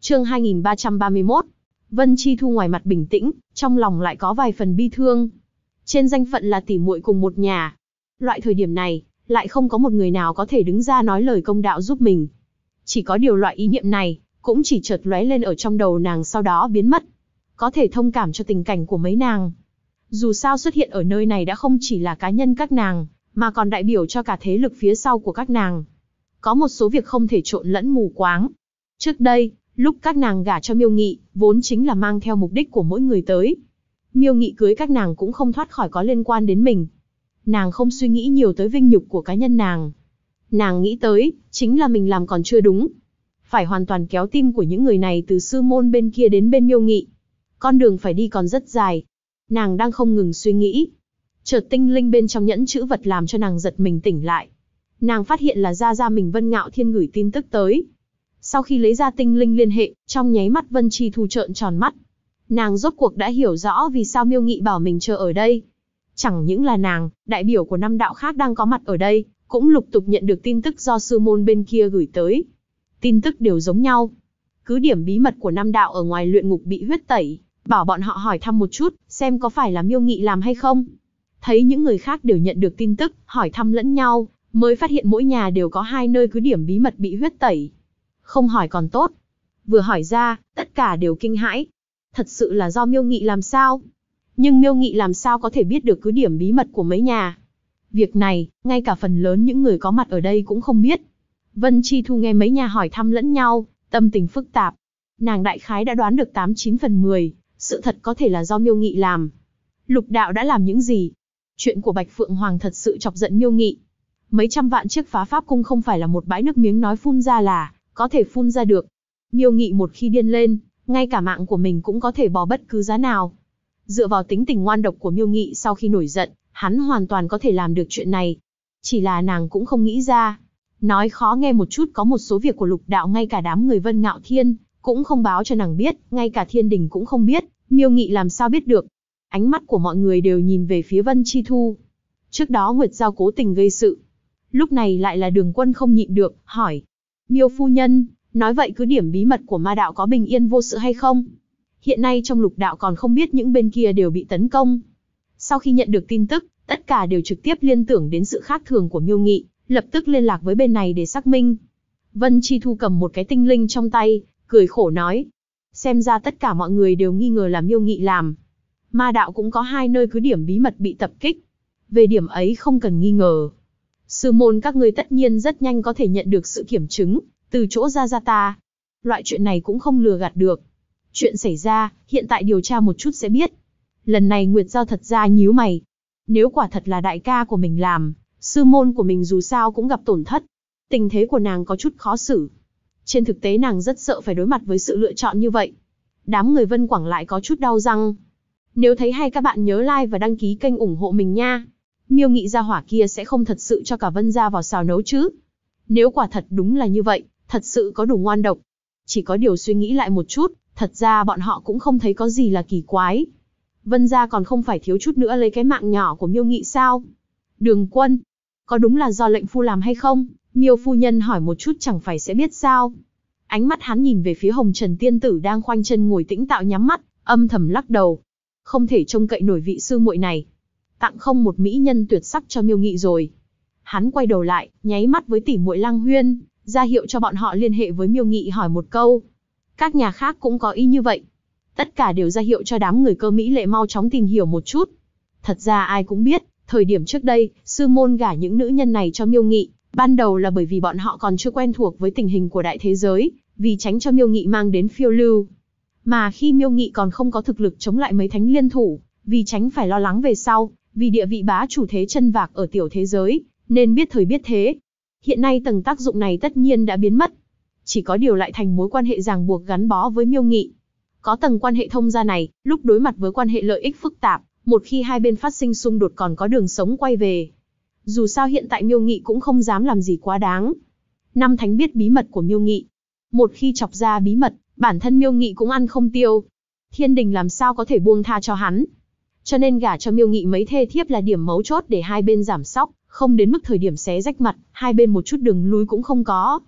Chương 2331. Vân Chi Thu ngoài mặt bình tĩnh, trong lòng lại có vài phần bi thương. Trên danh phận là tỉ muội cùng một nhà. Loại thời điểm này, lại không có một người nào có thể đứng ra nói lời công đạo giúp mình. Chỉ có điều loại ý niệm này, cũng chỉ chợt lóe lên ở trong đầu nàng sau đó biến mất. Có thể thông cảm cho tình cảnh của mấy nàng. Dù sao xuất hiện ở nơi này đã không chỉ là cá nhân các nàng, mà còn đại biểu cho cả thế lực phía sau của các nàng. Có một số việc không thể trộn lẫn mù quáng. Trước đây, lúc các nàng gả cho Miêu Nghị, vốn chính là mang theo mục đích của mỗi người tới. Miêu Nghị cưới các nàng cũng không thoát khỏi có liên quan đến mình. Nàng không suy nghĩ nhiều tới vinh nhục của cá nhân nàng. Nàng nghĩ tới, chính là mình làm còn chưa đúng. Phải hoàn toàn kéo tim của những người này từ sư môn bên kia đến bên Miêu Nghị. Con đường phải đi còn rất dài. Nàng đang không ngừng suy nghĩ. Chợt tinh linh bên trong nhẫn chữ vật làm cho nàng giật mình tỉnh lại. Nàng phát hiện là gia mình Vân Ngạo Thiên gửi tin tức tới. Sau khi lấy ra tinh linh liên hệ, trong nháy mắt Vân Chi Thu trợn tròn mắt. Nàng rốt cuộc đã hiểu rõ vì sao Miêu Nghị bảo mình chờ ở đây. Chẳng những là nàng, đại biểu của 5 đạo khác đang có mặt ở đây, cũng lục tục nhận được tin tức do sư môn bên kia gửi tới. Tin tức đều giống nhau. Cứ điểm bí mật của 5 đạo ở ngoài luyện ngục bị huyết tẩy, bảo bọn họ hỏi thăm một chút, xem có phải là Miêu Nghị làm hay không. Thấy những người khác đều nhận được tin tức, hỏi thăm lẫn nhau, mới phát hiện mỗi nhà đều có 2 nơi cứ điểm bí mật bị huyết tẩy. Không hỏi còn tốt. Vừa hỏi ra, tất cả đều kinh hãi. Thật sự là do Miêu Nghị làm sao? Nhưng Miêu Nghị làm sao có thể biết được cứ điểm bí mật của mấy nhà? Việc này, ngay cả phần lớn những người có mặt ở đây cũng không biết. Vân Chi Thu nghe mấy nhà hỏi thăm lẫn nhau, tâm tình phức tạp. Nàng đại khái đã đoán được 89 phần 10, sự thật có thể là do Miêu Nghị làm. Lục đạo đã làm những gì? Chuyện của Bạch Phượng Hoàng thật sự chọc giận Miêu Nghị. Mấy trăm vạn chiếc phá pháp cung không phải là một bãi nước miếng nói phun ra là có thể phun ra được. Miêu Nghị một khi điên lên, ngay cả mạng của mình cũng có thể bỏ bất cứ giá nào. Dựa vào tính tình ngoan độc của Miêu Nghị sau khi nổi giận, hắn hoàn toàn có thể làm được chuyện này. Chỉ là nàng cũng không nghĩ ra. Nói khó nghe một chút, có một số việc của lục đạo ngay cả đám người Vân Ngạo Thiên cũng không báo cho nàng biết, ngay cả thiên đình cũng không biết, Miêu Nghị làm sao biết được. Ánh mắt của mọi người đều nhìn về phía Vân Chi Thu. Trước đó Nguyệt Giao cố tình gây sự. Lúc này lại là Đường Quân không nhịn được, hỏi. Miêu phu nhân, nói vậy cứ điểm bí mật của ma đạo có bình yên vô sự hay không? Hiện nay trong lục đạo còn không biết những bên kia đều bị tấn công. Sau khi nhận được tin tức, tất cả đều trực tiếp liên tưởng đến sự khác thường của Miêu Nghị, lập tức liên lạc với bên này để xác minh. Vân Chi Thu cầm một cái tinh linh trong tay, cười khổ nói. Xem ra tất cả mọi người đều nghi ngờ là Miêu Nghị làm. Ma đạo cũng có 2 nơi cứ điểm bí mật bị tập kích. Về điểm ấy không cần nghi ngờ. Sư môn các ngươi tất nhiên rất nhanh có thể nhận được sự kiểm chứng, từ chỗ ra ta. Loại chuyện này cũng không lừa gạt được. Chuyện xảy ra, hiện tại điều tra một chút sẽ biết. Lần này Nguyệt Giao thật ra nhíu mày. Nếu quả thật là đại ca của mình làm, sư môn của mình dù sao cũng gặp tổn thất. Tình thế của nàng có chút khó xử. Trên thực tế nàng rất sợ phải đối mặt với sự lựa chọn như vậy. Đám người Vân Quảng lại có chút đau răng. Nếu thấy hay các bạn nhớ like và đăng ký kênh ủng hộ mình nha. Miêu Nghị gia hỏa kia sẽ không thật sự cho cả Vân gia vào xào nấu chứ. Nếu quả thật đúng là như vậy, thật sự có đủ ngoan độc. Chỉ có điều suy nghĩ lại một chút, thật ra bọn họ cũng không thấy có gì là kỳ quái. Vân gia còn không phải thiếu chút nữa lấy cái mạng nhỏ của Miêu Nghị sao? Đường Quân, có đúng là do lệnh phu làm hay không? Miêu phu nhân hỏi một chút chẳng phải sẽ biết sao? Ánh mắt hắn nhìn về phía Hồng Trần tiên tử đang khoanh chân ngồi tĩnh tạo nhắm mắt, âm thầm lắc đầu. Không thể trông cậy nổi vị sư muội này. Tặng không một mỹ nhân tuyệt sắc cho Miêu Nghị rồi. Hắn quay đầu lại, nháy mắt với tỷ muội Lăng Huyên, ra hiệu cho bọn họ liên hệ với Miêu Nghị hỏi một câu. Các nhà khác cũng có ý như vậy. Tất cả đều ra hiệu cho đám người Cơ Mỹ Lệ mau chóng tìm hiểu một chút. Thật ra ai cũng biết, thời điểm trước đây, sư môn gả những nữ nhân này cho Miêu Nghị, ban đầu là bởi vì bọn họ còn chưa quen thuộc với tình hình của đại thế giới, vì tránh cho Miêu Nghị mang đến phiêu lưu. Mà khi Miêu Nghị còn không có thực lực chống lại mấy thánh liên thủ, vì tránh phải lo lắng về sau, vì địa vị bá chủ thế chân vạc ở tiểu thế giới, nên biết thời biết thế. Hiện nay tầng tác dụng này tất nhiên đã biến mất. Chỉ có điều lại thành mối quan hệ ràng buộc gắn bó với Miêu Nghị. Có tầng quan hệ thông gia này, lúc đối mặt với quan hệ lợi ích phức tạp, một khi hai bên phát sinh xung đột còn có đường sống quay về. Dù sao hiện tại Miêu Nghị cũng không dám làm gì quá đáng. Năm thánh biết bí mật của Miêu Nghị. Một khi chọc ra bí mật, bản thân Miêu Nghị cũng ăn không tiêu. Thiên đình làm sao có thể buông tha cho hắn. Cho nên gả cho Miêu Nghị mấy thê thiếp là điểm mấu chốt để hai bên giảm sóc, không đến mức thời điểm xé rách mặt, hai bên một chút đường lui cũng không có.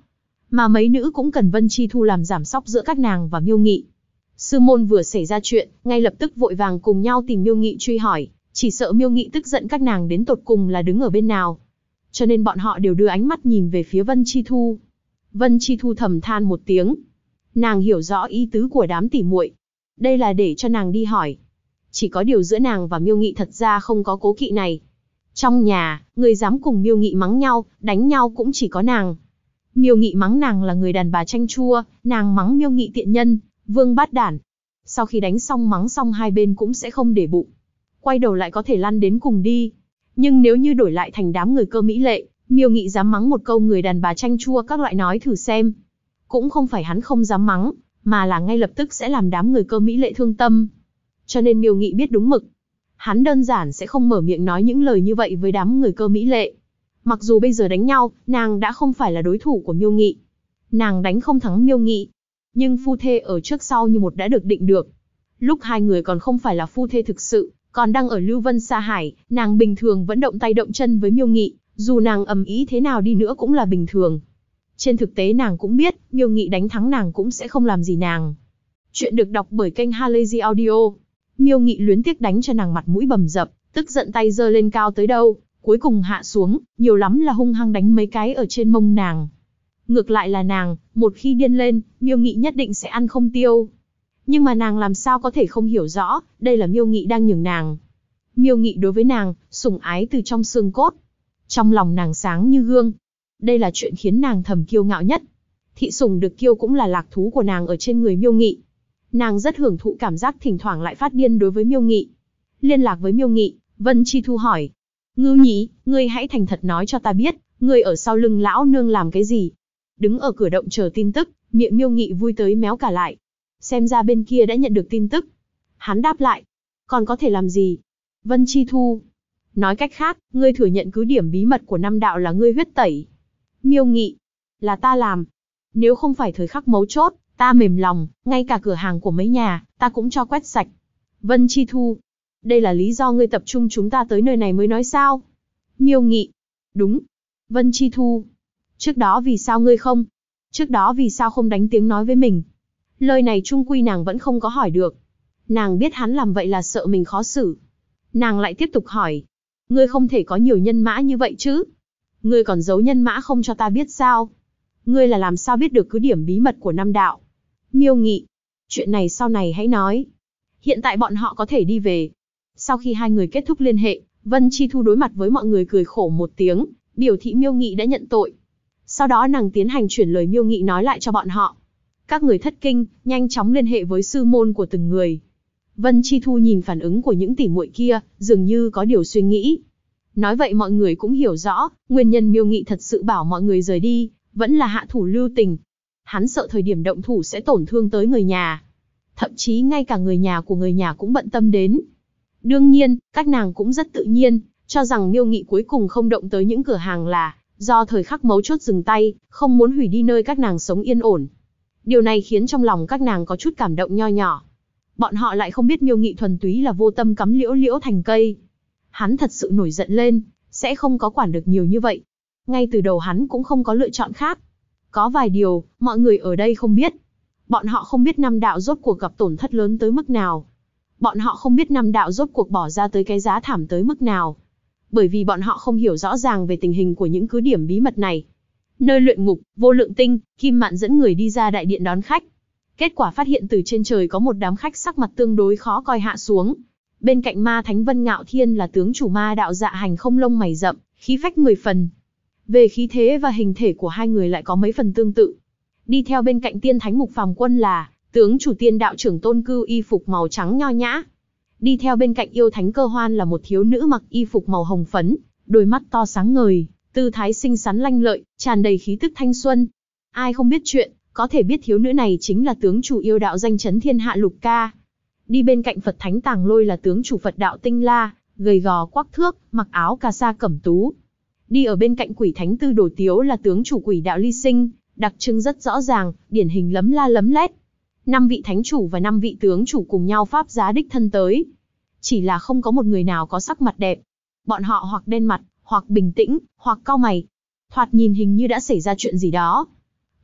mà mấy nữ cũng cần Vân Chi Thu làm giảm sóc giữa các nàng và Miêu Nghị. Sư môn vừa xảy ra chuyện, ngay lập tức vội vàng cùng nhau tìm Miêu Nghị truy hỏi, chỉ sợ Miêu Nghị tức giận các nàng đến tột cùng là đứng ở bên nào. Cho nên bọn họ đều đưa ánh mắt nhìn về phía Vân Chi Thu. Vân Chi Thu thầm than một tiếng. Nàng hiểu rõ ý tứ của đám tỉ muội. Đây là để cho nàng đi hỏi. Chỉ có điều giữa nàng và Miêu Nghị thật ra không có cố kỵ này. Trong nhà, người dám cùng Miêu Nghị mắng nhau, đánh nhau cũng chỉ có nàng. Miêu Nghị mắng nàng là người đàn bà chanh chua, nàng mắng Miêu Nghị tiện nhân, vương bát đản. Sau khi đánh xong mắng xong hai bên cũng sẽ không để bụng. Quay đầu lại có thể lăn đến cùng đi. Nhưng nếu như đổi lại thành đám người cơ mỹ lệ, Miêu Nghị dám mắng một câu người đàn bà chanh chua các loại nói thử xem. Cũng không phải hắn không dám mắng, mà là ngay lập tức sẽ làm đám người cơ mỹ lệ thương tâm. Cho nên Miêu Nghị biết đúng mực. Hắn đơn giản sẽ không mở miệng nói những lời như vậy với đám người cơ mỹ lệ. Mặc dù bây giờ đánh nhau, nàng đã không phải là đối thủ của Miêu Nghị. Nàng đánh không thắng Miêu Nghị. Nhưng phu thê ở trước sau như một đã được định được. Lúc hai người còn không phải là phu thê thực sự, còn đang ở Lưu Vân Sa Hải, nàng bình thường vẫn động tay động chân với Miêu Nghị, dù nàng ầm ĩ thế nào đi nữa cũng là bình thường. Trên thực tế nàng cũng biết, Miêu Nghị đánh thắng nàng cũng sẽ không làm gì nàng. Chuyện được đọc bởi kênh Halazy Audio. Miêu Nghị luyến tiếc đánh cho nàng mặt mũi bầm dập, tức giận tay giơ lên cao tới đâu, cuối cùng hạ xuống, nhiều lắm là hung hăng đánh mấy cái ở trên mông nàng. Ngược lại là nàng, một khi điên lên, Miêu Nghị nhất định sẽ ăn không tiêu. Nhưng mà nàng làm sao có thể không hiểu rõ, đây là Miêu Nghị đang nhường nàng. Miêu Nghị đối với nàng, sủng ái từ trong xương cốt. Trong lòng nàng sáng như gương. Đây là chuyện khiến nàng thầm kiêu ngạo nhất. Thị sủng được kiêu cũng là lạc thú của nàng ở trên người Miêu Nghị. Nàng rất hưởng thụ cảm giác thỉnh thoảng lại phát điên đối với Miêu Nghị. Liên lạc với Miêu Nghị, Vân Chi Thu hỏi. Ngưu Nhĩ, ngươi hãy thành thật nói cho ta biết, ngươi ở sau lưng lão nương làm cái gì? Đứng ở cửa động chờ tin tức, miệng Miêu Nghị vui tới méo cả lại. Xem ra bên kia đã nhận được tin tức. Hắn đáp lại. Còn có thể làm gì? Vân Chi Thu. Nói cách khác, ngươi thừa nhận cứ điểm bí mật của Nam Đạo là ngươi huyết tẩy. Miêu Nghị. Là ta làm. Nếu không phải thời khắc mấu chốt, ta mềm lòng, ngay cả cửa hàng của mấy nhà, ta cũng cho quét sạch. Vân Chi Thu. Đây là lý do ngươi tập trung chúng ta tới nơi này mới nói sao? Miêu Nghị. Đúng. Vân Chi Thu. Trước đó vì sao ngươi không? Trước đó vì sao không đánh tiếng nói với mình? Lời này chung quy nàng vẫn không có hỏi được. Nàng biết hắn làm vậy là sợ mình khó xử. Nàng lại tiếp tục hỏi. Ngươi không thể có nhiều nhân mã như vậy chứ? Ngươi còn giấu nhân mã không cho ta biết sao? Ngươi là làm sao biết được cứ điểm bí mật của Nam Đạo? Miêu Nghị. Chuyện này sau này hãy nói. Hiện tại bọn họ có thể đi về. Sau khi hai người kết thúc liên hệ, Vân Chi Thu đối mặt với mọi người cười khổ một tiếng, biểu thị Miêu Nghị đã nhận tội. Sau đó nàng tiến hành chuyển lời Miêu Nghị nói lại cho bọn họ. Các người thất kinh, nhanh chóng liên hệ với sư môn của từng người. Vân Chi Thu nhìn phản ứng của những tỉ muội kia, dường như có điều suy nghĩ. Nói vậy mọi người cũng hiểu rõ, nguyên nhân Miêu Nghị thật sự bảo mọi người rời đi, vẫn là hạ thủ lưu tình. Hắn sợ thời điểm động thủ sẽ tổn thương tới người nhà. Thậm chí ngay cả người nhà của người nhà cũng bận tâm đến. Đương nhiên, các nàng cũng rất tự nhiên, cho rằng Miêu Nghị cuối cùng không động tới những cửa hàng là do thời khắc mấu chốt dừng tay, không muốn hủy đi nơi các nàng sống yên ổn. Điều này khiến trong lòng các nàng có chút cảm động nho nhỏ. Bọn họ lại không biết Miêu Nghị thuần túy là vô tâm cắm liễu liễu thành cây. Hắn thật sự nổi giận lên, sẽ không có quản được nhiều như vậy. Ngay từ đầu hắn cũng không có lựa chọn khác. Có vài điều, mọi người ở đây không biết. Bọn họ không biết Nam Đạo rốt cuộc gặp tổn thất lớn tới mức nào. Bọn họ không biết Nam Đạo rốt cuộc bỏ ra tới cái giá thảm tới mức nào. Bởi vì bọn họ không hiểu rõ ràng về tình hình của những cứ điểm bí mật này. Nơi luyện ngục, Vô Lượng Tinh, Kim Mạn dẫn người đi ra đại điện đón khách. Kết quả phát hiện từ trên trời có một đám khách sắc mặt tương đối khó coi hạ xuống. Bên cạnh Ma Thánh Vân Ngạo Thiên là tướng chủ Ma Đạo Dạ Hành không lông mày rậm, khí phách 10 phần. Về khí thế và hình thể của hai người lại có mấy phần tương tự. Đi theo bên cạnh Tiên Thánh Mục Phàm Quân là tướng chủ Tiên Đạo trưởng Tôn Cưu y phục màu trắng nho nhã. Đi theo bên cạnh Yêu Thánh Cơ Hoan là một thiếu nữ mặc y phục màu hồng phấn, đôi mắt to sáng ngời, tư thái xinh xắn lanh lợi, tràn đầy khí tức thanh xuân. Ai không biết chuyện, có thể biết thiếu nữ này chính là tướng chủ Yêu Đạo danh chấn thiên hạ Lục Ca. Đi bên cạnh Phật Thánh Tàng Lôi là tướng chủ Phật Đạo Tinh La, gầy gò quắc thước, mặc áo cà sa cẩm tú. Đi ở bên cạnh Quỷ Thánh Tư Đồ Tiếu là tướng chủ Quỷ Đạo Ly Sinh, đặc trưng rất rõ ràng, điển hình lấm la lấm lét. 5 vị thánh chủ và 5 vị tướng chủ cùng nhau pháp giá đích thân tới. Chỉ là không có một người nào có sắc mặt đẹp. Bọn họ hoặc đen mặt, hoặc bình tĩnh, hoặc cau mày. Thoạt nhìn hình như đã xảy ra chuyện gì đó.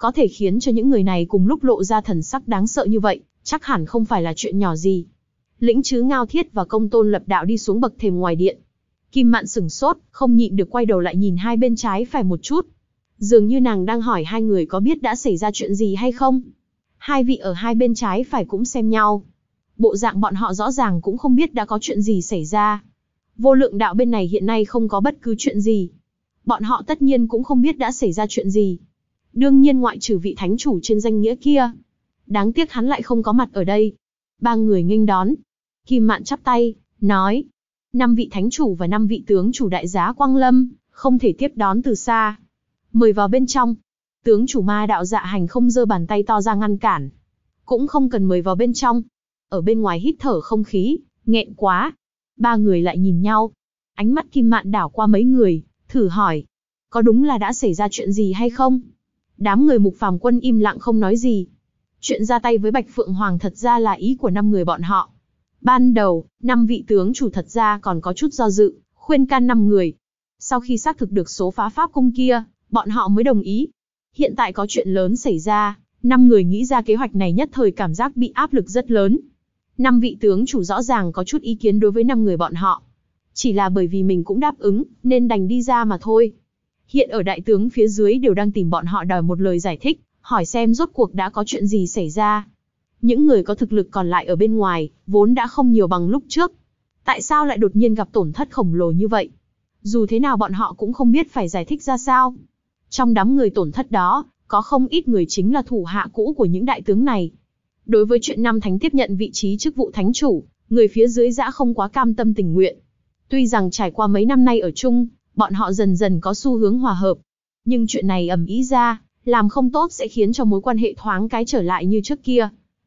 có thể khiến cho những người này cùng lúc lộ ra thần sắc đáng sợ như vậy, chắc hẳn không phải là chuyện nhỏ gì. Lĩnh Chứ Ngao Thiết và Công Tôn Lập Đạo đi xuống bậc thềm ngoài điện. Kim Mạn sửng sốt, không nhịn được quay đầu lại nhìn hai bên trái phải một chút. Dường như nàng đang hỏi hai người có biết đã xảy ra chuyện gì hay không. Hai vị ở hai bên trái phải cũng xem nhau. Bộ dạng bọn họ rõ ràng cũng không biết đã có chuyện gì xảy ra. Vô Lượng Đạo bên này hiện nay không có bất cứ chuyện gì. Bọn họ tất nhiên cũng không biết đã xảy ra chuyện gì. Đương nhiên ngoại trừ vị thánh chủ trên danh nghĩa kia. Đáng tiếc hắn lại không có mặt ở đây. Ba người nghênh đón. Kim Mạn chắp tay, nói. 5 vị thánh chủ và 5 vị tướng chủ đại giá Quang Lâm, không thể tiếp đón từ xa. Mời vào bên trong. Tướng chủ Ma Đạo Dạ Hành không giơ bàn tay to ra ngăn cản. Cũng không cần mời vào bên trong. Ở bên ngoài hít thở không khí, nghẹn quá. Ba người lại nhìn nhau. Ánh mắt Kim Mạn đảo qua mấy người, thử hỏi. Có đúng là đã xảy ra chuyện gì hay không? Đám người Mục Phàm Quân im lặng không nói gì. Chuyện ra tay với Bạch Phượng Hoàng thật ra là ý của 5 người bọn họ. Ban đầu, 5 vị tướng chủ thật ra còn có chút do dự, khuyên can 5 người. Sau khi xác thực được số phá pháp cung kia, bọn họ mới đồng ý. Hiện tại có chuyện lớn xảy ra, 5 người nghĩ ra kế hoạch này nhất thời cảm giác bị áp lực rất lớn. 5 vị tướng chủ rõ ràng có chút ý kiến đối với 5 người bọn họ. Chỉ là bởi vì mình cũng đáp ứng, nên đành đi ra mà thôi. Hiện ở đại tướng phía dưới đều đang tìm bọn họ đòi một lời giải thích, hỏi xem rốt cuộc đã có chuyện gì xảy ra. Những người có thực lực còn lại ở bên ngoài, vốn đã không nhiều bằng lúc trước. Tại sao lại đột nhiên gặp tổn thất khổng lồ như vậy? Dù thế nào bọn họ cũng không biết phải giải thích ra sao. Trong đám người tổn thất đó, có không ít người chính là thủ hạ cũ của những đại tướng này. Đối với chuyện năm thánh tiếp nhận vị trí chức vụ thánh chủ, người phía dưới dã không quá cam tâm tình nguyện. Tuy rằng trải qua mấy năm nay ở chung, bọn họ dần dần có xu hướng hòa hợp. Nhưng chuyện này ầm ĩ ra, làm không tốt sẽ khiến cho mối quan hệ thoáng cái trở lại như trước kia.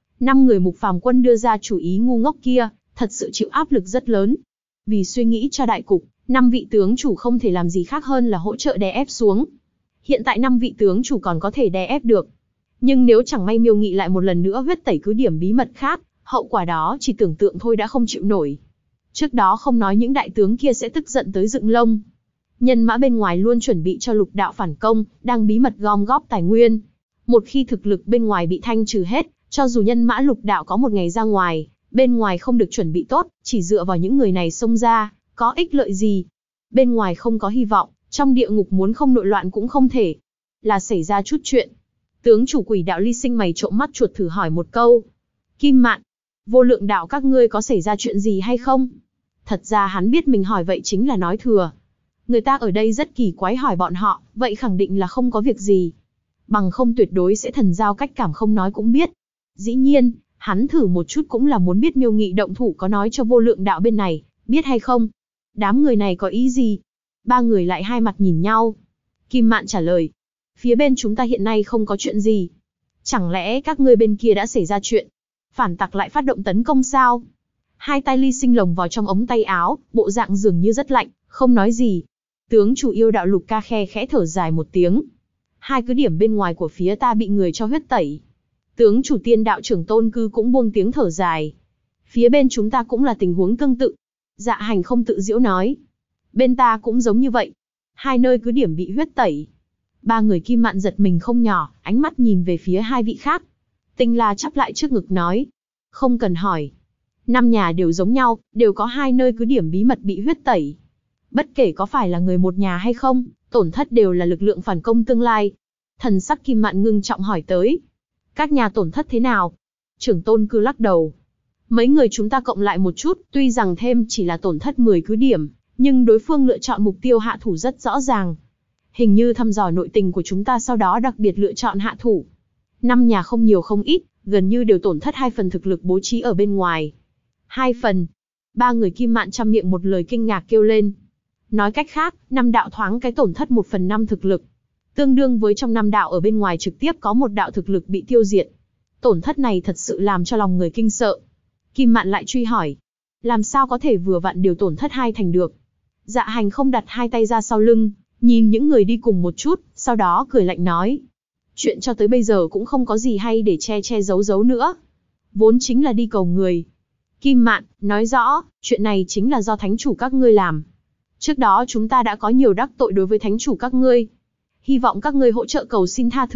5 người Mục Phàm Quân đưa ra chủ ý ngu ngốc kia, thật sự chịu áp lực rất lớn. Vì suy nghĩ cho đại cục, 5 vị tướng chủ không thể làm gì khác hơn là hỗ trợ đè ép xuống. Hiện tại 5 vị tướng chủ còn có thể đè ép được. Nhưng nếu chẳng may Miêu Nghị lại một lần nữa huyết tẩy cứ điểm bí mật khác, hậu quả đó chỉ tưởng tượng thôi đã không chịu nổi. Trước đó không nói những đại tướng kia sẽ tức giận tới dựng lông. Nhân mã bên ngoài luôn chuẩn bị cho Lục Đạo phản công, đang bí mật gom góp tài nguyên. Một khi thực lực bên ngoài bị thanh trừ hết, cho dù nhân mã Lục Đạo có một ngày ra ngoài, bên ngoài không được chuẩn bị tốt, chỉ dựa vào những người này xông ra, có ích lợi gì? Bên ngoài không có hy vọng, trong địa ngục muốn không nội loạn cũng không thể. Là xảy ra chút chuyện. Tướng chủ Quỷ Đạo Ly Sinh mày trộm mắt chuột thử hỏi một câu. Kim Mạn, Vô Lượng Đạo các ngươi có xảy ra chuyện gì hay không? Thật ra hắn biết mình hỏi vậy chính là nói thừa. Người ta ở đây rất kỳ quái hỏi bọn họ, vậy khẳng định là không có việc gì. Bằng không tuyệt đối sẽ thần giao cách cảm không nói cũng biết. Dĩ nhiên, hắn thử một chút cũng là muốn biết Miêu Nghị động thủ có nói cho Vô Lượng Đạo bên này, biết hay không? Đám người này có ý gì? Ba người lại hai mặt nhìn nhau. Kim Mạn trả lời. Phía bên chúng ta hiện nay không có chuyện gì. Chẳng lẽ các ngươi bên kia đã xảy ra chuyện? Phản tặc lại phát động tấn công sao? Hai tay Ly Sinh lồng vào trong ống tay áo, bộ dạng dường như rất lạnh, không nói gì. Tướng chủ Yêu Đạo Lục Ca khe khẽ thở dài một tiếng. Hai cứ điểm bên ngoài của phía ta bị người cho huyết tẩy. Tướng chủ Tiên Đạo trưởng Tôn Cư cũng buông tiếng thở dài. Phía bên chúng ta cũng là tình huống tương tự. Dạ Hành không tự giễu nói. Bên ta cũng giống như vậy. Hai nơi cứ điểm bị huyết tẩy. Ba người Kim Mạn giật mình không nhỏ, ánh mắt nhìn về phía hai vị khác. Tinh La chắp lại trước ngực nói. Không cần hỏi. 5 nhà đều giống nhau, đều có hai nơi cứ điểm bí mật bị huyết tẩy. Bất kể có phải là người một nhà hay không, tổn thất đều là lực lượng phản công tương lai. Thần sắc Kim Mạn ngưng trọng hỏi tới. Các nhà tổn thất thế nào? Trưởng Tôn Cư lắc đầu. Mấy người chúng ta cộng lại một chút, tuy rằng thêm chỉ là tổn thất 10 cứ điểm, nhưng đối phương lựa chọn mục tiêu hạ thủ rất rõ ràng. Hình như thăm dò nội tình của chúng ta sau đó đặc biệt lựa chọn hạ thủ. 5 nhà không nhiều không ít, gần như đều tổn thất 2 phần thực lực bố trí ở bên ngoài. 2 phần. Ba người Kim Mạn trăm miệng một lời kinh ngạc kêu lên. Nói cách khác, 5 đạo thoáng cái tổn thất 1/5 thực lực. Tương đương với trong 5 đạo ở bên ngoài trực tiếp có 1 đạo thực lực bị tiêu diệt. Tổn thất này thật sự làm cho lòng người kinh sợ. Kim Mạn lại truy hỏi. Làm sao có thể vừa vặn điều tổn thất 2 thành được? Dạ Hành không đặt hai tay ra sau lưng, nhìn những người đi cùng một chút, sau đó cười lạnh nói. Chuyện cho tới bây giờ cũng không có gì hay để che giấu nữa. Vốn chính là đi cầu người. Kim Mạn, nói rõ, chuyện này chính là do thánh chủ các ngươi làm. Trước đó chúng ta đã có nhiều đắc tội đối với thánh chủ các ngươi. Hy vọng các ngươi hỗ trợ cầu xin tha thứ,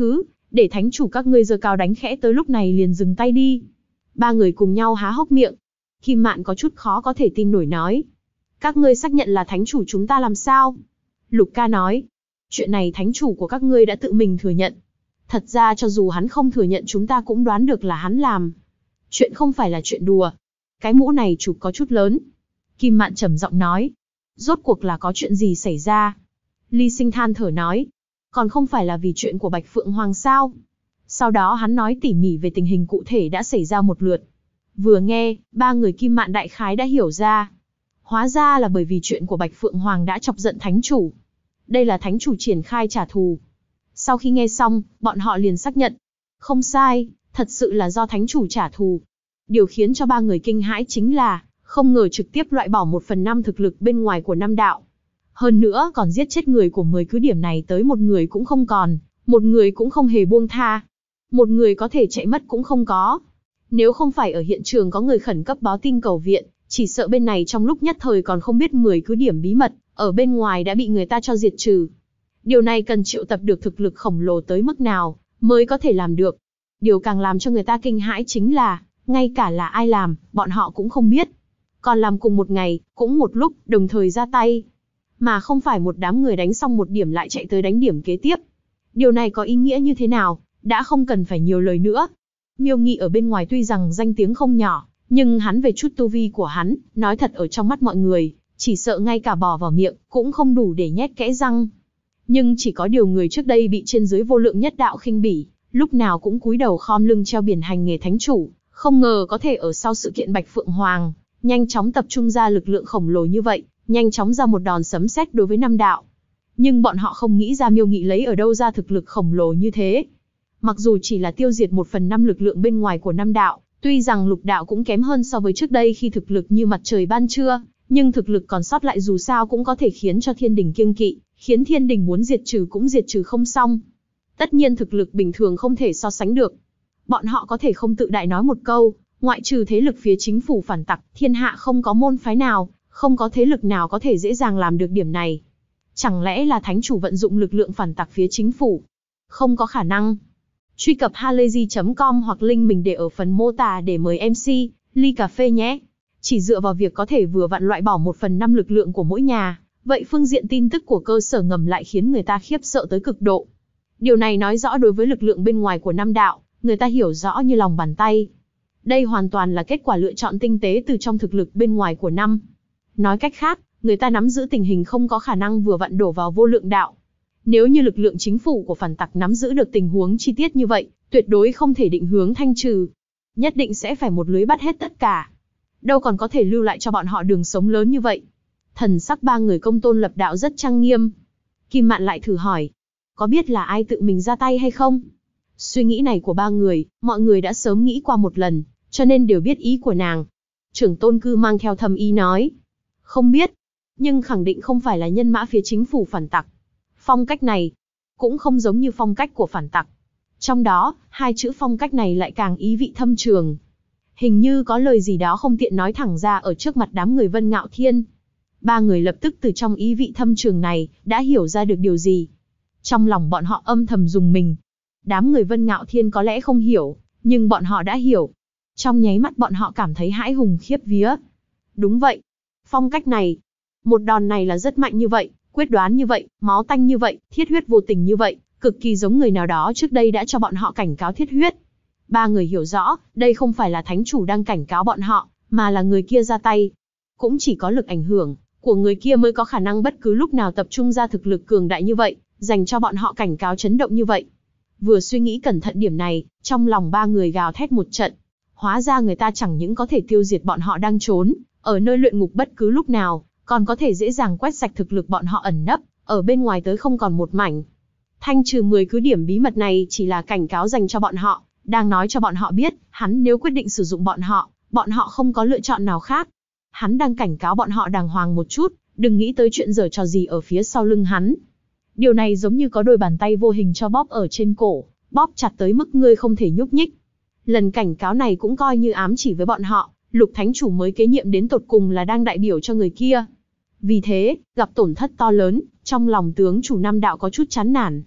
để thánh chủ các ngươi giơ cao đánh khẽ tới lúc này liền dừng tay đi. Ba người cùng nhau há hốc miệng. Kim Mạn có chút khó có thể tin nổi nói. Các ngươi xác nhận là thánh chủ chúng ta làm sao? Lục Ca nói. Chuyện này thánh chủ của các ngươi đã tự mình thừa nhận. Thật ra cho dù hắn không thừa nhận chúng ta cũng đoán được là hắn làm. Chuyện không phải là chuyện đùa. Cái mũ này chụp có chút lớn. Kim Mạn trầm giọng nói. Rốt cuộc là có chuyện gì xảy ra? Ly Sinh than thở nói. Còn không phải là vì chuyện của Bạch Phượng Hoàng sao? Sau đó hắn nói tỉ mỉ về tình hình cụ thể đã xảy ra một lượt. Vừa nghe, ba người Kim Mạn đại khái đã hiểu ra. Hóa ra là bởi vì chuyện của Bạch Phượng Hoàng đã chọc giận thánh chủ. Đây là thánh chủ triển khai trả thù. Sau khi nghe xong, bọn họ liền xác nhận. Không sai, thật sự là do thánh chủ trả thù. Điều khiến cho ba người kinh hãi chính là, không ngờ trực tiếp loại bỏ 1/5 thực lực bên ngoài của Nam đạo. Hơn nữa còn giết chết người của 10 cứ điểm này tới một người cũng không còn, một người cũng không hề buông tha. Một người có thể chạy mất cũng không có. Nếu không phải ở hiện trường có người khẩn cấp báo tin cầu viện, chỉ sợ bên này trong lúc nhất thời còn không biết 10 cứ điểm bí mật, ở bên ngoài đã bị người ta cho diệt trừ. Điều này cần triệu tập được thực lực khổng lồ tới mức nào, mới có thể làm được. Điều càng làm cho người ta kinh hãi chính là, ngay cả là ai làm, bọn họ cũng không biết. Còn làm cùng một ngày, cũng một lúc, đồng thời ra tay. Mà không phải một đám người đánh xong một điểm lại chạy tới đánh điểm kế tiếp. Điều này có ý nghĩa như thế nào, đã không cần phải nhiều lời nữa. Miêu Nghị ở bên ngoài tuy rằng danh tiếng không nhỏ, nhưng hắn về chút tu vi của hắn, nói thật ở trong mắt mọi người, chỉ sợ ngay cả bỏ vào miệng, cũng không đủ để nhét kẽ răng. Nhưng chỉ có điều người trước đây bị trên dưới vô lượng nhất đạo khinh bỉ, lúc nào cũng cúi đầu khom lưng treo biển hành nghề thánh chủ, không ngờ có thể ở sau sự kiện Bạch Phượng Hoàng, nhanh chóng tập trung ra lực lượng khổng lồ như vậy, nhanh chóng ra một đòn sấm sét đối với Nam đạo. Nhưng bọn họ không nghĩ ra Miêu Nghị lấy ở đâu ra thực lực khổng lồ như thế. Mặc dù chỉ là tiêu diệt 1/5 lực lượng bên ngoài của Nam đạo, tuy rằng Lục đạo cũng kém hơn so với trước đây khi thực lực như mặt trời ban trưa, nhưng thực lực còn sót lại dù sao cũng có thể khiến cho Thiên Đình kiêng kỵ, khiến Thiên Đình muốn diệt trừ cũng diệt trừ không xong. Tất nhiên thực lực bình thường không thể so sánh được. Bọn họ có thể không tự đại nói một câu, ngoại trừ thế lực phía chính phủ phản tặc, thiên hạ không có môn phái nào, không có thế lực nào có thể dễ dàng làm được điểm này. Chẳng lẽ là thánh chủ vận dụng lực lượng phản tặc phía chính phủ? Không có khả năng. Truy cập halayzi.com hoặc link mình để ở phần mô tả để mời MC, ly cà phê nhé. Chỉ dựa vào việc có thể vừa vặn loại bỏ 1/5 lực lượng của mỗi nhà, vậy phương diện tin tức của cơ sở ngầm lại khiến người ta khiếp sợ tới cực độ. Điều này nói rõ đối với lực lượng bên ngoài của Nam đạo, người ta hiểu rõ như lòng bàn tay. Đây hoàn toàn là kết quả lựa chọn tinh tế từ trong thực lực bên ngoài của năm. Nói cách khác, người ta nắm giữ tình hình không có khả năng vừa vặn đổ vào vô lượng đạo. Nếu như lực lượng chính phủ của phản tặc nắm giữ được tình huống chi tiết như vậy, tuyệt đối không thể định hướng thanh trừ. Nhất định sẽ phải một lưới bắt hết tất cả. Đâu còn có thể lưu lại cho bọn họ đường sống lớn như vậy. Thần sắc ba người Công Tôn Lập Đạo rất trang nghiêm. Kim Mạn lại thử hỏi, có biết là ai tự mình ra tay hay không? Suy nghĩ này của ba người, mọi người đã sớm nghĩ qua một lần, cho nên đều biết ý của nàng. Trưởng Tôn Cư mang theo thầm ý nói, không biết, nhưng khẳng định không phải là nhân mã phía chính phủ phản tặc. Phong cách này, cũng không giống như phong cách của phản tặc. Trong đó, hai chữ phong cách này lại càng ý vị thâm trường. Hình như có lời gì đó không tiện nói thẳng ra ở trước mặt đám người Vân Ngạo Thiên. Ba người lập tức từ trong ý vị thâm trường này, đã hiểu ra được điều gì. Trong lòng bọn họ âm thầm rùng mình. Đám người Vân Ngạo Thiên có lẽ không hiểu, nhưng bọn họ đã hiểu. Trong nháy mắt bọn họ cảm thấy hãi hùng khiếp vía. Đúng vậy. Phong cách này, một đòn này là rất mạnh như vậy, quyết đoán như vậy, máu tanh như vậy, thiết huyết vô tình như vậy, cực kỳ giống người nào đó trước đây đã cho bọn họ cảnh cáo thiết huyết. Ba người hiểu rõ, đây không phải là thánh chủ đang cảnh cáo bọn họ, mà là người kia ra tay. Cũng chỉ có lực ảnh hưởng của người kia mới có khả năng bất cứ lúc nào tập trung ra thực lực cường đại như vậy, dành cho bọn họ cảnh cáo chấn động như vậy. Vừa suy nghĩ cẩn thận điểm này, trong lòng ba người gào thét một trận. Hóa ra người ta chẳng những có thể tiêu diệt bọn họ đang trốn ở nơi luyện ngục bất cứ lúc nào, còn có thể dễ dàng quét sạch thực lực bọn họ ẩn nấp ở bên ngoài tới không còn một mảnh. Thanh trừ 10 cứ điểm bí mật này chỉ là cảnh cáo dành cho bọn họ, đang nói cho bọn họ biết, hắn nếu quyết định sử dụng bọn họ không có lựa chọn nào khác. Hắn đang cảnh cáo bọn họ đàng hoàng một chút, đừng nghĩ tới chuyện giở trò gì ở phía sau lưng hắn. Điều này giống như có đôi bàn tay vô hình cho bóp ở trên cổ, bóp chặt tới mức ngươi không thể nhúc nhích. Lần cảnh cáo này cũng coi như ám chỉ với bọn họ, Lục Thánh Chủ mới kế nhiệm đến tột cùng là đang đại biểu cho người kia. Vì thế, gặp tổn thất to lớn, trong lòng tướng chủ Nam đạo có chút chán nản.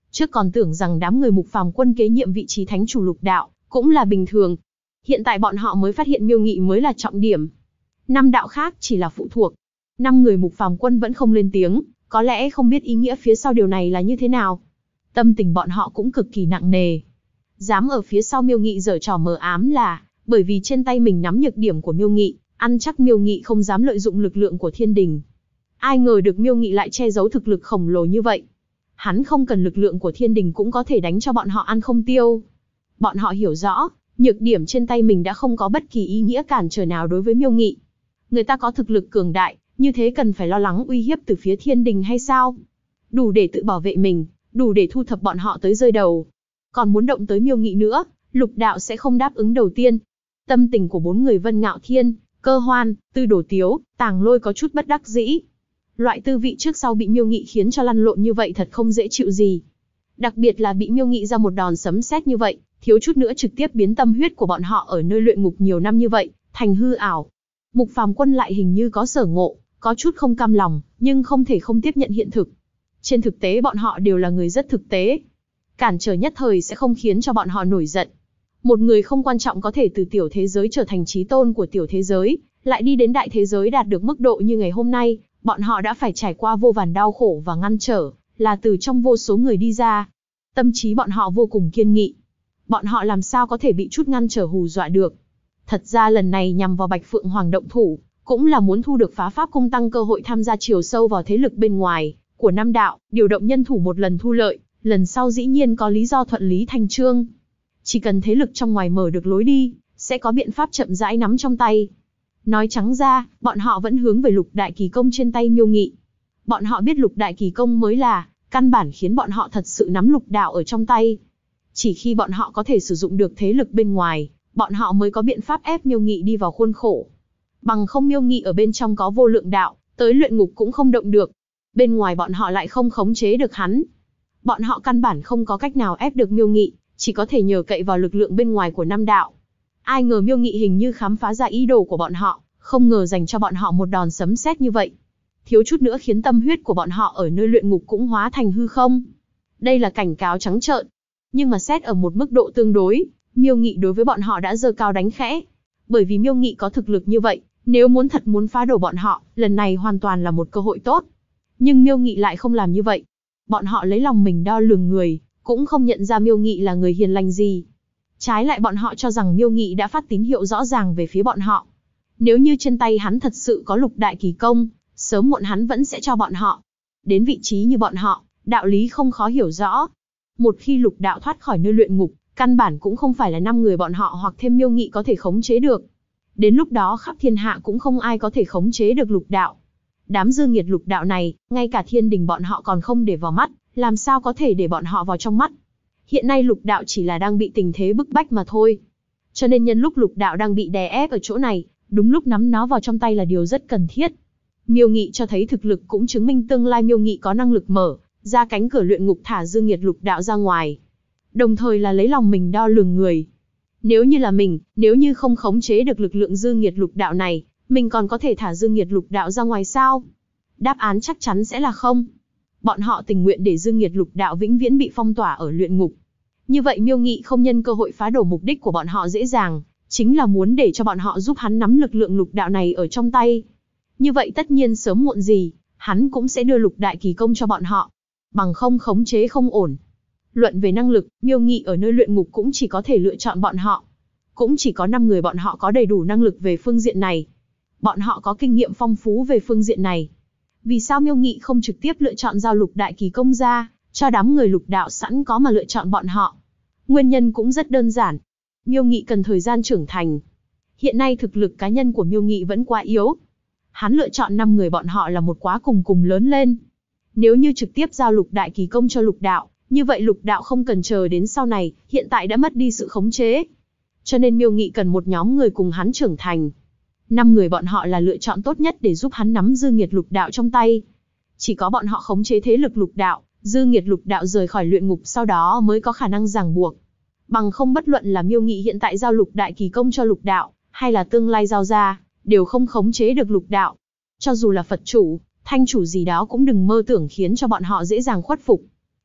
Trước còn tưởng rằng đám người Mục Phàm Quân kế nhiệm vị trí thánh chủ lục đạo cũng là bình thường. Hiện tại bọn họ mới phát hiện Miêu Nghị mới là trọng điểm. 5 đạo khác chỉ là phụ thuộc. 5 người Mục Phàm Quân vẫn không lên tiếng, có lẽ không biết ý nghĩa phía sau điều này là như thế nào. Tâm tình bọn họ cũng cực kỳ nặng nề. Dám ở phía sau Miêu Nghị giở trò mờ ám là bởi vì trên tay mình nắm nhược điểm của Miêu Nghị, ăn chắc Miêu Nghị không dám lợi dụng lực lượng của thiên đình. Ai ngờ được Miêu Nghị lại che giấu thực lực khổng lồ như vậy. Hắn không cần lực lượng của thiên đình cũng có thể đánh cho bọn họ ăn không tiêu. Bọn họ hiểu rõ, nhược điểm trên tay mình đã không có bất kỳ ý nghĩa cản trở nào đối với Miêu Nghị. Người ta có thực lực cường đại, như thế cần phải lo lắng uy hiếp từ phía thiên đình hay sao? Đủ để tự bảo vệ mình, đủ để thu thập bọn họ tới rơi đầu. Còn muốn động tới Miêu Nghị nữa, lục đạo sẽ không đáp ứng đầu tiên. Tâm tình của 4 người Vân Ngạo Thiên, Cơ Hoan, Tư Đồ Tiếu, Tàng Lôi có chút bất đắc dĩ. Loại tư vị trước sau bị Miêu Nghị khiến cho lăn lộn như vậy thật không dễ chịu gì. Đặc biệt là bị Miêu Nghị ra một đòn sấm sét như vậy, thiếu chút nữa trực tiếp biến tâm huyết của bọn họ ở nơi luyện ngục nhiều năm như vậy, thành hư ảo. Mục Phàm Quân lại hình như có sở ngộ, có chút không cam lòng, nhưng không thể không tiếp nhận hiện thực. Trên thực tế bọn họ đều là người rất thực tế. Cản trở nhất thời sẽ không khiến cho bọn họ nổi giận. Một người không quan trọng có thể từ tiểu thế giới trở thành chí tôn của tiểu thế giới, lại đi đến đại thế giới đạt được mức độ như ngày hôm nay, bọn họ đã phải trải qua vô vàn đau khổ và ngăn trở, là từ trong vô số người đi ra. Tâm trí bọn họ vô cùng kiên nghị. Bọn họ làm sao có thể bị chút ngăn trở hù dọa được. Thật ra lần này nhằm vào Bạch Phượng Hoàng động thủ, cũng là muốn thu được Phá Pháp Cung tăng cơ hội tham gia chiều sâu vào thế lực bên ngoài của Nam đạo, điều động nhân thủ một lần thu lợi, lần sau dĩ nhiên có lý do thuận lý thành chương. Chỉ cần thế lực trong ngoài mở được lối đi, sẽ có biện pháp chậm rãi nắm trong tay. Nói trắng ra, bọn họ vẫn hướng về lục đại kỳ công trên tay Miêu Nghị. Bọn họ biết lục đại kỳ công mới là căn bản khiến bọn họ thật sự nắm lục đạo ở trong tay. Chỉ khi bọn họ có thể sử dụng được thế lực bên ngoài, bọn họ mới có biện pháp ép Miêu Nghị đi vào khuôn khổ. Bằng không Miêu Nghị ở bên trong có vô lượng đạo, tới luyện ngục cũng không động được. Bên ngoài bọn họ lại không khống chế được hắn. Bọn họ căn bản không có cách nào ép được Miêu Nghị, chỉ có thể nhờ cậy vào lực lượng bên ngoài của Nam đạo. Ai ngờ Miêu Nghị hình như khám phá ra ý đồ của bọn họ, không ngờ dành cho bọn họ một đòn sấm sét như vậy. Thiếu chút nữa khiến tâm huyết của bọn họ ở nơi luyện ngục cũng hóa thành hư không. Đây là cảnh cáo trắng trợn. Nhưng mà xét ở một mức độ tương đối, Miêu Nghị đối với bọn họ đã giơ cao đánh khẽ. Bởi vì Miêu Nghị có thực lực như vậy, nếu muốn phá đổ bọn họ, lần này hoàn toàn là một cơ hội tốt. Nhưng Miêu Nghị lại không làm như vậy. Bọn họ lấy lòng mình đo lường người, cũng không nhận ra Miêu Nghị là người hiền lành gì. Trái lại bọn họ cho rằng Miêu Nghị đã phát tín hiệu rõ ràng về phía bọn họ. Nếu như trên tay hắn thật sự có lục đại kỳ công, sớm muộn hắn vẫn sẽ cho bọn họ. Đến vị trí như bọn họ, đạo lý không khó hiểu rõ. Một khi lục đạo thoát khỏi nơi luyện ngục, căn bản cũng không phải là 5 người bọn họ hoặc thêm Miêu Nghị có thể khống chế được. Đến lúc đó khắp thiên hạ cũng không ai có thể khống chế được lục đạo. Đám dư nghiệt lục đạo này, ngay cả thiên đình bọn họ còn không để vào mắt, làm sao có thể để bọn họ vào trong mắt. Hiện nay lục đạo chỉ là đang bị tình thế bức bách mà thôi. Cho nên nhân lúc lục đạo đang bị đè ép ở chỗ này, đúng lúc nắm nó vào trong tay là điều rất cần thiết. Miêu Nghị cho thấy thực lực cũng chứng minh tương lai Miêu Nghị có năng lực mở ra cánh cửa luyện ngục thả dư nghiệt lục đạo ra ngoài. Đồng thời là lấy lòng mình đo lường người. Nếu như là mình, nếu như không khống chế được lực lượng dư nghiệt lục đạo này, mình còn có thể thả dư nghiệt lục đạo ra ngoài sao? Đáp án chắc chắn sẽ là không. Bọn họ tình nguyện để dư nghiệt lục đạo vĩnh viễn bị phong tỏa ở luyện ngục. Như vậy Miêu Nghị không nhân cơ hội phá đổ mục đích của bọn họ dễ dàng, chính là muốn để cho bọn họ giúp hắn nắm lực lượng lục đạo này ở trong tay. Như vậy tất nhiên sớm muộn gì, hắn cũng sẽ đưa lục đại kỳ công cho bọn họ. Bằng không khống chế không ổn. Luận về năng lực, Miêu Nghị ở nơi luyện ngục cũng chỉ có thể lựa chọn bọn họ. Cũng chỉ có 5 người bọn họ có đầy đủ năng lực về phương diện này. Bọn họ có kinh nghiệm phong phú về phương diện này. Vì sao Miêu Nghị không trực tiếp lựa chọn giao lục đại kỳ công ra, cho đám người lục đạo sẵn có mà lựa chọn bọn họ? Nguyên nhân cũng rất đơn giản. Miêu Nghị cần thời gian trưởng thành. Hiện nay thực lực cá nhân của Miêu Nghị vẫn quá yếu. Hắn lựa chọn 5 người bọn họ là một quá cùng lớn lên. Nếu như trực tiếp giao lục đại kỳ công cho lục đạo, như vậy lục đạo không cần chờ đến sau này, hiện tại đã mất đi sự khống chế. Cho nên Miêu Nghị cần một nhóm người cùng hắn trưởng thành. 5 người bọn họ là lựa chọn tốt nhất để giúp hắn nắm dư nghiệt lục đạo trong tay. Chỉ có bọn họ khống chế thế lực lục đạo, dư nghiệt lục đạo rời khỏi luyện ngục sau đó mới có khả năng ràng buộc. Bằng không bất luận là Miêu Nghị hiện tại giao lục đại kỳ công cho lục đạo, hay là tương lai giao ra, đều không khống chế được lục đạo. Cho dù là Phật chủ, Thanh chủ gì đó cũng đừng mơ tưởng khiến cho bọn họ dễ dàng khuất phục.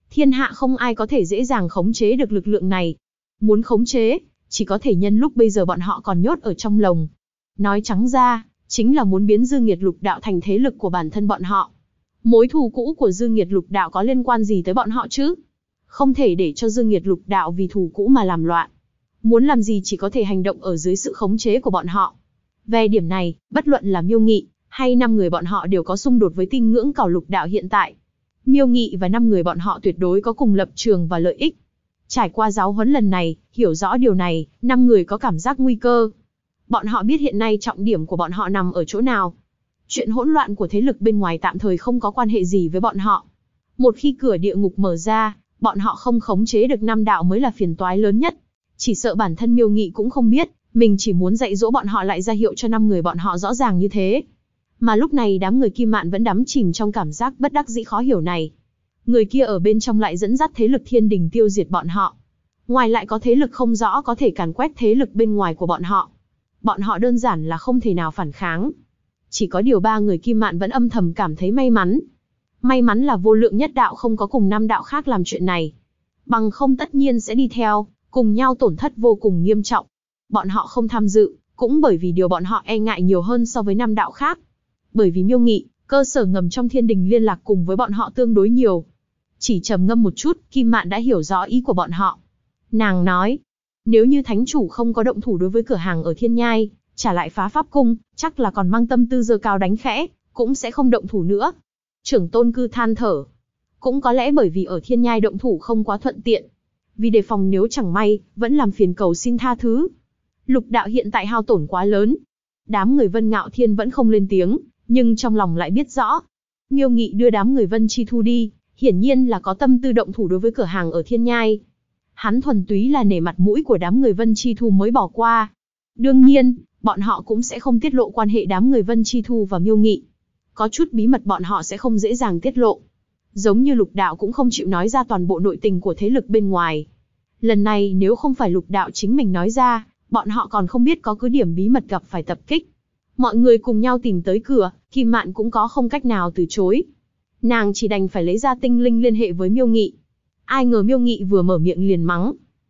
Thiên hạ không ai có thể dễ dàng khống chế được lực lượng này. Muốn khống chế, chỉ có thể nhân lúc bây giờ bọn họ còn nhốt ở trong lồng. Nói trắng ra, chính là muốn biến Dương Nghiệt Lục Đạo thành thế lực của bản thân bọn họ. Mối thù cũ của Dương Nghiệt Lục Đạo có liên quan gì tới bọn họ chứ? Không thể để cho Dương Nghiệt Lục Đạo vì thù cũ mà làm loạn. Muốn làm gì chỉ có thể hành động ở dưới sự khống chế của bọn họ. Về điểm này, bất luận là Miêu Nghị, hay 5 người bọn họ đều có xung đột với Tinh Ngưỡng Cảo Lục Đạo hiện tại. Miêu Nghị và 5 người bọn họ tuyệt đối có cùng lập trường và lợi ích. Trải qua giáo huấn lần này, hiểu rõ điều này, 5 người có cảm giác nguy cơ. Bọn họ biết hiện nay trọng điểm của bọn họ nằm ở chỗ nào. Chuyện hỗn loạn của thế lực bên ngoài tạm thời không có quan hệ gì với bọn họ. Một khi cửa địa ngục mở ra, bọn họ không khống chế được 5 đạo mới là phiền toái lớn nhất. Chỉ sợ bản thân Miêu Nghị cũng không biết, mình chỉ muốn dạy dỗ bọn họ lại ra hiệu cho 5 người bọn họ rõ ràng như thế. Mà lúc này đám người Kim Mạn vẫn đắm chìm trong cảm giác bất đắc dĩ khó hiểu này. Người kia ở bên trong lại dẫn dắt thế lực Thiên Đình tiêu diệt bọn họ. Ngoài lại có thế lực không rõ có thể càn quét thế lực bên ngoài của bọn họ. Bọn họ đơn giản là không thể nào phản kháng. Chỉ có điều 3 người Kim Mạn vẫn âm thầm cảm thấy may mắn. May mắn là Vô Lượng Nhất Đạo không có cùng 5 đạo khác làm chuyện này. Bằng không tất nhiên sẽ đi theo, cùng nhau tổn thất vô cùng nghiêm trọng. Bọn họ không tham dự, cũng bởi vì điều bọn họ e ngại nhiều hơn so với 5 đạo khác. Bởi vì Miêu Nghị, cơ sở ngầm trong Thiên Đình liên lạc cùng với bọn họ tương đối nhiều. Chỉ trầm ngâm một chút, Kim Mạn đã hiểu rõ ý của bọn họ. Nàng nói, nếu như thánh chủ không có động thủ đối với cửa hàng ở Thiên Nhai, trả lại Phá Pháp Cung, chắc là còn mang tâm tư giơ cao đánh khẽ, cũng sẽ không động thủ nữa. Trưởng tôn cư than thở. Cũng có lẽ bởi vì ở Thiên Nhai động thủ không quá thuận tiện. Vì đề phòng nếu chẳng may, vẫn làm phiền cầu xin tha thứ. Lục đạo hiện tại hao tổn quá lớn. Đám người Vân Ngạo Thiên vẫn không lên tiếng, nhưng trong lòng lại biết rõ. Miêu Nghị đưa đám người Vân Chi Thu đi, hiển nhiên là có tâm tư động thủ đối với cửa hàng ở Thiên Nhai. Hắn thuần túy là nể mặt mũi của đám người Vân Chi Thu mới bỏ qua. Đương nhiên, bọn họ cũng sẽ không tiết lộ quan hệ đám người Vân Chi Thu và Miêu Nghị. Có chút bí mật bọn họ sẽ không dễ dàng tiết lộ. Giống như Lục Đạo cũng không chịu nói ra toàn bộ nội tình của thế lực bên ngoài. Lần này nếu không phải Lục Đạo chính mình nói ra, bọn họ còn không biết có cứ điểm bí mật gặp phải tập kích. Mọi người cùng nhau tìm tới cửa, Kim Mạn cũng có không cách nào từ chối. Nàng chỉ đành phải lấy ra tinh linh liên hệ với Miêu Nghị. Ai ngờ Miêu Nghị vừa mở miệng liền mắng.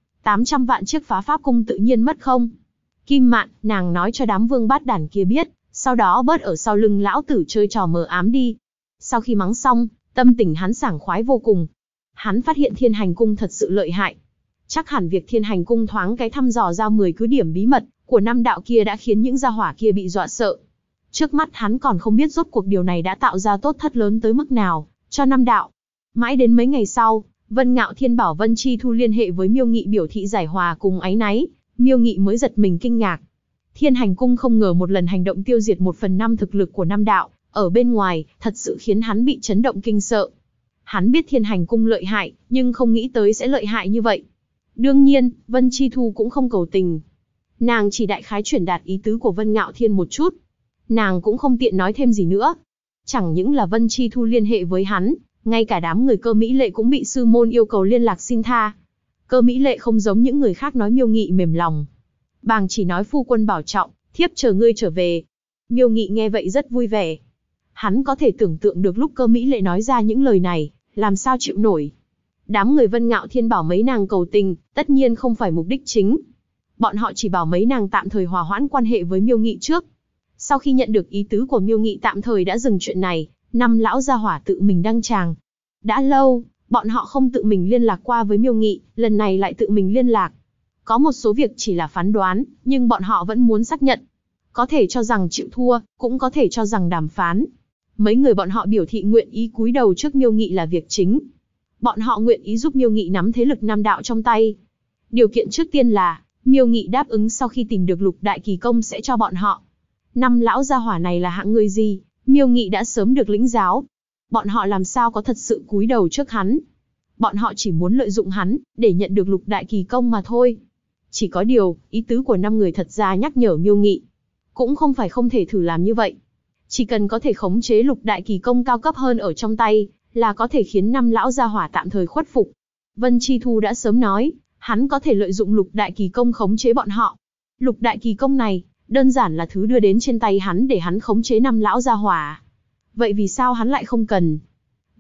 800 vạn chiếc Phá Pháp Cung tự nhiên mất không? Kim Mạn, nàng nói cho đám vương bát đản kia biết, sau đó bớt ở sau lưng lão tử chơi trò mờ ám đi. Sau khi mắng xong, tâm tình hắn sảng khoái vô cùng. Hắn phát hiện Thiên Hành Cung thật sự lợi hại. Chắc hẳn việc Thiên Hành Cung thoáng cái thăm dò ra 10 cứ điểm bí mật của 5 đạo kia đã khiến những gia hỏa kia bị dọa sợ. Trước mắt hắn còn không biết rốt cuộc điều này đã tạo ra tốt thất lớn tới mức nào cho 5 đạo. Mãi đến mấy ngày sau, Vân Ngạo Thiên bảo Vân Chi Thu liên hệ với Miêu Nghị biểu thị giải hòa cùng áy náy, Miêu Nghị mới giật mình kinh ngạc. Thiên Hành Cung không ngờ một lần hành động tiêu diệt 1/5 thực lực của 5 đạo, ở bên ngoài, thật sự khiến hắn bị chấn động kinh sợ. Hắn biết Thiên Hành Cung lợi hại, nhưng không nghĩ tới sẽ lợi hại như vậy. Đương nhiên, Vân Chi Thu cũng không cầu tình. Nàng chỉ đại khái truyền đạt ý tứ của Vân Ngạo Thiên một chút. Nàng cũng không tiện nói thêm gì nữa. Chẳng những là Vân Chi Thu liên hệ với hắn, ngay cả đám người Cơ Mỹ Lệ cũng bị sư môn yêu cầu liên lạc xin tha. Cơ Mỹ Lệ không giống những người khác nói Miêu Nghị mềm lòng. Bàng chỉ nói phu quân bảo trọng, thiếp chờ ngươi trở về. Miêu Nghị nghe vậy rất vui vẻ. Hắn có thể tưởng tượng được lúc Cơ Mỹ Lệ nói ra những lời này, làm sao chịu nổi. Đám người Vân Ngạo Thiên bảo mấy nàng cầu tình, tất nhiên không phải mục đích chính. Bọn họ chỉ bảo mấy nàng tạm thời hòa hoãn quan hệ với Miêu Nghị trước. Sau khi nhận được ý tứ của Miêu Nghị tạm thời đã dừng chuyện này, 5 lão gia hỏa tự mình đăng tràng. Đã lâu, bọn họ không tự mình liên lạc qua với Miêu Nghị, lần này lại tự mình liên lạc. Có một số việc chỉ là phán đoán, nhưng bọn họ vẫn muốn xác nhận. Có thể cho rằng chịu thua, cũng có thể cho rằng đàm phán. Mấy người bọn họ biểu thị nguyện ý cúi đầu trước Miêu Nghị là việc chính. Bọn họ nguyện ý giúp Miêu Nghị nắm thế lực 5 đạo trong tay. Điều kiện trước tiên là, Miêu Nghị đáp ứng sau khi tìm được Lục Đại Kỳ Công sẽ cho bọn họ. 5 lão gia hỏa này là hạng người gì, Miêu Nghị đã sớm được lĩnh giáo. Bọn họ làm sao có thật sự cúi đầu trước hắn. Bọn họ chỉ muốn lợi dụng hắn, để nhận được Lục Đại Kỳ Công mà thôi. Chỉ có điều, ý tứ của 5 người thật ra nhắc nhở Miêu Nghị. Cũng không phải không thể thử làm như vậy. Chỉ cần có thể khống chế Lục Đại Kỳ Công cao cấp hơn ở trong tay, là có thể khiến 5 lão gia hỏa tạm thời khuất phục. Vân Chi Thu đã sớm nói, hắn có thể lợi dụng Lục Đại Kỳ Công khống chế bọn họ. Lục Đại Kỳ Công này, đơn giản là thứ đưa đến trên tay hắn để hắn khống chế 5 lão gia hỏa. Vậy vì sao hắn lại không cần?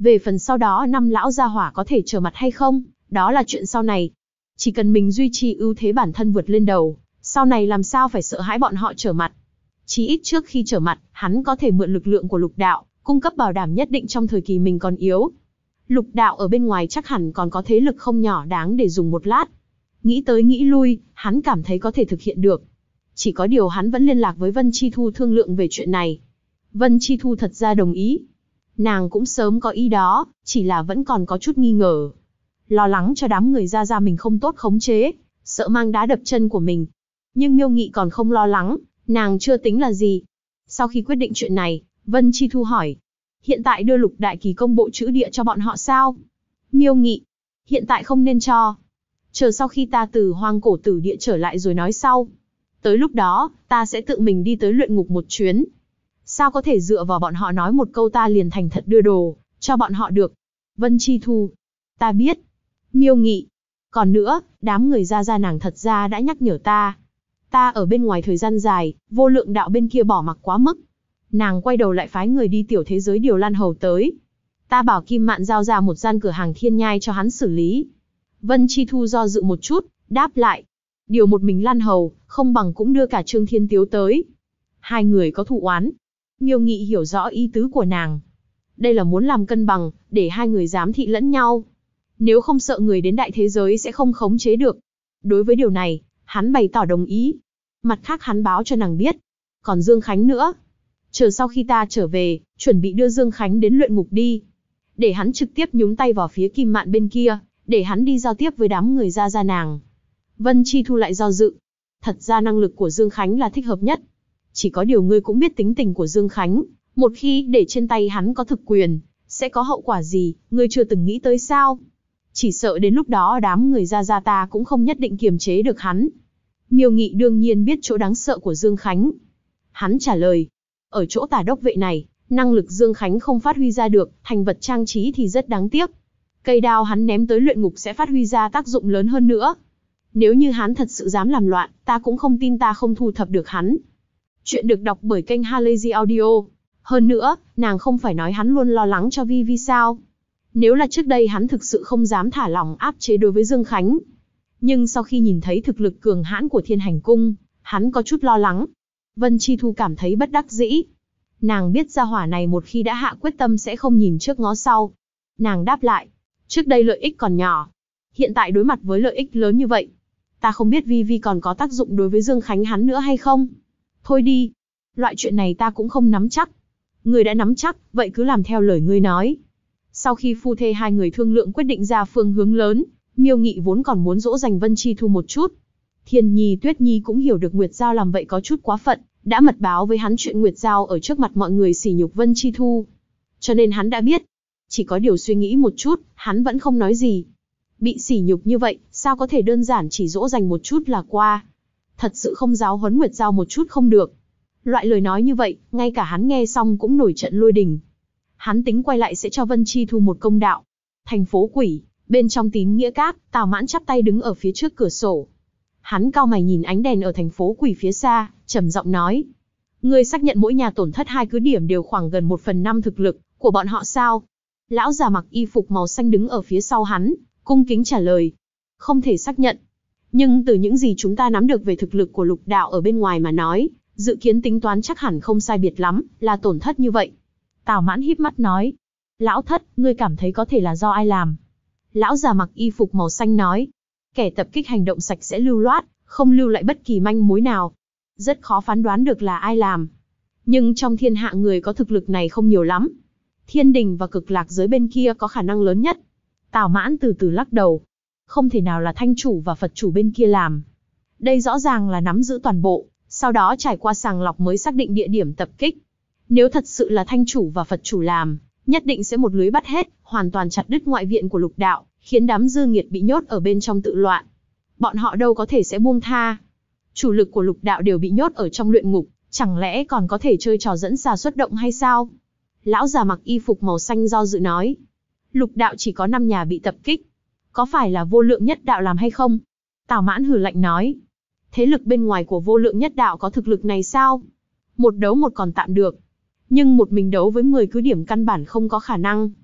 Về phần sau đó năm lão gia hỏa có thể trở mặt hay không, đó là chuyện sau này. Chỉ cần mình duy trì ưu thế bản thân vượt lên đầu, sau này làm sao phải sợ hãi bọn họ trở mặt. Chí ít trước khi trở mặt, hắn có thể mượn lực lượng của lục đạo, cung cấp bảo đảm nhất định trong thời kỳ mình còn yếu. Lục đạo ở bên ngoài chắc hẳn còn có thế lực không nhỏ đáng để dùng một lát. Nghĩ tới nghĩ lui, hắn cảm thấy có thể thực hiện được. Chỉ có điều hắn vẫn liên lạc với Vân Chi Thu thương lượng về chuyện này. Vân Chi Thu thật ra đồng ý. Nàng cũng sớm có ý đó, chỉ là vẫn còn có chút nghi ngờ. Lo lắng cho đám người ra mình không tốt khống chế, sợ mang đá đập chân của mình. Nhưng Miêu Nghị còn không lo lắng, nàng chưa tính là gì. Sau khi quyết định chuyện này, Vân Chi Thu hỏi. Hiện tại đưa Lục Đại Kỳ công bộ trữ địa cho bọn họ sao? Miêu Nghị. Hiện tại không nên cho. Chờ sau khi ta từ Hoang Cổ Tử Địa trở lại rồi nói sau. Tới lúc đó, ta sẽ tự mình đi tới luyện ngục một chuyến. Sao có thể dựa vào bọn họ nói một câu ta liền thành thật đưa đồ cho bọn họ được? Vân Chi Thu. Ta biết. Miêu Nghị. Còn nữa, đám người ra nàng thật ra đã nhắc nhở ta. Ta ở bên ngoài thời gian dài, Vô Lượng đạo bên kia bỏ mặc quá mức. Nàng quay đầu lại phái người đi tiểu thế giới điều Lan Hầu tới. Ta bảo Kim Mạn giao ra một gian cửa hàng thiên nhai cho hắn xử lý. Vân Chi Thu do dự một chút, đáp lại. Điều một mình Lan Hầu, không bằng cũng đưa cả Trương Thiên Tiếu tới. Hai người có thù oán. Miêu Nghị hiểu rõ ý tứ của nàng. Đây là muốn làm cân bằng, để hai người giám thị lẫn nhau. Nếu không sợ người đến đại thế giới sẽ không khống chế được. Đối với điều này, hắn bày tỏ đồng ý. Mặt khác hắn báo cho nàng biết. Còn Dương Khánh nữa. Chờ sau khi ta trở về, chuẩn bị đưa Dương Khánh đến luyện ngục đi. Để hắn trực tiếp nhúng tay vào phía Kim Mạn bên kia, để hắn đi giao tiếp với đám người ra nàng. Vân Chi Thu lại do dự. Thật ra năng lực của Dương Khánh là thích hợp nhất. Chỉ có điều ngươi cũng biết tính tình của Dương Khánh, một khi để trên tay hắn có thực quyền, sẽ có hậu quả gì, ngươi chưa từng nghĩ tới sao? Chỉ sợ đến lúc đó đám người ra ta cũng không nhất định kiềm chế được hắn. Miêu Nghị đương nhiên biết chỗ đáng sợ của Dương Khánh. Hắn trả lời, ở chỗ tả đốc vệ này, năng lực Dương Khánh không phát huy ra được, thành vật trang trí thì rất đáng tiếc. Cây đao hắn ném tới luyện ngục sẽ phát huy ra tác dụng lớn hơn nữa. Nếu như hắn thật sự dám làm loạn, ta cũng không tin ta không thu thập được hắn. Chuyện được đọc bởi kênh Halazy Audio. Hơn nữa, nàng không phải nói hắn luôn lo lắng cho Vi sao? Nếu là trước đây hắn thực sự không dám thả lỏng áp chế đối với Dương Khánh. Nhưng sau khi nhìn thấy thực lực cường hãn của Thiên Hành Cung, hắn có chút lo lắng. Vân Chi Thu cảm thấy bất đắc dĩ. Nàng biết gia hỏa này một khi đã hạ quyết tâm sẽ không nhìn trước ngó sau. Nàng đáp lại, trước đây lợi ích còn nhỏ. Hiện tại đối mặt với lợi ích lớn như vậy. Ta không biết Vi còn có tác dụng đối với Dương Khánh hắn nữa hay không. Thôi đi, loại chuyện này ta cũng không nắm chắc. Ngươi đã nắm chắc, vậy cứ làm theo lời ngươi nói. Sau khi phu thê hai người thương lượng quyết định ra phương hướng lớn, Miêu Nghị vốn còn muốn dỗ dành Vân Chi Thu một chút. Thiên Nhi Tuyết Nhi cũng hiểu được Nguyệt Giao làm vậy có chút quá phận, đã mật báo với hắn chuyện Nguyệt Giao ở trước mặt mọi người sỉ nhục Vân Chi Thu. Cho nên hắn đã biết. Chỉ có điều suy nghĩ một chút, hắn vẫn không nói gì. Bị sỉ nhục như vậy, sao có thể đơn giản chỉ dỗ dành một chút là qua. Thật sự không giáo huấn Nguyệt Giao một chút không được. Loại lời nói như vậy, ngay cả hắn nghe xong cũng nổi trận lôi đình. Hắn tính quay lại sẽ cho Vân Chi Thu một công đạo. Thành phố Quỷ, bên trong Tín Nghĩa Các, Tào Mãn chắp tay đứng ở phía trước cửa sổ. Hắn cau mày nhìn ánh đèn ở thành phố Quỷ phía xa, trầm giọng nói. Ngươi xác nhận mỗi nhà tổn thất 2 cứ điểm đều khoảng gần 1/5 thực lực của bọn họ sao? Lão già mặc y phục màu xanh đứng ở phía sau hắn, cung kính trả lời. Không thể xác nhận. Nhưng từ những gì chúng ta nắm được về thực lực của lục đạo ở bên ngoài mà nói, dự kiến tính toán chắc hẳn không sai biệt lắm, là tổn thất như vậy. Tào Mãn híp mắt nói. Lão thất, ngươi cảm thấy có thể là do ai làm? Lão già mặc y phục màu xanh nói. Kẻ tập kích hành động sạch sẽ lưu loát, không lưu lại bất kỳ manh mối nào. Rất khó phán đoán được là ai làm. Nhưng trong thiên hạ người có thực lực này không nhiều lắm. Thiên đình và cực lạc giới bên kia có khả năng lớn nhất. Tào Mãn từ từ lắc đầu. Không thể nào là thanh chủ và Phật chủ bên kia làm. Đây rõ ràng là nắm giữ toàn bộ, sau đó trải qua sàng lọc mới xác định địa điểm tập kích. Nếu thật sự là thanh chủ và Phật chủ làm, nhất định sẽ một lưới bắt hết, hoàn toàn chặt đứt ngoại viện của lục đạo, khiến đám dư nghiệt bị nhốt ở bên trong tự loạn. Bọn họ đâu có thể sẽ buông tha. Chủ lực của lục đạo đều bị nhốt ở trong luyện ngục, chẳng lẽ còn có thể chơi trò dẫn xà xuất động hay sao? Lão già mặc y phục màu xanh do dự nói. Lục đạo chỉ có 5 nhà bị tập kích. Có phải là Vô Lượng Nhất Đạo làm hay không? Tào Mãn hừ lạnh nói. Thế lực bên ngoài của Vô Lượng Nhất Đạo có thực lực này sao? Một đấu một còn tạm được. Nhưng một mình đấu với 10 cứ điểm căn bản không có khả năng.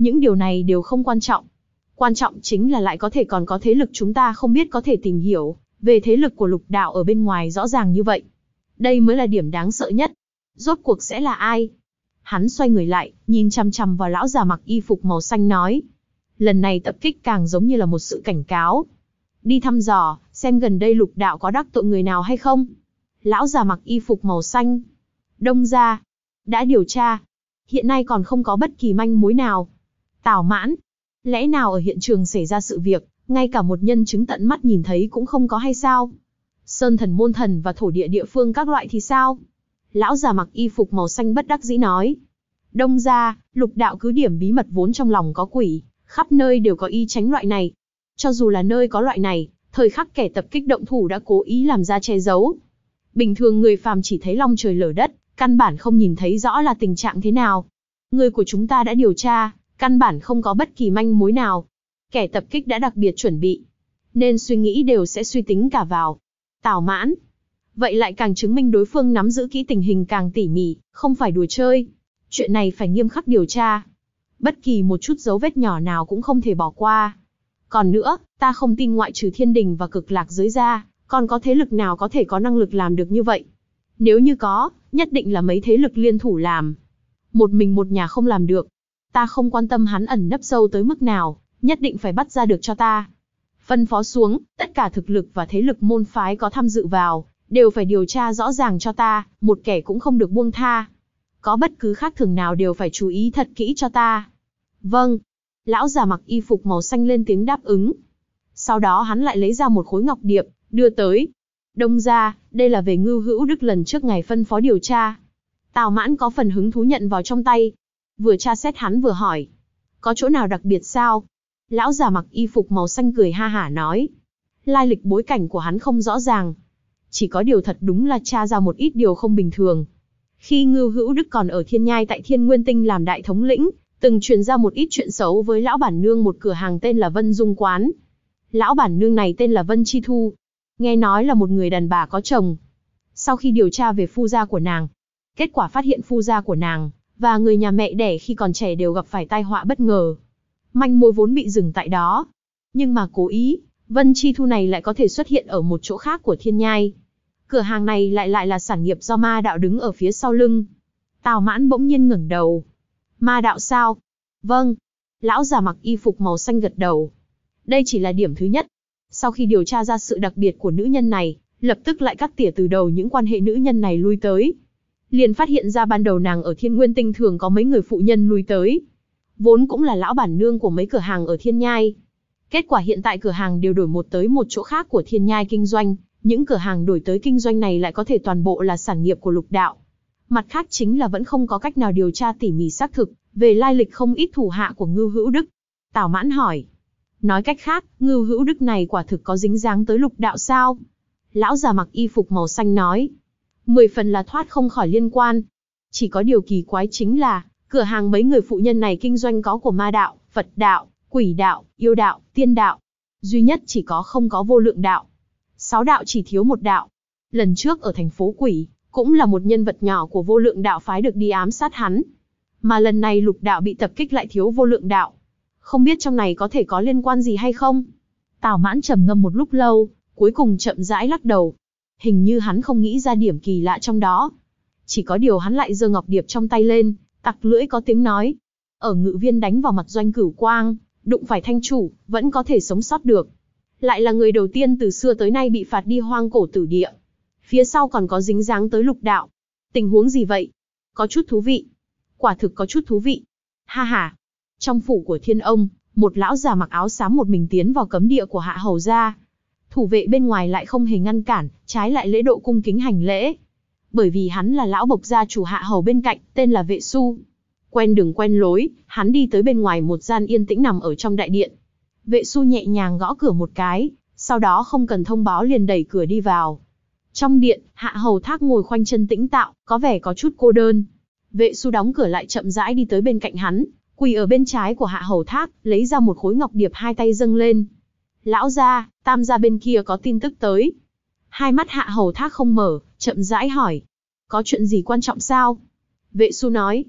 Những điều này đều không quan trọng. Quan trọng chính là lại còn có thế lực chúng ta không biết có thể tìm hiểu về thế lực của lục đạo ở bên ngoài rõ ràng như vậy. Đây mới là điểm đáng sợ nhất. Rốt cuộc sẽ là ai? Hắn xoay người lại, nhìn chằm chằm vào lão già mặc y phục màu xanh nói. Lần này tập kích càng giống như là một sự cảnh cáo. Đi thăm dò, xem gần đây lục đạo có đắc tội người nào hay không. Lão già mặc y phục màu xanh. Đông gia. Đã điều tra. Hiện nay còn không có bất kỳ manh mối nào. Tào Mãn. Lẽ nào ở hiện trường xảy ra sự việc, ngay cả một nhân chứng tận mắt nhìn thấy cũng không có hay sao? Sơn thần môn thần và thổ địa địa phương các loại thì sao? Lão già mặc y phục màu xanh bất đắc dĩ nói. Đông gia, lục đạo cứ điểm bí mật vốn trong lòng có quỷ, khắp nơi đều có ý tránh loại này. Cho dù là nơi có loại này, thời khắc kẻ tập kích động thủ đã cố ý làm ra che giấu. Bình thường người phàm chỉ thấy long trời lở đất, căn bản không nhìn thấy rõ là tình trạng thế nào. Người của chúng ta đã điều tra, căn bản không có bất kỳ manh mối nào. Kẻ tập kích đã đặc biệt chuẩn bị, nên suy nghĩ đều sẽ suy tính cả vào. Tào Mãn. Vậy lại càng chứng minh đối phương nắm giữ kỹ tình hình càng tỉ mỉ, không phải đùa chơi. Chuyện này phải nghiêm khắc điều tra. Bất kỳ một chút dấu vết nhỏ nào cũng không thể bỏ qua. Còn nữa, ta không tin ngoại trừ thiên đình và cực lạc giới ra, còn có thế lực nào có thể có năng lực làm được như vậy. Nếu như có, nhất định là mấy thế lực liên thủ làm. Một mình một nhà không làm được. Ta không quan tâm hắn ẩn nấp sâu tới mức nào, nhất định phải bắt ra được cho ta. Phân phó xuống, tất cả thực lực và thế lực môn phái có tham dự vào, đều phải điều tra rõ ràng cho ta, một kẻ cũng không được buông tha. Có bất cứ khác thường nào đều phải chú ý thật kỹ cho ta. Vâng. Lão già mặc y phục màu xanh lên tiếng đáp ứng. Sau đó hắn lại lấy ra một khối ngọc điệp, đưa tới. Đông gia, đây là về Ngưu Hữu Đức lần trước ngài phân phó điều tra. Tào Mãn có phần hứng thú nhận vào trong tay. Vừa tra xét hắn vừa hỏi. Có chỗ nào đặc biệt sao? Lão già mặc y phục màu xanh cười ha hả nói. Lai lịch bối cảnh của hắn không rõ ràng. Chỉ có điều thật đúng là tra ra một ít điều không bình thường. Khi Ngưu Hữu Đức còn ở Thiên Nhai tại Thiên Nguyên Tinh làm đại thống lĩnh, từng truyền ra một ít chuyện xấu với lão bản nương một cửa hàng tên là Vân Dung Quán. Lão bản nương này tên là Vân Chi Thu. Nghe nói là một người đàn bà có chồng. Sau khi điều tra về phu gia của nàng, kết quả phát hiện phu gia của nàng và người nhà mẹ đẻ khi còn trẻ đều gặp phải tai họa bất ngờ. Manh mối vốn bị dừng tại đó. Nhưng mà cố ý, Vân Chi Thu này lại có thể xuất hiện ở một chỗ khác của Thiên Nhai. Cửa hàng này lại là sản nghiệp do ma đạo đứng ở phía sau lưng. Tào Mãn bỗng nhiên ngẩng đầu. Ma đạo sao? Vâng. Lão già mặc y phục màu xanh gật đầu. Đây chỉ là điểm thứ nhất. Sau khi điều tra ra sự đặc biệt của nữ nhân này, lập tức lại cắt tỉa từ đầu những quan hệ nữ nhân này lui tới. Liền phát hiện ra ban đầu nàng ở Thiên Nguyên Tinh thường có mấy người phụ nhân lui tới. Vốn cũng là lão bản nương của mấy cửa hàng ở Thiên Nhai. Kết quả hiện tại cửa hàng đều đổi một tới một chỗ khác của Thiên Nhai kinh doanh. Những cửa hàng đổi tới kinh doanh này lại có thể toàn bộ là sản nghiệp của lục đạo. Mặt khác chính là vẫn không có cách nào điều tra tỉ mỉ xác thực về lai lịch không ít thủ hạ của Ngưu Hữu Đức. Tào Mãn hỏi. Nói cách khác, Ngưu Hữu Đức này quả thực có dính dáng tới lục đạo sao? Lão già mặc y phục màu xanh nói. 10 phần là thoát không khỏi liên quan. Chỉ có điều kỳ quái chính là, cửa hàng mấy người phụ nhân này kinh doanh có của ma đạo, Phật đạo, quỷ đạo, yêu đạo, tiên đạo. Duy nhất chỉ có không có vô lượng đạo. 6 đạo chỉ thiếu một đạo. Lần trước ở thành phố Quỷ, cũng là một nhân vật nhỏ của vô lượng đạo phái được đi ám sát hắn. Mà lần này lục đạo bị tập kích lại thiếu vô lượng đạo. Không biết trong này có thể có liên quan gì hay không? Tào Mãn trầm ngâm một lúc lâu, cuối cùng chậm rãi lắc đầu. Hình như hắn không nghĩ ra điểm kỳ lạ trong đó. Chỉ có điều hắn lại giơ ngọc điệp trong tay lên, tặc lưỡi có tiếng nói. Ở Ngự Viên đánh vào mặt Doanh Cửu Quang, đụng phải thanh chủ, vẫn có thể sống sót được. Lại là người đầu tiên từ xưa tới nay bị phạt đi hoang cổ tử địa. Phía sau còn có dính dáng tới lục đạo. Tình huống gì vậy? Có chút thú vị. Quả thực có chút thú vị. Ha ha. Trong phủ của Thiên Ông, một lão già mặc áo xám một mình tiến vào cấm địa của Hạ Hầu gia. Thủ vệ bên ngoài lại không hề ngăn cản, trái lại lễ độ cung kính hành lễ. Bởi vì hắn là lão bộc gia chủ Hạ Hầu bên cạnh, tên là Vệ Su. Quen đường quen lối, hắn đi tới bên ngoài một gian yên tĩnh nằm ở trong đại điện. Vệ Su nhẹ nhàng gõ cửa một cái, sau đó không cần thông báo liền đẩy cửa đi vào. Trong điện, Hạ Hầu Thác ngồi khoanh chân tĩnh tạo, có vẻ có chút cô đơn. Vệ Su đóng cửa lại chậm rãi đi tới bên cạnh hắn, quỳ ở bên trái của Hạ Hầu Thác, lấy ra một khối ngọc điệp hai tay dâng lên. Lão gia, Tam gia bên kia có tin tức tới. Hai mắt Hạ Hầu Thác không mở, chậm rãi hỏi. Có chuyện gì quan trọng sao? Vệ Su nói.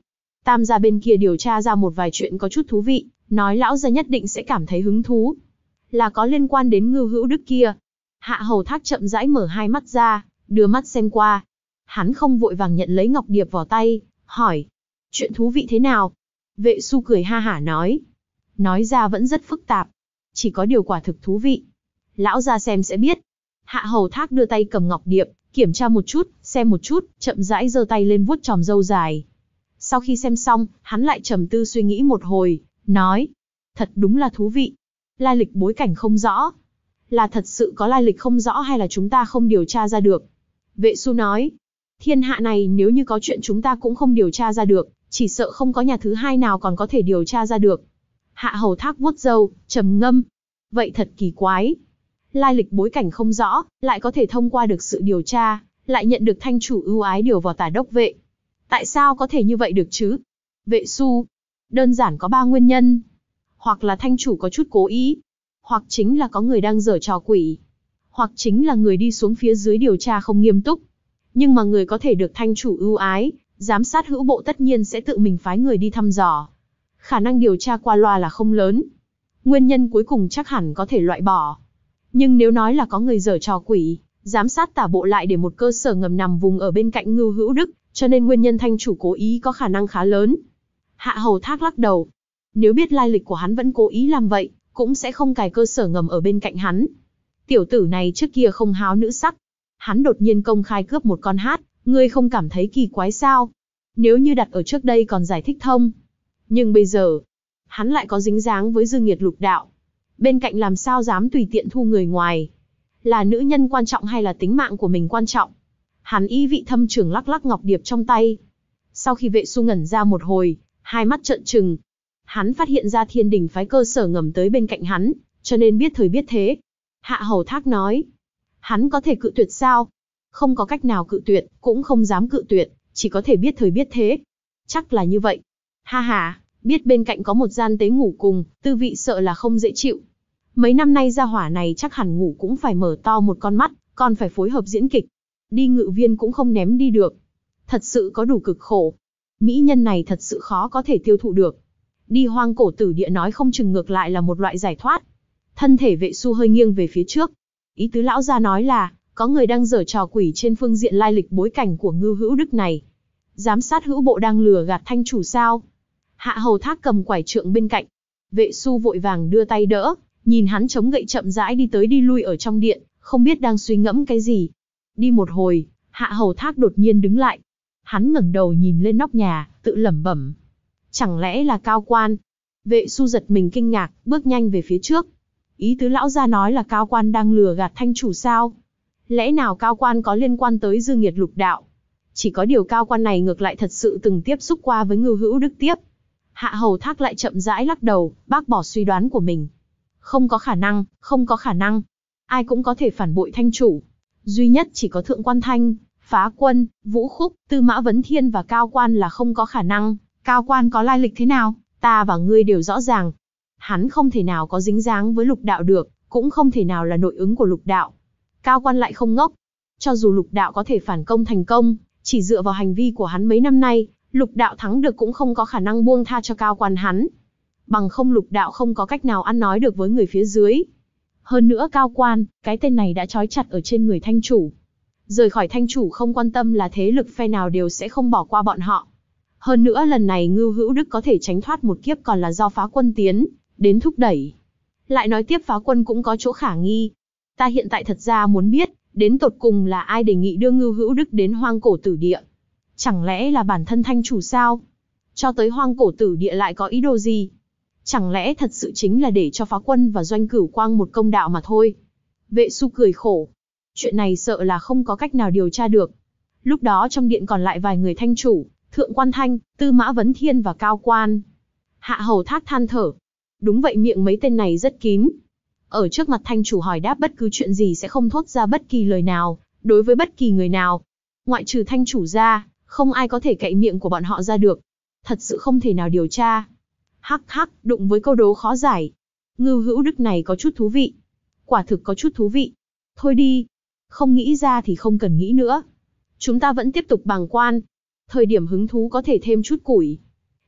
Tam gia bên kia điều tra ra một vài chuyện có chút thú vị, nói lão gia nhất định sẽ cảm thấy hứng thú. Là có liên quan đến Ngưu Hữu Đức kia. Hạ Hầu Thác chậm rãi mở hai mắt ra, đưa mắt xem qua. Hắn không vội vàng nhận lấy ngọc điệp vào tay, hỏi. Chuyện thú vị thế nào? Vệ Su cười ha hả nói. Nói ra vẫn rất phức tạp. Chỉ có điều quả thực thú vị. Lão gia xem sẽ biết. Hạ Hầu Thác đưa tay cầm ngọc điệp, kiểm tra một chút, xem một chút, chậm rãi giơ tay lên vuốt chòm râu dài. Sau khi xem xong, hắn lại trầm tư suy nghĩ một hồi, nói. Thật đúng là thú vị. Lai lịch bối cảnh không rõ. Là thật sự có lai lịch không rõ hay là chúng ta không điều tra ra được? Vệ Su nói. Thiên hạ này nếu như có chuyện chúng ta cũng không điều tra ra được, chỉ sợ không có nhà thứ hai nào còn có thể điều tra ra được. Hạ Hầu Thác vuốt râu, trầm ngâm. Vậy thật kỳ quái. Lai lịch bối cảnh không rõ, lại có thể thông qua được sự điều tra, lại nhận được thanh chủ ưu ái điều vào Tả Đốc vệ. Tại sao có thể như vậy được chứ? Vệ Su. Đơn giản có 3 nguyên nhân. Hoặc là thanh chủ có chút cố ý. Hoặc chính là có người đang giở trò quỷ. Hoặc chính là người đi xuống phía dưới điều tra không nghiêm túc. Nhưng mà người có thể được thanh chủ ưu ái, giám sát hữu bộ tất nhiên sẽ tự mình phái người đi thăm dò. Khả năng điều tra qua loa là không lớn. Nguyên nhân cuối cùng chắc hẳn có thể loại bỏ. Nhưng nếu nói là có người giở trò quỷ, giám sát Tả bộ lại để một cơ sở ngầm nằm vùng ở bên cạnh Ngưu Hữu Đức, cho nên nguyên nhân thanh chủ cố ý có khả năng khá lớn. Hạ Hầu Thác lắc đầu. Nếu biết lai lịch của hắn vẫn cố ý làm vậy, cũng sẽ không cài cơ sở ngầm ở bên cạnh hắn. Tiểu tử này trước kia không háo nữ sắc. Hắn đột nhiên công khai cướp một con hát, ngươi không cảm thấy kỳ quái sao? Nếu như đặt ở trước đây còn giải thích thông. Nhưng bây giờ, hắn lại có dính dáng với Dương Nghiệt lục đạo. Bên cạnh làm sao dám tùy tiện thu người ngoài? Là nữ nhân quan trọng hay là tính mạng của mình quan trọng? Hắn ý vị thâm trường lắc lắc ngọc điệp trong tay. Sau khi Vệ Su ngẩn ra một hồi, hai mắt trợn trừng. Hắn phát hiện ra Thiên Đình phái cơ sở ngầm tới bên cạnh hắn, cho nên biết thời biết thế. Hạ Hầu Thác nói. Hắn có thể cự tuyệt sao? Không có cách nào cự tuyệt, cũng không dám cự tuyệt, chỉ có thể biết thời biết thế. Chắc là như vậy. Ha ha, biết bên cạnh có một gian tế ngủ cùng, tư vị sợ là không dễ chịu. Mấy năm nay gia hỏa này chắc hẳn ngủ cũng phải mở to một con mắt, còn phải phối hợp diễn kịch. Đi ngự viên cũng không ném đi được. Thật sự có đủ cực khổ. Mỹ nhân này thật sự khó có thể tiêu thụ được. Đi hoang cổ tử địa nói không chừng ngược lại là một loại giải thoát. Thân thể Vệ Su hơi nghiêng về phía trước. Ý tứ lão gia nói là, có người đang giở trò quỷ trên phương diện lai lịch bối cảnh của Ngưu Hữu Đức này. Giám sát hữu bộ đang lừa gạt thanh chủ sao? Hạ Hầu Thác cầm quải trượng bên cạnh. Vệ Su vội vàng đưa tay đỡ, nhìn hắn chống gậy chậm rãi đi tới đi lui ở trong điện, không biết đang suy ngẫm cái gì. Đi một hồi, Hạ Hầu Thác đột nhiên đứng lại. Hắn ngẩng đầu nhìn lên nóc nhà, tự lẩm bẩm. Chẳng lẽ là cao quan? Vệ Su giật mình kinh ngạc, bước nhanh về phía trước. Ý tứ lão gia nói là cao quan đang lừa gạt thanh chủ sao? Lẽ nào cao quan có liên quan tới Dương Nghiệt lục đạo? Chỉ có điều cao quan này ngược lại thật sự từng tiếp xúc qua với Ngưu Hữu Đức tiếp. Hạ Hầu Thác lại chậm rãi lắc đầu, bác bỏ suy đoán của mình. Không có khả năng, không có khả năng. Ai cũng có thể phản bội thanh chủ. Duy nhất chỉ có Thượng Quan Thanh, Phá Quân, Vũ Khúc, Tư Mã Vấn Thiên và Cao Quan là không có khả năng. Cao Quan có lai lịch thế nào, ta và ngươi đều rõ ràng. Hắn không thể nào có dính dáng với lục đạo được, cũng không thể nào là nội ứng của lục đạo. Cao Quan lại không ngốc. Cho dù lục đạo có thể phản công thành công, chỉ dựa vào hành vi của hắn mấy năm nay, lục đạo thắng được cũng không có khả năng buông tha cho Cao Quan hắn. Bằng không lục đạo không có cách nào ăn nói được với người phía dưới. Hơn nữa Cao Quan, cái tên này đã trói chặt ở trên người thanh chủ. Rời khỏi thanh chủ không quan tâm là thế lực phe nào đều sẽ không bỏ qua bọn họ. Hơn nữa lần này Ngưu Hữu Đức có thể tránh thoát một kiếp còn là do Phá Quân tiến đến thúc đẩy. Lại nói tiếp Phá Quân cũng có chỗ khả nghi. Ta hiện tại thật ra muốn biết, đến tột cùng là ai đề nghị đưa Ngưu Hữu Đức đến hoang cổ tử địa? Chẳng lẽ là bản thân thanh chủ sao? Cho tới hoang cổ tử địa lại có ý đồ gì? Chẳng lẽ thật sự chính là để cho Phá Quân và Doanh Cửu Quang một công đạo mà thôi? Vệ Su cười khổ. Chuyện này sợ là không có cách nào điều tra được. Lúc đó trong điện còn lại vài người thanh chủ, Thượng Quan Thanh, Tư Mã Vấn Thiên và Cao Quan. Hạ Hầu Thác than thở. Đúng vậy, miệng mấy tên này rất kín. Ở trước mặt thanh chủ hỏi đáp bất cứ chuyện gì sẽ không thốt ra bất kỳ lời nào, đối với bất kỳ người nào. Ngoại trừ thanh chủ ra, không ai có thể cậy miệng của bọn họ ra được. Thật sự không thể nào điều tra. Hắc hắc, đụng với câu đố khó giải. Ngưu Hữu Đức này có chút thú vị. Quả thực có chút thú vị. Thôi đi. Không nghĩ ra thì không cần nghĩ nữa. Chúng ta vẫn tiếp tục bàng quan. Thời điểm hứng thú có thể thêm chút củi.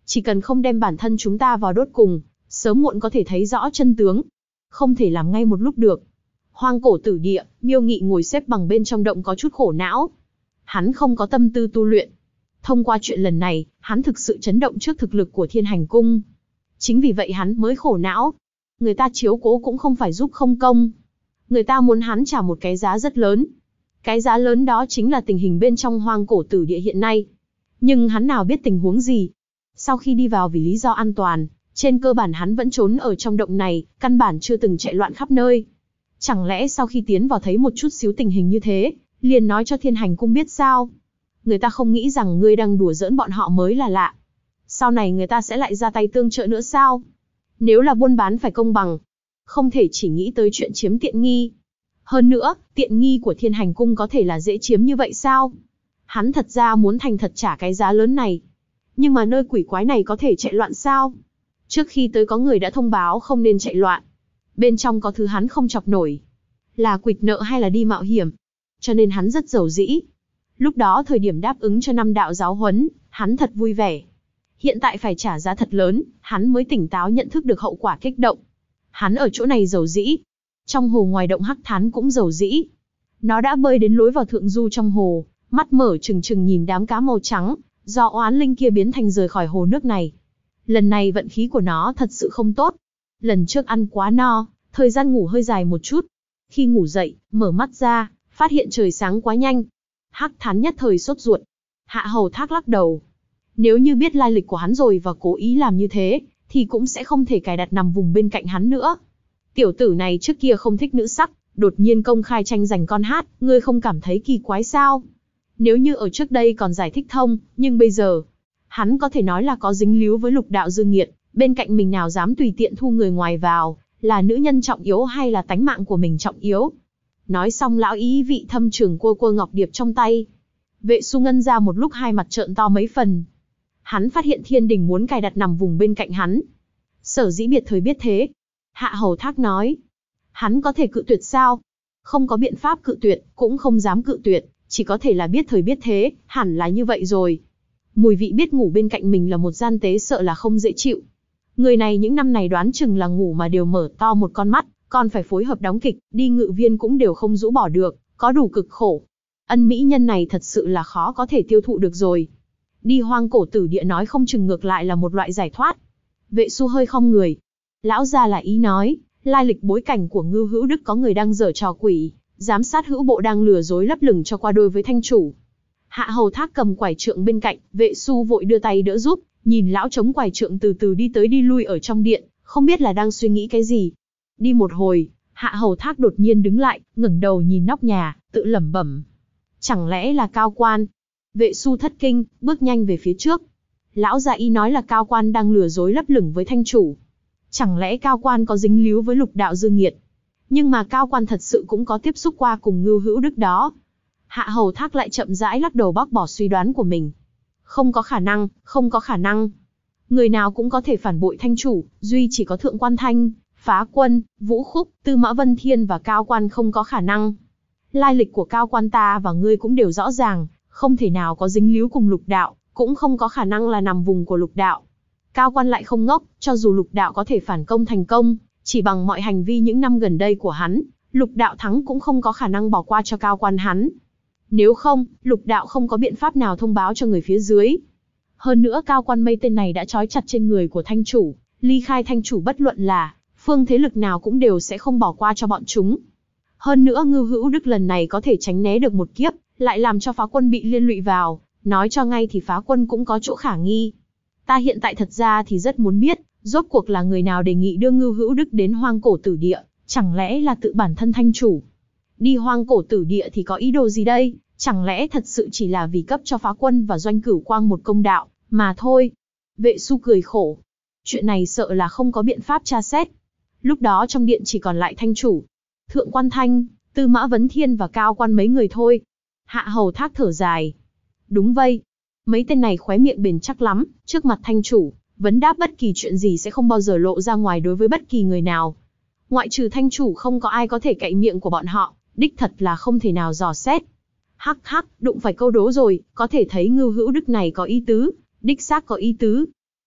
Chỉ cần không đem bản thân chúng ta vào đốt cùng, sớm muộn có thể thấy rõ chân tướng. Không thể làm ngay một lúc được. Hoang cổ tử địa, Miêu Nghị ngồi xếp bằng bên trong động có chút khổ não. Hắn không có tâm tư tu luyện. Thông qua chuyện lần này, hắn thực sự chấn động trước thực lực của Thiên Hành Cung. Chính vì vậy hắn mới khổ não. Người ta chiếu cố cũng không phải giúp không công. Người ta muốn hắn trả một cái giá rất lớn. Cái giá lớn đó chính là tình hình bên trong hoang cổ tử địa hiện nay. Nhưng hắn nào biết tình huống gì. Sau khi đi vào vì lý do an toàn, trên cơ bản hắn vẫn trốn ở trong động này, căn bản chưa từng chạy loạn khắp nơi. Chẳng lẽ sau khi tiến vào thấy một chút xíu tình hình như thế, liền nói cho Thiên Hành Cung biết sao? Người ta không nghĩ rằng ngươi đang đùa giỡn bọn họ mới là lạ. Sau này người ta sẽ lại ra tay tương trợ nữa sao? Nếu là buôn bán phải công bằng, không thể chỉ nghĩ tới chuyện chiếm tiện nghi. Hơn nữa, tiện nghi của Thiên Hành Cung có thể là dễ chiếm như vậy sao? Hắn thật ra muốn thành thật trả cái giá lớn này. Nhưng mà nơi quỷ quái này có thể chạy loạn sao? Trước khi tới có người đã thông báo không nên chạy loạn. Bên trong có thứ hắn không chọc nổi. Là quỵt nợ hay là đi mạo hiểm. Cho nên hắn rất giàu dĩ. Lúc đó thời điểm đáp ứng cho 5 đạo giáo huấn, hắn thật vui vẻ. Hiện tại phải trả giá thật lớn, hắn mới tỉnh táo nhận thức được hậu quả kích động. Hắn ở chỗ này giàu dĩ. Trong hồ ngoài động hắc thán cũng giàu dĩ. Nó đã bơi đến lối vào thượng du trong hồ, mắt mở trừng trừng nhìn đám cá màu trắng, do oán linh kia biến thành rời khỏi hồ nước này. Lần này vận khí của nó thật sự không tốt. Lần trước ăn quá no, thời gian ngủ hơi dài một chút. Khi ngủ dậy, mở mắt ra, phát hiện trời sáng quá nhanh. Hắc thán nhất thời sốt ruột. Hạ Hầu Thác lắc đầu. Nếu như biết lai lịch của hắn rồi và cố ý làm như thế, thì cũng sẽ không thể cài đặt nằm vùng bên cạnh hắn nữa. Tiểu tử này trước kia không thích nữ sắc, đột nhiên công khai tranh giành con hát, ngươi không cảm thấy kỳ quái sao? Nếu như ở trước đây còn giải thích thông, nhưng bây giờ, hắn có thể nói là có dính líu với lục đạo dương nghiệt, bên cạnh mình nào dám tùy tiện thu người ngoài vào, là nữ nhân trọng yếu hay là tánh mạng của mình trọng yếu. Nói xong lão ý vị thâm trường cua ngọc điệp trong tay. Vệ Su ngân ra một lúc hai mặt trợn to mấy phần. Hắn phát hiện Thiên Đình muốn cài đặt nằm vùng bên cạnh hắn. Sở dĩ biệt thời biết thế. Hạ Hầu Thác nói. Hắn có thể cự tuyệt sao? Không có biện pháp cự tuyệt, cũng không dám cự tuyệt, chỉ có thể là biết thời biết thế, hẳn là như vậy rồi. Mùi vị biết ngủ bên cạnh mình là một gian tế sợ là không dễ chịu. Người này những năm này đoán chừng là ngủ mà đều mở to một con mắt, còn phải phối hợp đóng kịch, đi ngự viên cũng đều không rũ bỏ được, có đủ cực khổ. Ân mỹ nhân này thật sự là khó có thể tiêu thụ được rồi. Đi hoang cổ tử địa nói không chừng ngược lại là một loại giải thoát. Vệ Su hơi khom người. Lão gia là ý nói, lai lịch bối cảnh của Ngưu Hữu Đức có người đang giở trò quỷ, giám sát hữu bộ đang lừa dối lấp lửng cho qua đôi với thanh chủ. Hạ Hầu Thác cầm quải trượng bên cạnh, Vệ Su vội đưa tay đỡ giúp, nhìn lão chống quải trượng từ từ đi tới đi lui ở trong điện, không biết là đang suy nghĩ cái gì. Đi một hồi, Hạ Hầu Thác đột nhiên đứng lại, ngẩng đầu nhìn nóc nhà, tự lẩm bẩm. Chẳng lẽ là Cao Quan? Vệ Su thất kinh, bước nhanh về phía trước. Lão già y nói là Cao Quan đang lừa dối lấp lửng với thanh chủ. Chẳng lẽ Cao Quan có dính líu với lục đạo dương nghiệt? Nhưng mà Cao Quan thật sự cũng có tiếp xúc qua cùng Ngưu Hữu Đức đó. Hạ Hầu Thác lại chậm rãi lắc đầu bác bỏ suy đoán của mình. Không có khả năng, không có khả năng. Người nào cũng có thể phản bội thanh chủ, duy chỉ có Thượng Quan Thanh, Phá Quân, Vũ Khúc, Tư Mã Vân Thiên và Cao Quan không có khả năng. Lai lịch của Cao Quan ta và ngươi cũng đều rõ ràng, không thể nào có dính líu cùng lục đạo, cũng không có khả năng là nằm vùng của lục đạo. Cao Quan lại không ngốc, cho dù lục đạo có thể phản công thành công, chỉ bằng mọi hành vi những năm gần đây của hắn, lục đạo thắng cũng không có khả năng bỏ qua cho Cao Quan hắn. Nếu không, lục đạo không có biện pháp nào thông báo cho người phía dưới. Hơn nữa Cao Quan mây tên này đã trói chặt trên người của thanh chủ, ly khai thanh chủ bất luận là phương thế lực nào cũng đều sẽ không bỏ qua cho bọn chúng. Hơn nữa Ngưu Hữu Đức lần này có thể tránh né được một kiếp, lại làm cho Phá Quân bị liên lụy vào, nói cho ngay thì Phá Quân cũng có chỗ khả nghi. Ta hiện tại thật ra thì rất muốn biết, rốt cuộc là người nào đề nghị đưa Ngưu Hữu Đức đến hoang cổ tử địa, chẳng lẽ là tự bản thân thanh chủ? Đi hoang cổ tử địa thì có ý đồ gì đây? Chẳng lẽ thật sự chỉ là vì cấp cho Phá Quân và Doanh Cửu Quang một công đạo, mà thôi? Vệ Su cười khổ. Chuyện này sợ là không có biện pháp tra xét. Lúc đó trong điện chỉ còn lại thanh chủ, Thượng Quan Thanh, Tư Mã Vấn Thiên và Cao Quan mấy người thôi. Hạ Hầu Thác thở dài. Đúng vậy. Mấy tên này khóe miệng bền chắc lắm, trước mặt thanh chủ, vấn đáp bất kỳ chuyện gì sẽ không bao giờ lộ ra ngoài đối với bất kỳ người nào. Ngoại trừ thanh chủ không có ai có thể cậy miệng của bọn họ, đích thật là không thể nào dò xét. Hắc hắc, đụng phải câu đố rồi, có thể thấy Ngưu Hữu Đức này có ý tứ, đích xác có ý tứ.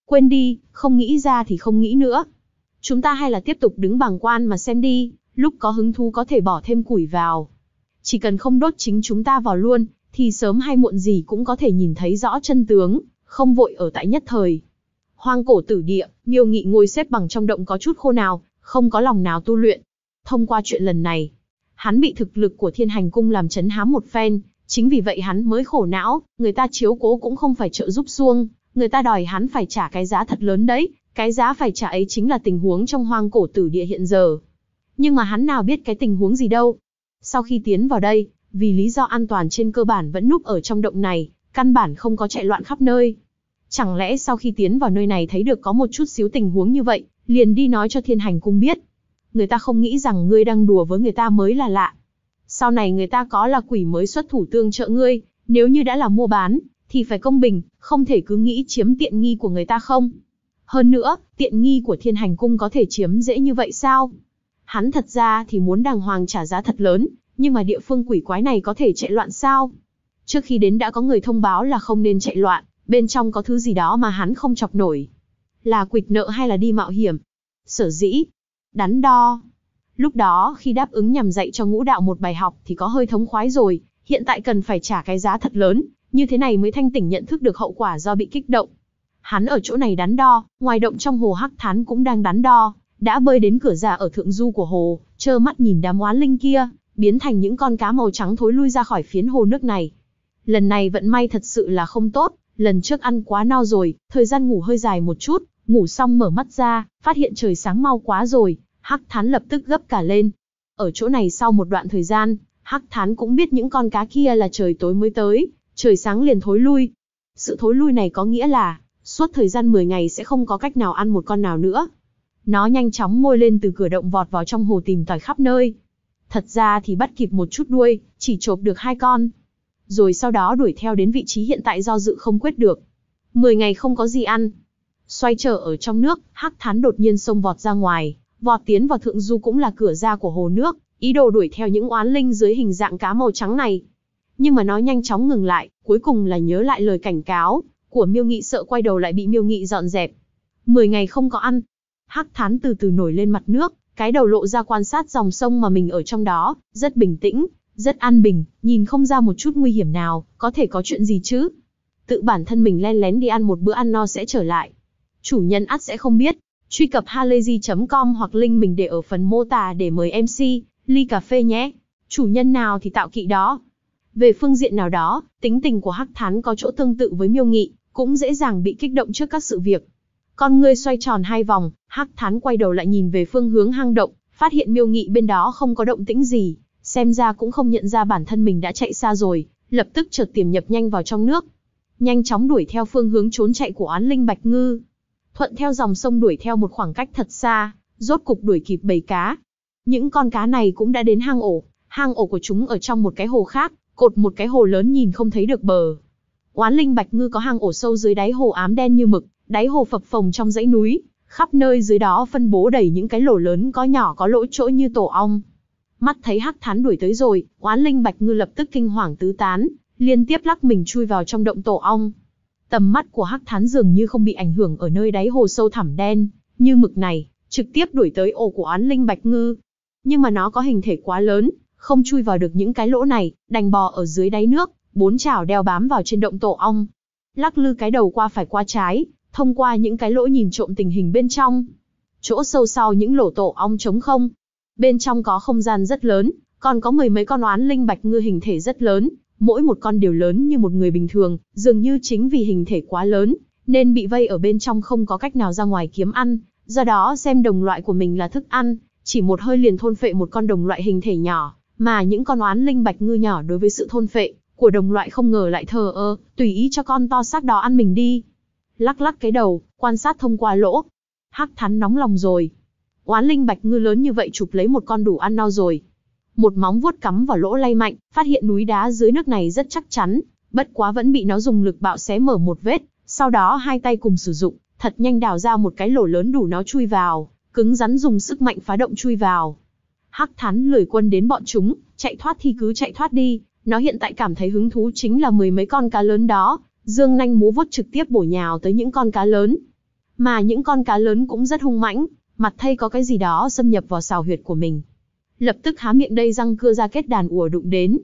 Quên đi, không nghĩ ra thì không nghĩ nữa. Chúng ta hay là tiếp tục đứng bàng quan mà xem đi, lúc có hứng thú có thể bỏ thêm củi vào. Chỉ cần không đốt chính chúng ta vào luôn, thì sớm hay muộn gì cũng có thể nhìn thấy rõ chân tướng, không vội ở tại nhất thời. Hoang cổ tử địa, Miêu Nghị ngồi xếp bằng trong động có chút khô nào, không có lòng nào tu luyện. Thông qua chuyện lần này, hắn bị thực lực của Thiên Hành Cung làm chấn hám một phen, chính vì vậy hắn mới khổ não, người ta chiếu cố cũng không phải trợ giúp xuông, người ta đòi hắn phải trả cái giá thật lớn đấy, cái giá phải trả ấy chính là tình huống trong hoang cổ tử địa hiện giờ. Nhưng mà hắn nào biết cái tình huống gì đâu. Sau khi tiến vào đây, vì lý do an toàn trên cơ bản vẫn núp ở trong động này, căn bản không có chạy loạn khắp nơi. Chẳng lẽ sau khi tiến vào nơi này thấy được có một chút xíu tình huống như vậy, liền đi nói cho Thiên Hành Cung biết. Người ta không nghĩ rằng ngươi đang đùa với người ta mới là lạ. Sau này người ta có là quỷ mới xuất thủ tương trợ ngươi, nếu như đã là mua bán, thì phải công bình, không thể cứ nghĩ chiếm tiện nghi của người ta không. Hơn nữa, tiện nghi của Thiên Hành Cung có thể chiếm dễ như vậy sao? Hắn thật ra thì muốn đàng hoàng trả giá thật lớn, nhưng mà địa phương quỷ quái này có thể chạy loạn sao? Trước khi đến đã có người thông báo là không nên chạy loạn, bên trong có thứ gì đó mà hắn không chọc nổi. Là quỵt nợ hay là đi mạo hiểm? Sở dĩ đắn đo. Lúc đó khi đáp ứng nhằm dạy cho Ngũ Đạo một bài học thì có hơi thống khoái rồi, hiện tại cần phải trả cái giá thật lớn, như thế này mới thanh tỉnh nhận thức được hậu quả do bị kích động. Hắn ở chỗ này đắn đo, ngoài động trong hồ Hắc Thán cũng đang đắn đo, đã bơi đến cửa ra ở thượng du của hồ, trơ mắt nhìn đám oán linh kia, biến thành những con cá màu trắng thối lui ra khỏi phiến hồ nước này. Lần này vận may thật sự là không tốt, lần trước ăn quá no rồi, thời gian ngủ hơi dài một chút, ngủ xong mở mắt ra, phát hiện trời sáng mau quá rồi, Hắc Thán lập tức gấp cả lên. Ở chỗ này sau một đoạn thời gian, Hắc Thán cũng biết những con cá kia là trời tối mới tới, trời sáng liền thối lui. Sự thối lui này có nghĩa là, suốt thời gian 10 ngày sẽ không có cách nào ăn một con nào nữa. Nó nhanh chóng ngoi lên từ cửa động vọt vào trong hồ tìm tòi khắp nơi. Thật ra thì bắt kịp một chút đuôi, chỉ chộp được 2 con. Rồi sau đó đuổi theo đến vị trí hiện tại do dự không quyết được. 10 ngày không có gì ăn. Xoay trở ở trong nước, Hắc Thán đột nhiên xông vọt ra ngoài, vọt tiến vào thượng du cũng là cửa ra của hồ nước, ý đồ đuổi theo những oán linh dưới hình dạng cá màu trắng này. Nhưng mà nó nhanh chóng ngừng lại, cuối cùng là nhớ lại lời cảnh cáo của Miêu Nghị, sợ quay đầu lại bị Miêu Nghị dọn dẹp. 10 ngày không có ăn. Hắc Thán từ từ nổi lên mặt nước, cái đầu lộ ra quan sát dòng sông mà mình ở trong đó, rất bình tĩnh, rất an bình, nhìn không ra một chút nguy hiểm nào, có thể có chuyện gì chứ? Tự bản thân mình len lén đi ăn một bữa ăn no sẽ trở lại. Chủ nhân ắt sẽ không biết. Truy cập halayzi.com hoặc link mình để ở phần mô tả để mời MC, ly cà phê nhé. Chủ nhân nào thì tạo kỵ đó. Về phương diện nào đó, tính tình của Hắc Thán có chỗ tương tự với Miêu Nghị, cũng dễ dàng bị kích động trước các sự việc. Con ngươi xoay tròn 2 vòng, Hắc Thán quay đầu lại nhìn về phương hướng hang động, phát hiện Miêu Nghị bên đó không có động tĩnh gì, xem ra cũng không nhận ra bản thân mình đã chạy xa rồi, lập tức chợt tiềm nhập nhanh vào trong nước. Nhanh chóng đuổi theo phương hướng trốn chạy của oán linh Bạch Ngư. Thuận theo dòng sông đuổi theo một khoảng cách thật xa, rốt cục đuổi kịp bầy cá. Những con cá này cũng đã đến hang ổ của chúng ở trong một cái hồ khác, cột một cái hồ lớn nhìn không thấy được bờ. Oán linh Bạch Ngư có hang ổ sâu dưới đáy hồ ám đen như mực, đáy hồ phập phồng trong dãy núi, khắp nơi dưới đó phân bố đầy những cái lỗ lớn có nhỏ có lỗ chỗ như tổ ong. Mắt thấy Hắc Thán đuổi tới rồi, oán linh Bạch Ngư lập tức kinh hoàng tứ tán, liên tiếp lắc mình chui vào trong động tổ ong. Tầm mắt của Hắc Thán dường như không bị ảnh hưởng ở nơi đáy hồ sâu thẳm đen như mực này, trực tiếp đuổi tới ổ của oán linh Bạch Ngư. Nhưng mà nó có hình thể quá lớn, không chui vào được những cái lỗ này, đành bò ở dưới đáy nước, 4 chảo đeo bám vào trên động tổ ong. Lắc lư cái đầu qua phải qua trái, thông qua những cái lỗ nhìn trộm tình hình bên trong. Chỗ sâu sau những lỗ tổ ong trống không. Bên trong có không gian rất lớn, còn có 10 mấy con oán linh Bạch Ngư hình thể rất lớn, mỗi một con đều lớn như một người bình thường, dường như chính vì hình thể quá lớn, nên bị vây ở bên trong không có cách nào ra ngoài kiếm ăn, do đó xem đồng loại của mình là thức ăn, chỉ một hơi liền thôn phệ một con đồng loại hình thể nhỏ, mà những con oán linh Bạch Ngư nhỏ đối với sự thôn phệ của đồng loại không ngờ lại thờ ơ, tùy ý cho con to xác đó ăn mình đi. Lắc lắc cái đầu, quan sát thông qua lỗ. Hắc Thán nóng lòng rồi. Oán linh Bạch Ngư lớn như vậy chụp lấy một con đủ ăn no rồi. Một móng vuốt cắm vào lỗ lay mạnh, phát hiện núi đá dưới nước này rất chắc chắn, bất quá vẫn bị nó dùng lực bạo xé mở một vết, sau đó 2 tay cùng sử dụng, thật nhanh đào ra một cái lỗ lớn đủ nó chui vào, cứng rắn dùng sức mạnh phá động chui vào. Hắc Thán lười quân đến bọn chúng, chạy thoát thì cứ chạy thoát đi, nó hiện tại cảm thấy hứng thú chính là 10 mấy con cá lớn đó, dương nanh múa vuốt trực tiếp bổ nhào tới những con cá lớn. Mà những con cá lớn cũng rất hung mãnh, mặt thấy có cái gì đó xâm nhập vào sào huyệt của mình. Lập tức há miệng đầy răng cưa ra kết đàn ùa đụng đến.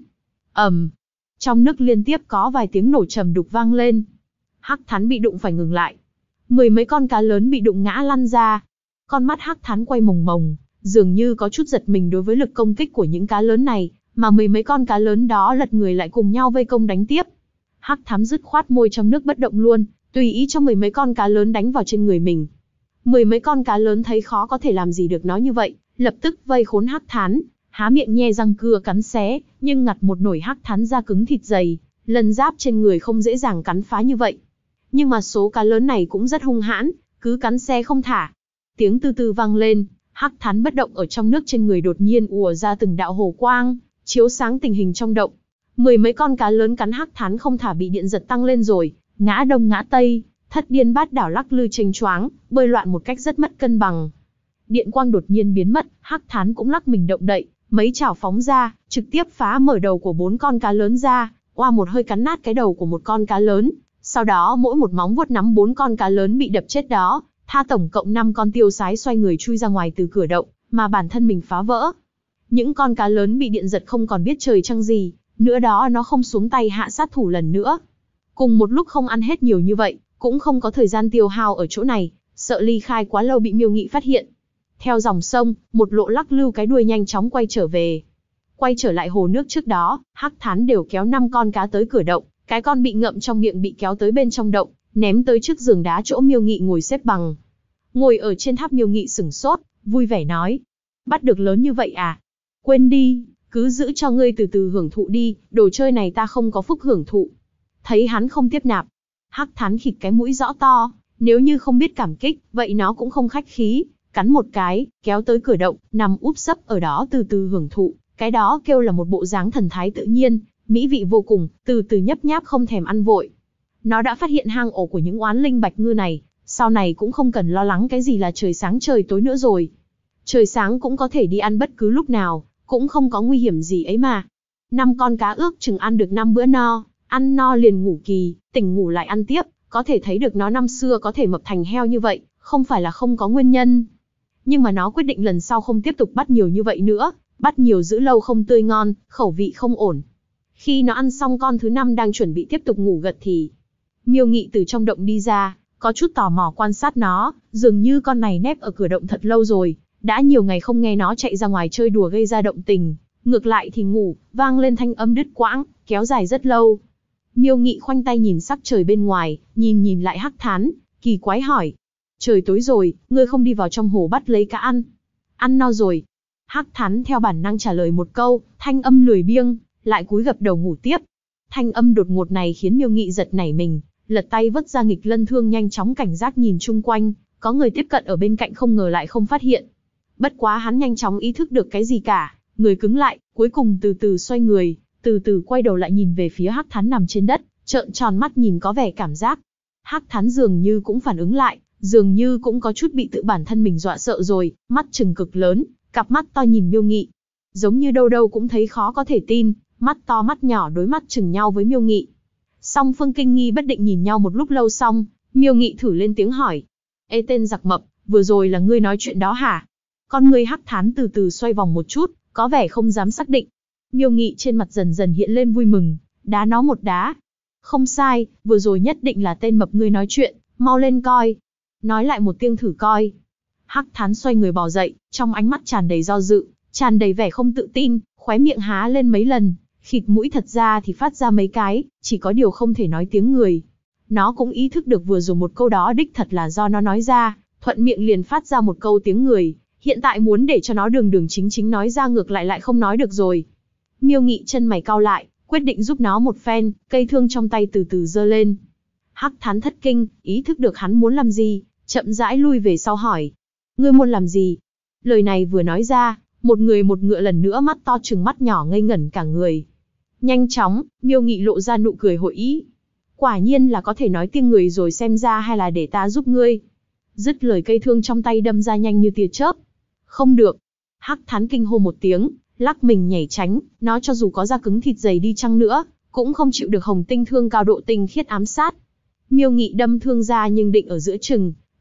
Trong nước liên tiếp có vài tiếng nổ trầm đục vang lên. Hắc Thán bị đụng phải ngừng lại. Mười mấy con cá lớn bị đụng ngã lăn ra. Con mắt Hắc Thán quay mồng mồng, dường như có chút giật mình đối với lực công kích của những cá lớn này, mà mười mấy con cá lớn đó lật người lại cùng nhau vây công đánh tiếp. Hắc Thán dứt khoát môi trong nước bất động luôn, tùy ý cho mười mấy con cá lớn đánh vào trên người mình. Mười mấy con cá lớn thấy khó có thể làm gì được nó như vậy, lập tức vây khốn Hắc Thán, há miệng nhe răng cưa cắn xé, nhưng ngặt một nổi Hắc Thán da cứng thịt dày, lân giáp trên người không dễ dàng cắn phá như vậy. Nhưng mà số cá lớn này cũng rất hung hãn, cứ cắn xé không thả. Tiếng từ từ vang lên, Hắc Thán bất động ở trong nước trên người đột nhiên ùa ra từng đạo hồ quang, chiếu sáng tình hình trong động. Mười mấy con cá lớn cắn Hắc Thán không thả bị điện giật tăng lên rồi, ngã đông ngã tây, thất điên bát đảo lắc lư chênh choáng, bơi loạn một cách rất mất cân bằng. Điện quang đột nhiên biến mất, Hắc Thán cũng lắc mình động đậy, mấy chảo phóng ra, trực tiếp phá mở đầu của 4 con cá lớn ra, oa một hơi cắn nát cái đầu của một con cá lớn, sau đó mỗi một móng vuốt nắm 4 con cá lớn bị đập chết đó, tha tổng cộng 5 con tiêu sái xoay người chui ra ngoài từ cửa động, mà bản thân mình phá vỡ. Những con cá lớn bị điện giật không còn biết trời trăng gì, nữa đó nó không xuống tay hạ sát thủ lần nữa. Cùng một lúc không ăn hết nhiều như vậy, cũng không có thời gian tiêu hao ở chỗ này, sợ ly khai quá lâu bị Miêu Nghị phát hiện. Theo dòng sông, một lộ lắc lư cái đuôi nhanh chóng quay trở về. Quay trở lại hồ nước trước đó, Hắc Thán đều kéo 5 con cá tới cửa động, cái con bị ngậm trong miệng bị kéo tới bên trong động, ném tới trước giường đá chỗ Miêu Nghị ngồi xếp bằng. Ngồi ở trên tháp Miêu Nghị sửng sốt, vui vẻ nói: bắt được lớn như vậy à? Quên đi, cứ giữ cho ngươi từ từ hưởng thụ đi, đồ chơi này ta không có phúc hưởng thụ. Thấy hắn không tiếp nạp, Hắc Thán khịt cái mũi rõ to, nếu như không biết cảm kích, vậy nó cũng không khách khí, cắn một cái, kéo tới cửa động, nằm úp sấp ở đó từ từ hưởng thụ, cái đó kêu là một bộ dáng thần thái tự nhiên, mỹ vị vô cùng, từ từ nhấp nháp không thèm ăn vội. Nó đã phát hiện hang ổ của những oán linh bạch ngư này, sau này cũng không cần lo lắng cái gì là trời sáng trời tối nữa rồi. Trời sáng cũng có thể đi ăn bất cứ lúc nào, cũng không có nguy hiểm gì ấy mà. 5 con cá ước chừng ăn được 5 bữa no, ăn no liền ngủ kỳ, tỉnh ngủ lại ăn tiếp, có thể thấy được nó năm xưa có thể mập thành heo như vậy, không phải là không có nguyên nhân. Nhưng mà nó quyết định lần sau không tiếp tục bắt nhiều như vậy nữa, bắt nhiều giữ lâu không tươi ngon, khẩu vị không ổn. Khi nó ăn xong con thứ 5 đang chuẩn bị tiếp tục ngủ gật thì Miêu Nghị từ trong động đi ra, có chút tò mò quan sát nó, dường như con này nép ở cửa động thật lâu rồi, đã nhiều ngày không nghe nó chạy ra ngoài chơi đùa gây ra động tình, ngược lại thì ngủ, vang lên thanh âm đứt quãng, kéo dài rất lâu. Miêu Nghị khoanh tay nhìn sắc trời bên ngoài, nhìn lại Hắc Thán, kỳ quái hỏi: trời tối rồi, ngươi không đi vào trong hồ bắt lấy cá ăn? Ăn no rồi. Hắc Thán theo bản năng trả lời một câu, thanh âm lười biếng, lại cúi gập đầu ngủ tiếp. Thanh âm đột ngột này khiến Miêu Nghị giật nảy mình, lật tay vứt ra nghịch lân thương nhanh chóng cảnh giác nhìn chung quanh, có người tiếp cận ở bên cạnh không ngờ lại không phát hiện. Bất quá hắn nhanh chóng ý thức được cái gì cả, người cứng lại, cuối cùng từ từ xoay người, từ từ quay đầu lại nhìn về phía Hắc Thán nằm trên đất, trợn tròn mắt nhìn có vẻ cảm giác. Hắc Thán dường như cũng phản ứng lại, dường như cũng có chút bị tự bản thân mình dọa sợ rồi, mắt trừng cực lớn, cặp mắt to nhìn Miêu Nghị. Giống như đâu đâu cũng thấy khó có thể tin, mắt to mắt nhỏ đối mắt chừng nhau với Miêu Nghị. Song phương kinh nghi bất định nhìn nhau một lúc lâu xong, Miêu Nghị thử lên tiếng hỏi: ê tên giặc mập, vừa rồi là ngươi nói chuyện đó hả? Con ngươi Hắc Thán từ từ xoay vòng một chút, có vẻ không dám xác định. Miêu Nghị trên mặt dần dần hiện lên vui mừng, đá nó một đá. Không sai, vừa rồi nhất định là tên mập ngươi nói chuyện, mau lên coi. Nói lại một tiếng thử coi. Hắc Thán xoay người bò dậy, trong ánh mắt tràn đầy do dự, tràn đầy vẻ không tự tin, khóe miệng há lên mấy lần, khịt mũi thật ra thì phát ra mấy cái, chỉ có điều không thể nói tiếng người. Nó cũng ý thức được vừa rồi một câu đó đích thật là do nó nói ra, thuận miệng liền phát ra một câu tiếng người, hiện tại muốn để cho nó đường đường chính chính nói ra ngược lại không nói được rồi. Miêu Nghị chân mày cau lại, quyết định giúp nó một phen, cây thương trong tay từ từ giơ lên. Hắc Thán thất kinh, ý thức được hắn muốn làm gì, chậm rãi lui về sau hỏi: ngươi muốn làm gì? Lời này vừa nói ra, một người một ngựa lần nữa mắt to trừng mắt nhỏ ngây ngẩn cả người. Nhanh chóng, Miêu Nghị lộ ra nụ cười hội ý. Quả nhiên là có thể nói tiếng người rồi, xem ra hay là để ta giúp ngươi. Dứt lời cây thương trong tay đâm ra nhanh như tia chớp. Không được. Hắc Thán kinh hô một tiếng, lắc mình nhảy tránh, nó cho dù có da cứng thịt dày đi chăng nữa, cũng không chịu được hồng tinh thương cao độ tinh khiết ám sát. Miêu Nghị đâm thương ra nhưng định ở giữa chừng,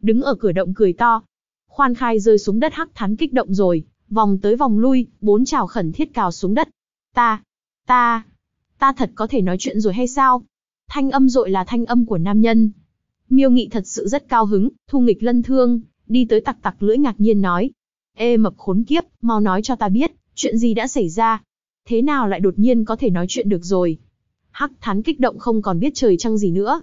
đứng ở cửa động cười to. Khoan khai rơi xuống đất. Hắc Thán kích động rồi, vòng tới vòng lui, 4 trào khẩn thiết cào xuống đất. Ta thật có thể nói chuyện rồi hay sao? Thanh âm dội là thanh âm của nam nhân. Miêu Nghị thật sự rất cao hứng, thu nghịch lân thương, đi tới tặc tặc lưỡi ngạc nhiên nói. Ê mập khốn kiếp, mau nói cho ta biết, chuyện gì đã xảy ra? Thế nào lại đột nhiên có thể nói chuyện được rồi? Hắc Thán kích động không còn biết trời trăng gì nữa.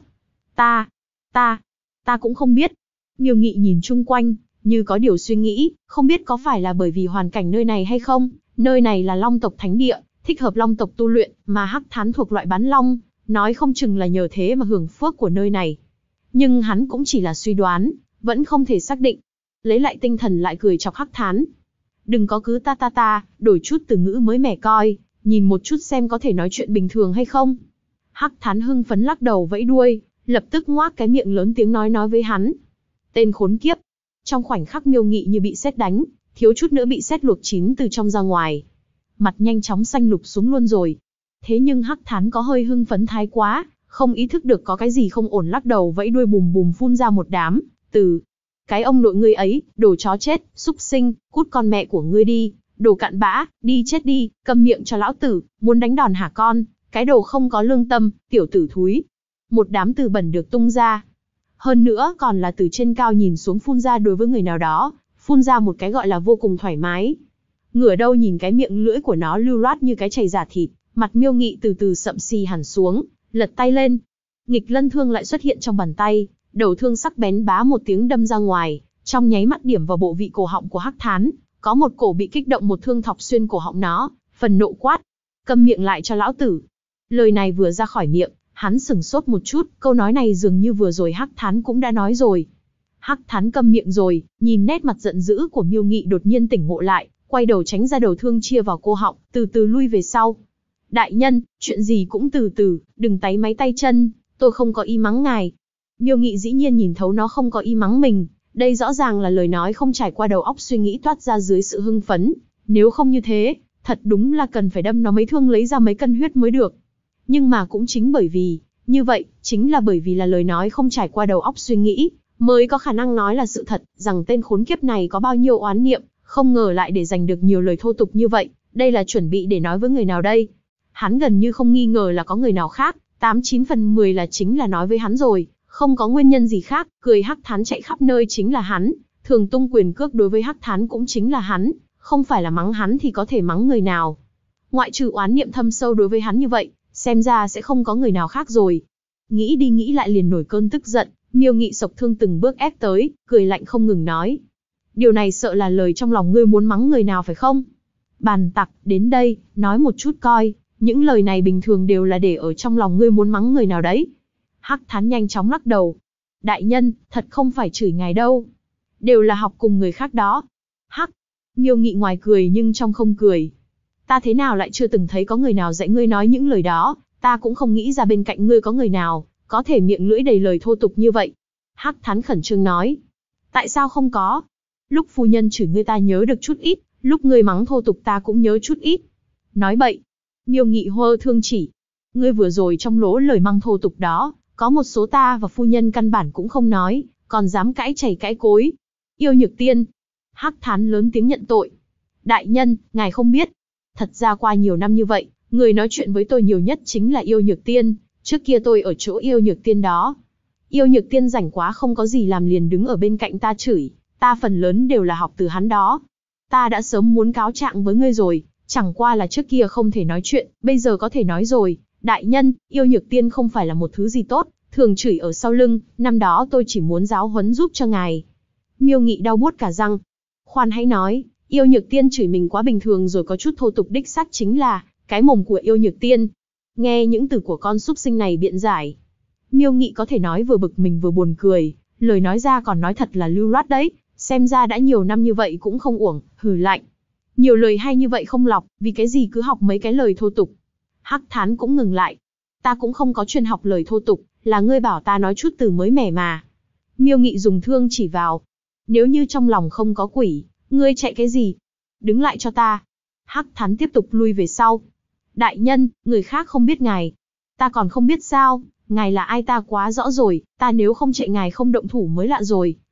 Ta cũng không biết. Miêu Nghị nhìn chung quanh, như có điều suy nghĩ, không biết có phải là bởi vì hoàn cảnh nơi này hay không. Nơi này là Long tộc thánh địa, thích hợp Long tộc tu luyện, mà Hắc Thán thuộc loại bán long, nói không chừng là nhờ thế mà hưởng phước của nơi này. Nhưng hắn cũng chỉ là suy đoán, vẫn không thể xác định. Lấy lại tinh thần lại cười chọc Hắc Thán. Đừng có cứ ta, đổi chút từ ngữ mới mẻ coi, nhìn một chút xem có thể nói chuyện bình thường hay không. Hắc Thán hưng phấn lắc đầu vẫy đuôi, lập tức ngoác cái miệng lớn tiếng nói với hắn. Tên khốn kiếp. Trong khoảnh khắc Miêu Nghị như bị sét đánh, thiếu chút nữa bị sét luộc chín từ trong ra ngoài. Mặt nhanh chóng xanh lục xuống luôn rồi. Thế nhưng Hắc Thán có hơi hưng phấn thái quá, không ý thức được có cái gì không ổn, lắc đầu vẫy đuôi bùm bùm phun ra một đám từ. Cái ông nội ngươi ấy, đồ chó chết, súc sinh, cút con mẹ của ngươi đi, đồ cặn bã, đi chết đi, câm miệng cho lão tử, muốn đánh đòn hả con, cái đồ không có lương tâm, tiểu tử thúi. Một đám từ bẩn được tung ra. Hơn nữa còn là từ trên cao nhìn xuống phun ra đối với người nào đó, phun ra một cái gọi là vô cùng thoải mái. Ngửa đâu nhìn cái miệng lưỡi của nó lưu loát như cái chày giả thịt, mặt Miêu Nghị từ từ sậm xì hẳn xuống, lật tay lên. Nghịch lân thương lại xuất hiện trong bàn tay, đầu thương sắc bén bá một tiếng đâm ra ngoài, trong nháy mắt điểm vào bộ vị cổ họng của Hắc Thán, có một cổ bị kích động, một thương thọc xuyên cổ họng nó, phần nộ quát. Câm miệng lại cho lão tử. Lời này vừa ra khỏi miệng, hắn sửng sốt một chút, câu nói này dường như vừa rồi Hắc Thán cũng đã nói rồi. Hắc Thán câm miệng rồi, nhìn nét mặt giận dữ của Miêu Nghị đột nhiên tỉnh ngộ lại, quay đầu tránh ra đầu thương chia vào cô họng, từ từ lui về sau. Đại nhân, chuyện gì cũng từ từ, đừng táy máy tay chân, tôi không có ý mắng ngài. Miêu Nghị dĩ nhiên nhìn thấu nó không có ý mắng mình, đây rõ ràng là lời nói không trải qua đầu óc suy nghĩ toát ra dưới sự hưng phấn, nếu không như thế, thật đúng là cần phải đâm nó mấy thương lấy ra mấy cân huyết mới được. Nhưng mà cũng chính bởi vì, như vậy, chính là bởi vì là lời nói không trải qua đầu óc suy nghĩ, mới có khả năng nói là sự thật, rằng tên khốn kiếp này có bao nhiêu oán niệm, không ngờ lại để giành được nhiều lời thô tục như vậy, đây là chuẩn bị để nói với người nào đây? Hắn gần như không nghi ngờ là có người nào khác, 89 phần 10 là chính là nói với hắn rồi, không có nguyên nhân gì khác, cười Hắc Thán chạy khắp nơi chính là hắn, thường tung quyền cước đối với Hắc Thán cũng chính là hắn, không phải là mắng hắn thì có thể mắng người nào. Ngoại trừ oán niệm thâm sâu đối với hắn như vậy, xem ra sẽ không có người nào khác rồi. Nghĩ đi nghĩ lại liền nổi cơn tức giận, Miêu Nghị sộc thương từng bước ép tới, cười lạnh không ngừng nói. Điều này sợ là lời trong lòng ngươi muốn mắng người nào phải không? Bàn tặc, đến đây, nói một chút coi, những lời này bình thường đều là để ở trong lòng ngươi muốn mắng người nào đấy. Hắc Thán nhanh chóng lắc đầu. Đại nhân, thật không phải chửi ngài đâu. Đều là học cùng người khác đó. Hắc, Miêu Nghị ngoài cười nhưng trong không cười. Ta thế nào lại chưa từng thấy có người nào dạy ngươi nói những lời đó, ta cũng không nghĩ ra bên cạnh ngươi có người nào, có thể miệng lưỡi đầy lời thô tục như vậy. Hắc Thán khẩn trương nói. Tại sao không có? Lúc phu nhân chửi ngươi ta nhớ được chút ít, lúc ngươi mắng thô tục ta cũng nhớ chút ít. Nói bậy. Miêu Nghị hô thương chỉ. Ngươi vừa rồi trong lỗ lời mắng thô tục đó, có một số ta và phu nhân căn bản cũng không nói, còn dám cãi chảy cãi cối. Yêu Nhược Tiên. Hắc Thán lớn tiếng nhận tội. Đại nhân, ngài không biết. Thật ra qua nhiều năm như vậy, người nói chuyện với tôi nhiều nhất chính là Yêu Nhược Tiên, trước kia tôi ở chỗ Yêu Nhược Tiên đó. Yêu Nhược Tiên rảnh quá không có gì làm liền đứng ở bên cạnh ta chửi, ta phần lớn đều là học từ hắn đó. Ta đã sớm muốn cáo trạng với ngươi rồi, chẳng qua là trước kia không thể nói chuyện, bây giờ có thể nói rồi. Đại nhân, Yêu Nhược Tiên không phải là một thứ gì tốt, thường chửi ở sau lưng, năm đó tôi chỉ muốn giáo huấn giúp cho ngài. Miêu Nghị đau buốt cả răng. Khoan hãy nói, Yêu Nhược Tiên chửi mình quá bình thường rồi, có chút thô tục đích xác chính là cái mồm của Yêu Nhược Tiên. Nghe những từ của con súc sinh này biện giải, Miêu Nghị có thể nói vừa bực mình vừa buồn cười, lời nói ra còn nói thật là lưu loát đấy, xem ra đã nhiều năm như vậy cũng không uổng, hừ lạnh. Nhiều lời hay như vậy không lọc, vì cái gì cứ học mấy cái lời thô tục. Hắc Thán cũng ngừng lại. Ta cũng không có chuyên học lời thô tục, là ngươi bảo ta nói chút từ mới mẻ mà. Miêu Nghị dùng thương chỉ vào. Nếu như trong lòng không có quỷ, ngươi chạy cái gì? Đứng lại cho ta. Hắc Thán tiếp tục lui về sau. Đại nhân, người khác không biết ngài. Ta còn không biết sao, ngài là ai ta quá rõ rồi, ta nếu không chạy ngài không động thủ mới lạ rồi.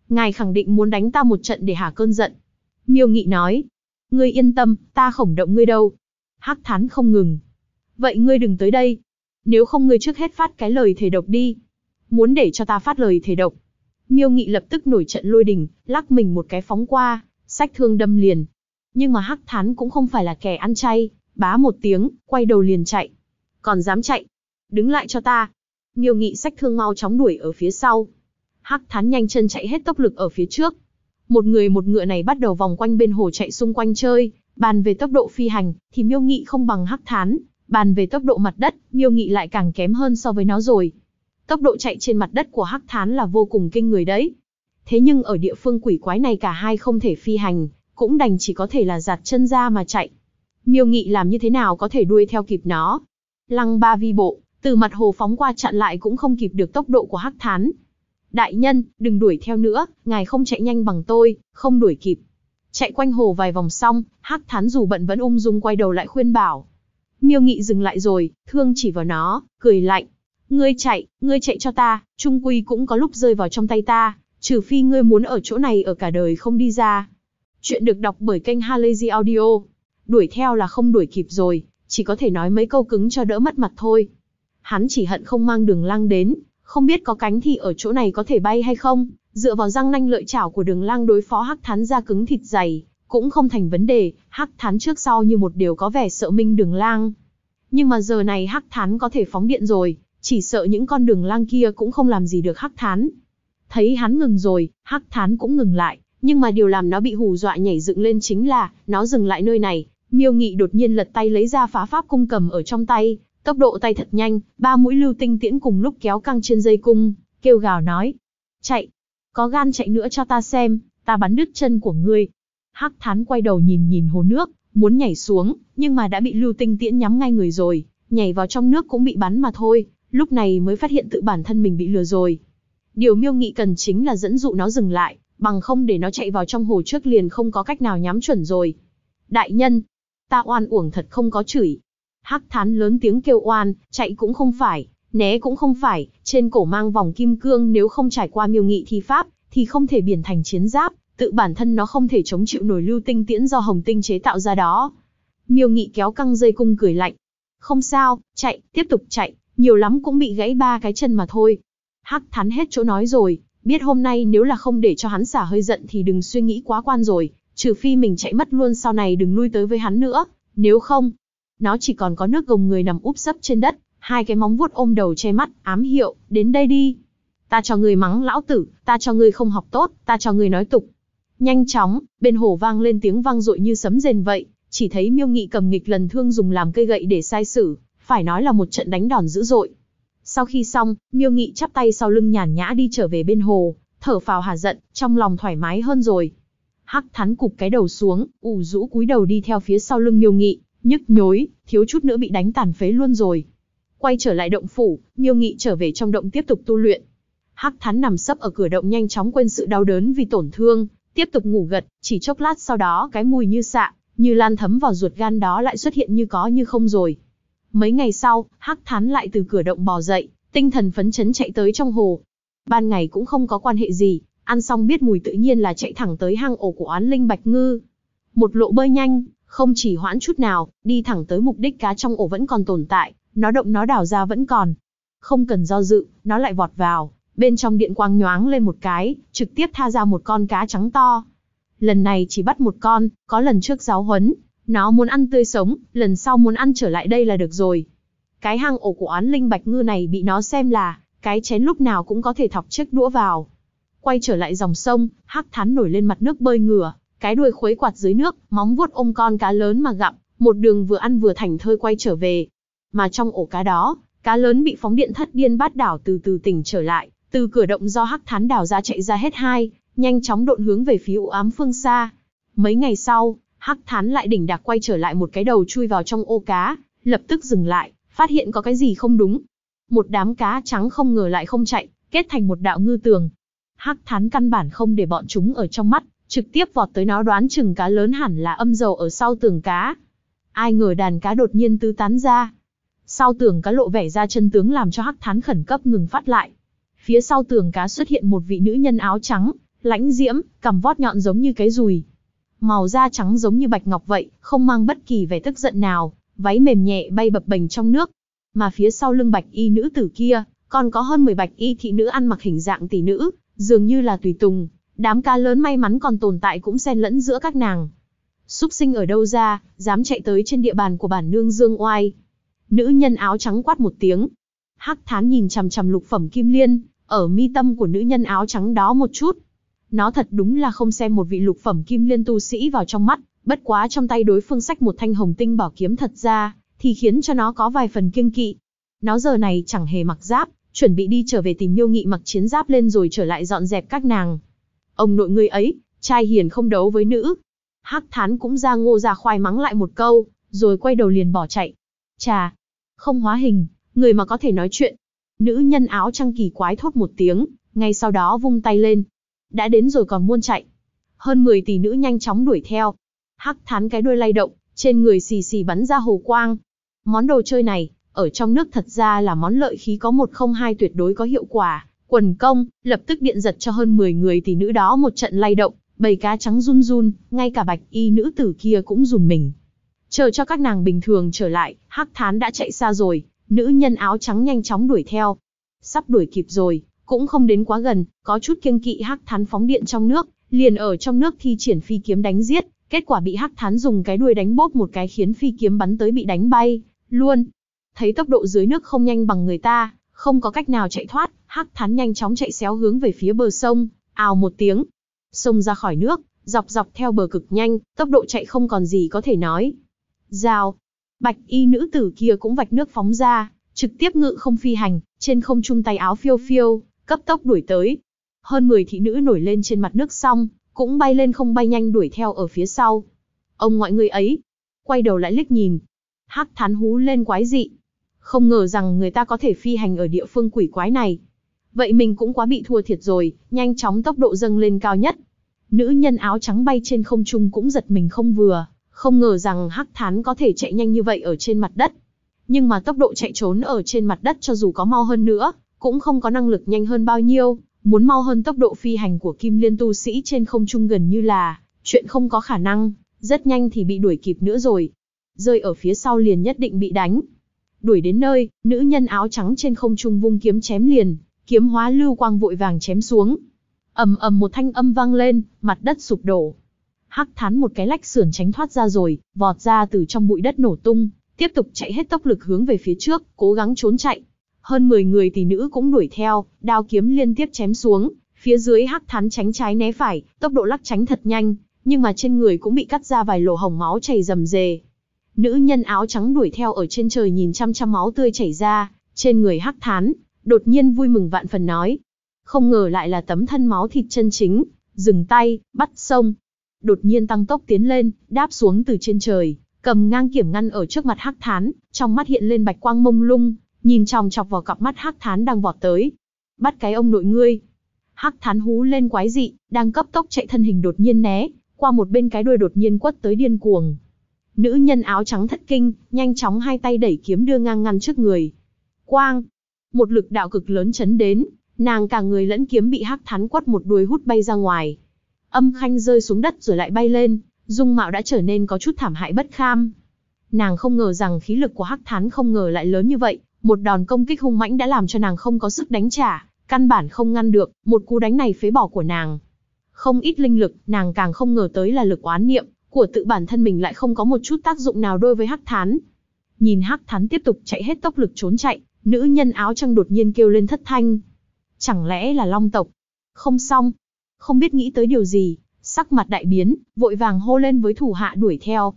Ngài khẳng định muốn đánh ta một trận để hả cơn giận. Miêu Nghị nói. Ngươi yên tâm, ta không động ngươi đâu. Hắc Thán không ngừng. Vậy ngươi đừng tới đây. Nếu không ngươi trước hết phát cái lời thề độc đi. Muốn để cho ta phát lời thề độc. Miêu Nghị lập tức nổi trận lôi đình, lắc mình một cái phóng qua, xách thương đâm liền. Nhưng mà Hắc Thán cũng không phải là kẻ ăn chay, bá một tiếng, quay đầu liền chạy. Còn dám chạy? Đứng lại cho ta. Miêu Nghị xách thương mau chóng đuổi ở phía sau. Hắc Thán nhanh chân chạy hết tốc lực ở phía trước. Một người một ngựa này bắt đầu vòng quanh bên hồ chạy xung quanh chơi. Bàn về tốc độ phi hành, thì Miêu Nghị không bằng Hắc Thán. Bàn về tốc độ mặt đất, Miêu Nghị lại càng kém hơn so với nó rồi. Tốc độ chạy trên mặt đất của Hắc Thán là vô cùng kinh người đấy. Thế nhưng ở địa phương quỷ quái này cả hai không thể phi hành, cũng đành chỉ có thể là giạt chân ra mà chạy. Miêu Nghị làm như thế nào có thể đuôi theo kịp nó. Lăng ba vi bộ, từ mặt hồ phóng qua chặn lại cũng không kịp được tốc độ của Hắc Thán. Đại nhân, đừng đuổi theo nữa, ngài không chạy nhanh bằng tôi, không đuổi kịp. Chạy quanh hồ vài vòng xong, Hắc Thán dù bận vẫn ung dung quay đầu lại khuyên bảo. Miêu Nghị dừng lại rồi, thương chỉ vào nó, cười lạnh. Ngươi chạy cho ta, chung quy cũng có lúc rơi vào trong tay ta, trừ phi ngươi muốn ở chỗ này ở cả đời không đi ra. Chuyện được đọc bởi kênh Halazy Audio. Đuổi theo là không đuổi kịp rồi, chỉ có thể nói mấy câu cứng cho đỡ mất mặt thôi. Hắn chỉ hận không mang Đường Lang đến, không biết có cánh thì ở chỗ này có thể bay hay không, dựa vào răng nanh lợi chảo của Đường Lang đối phó Hắc Thán da cứng thịt dày, cũng không thành vấn đề. Hắc Thán trước sau như một điều có vẻ sợ Minh Đường Lang. Nhưng mà giờ này Hắc Thán có thể phóng điện rồi, chỉ sợ những con Đường Lang kia cũng không làm gì được Hắc Thán. Thấy hắn ngừng rồi, Hắc Thán cũng ngừng lại, nhưng mà điều làm nó bị hù dọa nhảy dựng lên chính là, nó dừng lại nơi này. Miêu Nghị đột nhiên lật tay lấy ra phá pháp cung cầm ở trong tay, tốc độ tay thật nhanh, 3 mũi lưu tinh tiễn cùng lúc kéo căng trên dây cung, kêu gào nói. Chạy! Có gan chạy nữa cho ta xem, ta bắn đứt chân của ngươi. Hắc Thán quay đầu nhìn hồ nước, muốn nhảy xuống, nhưng mà đã bị lưu tinh tiễn nhắm ngay người rồi, nhảy vào trong nước cũng bị bắn mà thôi, lúc này mới phát hiện tự bản thân mình bị lừa rồi. Điều Miêu Nghị cần chính là dẫn dụ nó dừng lại, bằng không để nó chạy vào trong hồ trước liền không có cách nào nhắm chuẩn rồi. Đại nhân! Ta oan uổng thật không có chửi. Hắc Thán lớn tiếng kêu oan, chạy cũng không phải, né cũng không phải, trên cổ mang vòng kim cương, nếu không trải qua Miêu Nghị thi pháp, thì không thể biển thành chiến giáp, tự bản thân nó không thể chống chịu nổi lưu tinh tiễn do Hồng Tinh chế tạo ra đó. Miêu Nghị kéo căng dây cung cười lạnh. Không sao, chạy, tiếp tục chạy, nhiều lắm cũng bị gãy 3 cái chân mà thôi. Hắc Thán hết chỗ nói rồi, biết hôm nay nếu là không để cho hắn xả hơi giận thì đừng suy nghĩ quá quan rồi, trừ phi mình chạy mất luôn sau này đừng lui tới với hắn nữa, nếu không, nó chỉ còn có nước gồng người nằm úp sấp trên đất, 2 cái móng vuốt ôm đầu che mắt, ám hiệu, đến đây đi. Ta cho ngươi mắng lão tử, ta cho ngươi không học tốt, ta cho ngươi nói tục. Nhanh chóng, bên hồ vang lên tiếng vang dội như sấm rền vậy, chỉ thấy Miêu Nghị cầm nghịch lần thương dùng làm cây gậy để sai sử, phải nói là một trận đánh đòn dữ dội. Sau khi xong, Miêu Nghị chắp tay sau lưng nhàn nhã đi trở về bên hồ, thở phào hả giận, trong lòng thoải mái hơn rồi. Hắc Thán cụp cái đầu xuống, ủ rũ cúi đầu đi theo phía sau lưng Miêu Nghị, nhức nhối, thiếu chút nữa bị đánh tàn phế luôn rồi. Quay trở lại động phủ, Miêu Nghị trở về trong động tiếp tục tu luyện. Hắc Thán nằm sấp ở cửa động nhanh chóng quên sự đau đớn vì tổn thương, tiếp tục ngủ gật, chỉ chốc lát sau đó cái mùi như xạ, như lan thấm vào ruột gan đó lại xuất hiện như có như không rồi. Mấy ngày sau, Hắc Thán lại từ cửa động bò dậy, tinh thần phấn chấn chạy tới trong hồ. Ban ngày cũng không có quan hệ gì, ăn xong biết mùi tự nhiên là chạy thẳng tới hang ổ của oán linh Bạch Ngư. Một lộ bơi nhanh, không chỉ hoãn chút nào, đi thẳng tới mục đích, cá trong ổ vẫn còn tồn tại, nó động nó đào ra vẫn còn. Không cần do dự, nó lại vọt vào, bên trong điện quang nhoáng lên một cái, trực tiếp tha ra một con cá trắng to. Lần này chỉ bắt một con, có lần trước giáo huấn, nó muốn ăn tươi sống, lần sau muốn ăn trở lại đây là được rồi. Cái hang ổ của oán linh Bạch Ngư này bị nó xem là cái chén lúc nào cũng có thể thọc chiếc đũa vào. Quay trở lại dòng sông, Hắc Thán nổi lên mặt nước bơi ngửa, cái đuôi khuấy quạt dưới nước, móng vuốt ôm con cá lớn mà gặm, một đường vừa ăn vừa thảnh thơi quay trở về. Mà trong ổ cá đó, cá lớn bị phóng điện thất điên bát đảo từ từ tỉnh trở lại, từ cửa động do Hắc Thán đào ra chạy ra hết hai, nhanh chóng độn hướng về phía u ám phương xa. Mấy ngày sau, Hắc Thán lại đỉnh đạc quay trở lại, một cái đầu chui vào trong ô cá, lập tức dừng lại, phát hiện có cái gì không đúng. Một đám cá trắng không ngờ lại không chạy, kết thành một đạo ngư tường. Hắc Thán căn bản không để bọn chúng ở trong mắt, trực tiếp vọt tới, nó đoán chừng cá lớn hẳn là âm dầu ở sau tường cá. Ai ngờ đàn cá đột nhiên tứ tán ra. Sau tường cá lộ vẻ ra chân tướng làm cho Hắc Thán khẩn cấp ngừng phát lại. Phía sau tường cá xuất hiện một vị nữ nhân áo trắng, lãnh diễm, cằm vót nhọn giống như cái dùi. Màu da trắng giống như bạch ngọc vậy, không mang bất kỳ vẻ tức giận nào, váy mềm nhẹ bay bập bềnh trong nước. Mà phía sau lưng bạch y nữ tử kia, còn có hơn 10 bạch y thị nữ ăn mặc hình dạng tỷ nữ, dường như là tùy tùng. Đám cá lớn may mắn còn tồn tại cũng xen lẫn giữa các nàng. Súc sinh ở đâu ra, dám chạy tới trên địa bàn của bản nương Dương Oai. Nữ nhân áo trắng quát một tiếng. Hắc Thán nhìn chằm chằm lục phẩm kim liên, ở mi tâm của nữ nhân áo trắng đó một chút. Nó thật đúng là không xem một vị lục phẩm kim liên tu sĩ vào trong mắt, bất quá trong tay đối phương xách một thanh hồng tinh bảo kiếm thật ra, thì khiến cho nó có vài phần kiêng kỵ. Nó giờ này chẳng hề mặc giáp, chuẩn bị đi trở về tìm Miêu Nghị mặc chiến giáp lên rồi trở lại dọn dẹp các nàng. Ông nội ngươi ấy, trai hiền không đấu với nữ. Hắc Thán cũng ra ngô ra khoai mắng lại một câu, rồi quay đầu liền bỏ chạy. Chà, không hóa hình, người mà có thể nói chuyện. Nữ nhân áo trắng kỳ quái thốt một tiếng, ngay sau đó vung tay lên. Đã đến rồi còn muốn chạy. Hơn 10 tỷ nữ nhanh chóng đuổi theo. Hắc Thán cái đuôi lay động, trên người xì xì bắn ra hồ quang. Món đồ chơi này, ở trong nước thật ra là món lợi khí có 102 tuyệt đối có hiệu quả. Quần công, lập tức điện giật cho hơn 10 người tỷ nữ đó một trận lay động, bầy cá trắng run run, ngay cả bạch y nữ tử kia cũng run mình. Chờ cho các nàng bình thường trở lại, Hắc Thán đã chạy xa rồi, nữ nhân áo trắng nhanh chóng đuổi theo. Sắp đuổi kịp rồi, cũng không đến quá gần, có chút kiêng kỵ Hắc Thán phóng điện trong nước, liền ở trong nước thi triển phi kiếm đánh giết, kết quả bị Hắc Thán dùng cái đuôi đánh bốp một cái khiến phi kiếm bắn tới bị đánh bay luôn. Thấy tốc độ dưới nước không nhanh bằng người ta, không có cách nào chạy thoát, Hắc Thán nhanh chóng chạy xéo hướng về phía bờ sông, ào một tiếng, xông ra khỏi nước, dọc dọc theo bờ cực nhanh, tốc độ chạy không còn gì có thể nói. Rào, bạch y nữ tử kia cũng vạch nước phóng ra, trực tiếp ngự không phi hành, trên không trung tay áo phiêu phiêu, cấp tốc đuổi tới. Hơn 10 thị nữ nổi lên trên mặt nước xong, cũng bay lên không bay nhanh đuổi theo ở phía sau. Ông ngoại người ấy, quay đầu lại liếc nhìn. Hắc Thán hú lên quái dị. Không ngờ rằng người ta có thể phi hành ở địa phương quỷ quái này. Vậy mình cũng quá bị thua thiệt rồi, nhanh chóng tốc độ dâng lên cao nhất. Nữ nhân áo trắng bay trên không trung cũng giật mình không vừa, không ngờ rằng Hắc Thán có thể chạy nhanh như vậy ở trên mặt đất. Nhưng mà tốc độ chạy trốn ở trên mặt đất cho dù có mau hơn nữa, cũng không có năng lực nhanh hơn bao nhiêu, muốn mau hơn tốc độ phi hành của Kim Liên tu sĩ trên không trung gần như là chuyện không có khả năng, rất nhanh thì bị đuổi kịp nữa rồi. Rơi ở phía sau liền nhất định bị đánh. Đuổi đến nơi, nữ nhân áo trắng trên không trung vung kiếm chém liền, kiếm hóa lưu quang vội vàng chém xuống. Ầm ầm một thanh âm vang lên, mặt đất sụp đổ. Hắc Thán một cái lách sườn tránh thoát ra rồi, vọt ra từ trong bụi đất nổ tung, tiếp tục chạy hết tốc lực hướng về phía trước, cố gắng trốn chạy. Hơn 10 người tỷ nữ cũng đuổi theo, đao kiếm liên tiếp chém xuống, phía dưới Hắc Thán tránh trái né phải, tốc độ lắc tránh thật nhanh, nhưng mà trên người cũng bị cắt ra vài lỗ hổng máu chảy rầm rề. Nữ nhân áo trắng đuổi theo ở trên trời nhìn chăm chăm máu tươi chảy ra, trên người Hắc Thán, đột nhiên vui mừng vạn phần nói. Không ngờ lại là tấm thân máu thịt chân chính, dừng tay, bắt sông. Đột nhiên tăng tốc tiến lên, đáp xuống từ trên trời, cầm ngang kiếm ngăn ở trước mặt Hắc Thán, trong mắt hiện lên bạch quang mông lung, nhìn chòng chọc vào cặp mắt Hắc Thán đang vọt tới. Bắt cái ông nội ngươi. Hắc Thán hú lên quái dị, đang cấp tốc chạy thân hình đột nhiên né, qua một bên cái đuôi đột nhiên quất tới điên cuồng. Nữ nhân áo trắng thất kinh, nhanh chóng hai tay đẩy kiếm đưa ngang ngăn trước người. Quang! Một lực đạo cực lớn chấn đến, nàng cả người lẫn kiếm bị Hắc Thán quất một đuôi hút bay ra ngoài. Âm Khanh rơi xuống đất rồi lại bay lên, dung mạo đã trở nên có chút thảm hại bất kham. Nàng không ngờ rằng khí lực của Hắc Thán không ngờ lại lớn như vậy, một đòn công kích hung mãnh đã làm cho nàng không có sức đánh trả, căn bản không ngăn được, một cú đánh này phế bỏ của nàng. Không ít linh lực, nàng càng không ngờ tới là lực oán niệm của tự bản thân mình lại không có một chút tác dụng nào đối với Hắc Thán. Nhìn Hắc Thán tiếp tục chạy hết tốc lực trốn chạy, nữ nhân áo trắng đột nhiên kêu lên thất thanh. Chẳng lẽ là Long tộc? Không xong. Không biết nghĩ tới điều gì, sắc mặt đại biến, vội vàng hô lên với thủ hạ đuổi theo.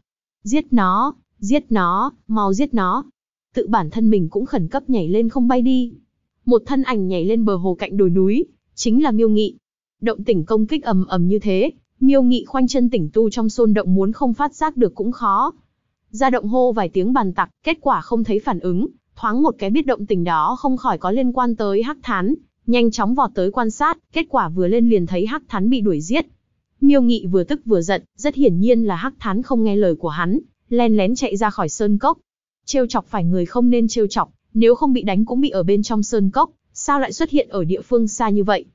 Giết nó, mau giết nó. Tự bản thân mình cũng khẩn cấp nhảy lên không bay đi. Một thân ảnh nhảy lên bờ hồ cạnh đồi núi, chính là Miêu Nghị. Động tĩnh công kích ầm ầm như thế, Miêu Nghị khoanh chân tĩnh tu trong sơn động muốn không phát giác được cũng khó. Ra động hô vài tiếng bàn tặc, kết quả không thấy phản ứng, thoáng một cái biết động tĩnh đó không khỏi có liên quan tới Hắc Thán, nhanh chóng vọt tới quan sát, kết quả vừa lên liền thấy Hắc Thán bị đuổi giết. Miêu Nghị vừa tức vừa giận, rất hiển nhiên là Hắc Thán không nghe lời của hắn, len lén chạy ra khỏi sơn cốc. Trêu chọc phải người không nên trêu chọc, nếu không bị đánh cũng bị ở bên trong sơn cốc, sao lại xuất hiện ở địa phương xa như vậy?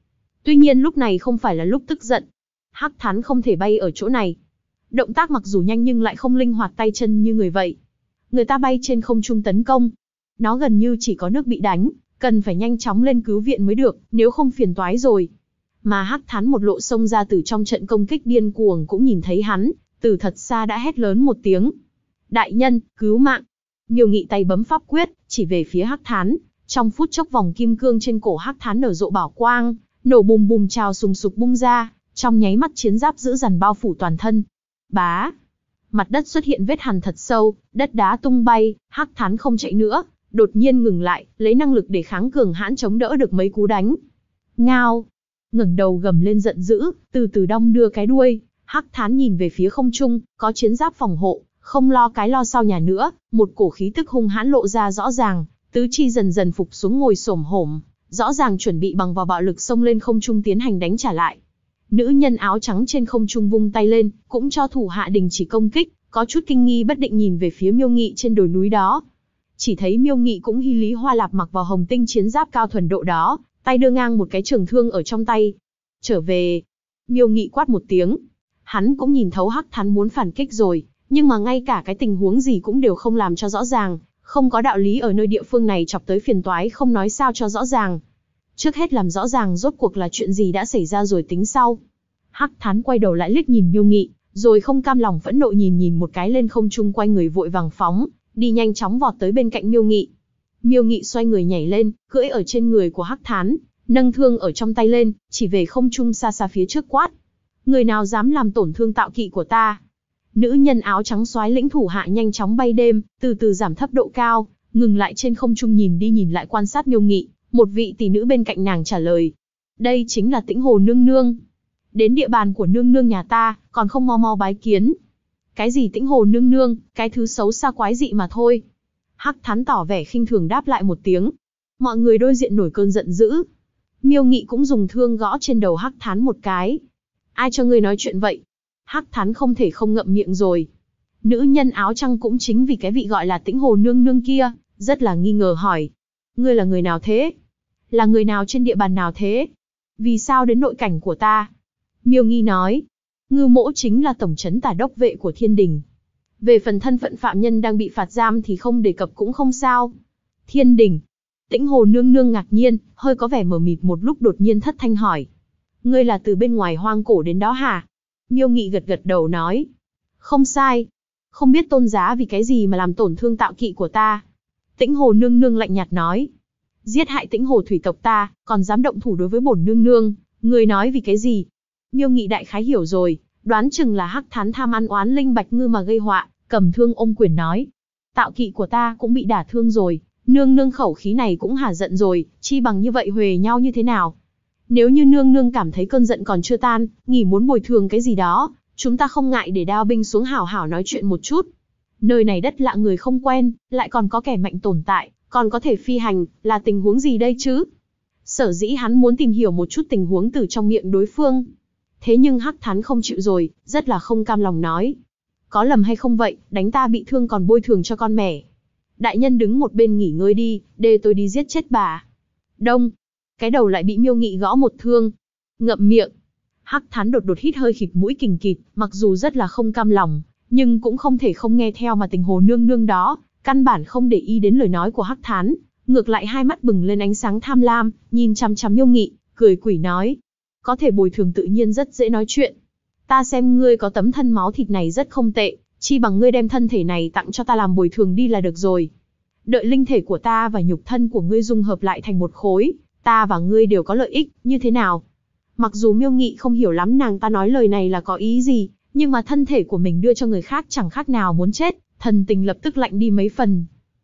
Tuy nhiên lúc này không phải là lúc tức giận. Hắc Thán không thể bay ở chỗ này. Động tác mặc dù nhanh nhưng lại không linh hoạt tay chân như người vậy. Người ta bay trên không trung tấn công. Nó gần như chỉ có nước bị đánh, cần phải nhanh chóng lên cứu viện mới được, nếu không phiền toái rồi. Mà Hắc Thán một lộ xông ra từ trong trận công kích điên cuồng cũng nhìn thấy hắn, từ thật xa đã hét lớn một tiếng. Đại nhân, cứu mạng! Miêu Nghị tay bấm pháp quyết, chỉ về phía Hắc Thán. Trong phút chốc vòng kim cương trên cổ Hắc Thán nở rộ bảo quang, nổ bùm bùm trào sùng sục bung ra, trong nháy mắt chiến giáp dữ dằn bao phủ toàn thân. Bá! Mặt đất xuất hiện vết hằn thật sâu, đất đá tung bay, Hắc Thán không chạy nữa, đột nhiên ngừng lại, lấy năng lực để kháng cường hãn chống đỡ được mấy cú đánh. Ngao! Ngẩng đầu gầm lên giận dữ, từ từ đong đưa cái đuôi, Hắc Thán nhìn về phía không trung, có chiến giáp phòng hộ, không lo cái lo sau nhà nữa, một cổ khí tức hung hãn lộ ra rõ ràng, tứ chi dần dần phục xuống ngồi xổm hổm, rõ ràng chuẩn bị bằng vào bạo lực xông lên không trung tiến hành đánh trả lại. Nữ nhân áo trắng trên không trung vung tay lên, cũng cho thủ hạ đình chỉ công kích, có chút kinh nghi bất định nhìn về phía Miêu Nghị trên đồi núi đó. Chỉ thấy Miêu Nghị cũng hy lý hoa lạp mặc vào hồng tinh chiến giáp cao thuần độ đó, tay đưa ngang một cái trường thương ở trong tay. Trở về! Miêu Nghị quát một tiếng. Hắn cũng nhìn thấu Hắc Thán muốn phản kích rồi, nhưng mà ngay cả cái tình huống gì cũng đều không làm cho rõ ràng, không có đạo lý ở nơi địa phương này chọc tới phiền toái không nói sao cho rõ ràng. Trước hết làm rõ ràng rốt cuộc là chuyện gì đã xảy ra rồi tính sau. Hắc Thán quay đầu lại liếc nhìn Miêu Nghị, rồi không cam lòng phẫn nộ nhìn một cái lên không trung, quay người vội vàng phóng, đi nhanh chóng vọt tới bên cạnh Miêu Nghị. Miêu Nghị xoay người nhảy lên, cưỡi ở trên người của Hắc Thán, nâng thương ở trong tay lên, chỉ về không trung xa xa phía trước quát. Người nào dám làm tổn thương tạo kỵ của ta? Nữ nhân áo trắng soái lĩnh thủ hạ nhanh chóng bay đêm, từ từ giảm thấp độ cao, ngừng lại trên không trung nhìn đi nhìn lại quan sát Miêu Nghị. Một vị tỷ nữ bên cạnh nàng trả lời. Đây chính là Tĩnh Hồ nương nương. Đến địa bàn của nương nương nhà ta, còn không mau mau bái kiến. Cái gì Tĩnh Hồ nương nương, cái thứ xấu xa quái dị mà thôi. Hắc Thán tỏ vẻ khinh thường đáp lại một tiếng. Mọi người đối diện nổi cơn giận dữ. Miêu Nghị cũng dùng thương gõ trên đầu Hắc Thán một cái. Ai cho ngươi nói chuyện vậy? Hắc Thán không thể không ngậm miệng rồi. Nữ nhân áo trắng cũng chính vì cái vị gọi là Tĩnh Hồ nương nương kia, rất là nghi ngờ hỏi. Ngươi là người nào thế? Là người nào trên địa bàn nào thế? Vì sao đến nội cảnh của ta? Miêu Nghi nói. Ngư Mỗ chính là tổng trấn tả đốc vệ của Thiên Đình. Về phần thân phận phạm nhân đang bị phạt giam thì không đề cập cũng không sao. Thiên Đình. Tĩnh Hồ nương nương ngạc nhiên, hơi có vẻ mờ mịt một lúc đột nhiên thất thanh hỏi. Ngươi là từ bên ngoài hoang cổ đến đó hả? Miêu Nghị gật gật đầu nói. Không sai. Không biết tôn giá vì cái gì mà làm tổn thương tạo kỵ của ta. Tĩnh Hồ nương nương lạnh nhạt nói. Giết hại Tĩnh Hồ thủy tộc ta, còn dám động thủ đối với bổn nương nương, người nói vì cái gì? Miêu Nghị đại khái hiểu rồi, đoán chừng là Hắc Thán tham ăn oán Linh Bạch Ngư mà gây họa, cầm thương ôm quyền nói. Tạo kỵ của ta cũng bị đả thương rồi, nương nương khẩu khí này cũng hả giận rồi, chi bằng như vậy huề nhau như thế nào? Nếu như nương nương cảm thấy cơn giận còn chưa tan, nghỉ muốn bồi thường cái gì đó, chúng ta không ngại để đao binh xuống hảo hảo nói chuyện một chút. Nơi này đất lạ người không quen, lại còn có kẻ mạnh tồn tại, còn có thể phi hành, là tình huống gì đây chứ? Sở dĩ hắn muốn tìm hiểu một chút tình huống từ trong miệng đối phương. Thế nhưng Hắc Thán không chịu rồi, rất là không cam lòng nói. Có lầm hay không vậy, đánh ta bị thương còn bôi thường cho con mẻ. Đại nhân đứng một bên nghỉ ngơi đi, để tôi đi giết chết bà. Đông, cái đầu lại bị Miêu Nghị gõ một thương. Ngậm miệng. Hắc Thán đột đột hít hơi khịt mũi kình kịt, mặc dù rất là không cam lòng, nhưng cũng không thể không nghe theo mà Tĩnh Hồ nương nương đó, căn bản không để ý đến lời nói của Hắc Thán, ngược lại hai mắt bừng lên ánh sáng tham lam, nhìn chằm chằm Miêu Nghị, cười quỷ nói. Có thể bồi thường tự nhiên rất dễ nói chuyện. Ta xem ngươi có tấm thân máu thịt này rất không tệ, chi bằng ngươi đem thân thể này tặng cho ta làm bồi thường đi là được rồi. Đợi linh thể của ta và nhục thân của ngươi dung hợp lại thành một khối, ta và ngươi đều có lợi ích, như thế nào? Mặc dù Miêu Nghị không hiểu lắm nàng ta nói lời này là có ý gì, nhưng mà thân thể của mình đưa cho người khác chẳng khác nào muốn chết, thần tình lập tức lạnh đi mấy phần.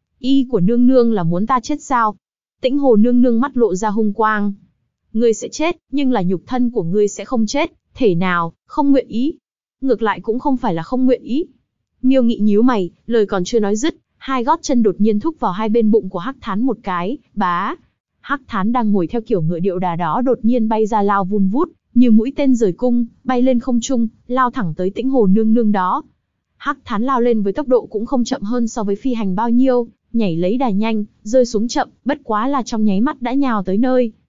Ý của nương nương là muốn ta chết sao? Tĩnh Hồ nương nương mắt lộ ra hung quang. Ngươi sẽ chết, nhưng là nhục thân của ngươi sẽ không chết, thể nào, không nguyện ý. Ngược lại cũng không phải là không nguyện ý. Miêu Nghị nhíu mày, lời còn chưa nói dứt, hai gót chân đột nhiên thúc vào hai bên bụng của Hắc Thán một cái, bá. Hắc Thán đang ngồi theo kiểu ngựa điệu đà đó đột nhiên bay ra lao vun vút, như mũi tên rời cung, bay lên không trung, lao thẳng tới Tĩnh Hồ nương nương đó. Hắc Thán lao lên với tốc độ cũng không chậm hơn so với phi hành bao nhiêu, nhảy lấy đà nhanh, rơi xuống chậm, bất quá là trong nháy mắt đã nhào tới nơi.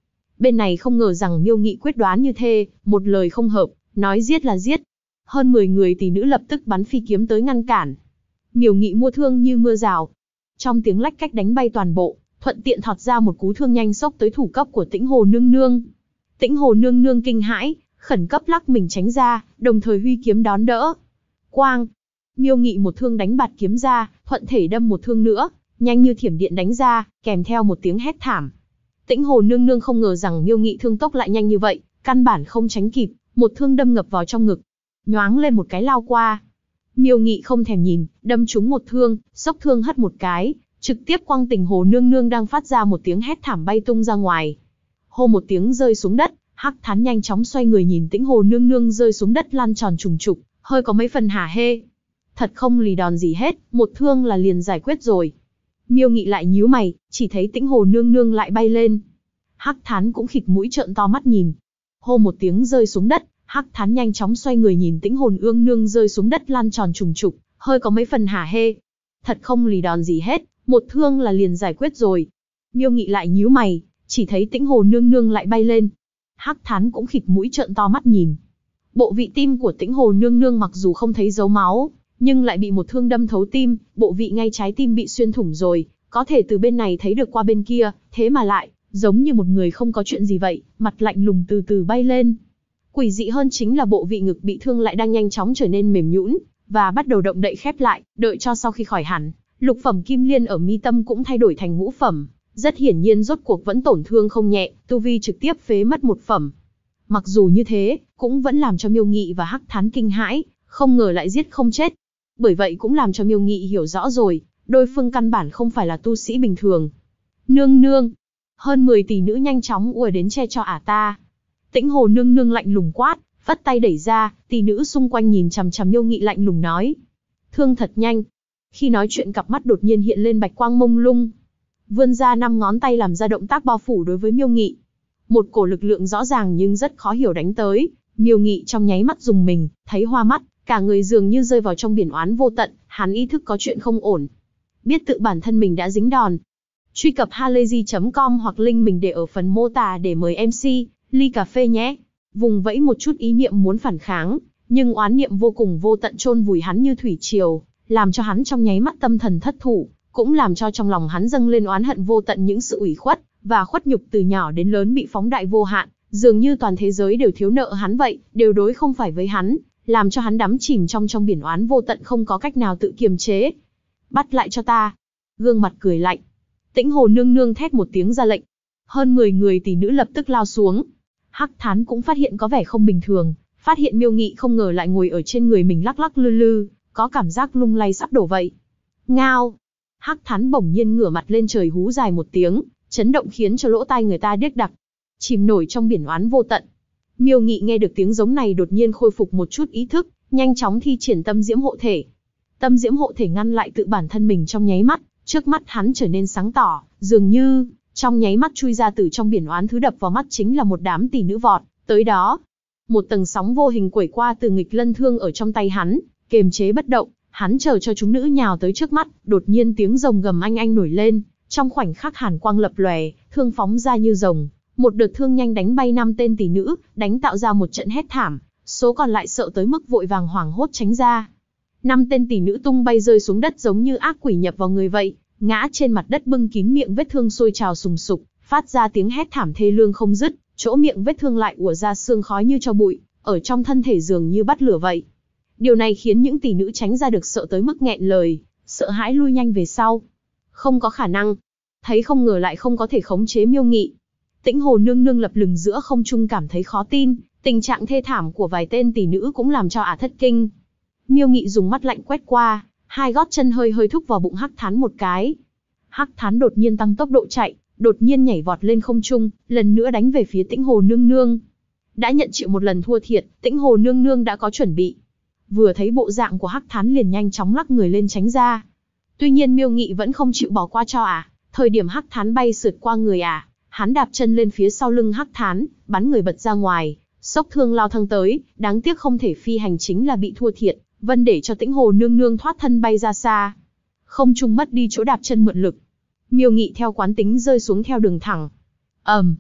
Bên này không ngờ rằng Miêu Nghị quyết đoán như thế, một lời không hợp, nói giết là giết. Hơn 10 người tỷ nữ lập tức bắn phi kiếm tới ngăn cản. Miêu Nghị mua thương như mưa rào. Trong tiếng lách cách đánh bay toàn bộ, thuận tiện thọt ra một cú thương nhanh xốc tới thủ cấp của Tĩnh Hồ Nương Nương. Tĩnh Hồ Nương Nương kinh hãi, khẩn cấp lắc mình tránh ra, đồng thời huy kiếm đón đỡ. Quang! Miêu Nghị một thương đánh bạt kiếm ra, thuận thể đâm một thương nữa, nhanh như thiểm điện đánh ra, kèm theo một tiếng hét thảm. Tĩnh Hồ Nương Nương không ngờ rằng Miêu Nghị thương tốc lại nhanh như vậy, căn bản không tránh kịp, một thương đâm ngập vào trong ngực. Nhoáng lên một cái lao qua. Miêu Nghị không thèm nhìn, đâm trúng một thương, xốc thương hất một cái, trực tiếp quăng Tĩnh Hồ Nương Nương đang phát ra một tiếng hét thảm bay tung ra ngoài. Hô một tiếng rơi xuống đất, Hắc Thán nhanh chóng xoay người nhìn Tĩnh Hồ Nương Nương rơi xuống đất lăn tròn trùng trục, hơi có mấy phần hả hê. Thật không lì đòn gì hết, một thương là liền giải quyết rồi. Miêu Nghị lại nhíu mày, chỉ thấy Tĩnh Hồ Nương Nương lại bay lên. Hắc Thán cũng khịt mũi trợn to mắt nhìn. Hô một tiếng rơi xuống đất, Hắc Thán nhanh chóng xoay người nhìn Tĩnh Hồ Nương Nương rơi xuống đất lăn tròn trùng trục, hơi có mấy phần hả hê. Thật không lì đòn gì hết, một thương là liền giải quyết rồi. Miêu Nghị lại nhíu mày, chỉ thấy Tĩnh Hồ Nương Nương lại bay lên. Hắc Thán cũng khịt mũi trợn to mắt nhìn. Bộ vị tim của Tĩnh Hồ Nương Nương mặc dù không thấy dấu máu, nhưng lại bị một thương đâm thấu tim, bộ vị ngay trái tim bị xuyên thủng rồi, có thể từ bên này thấy được qua bên kia, thế mà lại, giống như một người không có chuyện gì vậy, mặt lạnh lùng từ từ bay lên. Quỷ dị hơn chính là bộ vị ngực bị thương lại đang nhanh chóng trở nên mềm nhũn, và bắt đầu động đậy khép lại, đợi cho sau khi khỏi hẳn, lục phẩm kim liên ở mi tâm cũng thay đổi thành ngũ phẩm, rất hiển nhiên rốt cuộc vẫn tổn thương không nhẹ, tu vi trực tiếp phế mất một phẩm. Mặc dù như thế, cũng vẫn làm cho Miêu Nghị và Hắc Thán kinh hãi, không ngờ lại giết không chết. Bởi vậy cũng làm cho Miêu Nghị hiểu rõ rồi, đối phương căn bản không phải là tu sĩ bình thường. Nương nương, hơn 10 tỷ nữ nhanh chóng ùa đến che cho ả ta. Tĩnh Hồ Nương Nương lạnh lùng quát, vắt tay đẩy ra, tỷ nữ xung quanh nhìn chằm chằm Miêu Nghị lạnh lùng nói. Thương thật nhanh. Khi nói chuyện cặp mắt đột nhiên hiện lên bạch quang mông lung. Vươn ra 5 ngón tay làm ra động tác bao phủ đối với Miêu Nghị. Một cổ lực lượng rõ ràng nhưng rất khó hiểu đánh tới. Miêu Nghị trong nháy mắt rùng mình, thấy hoa mắt, cả người dường như rơi vào trong biển oán vô tận, hắn ý thức có chuyện không ổn. Biết tự bản thân mình đã dính đòn. Truy cập halayzi.com hoặc link mình để ở phần mô tả để mời MC, ly cà phê nhé. Vùng vẫy một chút ý niệm muốn phản kháng, nhưng oán niệm vô cùng vô tận chôn vùi hắn như thủy triều, làm cho hắn trong nháy mắt tâm thần thất thủ, cũng làm cho trong lòng hắn dâng lên oán hận vô tận những sự ủy khuất và khuất nhục từ nhỏ đến lớn bị phóng đại vô hạn, dường như toàn thế giới đều thiếu nợ hắn vậy, đều đối không phải với hắn, làm cho hắn đắm chìm trong biển oán vô tận không có cách nào tự kiềm chế. Bắt lại cho ta. Gương mặt cười lạnh. Tĩnh Hồ Nương Nương thét một tiếng ra lệnh. Hơn 10 người tỷ nữ lập tức lao xuống. Hắc Thán cũng phát hiện có vẻ không bình thường, phát hiện Miêu Nghị không ngờ lại ngồi ở trên người mình lắc lắc lư lư, có cảm giác lung lay sắp đổ vậy. Ngao! Hắc Thán bỗng nhiên ngửa mặt lên trời hú dài một tiếng, chấn động khiến cho lỗ tai người ta điếc đặc. Chìm nổi trong biển oán vô tận. Miêu Nghị nghe được tiếng giống này đột nhiên khôi phục một chút ý thức, nhanh chóng thi triển tâm diễm hộ thể. Tâm diễm hộ thể ngăn lại tự bản thân mình trong nháy mắt, trước mắt hắn trở nên sáng tỏ, dường như trong nháy mắt chui ra từ trong biển oán thứ đập vào mắt chính là một đám tỷ nữ vọt tới đó. Một tầng sóng vô hình quẩy qua từ nghịch lân thương ở trong tay hắn, kiềm chế bất động, hắn chờ cho chúng nữ nhào tới trước mắt, đột nhiên tiếng rồng gầm anh nổi lên, trong khoảnh khắc hàn quang lập lòe, thương phóng ra như rồng. Một đợt thương nhanh đánh bay 5 tên tỷ nữ, đánh tạo ra một trận hét thảm, số còn lại sợ tới mức vội vàng hoảng hốt tránh ra. 5 tên tỷ nữ tung bay rơi xuống đất giống như ác quỷ nhập vào người vậy, ngã trên mặt đất bưng kín miệng vết thương sôi trào sùng sục, phát ra tiếng hét thảm thê lương không dứt, chỗ miệng vết thương lại ùa ra sương khói như tro bụi, ở trong thân thể dường như bắt lửa vậy. Điều này khiến những tỷ nữ tránh ra được sợ tới mức nghẹn lời, sợ hãi lui nhanh về sau. Không có khả năng. Thấy không ngờ lại không có thể khống chế Miêu Nghị. Tĩnh Hồ Nương Nương lập lừng giữa không trung cảm thấy khó tin, tình trạng thê thảm của vài tên tỷ nữ cũng làm cho ả thất kinh. Miêu Nghị dùng mắt lạnh quét qua, hai gót chân hơi thúc vào bụng Hắc Thán một cái. Hắc Thán đột nhiên tăng tốc độ chạy, đột nhiên nhảy vọt lên không trung, lần nữa đánh về phía Tĩnh Hồ Nương Nương. Đã nhận chịu một lần thua thiệt, Tĩnh Hồ Nương Nương đã có chuẩn bị. Vừa thấy bộ dạng của Hắc Thán liền nhanh chóng lắc người lên tránh ra. Tuy nhiên Miêu Nghị vẫn không chịu bỏ qua cho ả, thời điểm Hắc Thán bay sượt qua người ả, hắn đạp chân lên phía sau lưng Hắc Thán, bắn người bật ra ngoài, xốc thương lao thăng tới, đáng tiếc không thể phi hành chính là bị thua thiệt, vân để cho Tĩnh Hồ Nương Nương thoát thân bay ra xa. Không trung mất đi chỗ đạp chân mượn lực. Miêu Nghị theo quán tính rơi xuống theo đường thẳng.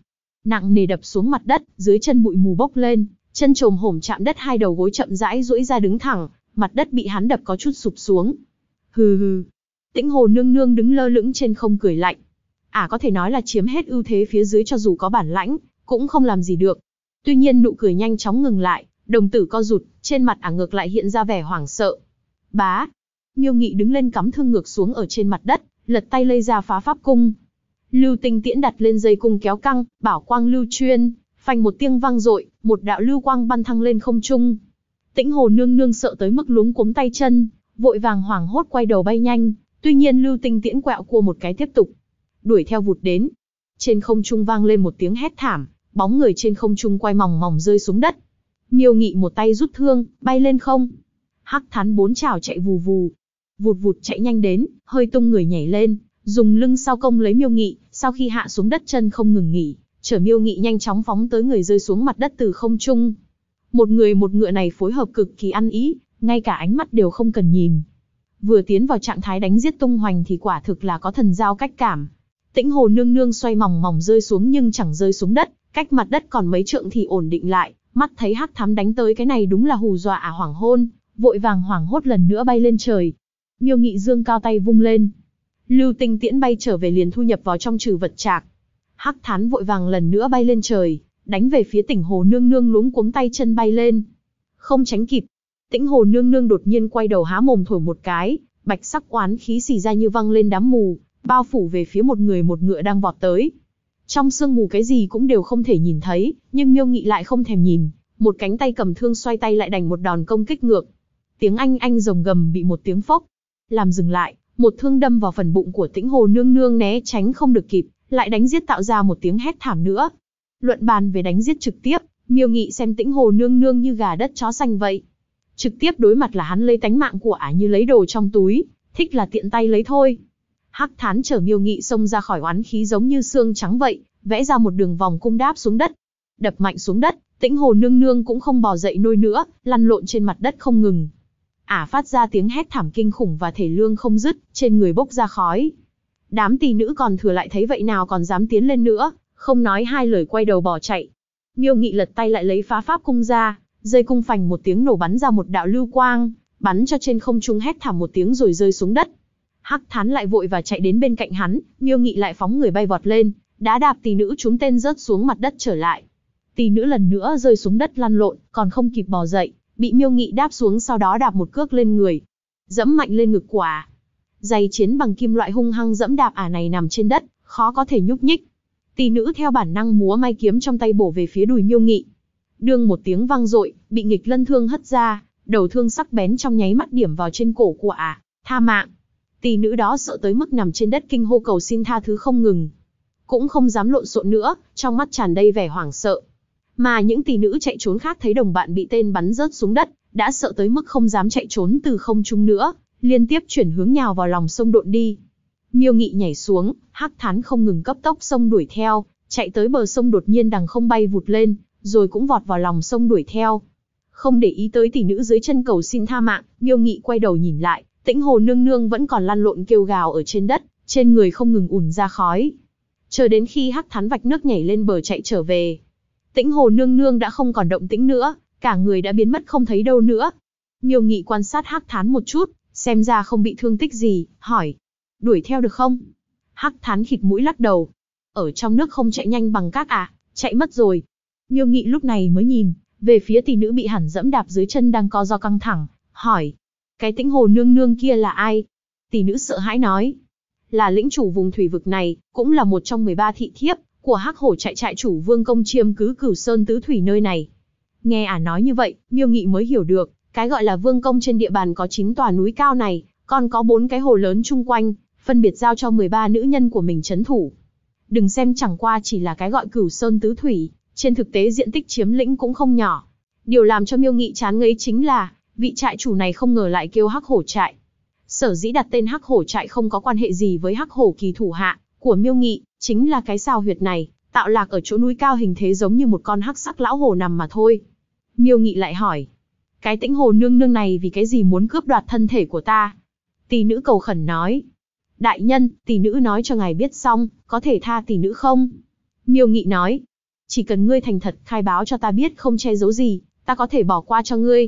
nặng nề đập xuống mặt đất, dưới chân bụi mù bốc lên, chân chồm hổm chạm đất, hai đầu gối chậm rãi duỗi ra đứng thẳng, mặt đất bị hắn đập có chút sụp xuống. Hừ hừ. Tĩnh Hồ nương nương đứng lơ lửng trên không cười lạnh. Có thể nói là chiếm hết ưu thế phía dưới, cho dù có bản lãnh, cũng không làm gì được. Tuy nhiên nụ cười nhanh chóng ngừng lại, đồng tử co rụt, trên mặt ngược lại hiện ra vẻ hoảng sợ. Bá. Miêu Nghị đứng lên cắm thương ngược xuống ở trên mặt đất, lật tay lấy ra phá pháp cung. Lưu tinh tiễn đặt lên dây cung kéo căng, bảo quang lưu chuyên, phanh một tiếng vang dội, một đạo lưu quang bắn thăng lên không trung. Tĩnh Hồ nương nương sợ tới mức luống cuống tay chân, vội vàng hoảng hốt quay đầu bay nhanh, tuy nhiên lưu tinh tiễn quẹo cua một cái tiếp tục đuổi theo vụt đến. Trên không trung vang lên một tiếng hét thảm, bóng người trên không trung quay mòng mòng rơi xuống đất. Miêu Nghị một tay rút thương, bay lên không. Hắc Thán bốn chảo chạy vù vù, vụt vụt chạy nhanh đến, hơi tung người nhảy lên, dùng lưng sau công lấy Miêu Nghị, sau khi hạ xuống đất chân không ngừng nghỉ, chở Miêu Nghị nhanh chóng phóng tới người rơi xuống mặt đất từ không trung. Một người một ngựa này phối hợp cực kỳ ăn ý, ngay cả ánh mắt đều không cần nhìn. Vừa tiến vào trạng thái đánh giết tung hoành thì quả thực là có thần giao cách cảm. Tĩnh Hồ nương nương xoay mòng mòng rơi xuống nhưng chẳng rơi xuống đất, cách mặt đất còn mấy trượng thì ổn định lại, mắt thấy Hắc Thám đánh tới, cái này đúng là hù dọa hoảng hôn, vội vàng hoảng hốt lần nữa bay lên trời. Miêu Nghị dương cao tay vung lên, lưu tinh tiễn bay trở về liền thu nhập vào trong trừ vật trạc. Hắc Thán vội vàng lần nữa bay lên trời, đánh về phía Tĩnh Hồ nương nương, luống cuống tay chân bay lên, không tránh kịp. Tĩnh Hồ nương nương đột nhiên quay đầu há mồm thổi một cái, bạch sắc oán khí xì ra như văng lên đám mù, bao phủ về phía một người một ngựa đang vọt tới. Trong sương mù cái gì cũng đều không thể nhìn thấy, nhưng Miêu Nghị lại không thèm nhìn, một cánh tay cầm thương xoay tay lại đành một đòn công kích ngược. Tiếng anh rồng gầm bị một tiếng phốc làm dừng lại, một thương đâm vào phần bụng của Tĩnh Hồ nương nương, né tránh không được kịp, lại đánh giết tạo ra một tiếng hét thảm nữa. Luận bàn về đánh giết trực tiếp, Miêu Nghị xem Tĩnh Hồ nương nương như gà đất chó xanh vậy. Trực tiếp đối mặt là hắn lấy tánh mạng của như lấy đồ trong túi, thích là tiện tay lấy thôi. Hắc Thán chở Miêu Nghị xông ra khỏi oán khí giống như xương trắng vậy, vẽ ra một đường vòng cung đáp xuống đất. Đập mạnh xuống đất, Tĩnh Hồ nương nương cũng không bò dậy nôi nữa, lăn lộn trên mặt đất không ngừng. Phát ra tiếng hét thảm kinh khủng và thể lương không dứt, trên người bốc ra khói. Đám tỷ nữ còn thừa lại thấy vậy nào còn dám tiến lên nữa, không nói hai lời quay đầu bỏ chạy. Miêu Nghị lật tay lại lấy phá pháp cung ra, dây cung phành một tiếng nổ bắn ra một đạo lưu quang, bắn cho trên không trung hét thảm một tiếng rồi rơi xuống đất. Hắc Thán lại vội và chạy đến bên cạnh hắn, Miêu Nghị lại phóng người bay vọt lên, đá đạp tỷ nữ trúng tên rớt xuống mặt đất trở lại. Tỷ nữ lần nữa rơi xuống đất lăn lộn, còn không kịp bò dậy, bị Miêu Nghị đáp xuống, sau đó đạp một cước lên người, dẫm mạnh lên ngực của giày chiến bằng kim loại hung hăng dẫm đạp này nằm trên đất, khó có thể nhúc nhích. Tỷ nữ theo bản năng múa may kiếm trong tay bổ về phía đùi Miêu Nghị. Đương một tiếng vang dội, bị nghịch lân thương hất ra, đầu thương sắc bén trong nháy mắt điểm vào trên cổ của tha mạng. Tỷ nữ đó sợ tới mức nằm trên đất kinh hô cầu xin tha thứ không ngừng, cũng không dám lộn xộn nữa, trong mắt tràn đầy vẻ hoảng sợ. Mà những tỷ nữ chạy trốn khác thấy đồng bạn bị tên bắn rớt xuống đất, đã sợ tới mức không dám chạy trốn từ không trung nữa, liên tiếp chuyển hướng nhào vào lòng sông độn đi. Miêu Nghị nhảy xuống, Hắc Thán không ngừng cấp tốc sông đuổi theo, chạy tới bờ sông đột nhiên đằng không bay vụt lên, rồi cũng vọt vào lòng sông đuổi theo. Không để ý tới tỷ nữ dưới chân cầu xin tha mạng, Miêu Nghị quay đầu nhìn lại, Tĩnh Hồ nương nương vẫn còn lăn lộn kêu gào ở trên đất, trên người không ngừng ùn ra khói. Chờ đến khi Hắc Thán vạch nước nhảy lên bờ chạy trở về, Tĩnh Hồ nương nương đã không còn động tĩnh nữa, cả người đã biến mất không thấy đâu nữa. Miêu Nghị quan sát Hắc Thán một chút, xem ra không bị thương tích gì, hỏi: đuổi theo được không? Hắc Thán khịt mũi lắc đầu: ở trong nước không chạy nhanh bằng các chạy mất rồi. Miêu Nghị lúc này mới nhìn về phía tỷ nữ bị hẳn dẫm đạp dưới chân đang co ro căng thẳng, hỏi: cái Tĩnh Hồ nương nương kia là ai? Tỷ nữ sợ hãi nói: là lĩnh chủ vùng thủy vực này, cũng là một trong 13 thị thiếp của Hắc Hổ trại trại chủ Vương Công chiêm cứ Cửu Sơn tứ thủy nơi này. Nghe nói như vậy, Miêu Nghị mới hiểu được, cái gọi là Vương Công trên địa bàn có 9 tòa núi cao này, còn có 4 cái hồ lớn chung quanh, phân biệt giao cho 13 nữ nhân của mình trấn thủ. Đừng xem chẳng qua chỉ là cái gọi Cửu Sơn tứ thủy, trên thực tế diện tích chiếm lĩnh cũng không nhỏ. Điều làm cho Miêu Nghị chán ngấy chính là, vị trại chủ này không ngờ lại kêu Hắc Hổ trại. Sở dĩ đặt tên Hắc Hổ trại không có quan hệ gì với Hắc Hổ kỳ thủ hạ của Miêu Nghị, chính là cái sao huyệt này, tạo lạc ở chỗ núi cao hình thế giống như một con hắc sắc lão hổ nằm mà thôi. Miêu Nghị lại hỏi: cái Tĩnh Hồ nương nương này vì cái gì muốn cướp đoạt thân thể của ta? Tỷ nữ cầu khẩn nói: đại nhân, tỷ nữ nói cho ngài biết xong, có thể tha tỷ nữ không? Miêu Nghị nói: chỉ cần ngươi thành thật khai báo cho ta biết không che giấu gì, ta có thể bỏ qua cho ngươi.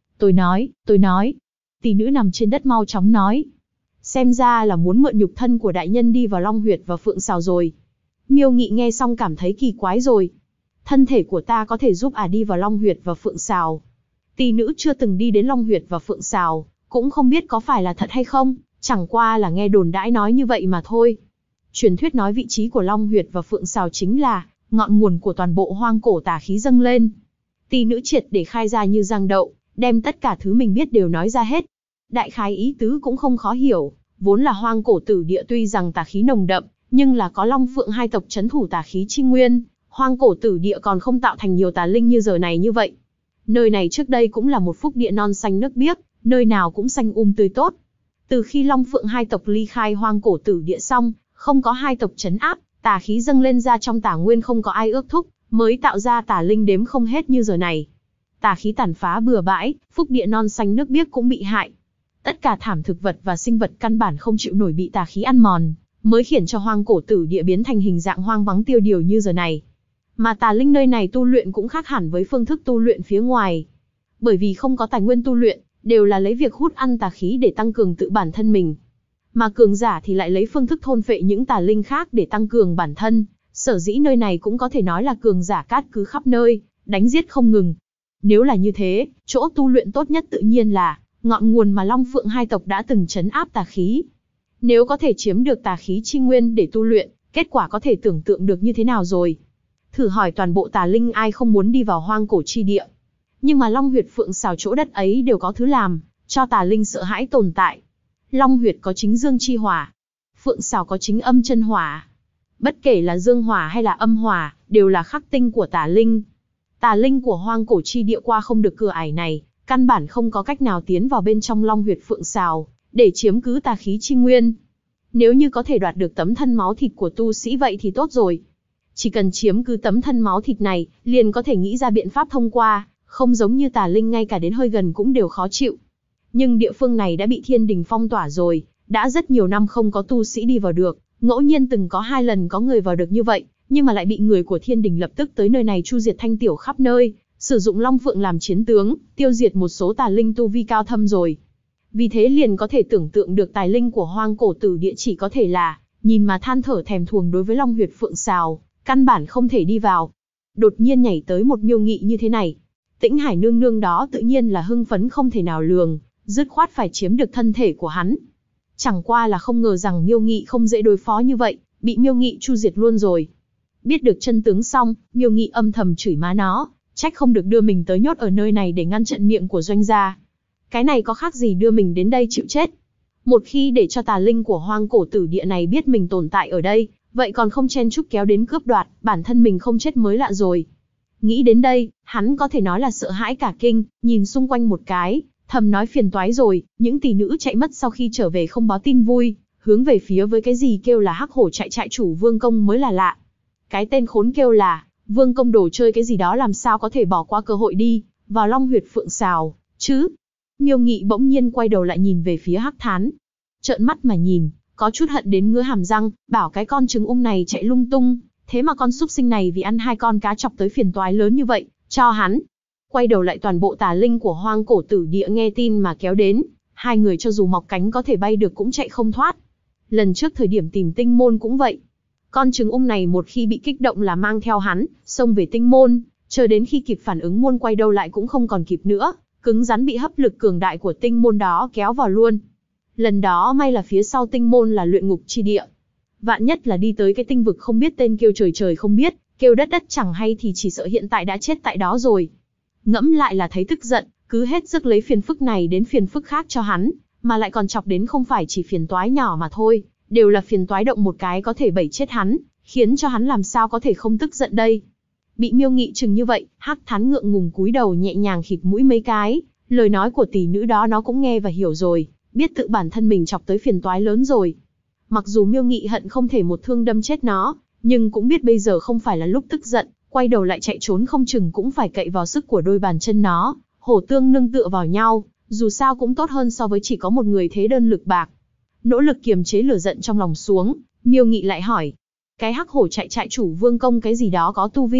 Tôi nói. Tỷ nữ nằm trên đất mau chóng nói. Xem ra là muốn mượn nhục thân của đại nhân đi vào Long Huyệt và Phượng Sào rồi. Miêu Nghị nghe xong cảm thấy kỳ quái rồi. Thân thể của ta có thể giúp đi vào Long Huyệt và Phượng Sào. Tỷ nữ chưa từng đi đến Long Huyệt và Phượng Sào, cũng không biết có phải là thật hay không, chẳng qua là nghe đồn đãi nói như vậy mà thôi. Truyền thuyết nói vị trí của Long Huyệt và Phượng Sào chính là ngọn nguồn của toàn bộ hoang cổ tà khí dâng lên. Tỷ nữ triệt để khai ra như giang đậu, đem tất cả thứ mình biết đều nói ra hết. Đại khái ý tứ cũng không khó hiểu, vốn là hoang cổ tử địa tuy rằng tà khí nồng đậm, nhưng là có Long Phượng hai tộc trấn thủ tà khí chi nguyên, hoang cổ tử địa còn không tạo thành nhiều tà linh như giờ này như vậy. Nơi này trước đây cũng là một phúc địa non xanh nước biếc, nơi nào cũng xanh tươi tốt. Từ khi Long Phượng hai tộc ly khai hoang cổ tử địa xong, không có hai tộc trấn áp, tà khí dâng lên ra trong tà nguyên không có ai ước thúc, mới tạo ra tà linh đếm không hết như giờ này. Tà khí tàn phá bừa bãi, phúc địa non xanh nước biếc cũng bị hại. Tất cả thảm thực vật và sinh vật căn bản không chịu nổi bị tà khí ăn mòn, mới khiến cho hoang cổ tử địa biến thành hình dạng hoang vắng tiêu điều như giờ này. Mà tà linh nơi này tu luyện cũng khác hẳn với phương thức tu luyện phía ngoài. Bởi vì không có tài nguyên tu luyện, đều là lấy việc hút ăn tà khí để tăng cường tự bản thân mình. Mà cường giả thì lại lấy phương thức thôn phệ những tà linh khác để tăng cường bản thân, sở dĩ nơi này cũng có thể nói là cường giả cát cứ khắp nơi, đánh giết không ngừng. Nếu là như thế, chỗ tu luyện tốt nhất tự nhiên là ngọn nguồn mà Long Phượng hai tộc đã từng trấn áp tà khí. Nếu có thể chiếm được tà khí chi nguyên để tu luyện, kết quả có thể tưởng tượng được như thế nào rồi. Thử hỏi toàn bộ tà linh ai không muốn đi vào hoang cổ chi địa. Nhưng mà Long Huyệt Phượng Sào chỗ đất ấy đều có thứ làm cho tà linh sợ hãi tồn tại. Long Huyệt có chính dương chi hỏa, Phượng Sào có chính âm chân hỏa. Bất kể là dương hỏa hay là âm hỏa, đều là khắc tinh của tà linh. Tà linh của hoang cổ chi địa qua không được cửa ải này, căn bản không có cách nào tiến vào bên trong Long Huyệt Phượng Sào, để chiếm cứ tà khí chi nguyên. Nếu như có thể đoạt được tấm thân máu thịt của tu sĩ vậy thì tốt rồi. Chỉ cần chiếm cứ tấm thân máu thịt này, liền có thể nghĩ ra biện pháp thông qua, không giống như tà linh ngay cả đến hơi gần cũng đều khó chịu. Nhưng địa phương này đã bị thiên đình phong tỏa rồi, đã rất nhiều năm không có tu sĩ đi vào được, ngẫu nhiên từng có 2 lần có người vào được như vậy, nhưng mà lại bị người của thiên đình lập tức tới nơi này chu diệt thanh tiểu khắp nơi, sử dụng Long Phượng làm chiến tướng, tiêu diệt một số tà linh tu vi cao thâm rồi. Vì thế liền có thể tưởng tượng được tài linh của hoang cổ tử địa chỉ có thể là nhìn mà than thở thèm thuồng đối với Long Huyệt Phượng Sào, căn bản không thể đi vào. Đột nhiên nhảy tới một Miêu Nghị như thế này, Tĩnh Hải nương nương đó tự nhiên là hưng phấn không thể nào lường, dứt khoát phải chiếm được thân thể của hắn. Chẳng qua là không ngờ rằng Miêu Nghị không dễ đối phó như vậy, bị Miêu Nghị chu diệt luôn rồi. Biết được chân tướng xong, Miêu Nghị âm thầm chửi má nó, trách không được đưa mình tới nhốt ở nơi này để ngăn chặn miệng của doanh gia. Cái này có khác gì đưa mình đến đây chịu chết. Một khi để cho tà linh của hoang cổ tử địa này biết mình tồn tại ở đây, vậy còn không chen chúc kéo đến cướp đoạt, bản thân mình không chết mới lạ rồi. Nghĩ đến đây, hắn có thể nói là sợ hãi cả kinh, nhìn xung quanh một cái, thầm nói phiền toái rồi, những tỷ nữ chạy mất sau khi trở về không báo tin vui, hướng về phía với cái gì kêu là hắc hổ chạy trại chủ Vương Công mới là lạ. Cái tên khốn kêu là Vương Công đồ chơi cái gì đó làm sao có thể bỏ qua cơ hội đi vào Long Huyệt Phượng Sào, chứ. Miêu Nghị bỗng nhiên quay đầu lại nhìn về phía Hắc Thán, trợn mắt mà nhìn, có chút hận đến ngứa hàm răng, bảo cái con trứng này chạy lung tung, thế mà con súc sinh này vì ăn 2 con cá chọc tới phiền toái lớn như vậy, cho hắn. Quay đầu lại toàn bộ tà linh của hoang cổ tử địa nghe tin mà kéo đến, 2 người cho dù mọc cánh có thể bay được cũng chạy không thoát. Lần trước thời điểm tìm tinh môn cũng vậy. Con trứng này một khi bị kích động là mang theo hắn, xông về tinh môn, chờ đến khi kịp phản ứng môn quay đầu lại cũng không còn kịp nữa, cứng rắn bị hấp lực cường đại của tinh môn đó kéo vào luôn. Lần đó may là phía sau tinh môn là luyện ngục chi địa. Vạn nhất là đi tới cái tinh vực không biết tên kêu trời trời không biết, kêu đất đất chẳng hay thì chỉ sợ hiện tại đã chết tại đó rồi. Ngẫm lại là thấy tức giận, cứ hết sức lấy phiền phức này đến phiền phức khác cho hắn, mà lại còn chọc đến không phải chỉ phiền toái nhỏ mà thôi, đều là phiền toái động một cái có thể bẩy chết hắn, khiến cho hắn làm sao có thể không tức giận đây. Bị Miêu Nghị chừng như vậy, Hắc Thán ngượng ngùng cúi đầu nhẹ nhàng khịt mũi mấy cái, lời nói của tỷ nữ đó nó cũng nghe và hiểu rồi, biết tự bản thân mình chọc tới phiền toái lớn rồi. Mặc dù Miêu Nghị hận không thể một thương đâm chết nó, nhưng cũng biết bây giờ không phải là lúc tức giận, quay đầu lại chạy trốn không chừng cũng phải cậy vào sức của đôi bàn chân nó, hổ tương nương tựa vào nhau, dù sao cũng tốt hơn so với chỉ có một người thế đơn lực bạc. Nỗ lực kiềm chế lửa giận trong lòng xuống, Miêu Nghị lại hỏi, cái hắc hổ chạy trại chủ Vương Công cái gì đó có tu vi,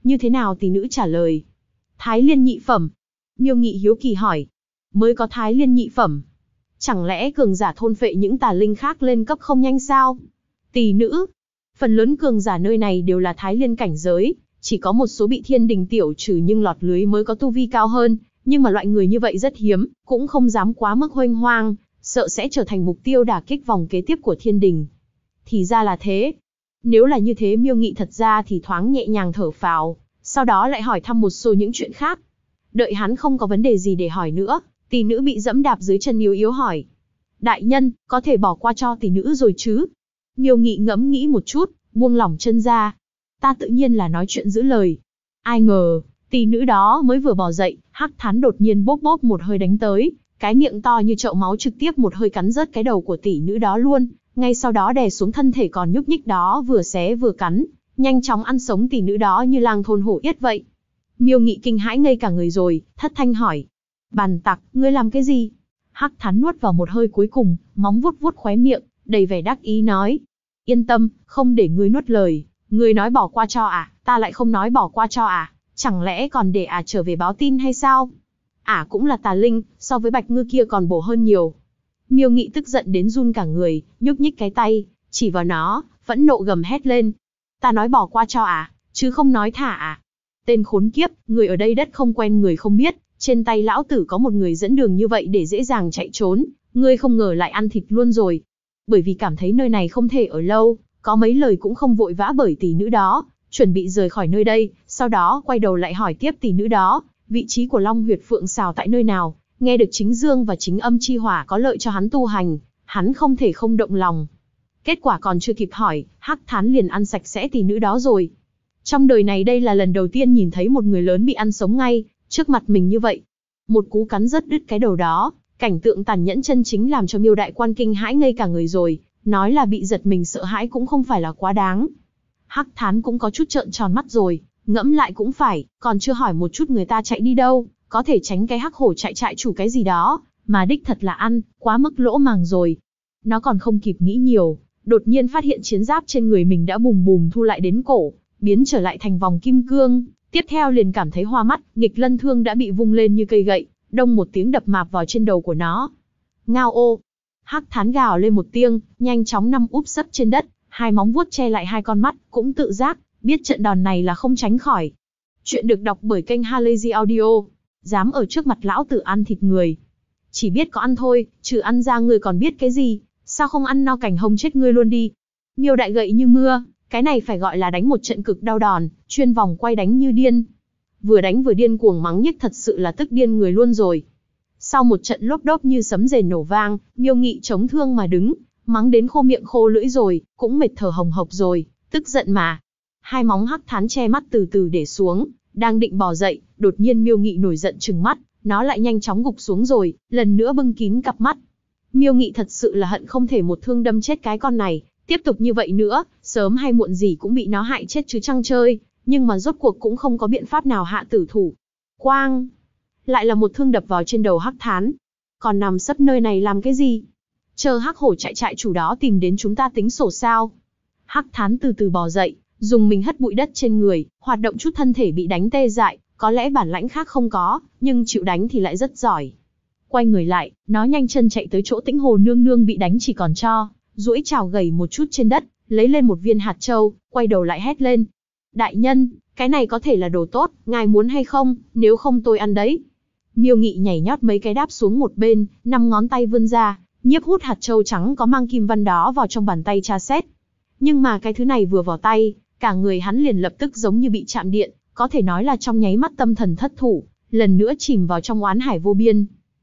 Như thế nào? Tỷ nữ trả lời. Thái liên nhị phẩm. Miêu Nghị hiếu kỳ hỏi. Mới có thái liên nhị phẩm? Chẳng lẽ cường giả thôn phệ những tà linh khác lên cấp không nhanh sao? Tỷ nữ. Phần lớn cường giả nơi này đều là thái liên cảnh giới, chỉ có một số bị thiên đình tiểu trừ nhưng lọt lưới mới có tu vi cao hơn, nhưng mà loại người như vậy rất hiếm, cũng không dám quá mức huênh hoang, sợ sẽ trở thành mục tiêu đả kích vòng kế tiếp của thiên đình. Thì ra là thế. Nếu là như thế, Miêu Nghị thật ra thì thoáng nhẹ nhàng thở phào, sau đó lại hỏi thăm một số những chuyện khác. Đợi hắn không có vấn đề gì để hỏi nữa, tỷ nữ bị dẫm đạp dưới chân yếu yếu hỏi. Đại nhân, có thể bỏ qua cho tỷ nữ rồi chứ? Miêu Nghị ngẫm nghĩ một chút, buông lỏng chân ra. Ta tự nhiên là nói chuyện giữ lời. Ai ngờ, tỷ nữ đó mới vừa bò dậy, Hắc Thán đột nhiên bốp bốp một hơi đánh tới, cái miệng to như chậu máu trực tiếp một hơi cắn rớt cái đầu của tỷ nữ đó luôn, ngay sau đó đè xuống thân thể còn nhúc nhích đó, vừa xé vừa cắn, nhanh chóng ăn sống tỷ nữ đó như lang thôn hổ yết vậy. Miêu Nghị kinh hãi ngây cả người rồi, thất thanh hỏi. Bàn tặc, ngươi làm cái gì? Hắc Thán nuốt vào một hơi cuối cùng, móng vuốt vuốt khóe miệng, đầy vẻ đắc ý nói. Yên tâm, không để ngươi nuốt lời. Ngươi nói bỏ qua cho à, ta lại không nói bỏ qua cho à, chẳng lẽ còn để à trở về báo tin hay sao? À cũng là tà linh, so với Bạch Ngư kia còn bổ hơn nhiều. Miêu Nghị tức giận đến run cả người, nhúc nhích cái tay, chỉ vào nó, phẫn nộ gầm hét lên. Ta nói bỏ qua cho à, chứ không nói thả à. Tên khốn kiếp, người ở đây đất không quen người không biết, trên tay lão tử có một người dẫn đường như vậy để dễ dàng chạy trốn, ngươi không ngờ lại ăn thịt luôn rồi. Bởi vì cảm thấy nơi này không thể ở lâu, có mấy lời cũng không vội vã bởi tỷ nữ đó, chuẩn bị rời khỏi nơi đây, sau đó quay đầu lại hỏi tiếp tỷ nữ đó, vị trí của Long Huyệt Phượng Sào tại nơi nào, nghe được chính dương và chính âm chi hỏa có lợi cho hắn tu hành, hắn không thể không động lòng. Kết quả còn chưa kịp hỏi, Hắc Thán liền ăn sạch sẽ tỷ nữ đó rồi. Trong đời này đây là lần đầu tiên nhìn thấy một người lớn bị ăn sống ngay, trước mặt mình như vậy. Một cú cắn rớt đứt cái đầu đó, cảnh tượng tàn nhẫn chân chính làm cho Miêu đại quan kinh hãi ngây cả người rồi, nói là bị giật mình sợ hãi cũng không phải là quá đáng. Hắc Thán cũng có chút trợn tròn mắt rồi, ngẫm lại cũng phải, còn chưa hỏi một chút người ta chạy đi đâu, có thể tránh cái hắc hổ chạy trại chủ cái gì đó, mà đích thật là ăn, quá mức lỗ màng rồi. Nó còn không kịp nghĩ nhiều, đột nhiên phát hiện chiến giáp trên người mình đã bùm bùm thu lại đến cổ, biến trở lại thành vòng kim cương, tiếp theo liền cảm thấy hoa mắt, nghịch lân thương đã bị vung lên như cây gậy, đông một tiếng đập mạp vào trên đầu của nó. Ngao ô! Hắc Thán gào lên một tiếng, nhanh chóng nằm úp sấp trên đất, hai móng vuốt che lại hai con mắt, cũng tự giác, biết trận đòn này là không tránh khỏi. Chuyện được đọc bởi kênh Halazy Audio. Dám ở trước mặt lão tử ăn thịt người. Chỉ biết có ăn thôi, trừ ăn ra ngươi còn biết cái gì, sao không ăn no cảnh hông chết ngươi luôn đi. Miêu đại gậy như mưa, cái này phải gọi là đánh một trận cực đau đòn, chuyên vòng quay đánh như điên. Vừa đánh vừa điên cuồng mắng nhiếc, thật sự là tức điên người luôn rồi. Sau một trận lốp đốp như sấm rền nổ vang, Miêu Nghị chống thương mà đứng, mắng đến khô miệng khô lưỡi rồi, cũng mệt thở hồng hộc rồi, tức giận mà. Hai móng Hắc Thán che mắt từ từ để xuống, đang định bò dậy, đột nhiên Miêu Nghị nổi giận trừng mắt, nó lại nhanh chóng gục xuống rồi, lần nữa bưng kín cặp mắt. Miêu Nghị thật sự là hận không thể một thương đâm chết cái con này, tiếp tục như vậy nữa, sớm hay muộn gì cũng bị nó hại chết chứ chăng chơi, nhưng mà rốt cuộc cũng không có biện pháp nào hạ tử thủ. Quang! Lại là một thương đập vào trên đầu Hắc Thán. Còn nằm sấp nơi này làm cái gì? Chờ hắc hổ chạy trại chủ đó tìm đến chúng ta tính sổ sao? Hắc Thán từ từ bò dậy, dùng mình hất bụi đất trên người, hoạt động chút thân thể bị đánh tê dại, có lẽ bản lãnh khác không có, nhưng chịu đánh thì lại rất giỏi. Quay người lại, nó nhanh chân chạy tới chỗ Tĩnh Hồ nương nương bị đánh chỉ còn tro, duỗi chảo gầy một chút trên đất, lấy lên một viên hạt châu, quay đầu lại hét lên. Đại nhân, cái này có thể là đồ tốt, ngài muốn hay không, nếu không tôi ăn đấy. Miêu Nghị nhảy nhót mấy cái đáp xuống một bên, 5 ngón tay vươn ra, nhiếp hút hạt châu trắng có mang kim văn đó vào trong bàn tay tra xét. Nhưng mà cái thứ này vừa vào tay, cả người hắn liền lập tức giống như bị chạm điện, có thể nói là trong nháy mắt tâm thần thất thủ, lần nữa chìm vào trong oán hải vô biên.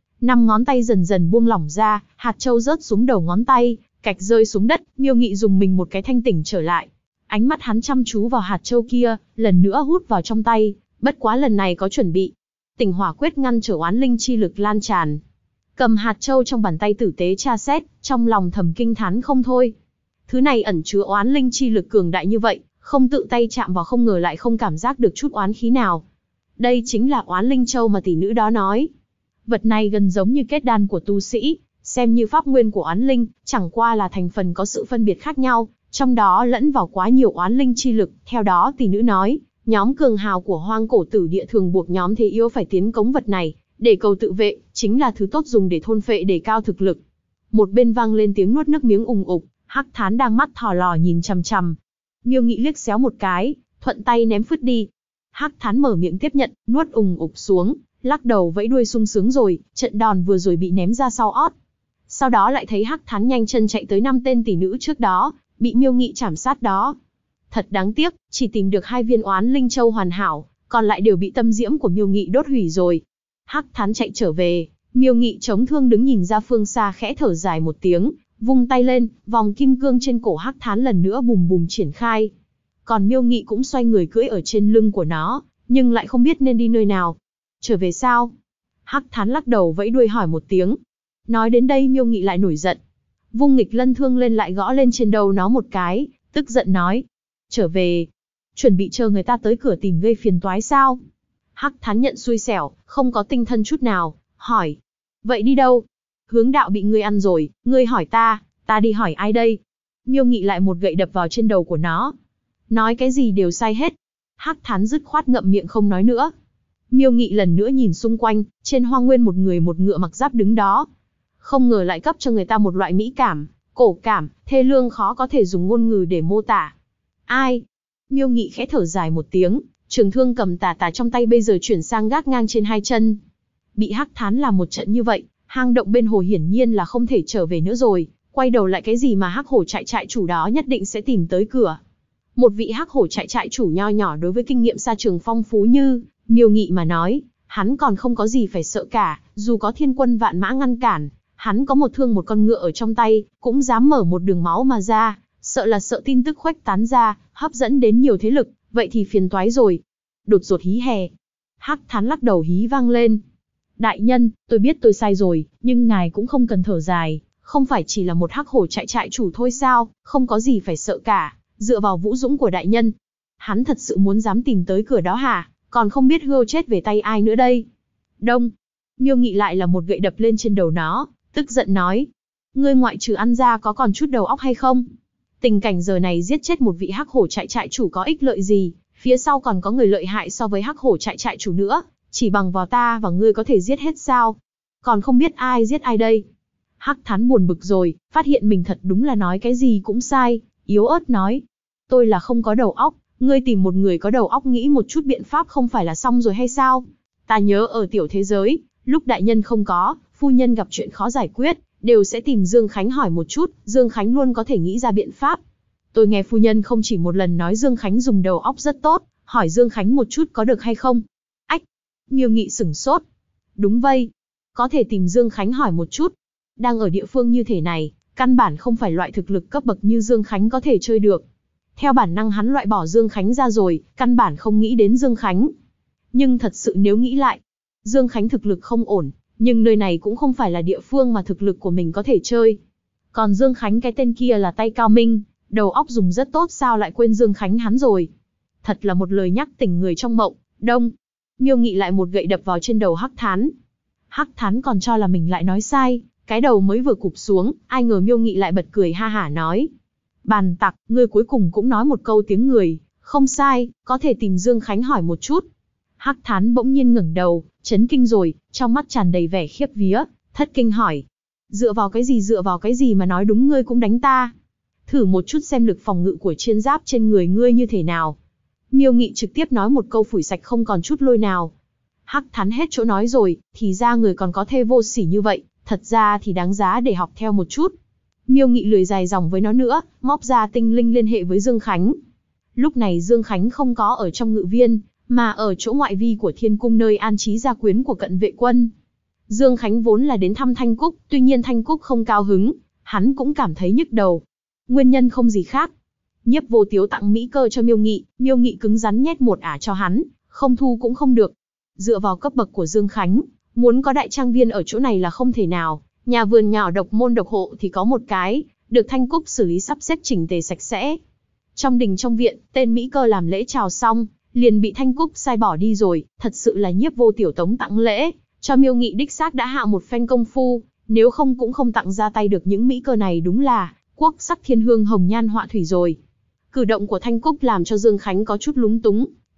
5 ngón tay dần dần buông lỏng ra, hạt châu rớt xuống đầu ngón tay, cạch rơi xuống đất, Miêu Nghị dùng mình một cái thanh tỉnh trở lại. Ánh mắt hắn chăm chú vào hạt châu kia, lần nữa hút vào trong tay, bất quá lần này có chuẩn bị. Tỉnh hỏa quyết ngăn trở oán linh chi lực lan tràn. Cầm hạt châu trong bàn tay tử tế tra xét, trong lòng thầm kinh thán không thôi. Thứ này ẩn chứa oán linh chi lực cường đại như vậy, không tự tay chạm vào không ngờ lại không cảm giác được chút oán khí nào. Đây chính là oán linh châu mà tỷ nữ đó nói. Vật này gần giống như kết đan của tu sĩ, xem như pháp nguyên của oán linh, chẳng qua là thành phần có sự phân biệt khác nhau, trong đó lẫn vào quá nhiều oán linh chi lực. Theo đó tỷ nữ nói, Nhóm cường hào của hoang cổ tử địa thường buộc nhóm thế yếu phải tiến cống vật này, để cầu tự vệ, chính là thứ tốt dùng để thôn phệ để cao thực lực. Một bên vang lên tiếng nuốt nước miếng ùng ục, Hắc Thán đang mắt thò lò nhìn chằm chằm. Miêu Nghị liếc xéo một cái, thuận tay ném phứt đi. Hắc Thán mở miệng tiếp nhận, nuốt ùng ục xuống, lắc đầu vẫy đuôi sung sướng rồi, trận đòn vừa rồi bị ném ra sau ót. Sau đó lại thấy Hắc Thán nhanh chân chạy tới 5 tên tỷ nữ trước đó, bị Miêu Nghị chảm sát đó. Thật đáng tiếc, chỉ tìm được 2 viên oán linh châu hoàn hảo, còn lại đều bị tâm diễm của Miêu Nghị đốt hủy rồi. Hắc Thán chạy trở về, Miêu Nghị chống thương đứng nhìn ra phương xa khẽ thở dài một tiếng, vung tay lên, vòng kim cương trên cổ Hắc Thán lần nữa bùm bùm triển khai. Còn Miêu Nghị cũng xoay người cưỡi ở trên lưng của nó, nhưng lại không biết nên đi nơi nào. Trở về sao? Hắc Thán lắc đầu vẫy đuôi hỏi một tiếng. Nói đến đây Miêu Nghị lại nổi giận. Vung nghịch lân thương lên lại gõ lên trên đầu nó một cái, tức giận nói. Trở về. Chuẩn bị chờ người ta tới cửa tìm gây phiền toái sao? Hắc Thán nhận xui xẻo, không có tinh thần chút nào, hỏi. Vậy đi đâu? Hướng đạo bị ngươi ăn rồi, ngươi hỏi ta đi hỏi ai đây? Miêu Nghị lại một gậy đập vào trên đầu của nó. Nói cái gì đều sai hết. Hắc Thán dứt khoát ngậm miệng không nói nữa. Miêu Nghị lần nữa nhìn xung quanh, trên hoang nguyên một người một ngựa mặc giáp đứng đó. Không ngờ lại cấp cho người ta một loại mỹ cảm, cổ cảm, thê lương khó có thể dùng ngôn ngữ để mô tả. Ai? Miêu Nghị khẽ thở dài một tiếng, trường thương cầm tà tà trong tay bây giờ chuyển sang gác ngang trên 2 chân. Bị Hắc Thán làm một trận như vậy, hang động bên hồ hiển nhiên là không thể trở về nữa rồi, quay đầu lại cái gì mà Hắc Hổ trại chủ đó nhất định sẽ tìm tới cửa. Một vị Hắc Hổ trại chủ nho nhỏ đối với kinh nghiệm xa trường phong phú như Miêu Nghị mà nói, hắn còn không có gì phải sợ cả, dù có thiên quân vạn mã ngăn cản, hắn có một thương một con ngựa ở trong tay, cũng dám mở một đường máu mà ra, sợ là sợ tin tức khuếch tán ra, hấp dẫn đến nhiều thế lực, vậy thì phiền toái rồi. Đột dột hí hè. Hắc Thán lắc đầu hí vang lên. Đại nhân, tôi biết tôi sai rồi, nhưng ngài cũng không cần thở dài, không phải chỉ là một Hắc Hổ trại chủ thôi sao, không có gì phải sợ cả, dựa vào vũ dũng của đại nhân. Hắn thật sự muốn dám tìm tới cửa đó hả, còn không biết gươm chết về tay ai nữa đây. Đông. Miêu Nghị lại là một gậy đập lên trên đầu nó, tức giận nói. Ngươi ngoại trừ ăn ra có còn chút đầu óc hay không? Tình cảnh giờ này giết chết một vị Hắc Hổ trại chủ có ích lợi gì, phía sau còn có người lợi hại so với Hắc Hổ trại chủ nữa, chỉ bằng vào ta và ngươi có thể giết hết sao? Còn không biết ai giết ai đây? Hắc Thán buồn bực rồi, phát hiện mình thật đúng là nói cái gì cũng sai, yếu ớt nói. Tôi là không có đầu óc, ngươi tìm một người có đầu óc nghĩ một chút biện pháp không phải là xong rồi hay sao? Ta nhớ ở tiểu thế giới, lúc đại nhân không có, phu nhân gặp chuyện khó giải quyết, đều sẽ tìm Dương Khánh hỏi một chút, Dương Khánh luôn có thể nghĩ ra biện pháp. Tôi nghe phu nhân không chỉ một lần nói Dương Khánh dùng đầu óc rất tốt, hỏi Dương Khánh một chút có được hay không? Ách! Miêu Nghị sửng sốt. Đúng vậy, có thể tìm Dương Khánh hỏi một chút. Đang ở địa phương như thế này, căn bản không phải loại thực lực cấp bậc như Dương Khánh có thể chơi được. Theo bản năng hắn loại bỏ Dương Khánh ra rồi, căn bản không nghĩ đến Dương Khánh. Nhưng thật sự nếu nghĩ lại, Dương Khánh thực lực không ổn, nhưng nơi này cũng không phải là địa phương mà thực lực của mình có thể chơi. Còn Dương Khánh cái tên kia là tay cao minh, đầu óc dùng rất tốt sao lại quên Dương Khánh hắn rồi. Thật là một lời nhắc tỉnh người trong mộng. Đông. Miêu Nghị lại một gậy đập vào trên đầu Hắc Thán. Hắc Thán còn cho là mình lại nói sai, cái đầu mới vừa cụp xuống, ai ngờ Miêu Nghị lại bật cười ha hả nói. Bàn tặc, ngươi cuối cùng cũng nói một câu tiếng người, không sai, có thể tìm Dương Khánh hỏi một chút. Hắc Thán bỗng nhiên ngẩng đầu, chấn kinh rồi, trong mắt tràn đầy vẻ khiếp vía, thất kinh hỏi. Dựa vào cái gì mà nói đúng ngươi cũng đánh ta? Thử một chút xem lực phòng ngự của chiên giáp trên người ngươi như thế nào. Miêu Nghị trực tiếp nói một câu phủi sạch không còn chút lôi nào. Hắc Thán hết chỗ nói rồi, thì ra người còn có thê vô sỉ như vậy, thật ra thì đáng giá để học theo một chút. Miêu Nghị lười dài dòng với nó nữa, móc ra tinh linh liên hệ với Dương Khánh. Lúc này Dương Khánh không có ở trong ngự viên, mà ở chỗ ngoại vi của Thiên Cung nơi an trí gia quyến của Cận Vệ Quân. Dương Khánh vốn là đến thăm Thanh Cúc, tuy nhiên Thanh Cúc không cao hứng, hắn cũng cảm thấy nhức đầu. Nguyên nhân không gì khác. Nhiếp Vô Tiếu tặng mỹ cơ cho Miêu Nghị cứng rắn nhét một ả cho hắn, không thu cũng không được. Dựa vào cấp bậc của Dương Khánh, muốn có đại trang viên ở chỗ này là không thể nào. Nhà vườn nhỏ độc môn độc hộ thì có một cái, được Thanh Cúc xử lý sắp xếp chỉnh tề sạch sẽ. Trong đình trong viện, tên mỹ cơ làm lễ chào xong, liền bị Thanh Cúc sai bỏ đi rồi, thật sự là Nhiếp Vô Tiểu tống tặng lễ, cho Miêu Nghị đích xác đã hạ một phen công phu, nếu không cũng không tặng ra tay được những mỹ cơ này đúng là quốc sắc thiên hương hồng nhan họa thủy rồi. Cử động của Thanh Cúc làm cho Dương Khánh có chút lúng túng,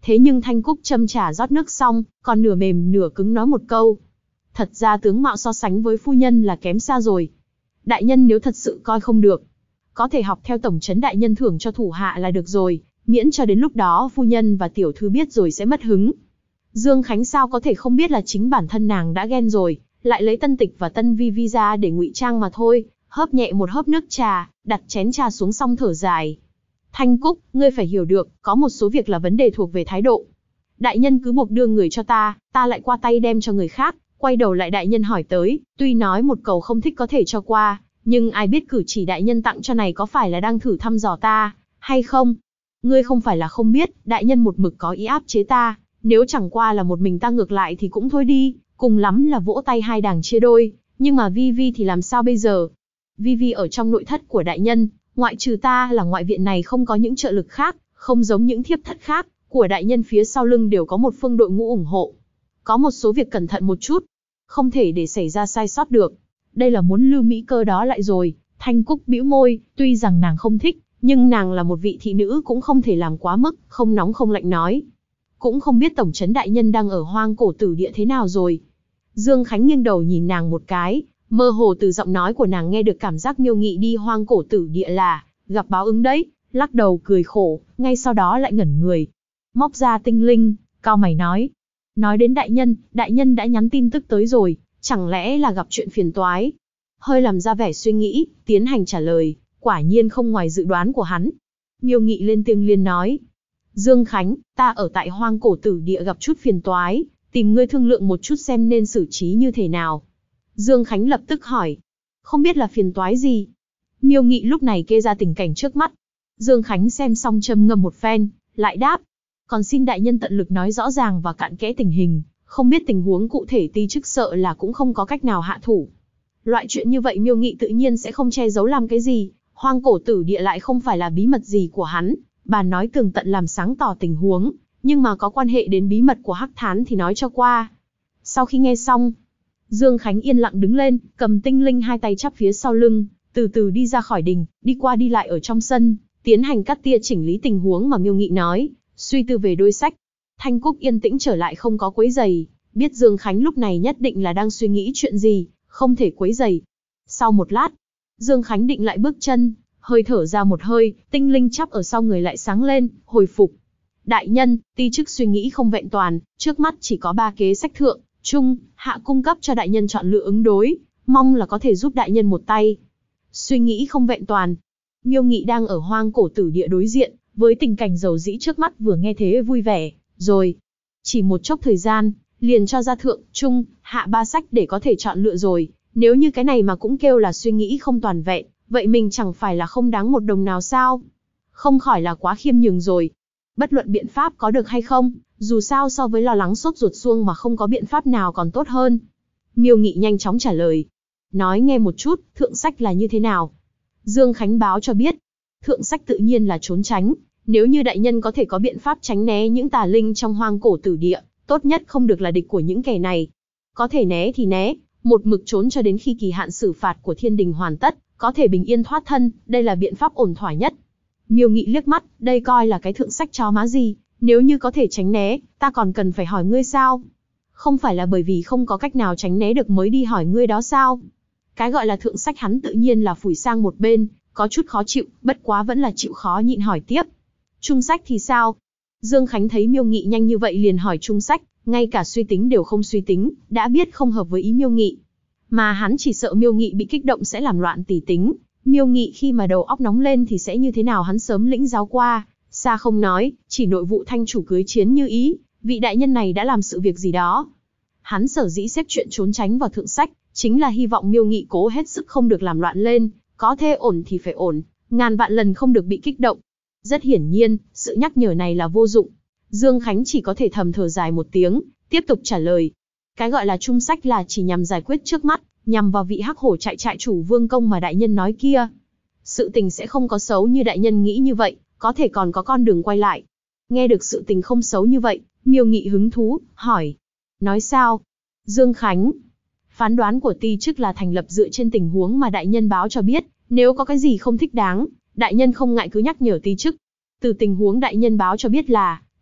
Thế nhưng Thanh Cúc châm trà rót nước xong, còn nửa mềm nửa cứng nói một câu. Thật ra tướng mạo so sánh với phu nhân là kém xa rồi. Đại nhân nếu thật sự coi không được, có thể học theo tổng trấn đại nhân thưởng cho thủ hạ là được rồi, miễn cho đến lúc đó phu nhân và tiểu thư biết rồi sẽ mất hứng. Dương Khánh sao có thể không biết là chính bản thân nàng đã ghen rồi, lại lấy Tân Tịch và Tân Vi Vi ra để ngụy trang mà thôi, hớp nhẹ một hớp nước trà, đặt chén trà xuống xong thở dài. Thanh Cúc, ngươi phải hiểu được, có một số việc là vấn đề thuộc về thái độ. Đại nhân cứ buộc đưa người cho ta lại qua tay đem cho người khác, quay đầu lại đại nhân hỏi tới, tuy nói một cầu không thích có thể cho qua, nhưng ai biết cử chỉ đại nhân tặng cho này có phải là đang thử thăm dò ta, hay không? Ngươi không phải là không biết, đại nhân một mực có ý áp chế ta, nếu chẳng qua là một mình ta ngược lại thì cũng thôi đi, cùng lắm là vỗ tay hai đảng chia đôi, nhưng mà Vi Vi thì làm sao bây giờ? Vi Vi ở trong nội thất của đại nhân, ngoại trừ ta là ngoại viện này không có những trợ lực khác, không giống những thiếp thất khác, của đại nhân phía sau lưng đều có một phương đội ngũ ủng hộ. Có một số việc cẩn thận một chút, không thể để xảy ra sai sót được. Đây là muốn lưu Mỹ Cơ đó lại rồi. Thanh Cúc bĩu môi, tuy rằng nàng không thích, nhưng nàng là một vị thị nữ cũng không thể làm quá mức, không nóng không lạnh nói. Cũng không biết tổng trấn đại nhân đang ở Hoang Cổ Tử Địa thế nào rồi. Dương Khánh nghiêng đầu nhìn nàng một cái, mơ hồ từ giọng nói của nàng nghe được cảm giác Miêu Nghị đi Hoang Cổ Tử Địa là gặp báo ứng đấy, lắc đầu cười khổ, ngay sau đó lại ngẩn người. Móc ra tinh linh, cau mày nói đến đại nhân đã nhắn tin tức tới rồi, chẳng lẽ là gặp chuyện phiền toái. Hơi làm ra vẻ suy nghĩ, tiến hành trả lời, quả nhiên không ngoài dự đoán của hắn. Miêu Nghị lên tiếng liền nói, Dương Khánh, ta ở tại Hoang Cổ Tử Địa gặp chút phiền toái, tìm ngươi thương lượng một chút xem nên xử trí như thế nào. Dương Khánh lập tức hỏi, không biết là phiền toái gì? Miêu Nghị lúc này kê ra tình cảnh trước mắt. Dương Khánh xem xong trầm ngâm một phen, lại đáp, còn xin đại nhân tận lực nói rõ ràng và cặn kẽ tình hình, không biết tình huống cụ thể ti chức sợ là cũng không có cách nào hạ thủ. Loại chuyện như vậy Miêu Nghị tự nhiên sẽ không che giấu làm cái gì, Hoang Cổ Tử Địa lại không phải là bí mật gì của hắn, bà nói tường tận làm sáng tỏ tình huống, nhưng mà có quan hệ đến bí mật của Hắc Thán thì nói cho qua. Sau khi nghe xong, Dương Khánh yên lặng đứng lên, cầm tinh linh hai tay chắp phía sau lưng, từ từ đi ra khỏi đình, đi qua đi lại ở trong sân, tiến hành cắt tia chỉnh lý tình huống mà Miêu Nghị nói, suy tư về đôi sách. Thanh Cúc yên tĩnh trở lại không có quấy giày, biết Dương Khánh lúc này nhất định là đang suy nghĩ chuyện gì, không thể quấy giày. Sau một lát, Dương Khánh định lại bước chân, hơi thở ra một hơi, tinh linh chắp ở sau người lại sáng lên, hồi phục. Đại nhân, ti chức suy nghĩ không vẹn toàn, trước mắt chỉ có 3 kế sách thượng, trung, hạ cung cấp cho đại nhân chọn lựa ứng đối, mong là có thể giúp đại nhân một tay. Suy nghĩ không vẹn toàn. Miêu Nghị đang ở Hoang Cổ Tử Địa đối diện, với tình cảnh dầu dĩ trước mắt vừa nghe thế vui vẻ, rồi. Chỉ một chốc thời gian, liền cho ra thượng, trung, hạ 3 sách để có thể chọn lựa rồi, nếu như cái này mà cũng kêu là suy nghĩ không toàn vẹn, vậy mình chẳng phải là không đáng một đồng nào sao? Không khỏi là quá khiêm nhường rồi. Bất luận biện pháp có được hay không, dù sao so với lo lắng sốt ruột xuông mà không có biện pháp nào còn tốt hơn. Miêu Nghị nhanh chóng trả lời. Nói nghe một chút, thượng sách là như thế nào? Dương Khánh báo cho biết. Thượng sách tự nhiên là trốn tránh. Nếu như đại nhân có thể có biện pháp tránh né những tà linh trong Hoang Cổ Tử Địa, tốt nhất không được là địch của những kẻ này. Có thể né thì né, một mực trốn cho đến khi kỳ hạn xử phạt của thiên đình hoàn tất, có thể bình yên thoát thân, đây là biện pháp ổn thỏa nhất. Miêu Nghị liếc mắt, đây coi là cái thượng sách chó má gì, nếu như có thể tránh né, ta còn cần phải hỏi ngươi sao? Không phải là bởi vì không có cách nào tránh né được mới đi hỏi ngươi đó sao? Cái gọi là thượng sách hắn tự nhiên là phủi sang một bên, có chút khó chịu, bất quá vẫn là chịu khó nhịn hỏi tiếp. Trung sách thì sao? Dương Khánh thấy Miêu Nghị nhanh như vậy liền hỏi trung sách, ngay cả suy tính đều không suy tính, đã biết không hợp với ý Miêu Nghị. Mà hắn chỉ sợ Miêu Nghị bị kích động sẽ làm loạn tỉ tính, Miêu Nghị khi mà đầu óc nóng lên thì sẽ như thế nào hắn sớm lĩnh giáo qua, xa không nói, chỉ nội vụ thanh chủ cưới chiến như ý, vị đại nhân này đã làm sự việc gì đó. Hắn sở dĩ xếp chuyện trốn tránh vào thượng sách, chính là hy vọng Miêu Nghị cố hết sức không được làm loạn lên, có thể ổn thì phải ổn, ngàn vạn lần không được bị kích động. Rất hiển nhiên, sự nhắc nhở này là vô dụng. Dương Khánh chỉ có thể thầm thở dài một tiếng, tiếp tục trả lời. Cái gọi là trung sách là chỉ nhằm giải quyết trước mắt, nhằm vào vị hắc hổ trại chủ Vương Công mà đại nhân nói kia. Sự tình sẽ không có xấu như đại nhân nghĩ như vậy, có thể còn có con đường quay lại. Nghe được sự tình không xấu như vậy, Miêu Nghị hứng thú, hỏi. Nói sao? Dương Khánh. Phán đoán của ti chức là thành lập dựa trên tình huống mà đại nhân báo cho biết, nếu có cái gì không thích đáng, đại nhân không ngại cứ nhắc nhở ti chức. Từ tình huống đại nhân báo cho biết là,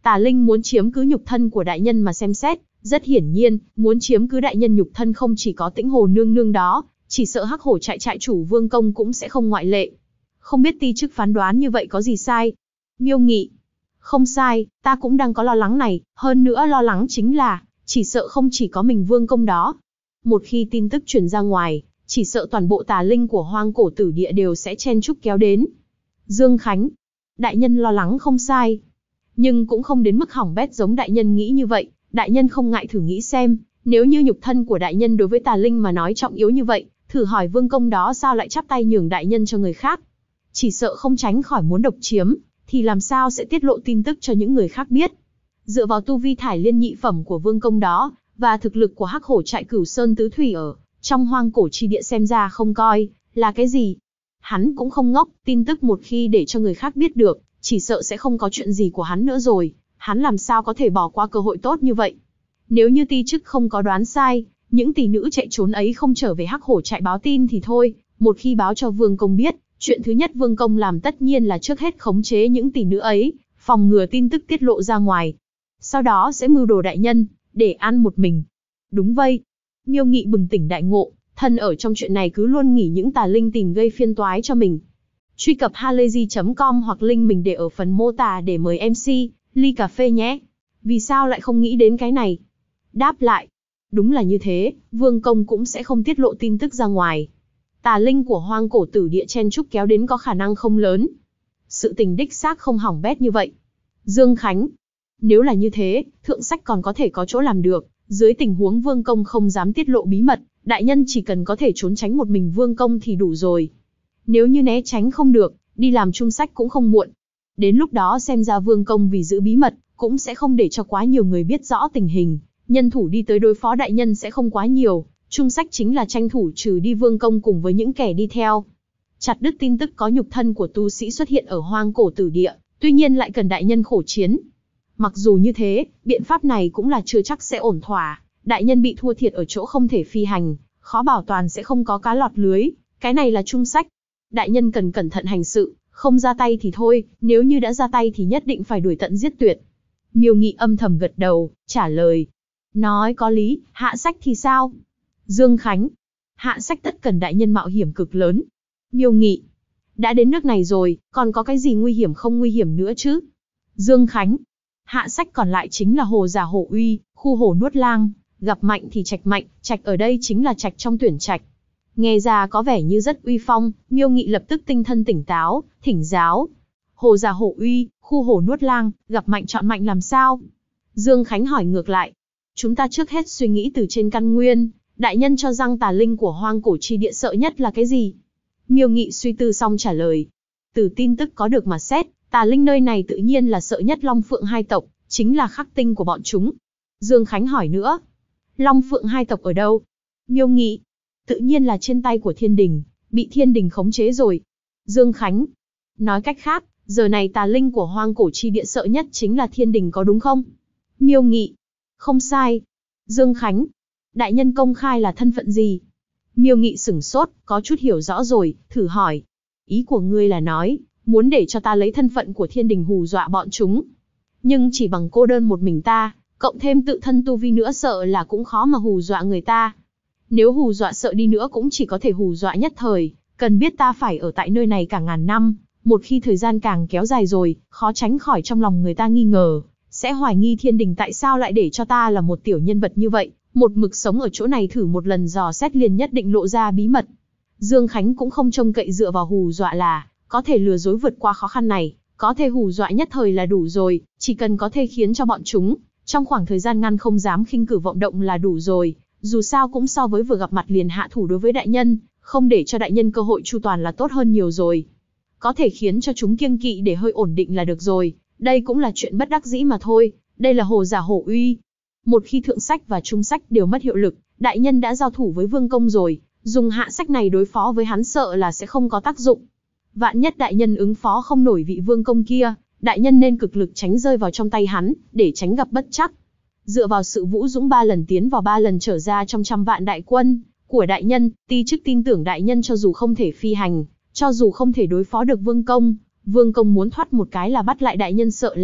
Tà linh muốn chiếm cứ nhục thân của đại nhân mà xem xét, rất hiển nhiên, muốn chiếm cứ đại nhân nhục thân không chỉ có Tĩnh Hồ nương nương đó, chỉ sợ Hắc Hổ trại chủ Vương Công cũng sẽ không ngoại lệ. Không biết ti chức phán đoán như vậy có gì sai? Miêu Nghị. Không sai, ta cũng đang có lo lắng này, hơn nữa lo lắng chính là, chỉ sợ không chỉ có mình Vương Công đó. Một khi tin tức truyền ra ngoài, chỉ sợ toàn bộ tà linh của Hoang Cổ Tử Địa đều sẽ chen chúc kéo đến. Dương Khánh. Đại nhân lo lắng không sai. Nhưng cũng không đến mức hỏng bét giống đại nhân nghĩ như vậy, đại nhân không ngại thử nghĩ xem, nếu như nhục thân của đại nhân đối với tà linh mà nói trọng yếu như vậy, thử hỏi Vương Công đó sao lại chắp tay nhường đại nhân cho người khác. Chỉ sợ không tránh khỏi muốn độc chiếm, thì làm sao sẽ tiết lộ tin tức cho những người khác biết. Dựa vào tu vi Thải Liên nhị phẩm của Vương Công đó, và thực lực của Hắc Hổ trại Cửu Sơn Tứ Thủy ở trong Hoang Cổ chi địa xem ra không coi là cái gì. Hắn cũng không ngốc, tin tức một khi để cho người khác biết được, chỉ sợ sẽ không có chuyện gì của hắn nữa rồi, hắn làm sao có thể bỏ qua cơ hội tốt như vậy. Nếu như ti chức không có đoán sai, những tỷ nữ chạy trốn ấy không trở về Hắc Hổ trại báo tin thì thôi, một khi báo cho Vương Công biết, chuyện thứ nhất Vương Công làm tất nhiên là trước hết khống chế những tỷ nữ ấy, phòng ngừa tin tức tiết lộ ra ngoài. Sau đó sẽ mưu đồ đại nhân, để ăn một mình. Đúng vậy. Miêu Nghị bừng tỉnh đại ngộ, thân ở trong chuyện này cứ luôn nghĩ những tà linh tìm gây phiên toái cho mình. Truy cập halayzi.com hoặc link mình để ở phần mô tả để mời MC, ly cà phê nhé. Vì sao lại không nghĩ đến cái này? Đáp lại. Đúng là như thế, Vương Công cũng sẽ không tiết lộ tin tức ra ngoài. Tà linh của Hoang Cổ Tử Địa chen chúc kéo đến có khả năng không lớn. Sự tình đích xác không hỏng bét như vậy. Dương Khánh. Nếu là như thế, thượng sách còn có thể có chỗ làm được. Dưới tình huống Vương Công không dám tiết lộ bí mật, đại nhân chỉ cần có thể trốn tránh một mình Vương Công thì đủ rồi. Nếu như né tránh không được, đi làm trung sách cũng không muộn. Đến lúc đó xem ra Vương Công vì giữ bí mật, cũng sẽ không để cho quá nhiều người biết rõ tình hình. Nhân thủ đi tới đối phó đại nhân sẽ không quá nhiều. Trung sách chính là tranh thủ trừ đi Vương Công cùng với những kẻ đi theo. Chặt đứt tin tức có nhục thân của tu sĩ xuất hiện ở Hoang Cổ Tử Địa, tuy nhiên lại cần đại nhân khổ chiến. Mặc dù như thế, biện pháp này cũng là chưa chắc sẽ ổn thỏa. Đại nhân bị thua thiệt ở chỗ không thể phi hành, khó bảo toàn sẽ không có cá lọt lưới. Cái này là trung sách. Đại nhân cần cẩn thận hành sự, không ra tay thì thôi, nếu như đã ra tay thì nhất định phải đuổi tận giết tuyệt. Miêu Nghị âm thầm gật đầu, trả lời. Nói có lý, hạ sách thì sao? Dương Khánh. Hạ sách tất cần đại nhân mạo hiểm cực lớn. Miêu Nghị. Đã đến nước này rồi, còn có cái gì nguy hiểm không nguy hiểm nữa chứ? Dương Khánh. Hạ sách còn lại chính là Hồ Giả Hổ Uy, khu hồ nuốt lang, gặp mạnh thì trạch mạnh, trạch ở đây chính là trạch trong tuyển trạch. Nghe ra có vẻ như rất uy phong, Miêu Nghị lập tức tinh thần tỉnh táo, thỉnh giáo. Hồ Giả Hổ Uy, khu hồ nuốt lang, gặp mạnh chọn mạnh làm sao? Dương Khánh hỏi ngược lại. Chúng ta trước hết suy nghĩ từ trên căn nguyên, đại nhân cho rằng tà linh của Hoang Cổ chi địa sợ nhất là cái gì? Miêu Nghị suy tư xong trả lời. Từ tin tức có được mà xét, tà linh nơi này tự nhiên là sợ nhất Long Phượng hai tộc, chính là khắc tinh của bọn chúng. Dương Khánh hỏi nữa. Long Phượng hai tộc ở đâu? Miêu Nghị. Tự nhiên là trên tay của Thiên Đình, bị Thiên Đình khống chế rồi. Dương Khánh. Nói cách khác, giờ này tà linh của Hoang Cổ chi địa sợ nhất chính là Thiên Đình có đúng không? Miêu Nghị. Không sai. Dương Khánh. Đại nhân công khai là thân phận gì? Miêu Nghị sửng sốt, có chút hiểu rõ rồi, thử hỏi. Ý của ngươi là nói, muốn để cho ta lấy thân phận của Thiên Đình hù dọa bọn chúng. Nhưng chỉ bằng cô đơn một mình ta, cộng thêm tự thân tu vi nữa sợ là cũng khó mà hù dọa người ta. Nếu hù dọa sợ đi nữa cũng chỉ có thể hù dọa nhất thời, cần biết ta phải ở tại nơi này cả ngàn năm, một khi thời gian càng kéo dài rồi, khó tránh khỏi trong lòng người ta nghi ngờ, sẽ hoài nghi Thiên Đình tại sao lại để cho ta là một tiểu nhân vật như vậy, một mực sống ở chỗ này thử một lần dò xét liền nhất định lộ ra bí mật. Dương Khánh cũng không trông cậy dựa vào hù dọa là có thể lừa dối vượt qua khó khăn này, có thể hù dọa nhất thời là đủ rồi, chỉ cần có thể khiến cho bọn chúng trong khoảng thời gian ngắn không dám khinh cử vọng động là đủ rồi, dù sao cũng so với vừa gặp mặt liền hạ thủ đối với đại nhân, không để cho đại nhân cơ hội chu toàn là tốt hơn nhiều rồi. Có thể khiến cho chúng kiêng kỵ để hơi ổn định là được rồi, đây cũng là chuyện bất đắc dĩ mà thôi, đây là Hồ Giả Hổ Uy. Một khi thượng sách và trung sách đều mất hiệu lực, đại nhân đã giao thủ với Vương Công rồi, dùng hạ sách này đối phó với hắn sợ là sẽ không có tác dụng. Vạn nhất đại nhân ứng phó không nổi vị Vương Công kia, đại nhân nên cực lực tránh rơi vào trong tay hắn, để tránh gặp bất trắc. Dựa vào sự vũ dũng 3 lần tiến vào 3 lần trở ra trong trăm vạn đại quân của đại nhân, ti chức tin tưởng đại nhân cho dù không thể phi hành, cho dù không thể đối phó được Vương Công muốn thoát một cái là bắt lại đại nhân sợ là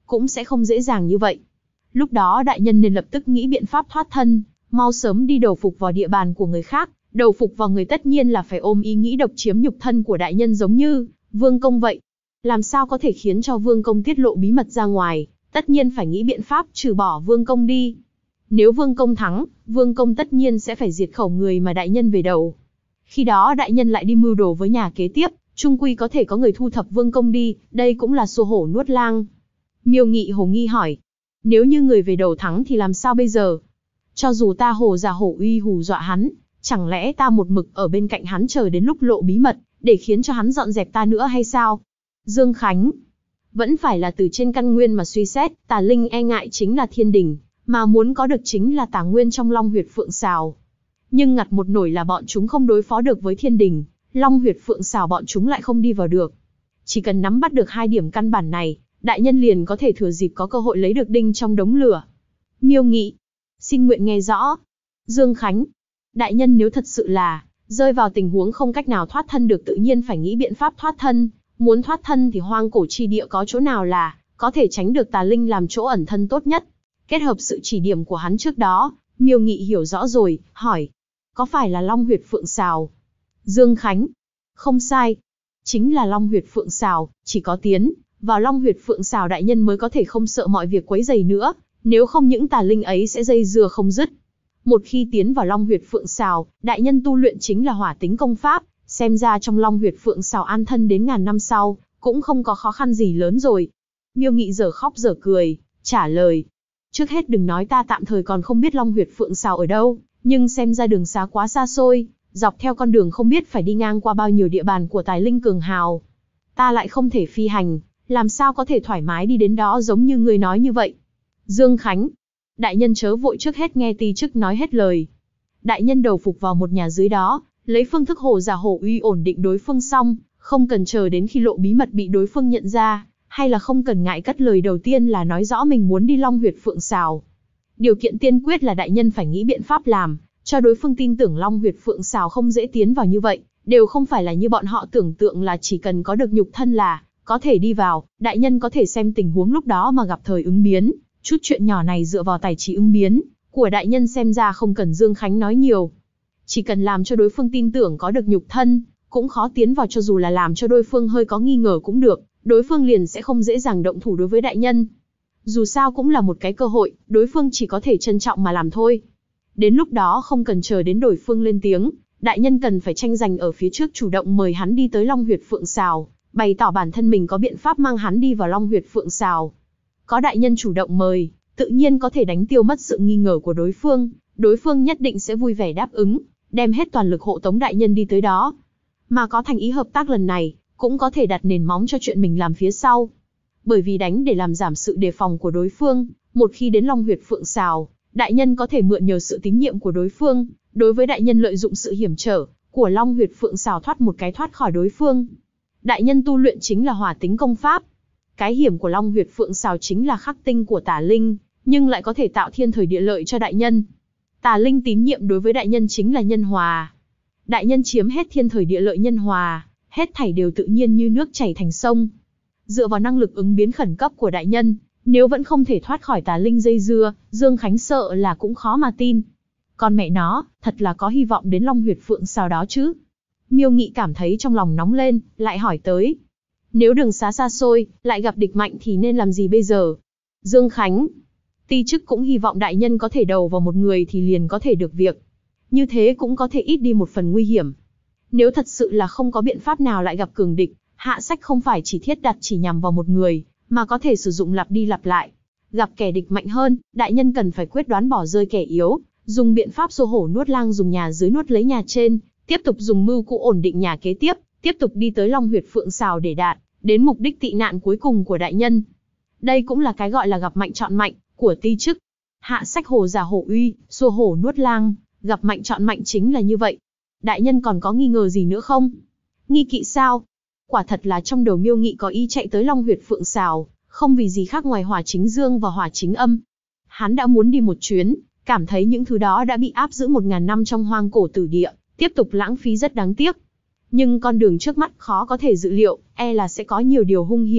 cũng sẽ không dễ dàng như vậy. Lúc đó đại nhân nên lập tức nghĩ biện pháp thoát thân, mau sớm đi đầu phục vào địa bàn của người khác. Đầu phục vào người tất nhiên là phải ôm ý nghĩ độc chiếm nhục thân của đại nhân giống như Vương Công vậy. Làm sao có thể khiến cho Vương Công tiết lộ bí mật ra ngoài, tất nhiên phải nghĩ biện pháp trừ bỏ Vương Công đi. Nếu Vương Công thắng, Vương Công tất nhiên sẽ phải diệt khẩu người mà đại nhân về đầu. Khi đó đại nhân lại đi mưu đồ với nhà kế tiếp, chung quy có thể có người thu thập Vương Công đi, đây cũng là xô hổ nuốt lang. Miêu Nghị hồ nghi hỏi, nếu như người về đầu thắng thì làm sao bây giờ? Cho dù ta hồ giả hổ uy hù dọa hắn, chẳng lẽ ta một mực ở bên cạnh hắn chờ đến lúc lộ bí mật, để khiến cho hắn dọn dẹp ta nữa hay sao? Dương Khánh, vẫn phải là từ trên căn nguyên mà suy xét, Tà Linh e ngại chính là thiên đình, mà muốn có được chính là tà nguyên trong Long Huyệt Phượng Sào. Nhưng ngặt một nổi là bọn chúng không đối phó được với thiên đình, Long Huyệt Phượng Sào bọn chúng lại không đi vào được. Chỉ cần nắm bắt được 2 điểm căn bản này, đại nhân liền có thể thừa dịp có cơ hội lấy được đinh trong đống lửa. Miêu Nghị, xin nguyện nghe rõ. Dương Khánh, đại nhân nếu thật sự là rơi vào tình huống không cách nào thoát thân được tự nhiên phải nghĩ biện pháp thoát thân. Muốn thoát thân thì hoang cổ chi địa có chỗ nào là có thể tránh được tà linh làm chỗ ẩn thân tốt nhất. Kết hợp sự chỉ điểm của hắn trước đó, Miêu Nghị hiểu rõ rồi, hỏi. Có phải là Long Huyệt Phượng Sào? Dương Khánh, không sai. Chính là Long Huyệt Phượng Sào, chỉ có tiến vào Long Huyệt Phượng Sào đại nhân mới có thể không sợ mọi việc quấy rầy nữa, nếu không những tà linh ấy sẽ dây dưa không dứt. Một khi tiến vào Long Huyệt Phượng Sào, đại nhân tu luyện chính là hỏa tính công pháp, xem ra trong Long Huyệt Phượng Sào an thân đến ngàn năm sau, cũng không có khó khăn gì lớn rồi. Miêu Nghị dở khóc dở cười, trả lời. Trước hết đừng nói ta tạm thời còn không biết Long Huyệt Phượng Sào ở đâu, nhưng xem ra đường xá quá xa xôi, dọc theo con đường không biết phải đi ngang qua bao nhiêu địa bàn của tài linh cường hào. Ta lại không thể phi hành, làm sao có thể thoải mái đi đến đó giống như người nói như vậy. Dương Khánh, đại nhân chớ vội, trước hết nghe ti chức nói hết lời. Đại nhân đầu phục vào một nhà dưới đó, lấy phương thức hồ giả hổ uy ổn định đối phương xong, không cần chờ đến khi lộ bí mật bị đối phương nhận ra, hay là không cần ngại cất lời đầu tiên là nói rõ mình muốn đi Long Huyệt Phượng Sào. Điều kiện tiên quyết là đại nhân phải nghĩ biện pháp làm cho đối phương tin tưởng Long Huyệt Phượng Sào không dễ tiến vào như vậy, đều không phải là như bọn họ tưởng tượng là chỉ cần có được nhục thân là có thể đi vào. Đại nhân có thể xem tình huống lúc đó mà gặp thời ứng biến, chút chuyện nhỏ này dựa vào tài trí ứng biến của đại nhân xem ra không cần Dương Khánh nói nhiều. Chỉ cần làm cho đối phương tin tưởng có được nhục thân, cũng khó tiến vào, cho dù là làm cho đối phương hơi có nghi ngờ cũng được, đối phương liền sẽ không dễ dàng động thủ đối với đại nhân. Dù sao cũng là một cái cơ hội, đối phương chỉ có thể trân trọng mà làm thôi. Đến lúc đó không cần chờ đến đối phương lên tiếng, đại nhân cần phải tranh giành ở phía trước chủ động mời hắn đi tới Long Huyệt Phượng Sào, bày tỏ bản thân mình có biện pháp mang hắn đi vào Long Huyệt Phượng Sào. Có đại nhân chủ động mời, tự nhiên có thể đánh tiêu mất sự nghi ngờ của đối phương nhất định sẽ vui vẻ đáp ứng, đem hết toàn lực hộ tống đại nhân đi tới đó. Mà có thành ý hợp tác lần này, cũng có thể đặt nền móng cho chuyện mình làm phía sau. Bởi vì đánh để làm giảm sự đề phòng của đối phương, một khi đến Long Huyệt Phượng Sào, đại nhân có thể mượn nhờ sự tín nhiệm của đối phương, đối với đại nhân lợi dụng sự hiểm trở của Long Huyệt Phượng Sào thoát khỏi đối phương. Đại nhân tu luyện chính là hỏa tính công pháp. Cái hiểm của Long Huyệt Phượng Sào chính là khắc tinh của tà linh, nhưng lại có thể tạo thiên thời địa lợi cho đại nhân. Tà linh tín nhiệm đối với đại nhân chính là nhân hòa. Đại nhân chiếm hết thiên thời địa lợi nhân hòa, hết thảy đều tự nhiên như nước chảy thành sông. Dựa vào năng lực ứng biến khẩn cấp của đại nhân, nếu vẫn không thể thoát khỏi tà linh dây dưa, Dương Khánh sợ là cũng khó mà tin. Con mẹ nó, thật là có hy vọng đến Long Huyệt Phượng Sào đó chứ. Miêu Nghị cảm thấy trong lòng nóng lên, lại hỏi tới. Nếu đường xá xa xôi, lại gặp địch mạnh thì nên làm gì bây giờ? Dương Khánh, ti chức cũng hy vọng đại nhân có thể đầu vào một người thì liền có thể được việc. Như thế cũng có thể ít đi một phần nguy hiểm. Nếu thật sự là không có biện pháp nào lại gặp cường địch, hạ sách không phải chỉ thiết đặt chỉ nhằm vào một người, mà có thể sử dụng lặp đi lặp lại. Gặp kẻ địch mạnh hơn, đại nhân cần phải quyết đoán bỏ rơi kẻ yếu, dùng biện pháp xô hổ nuốt lang, dùng nhà dưới nuốt lấy nhà trên, tiếp tục dùng mưu cũ ổn định nhà kế tiếp tục đi tới Long Huyệt Phượng Sào để đạt đến mục đích tị nạn cuối cùng của đại nhân. Đây cũng là cái gọi là gặp mạnh chọn mạnh của ti chức. Hạ sách hồ giả hổ uy, xô hổ nuốt lang, gặp mạnh chọn mạnh chính là như vậy. Đại nhân còn có nghi ngờ gì nữa không? Nghi kỵ sao? Quả thật là trong đầu Miêu Nghị có ý chạy tới Long Huyệt Phượng Sào, không vì gì khác ngoài hỏa chính dương và hỏa chính âm. Hắn đã muốn đi một chuyến, cảm thấy những thứ đó đã bị áp giữ 1000 năm trong hoang cổ tử địa, tiếp tục lãng phí rất đáng tiếc. Nhưng con đường trước mắt khó có thể dự liệu, e là sẽ có nhiều điều hung hiểm,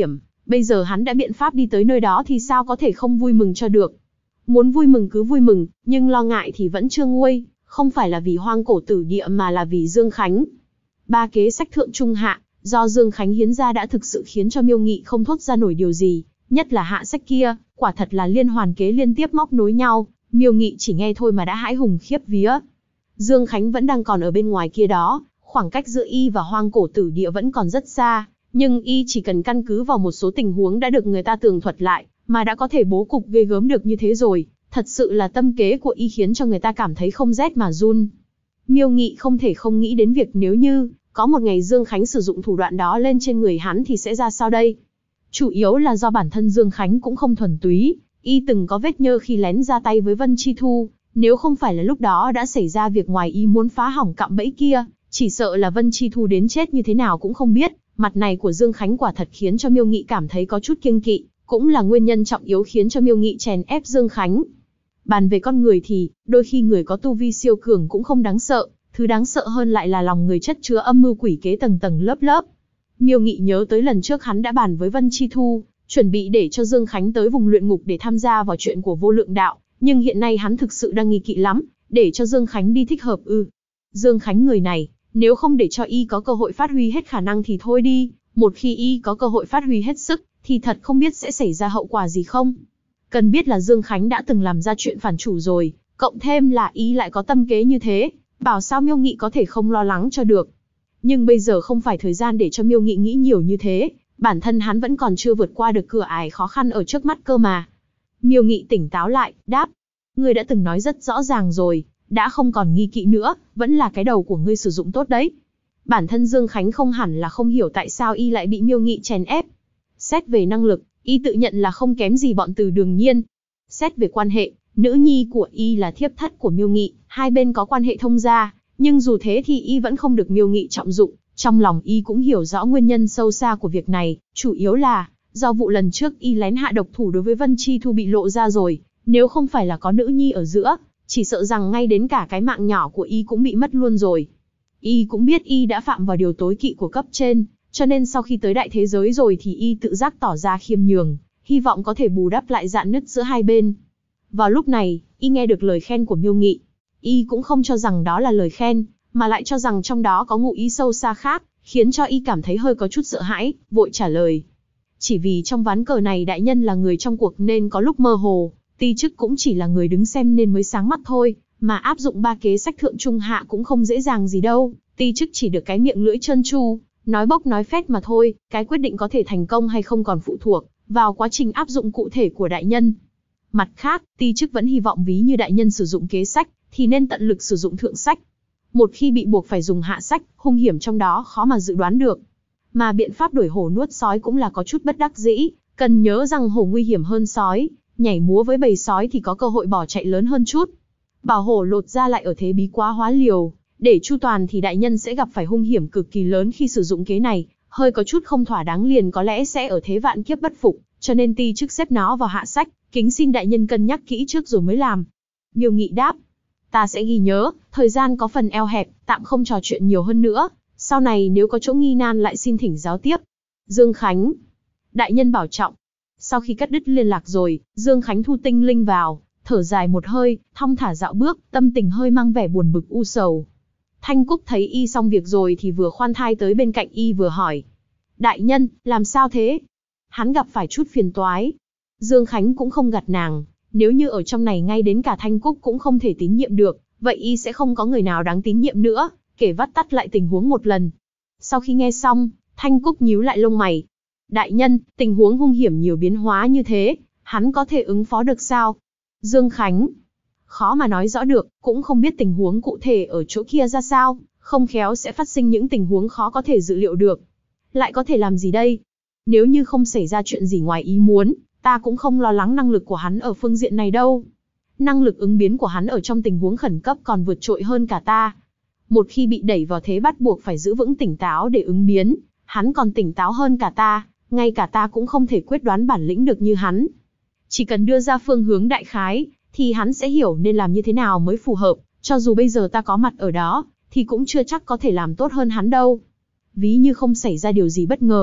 Bây giờ hắn đã biện pháp đi tới nơi đó thì sao có thể không vui mừng cho được. Muốn vui mừng cứ vui mừng, nhưng lo ngại thì vẫn chưa nguôi, không phải là vì hoang cổ tử địa mà là vì Dương Khánh. Ba kế sách thượng trung hạ, do Dương Khánh hiến ra đã thực sự khiến cho Miêu Nghị không thốt ra nổi điều gì, nhất là hạ sách kia, quả thật là liên hoàn kế liên tiếp móc nối nhau, Miêu Nghị chỉ nghe thôi mà đã hãi hùng khiếp vía. Dương Khánh vẫn đang còn ở bên ngoài kia đó, khoảng cách giữa y và hoang cổ tử địa vẫn còn rất xa, nhưng y chỉ cần căn cứ vào một số tình huống đã được người ta tường thuật lại, mà đã có thể bố cục ghê gớm được như thế rồi, thật sự là tâm kế của y khiến cho người ta cảm thấy không rét mà run. Miêu Nghị không thể không nghĩ đến việc nếu như có một ngày Dương Khánh sử dụng thủ đoạn đó lên trên người hắn thì sẽ ra sao đây. Chủ yếu là do bản thân Dương Khánh cũng không thuần túy, y từng có vết nhơ khi lén ra tay với Vân Chi Thu, nếu không phải là lúc đó đã xảy ra việc ngoài ý muốn phá hỏng cạm bẫy kia, chỉ sợ là Vân Chi Thu đến chết như thế nào cũng không biết. Mặt này của Dương Khánh quả thật khiến cho Miêu Nghị cảm thấy có chút kiêng kỵ, cũng là nguyên nhân trọng yếu khiến cho Miêu Nghị chèn ép Dương Khánh. Bàn về con người thì, đôi khi người có tu vi siêu cường cũng không đáng sợ, thứ đáng sợ hơn lại là lòng người chất chứa âm mưu quỷ kế tầng tầng lớp lớp. Miêu Nghị nhớ tới lần trước hắn đã bàn với Vân Chi Thu, chuẩn bị để cho Dương Khánh tới vùng luyện ngục để tham gia vào chuyện của vô lượng đạo, nhưng hiện nay hắn thực sự đang nghi kỵ lắm, để cho Dương Khánh đi thích hợp ư. Dương Khánh người này, nếu không để cho y có cơ hội phát huy hết khả năng thì thôi đi, một khi y có cơ hội phát huy hết sức, thì thật không biết sẽ xảy ra hậu quả gì không. Cần biết là Dương Khánh đã từng làm ra chuyện phản chủ rồi, cộng thêm là y lại có tâm kế như thế, bảo sao Miêu Nghị có thể không lo lắng cho được. Nhưng bây giờ không phải thời gian để cho Miêu Nghị nghĩ nhiều như thế, bản thân hắn vẫn còn chưa vượt qua được cửa ải khó khăn ở trước mắt cơ mà. Miêu Nghị tỉnh táo lại, đáp, ngươi đã từng nói rất rõ ràng rồi, đã không còn nghi kỵ nữa, vẫn là cái đầu của ngươi sử dụng tốt đấy. Bản thân Dương Khánh không hẳn là không hiểu tại sao y lại bị Miêu Nghị chèn ép. Xét về năng lực, y tự nhận là không kém gì bọn Từ Đường Nhiên. Xét về quan hệ, nữ nhi của y là thiếp thất của Miêu Nghị, hai bên có quan hệ thông gia, nhưng dù thế thì y vẫn không được Miêu Nghị trọng dụng. Trong lòng y cũng hiểu rõ nguyên nhân sâu xa của việc này, chủ yếu là do vụ lần trước y lén hạ độc thủ đối với Vân Chi Thu bị lộ ra rồi, nếu không phải là có nữ nhi ở giữa, chỉ sợ rằng ngay đến cả cái mạng nhỏ của y cũng bị mất luôn rồi. Y cũng biết y đã phạm vào điều tối kỵ của cấp trên, cho nên sau khi tới đại thế giới rồi thì y tự giác tỏ ra khiêm nhường, hy vọng có thể bù đắp lại rạn nứt giữa hai bên. Vào lúc này, y nghe được lời khen của Miêu Nghị. Y cũng không cho rằng đó là lời khen, mà lại cho rằng trong đó có ngụ ý sâu xa khác, khiến cho y cảm thấy hơi có chút sợ hãi, vội trả lời. Chỉ vì trong ván cờ này đại nhân là người trong cuộc nên có lúc mơ hồ, ti chức cũng chỉ là người đứng xem nên mới sáng mắt thôi, mà áp dụng ba kế sách thượng trung hạ cũng không dễ dàng gì đâu, ti chức chỉ được cái miệng lưỡi trơn tru, nói bốc nói phét mà thôi, cái quyết định có thể thành công hay không còn phụ thuộc vào quá trình áp dụng cụ thể của đại nhân. Mặt khác, ti chức vẫn hy vọng ví như đại nhân sử dụng kế sách, thì nên tận lực sử dụng thượng sách. Một khi bị buộc phải dùng hạ sách, hung hiểm trong đó khó mà dự đoán được. Mà biện pháp đuổi hổ nuốt sói cũng là có chút bất đắc dĩ, cần nhớ rằng hổ nguy hiểm hơn sói, nhảy múa với bầy sói thì có cơ hội bỏ chạy lớn hơn chút. Bảo hổ lột ra lại ở thế bí quá hóa liều, để chu toàn thì đại nhân sẽ gặp phải hung hiểm cực kỳ lớn khi sử dụng kế này, hơi có chút không thỏa đáng liền có lẽ sẽ ở thế vạn kiếp bất phục, cho nên ti chức xếp nó vào hạ sách, kính xin đại nhân cân nhắc kỹ trước rồi mới làm. Miêu Nghị đáp, ta sẽ ghi nhớ, thời gian có phần eo hẹp, tạm không trò chuyện nhiều hơn nữa, sau này nếu có chỗ nghi nan lại xin thỉnh giáo tiếp. Dương Khánh, đại nhân bảo trọng. Sau khi cắt đứt liên lạc rồi, Dương Khánh thu tinh linh vào, thở dài một hơi, thong thả dạo bước, tâm tình hơi mang vẻ buồn bực u sầu. Thanh Cúc thấy y xong việc rồi thì vừa khoan thai tới bên cạnh y vừa hỏi. Đại nhân, làm sao thế? Hắn gặp phải chút phiền toái. Dương Khánh cũng không gạt nàng, nếu như ở trong này ngay đến cả Thanh Cúc cũng không thể tín nhiệm được, vậy y sẽ không có người nào đáng tín nhiệm nữa, kể vắt tắt lại tình huống một lần. Sau khi nghe xong, Thanh Cúc nhíu lại lông mày. Đại nhân, tình huống hung hiểm nhiều biến hóa như thế, hắn có thể ứng phó được sao? Dương Khánh, khó mà nói rõ được, cũng không biết tình huống cụ thể ở chỗ kia ra sao, không khéo sẽ phát sinh những tình huống khó có thể dự liệu được. Lại có thể làm gì đây? Nếu như không xảy ra chuyện gì ngoài ý muốn, ta cũng không lo lắng năng lực của hắn ở phương diện này đâu. Năng lực ứng biến của hắn ở trong tình huống khẩn cấp còn vượt trội hơn cả ta. Một khi bị đẩy vào thế bắt buộc phải giữ vững tỉnh táo để ứng biến, hắn còn tỉnh táo hơn cả ta, ngay cả ta cũng không thể quyết đoán bản lĩnh được như hắn. Chỉ cần đưa ra phương hướng đại khái, thì hắn sẽ hiểu nên làm như thế nào mới phù hợp, cho dù bây giờ ta có mặt ở đó, thì cũng chưa chắc có thể làm tốt hơn hắn đâu. Ví như không xảy ra điều gì bất ngờ,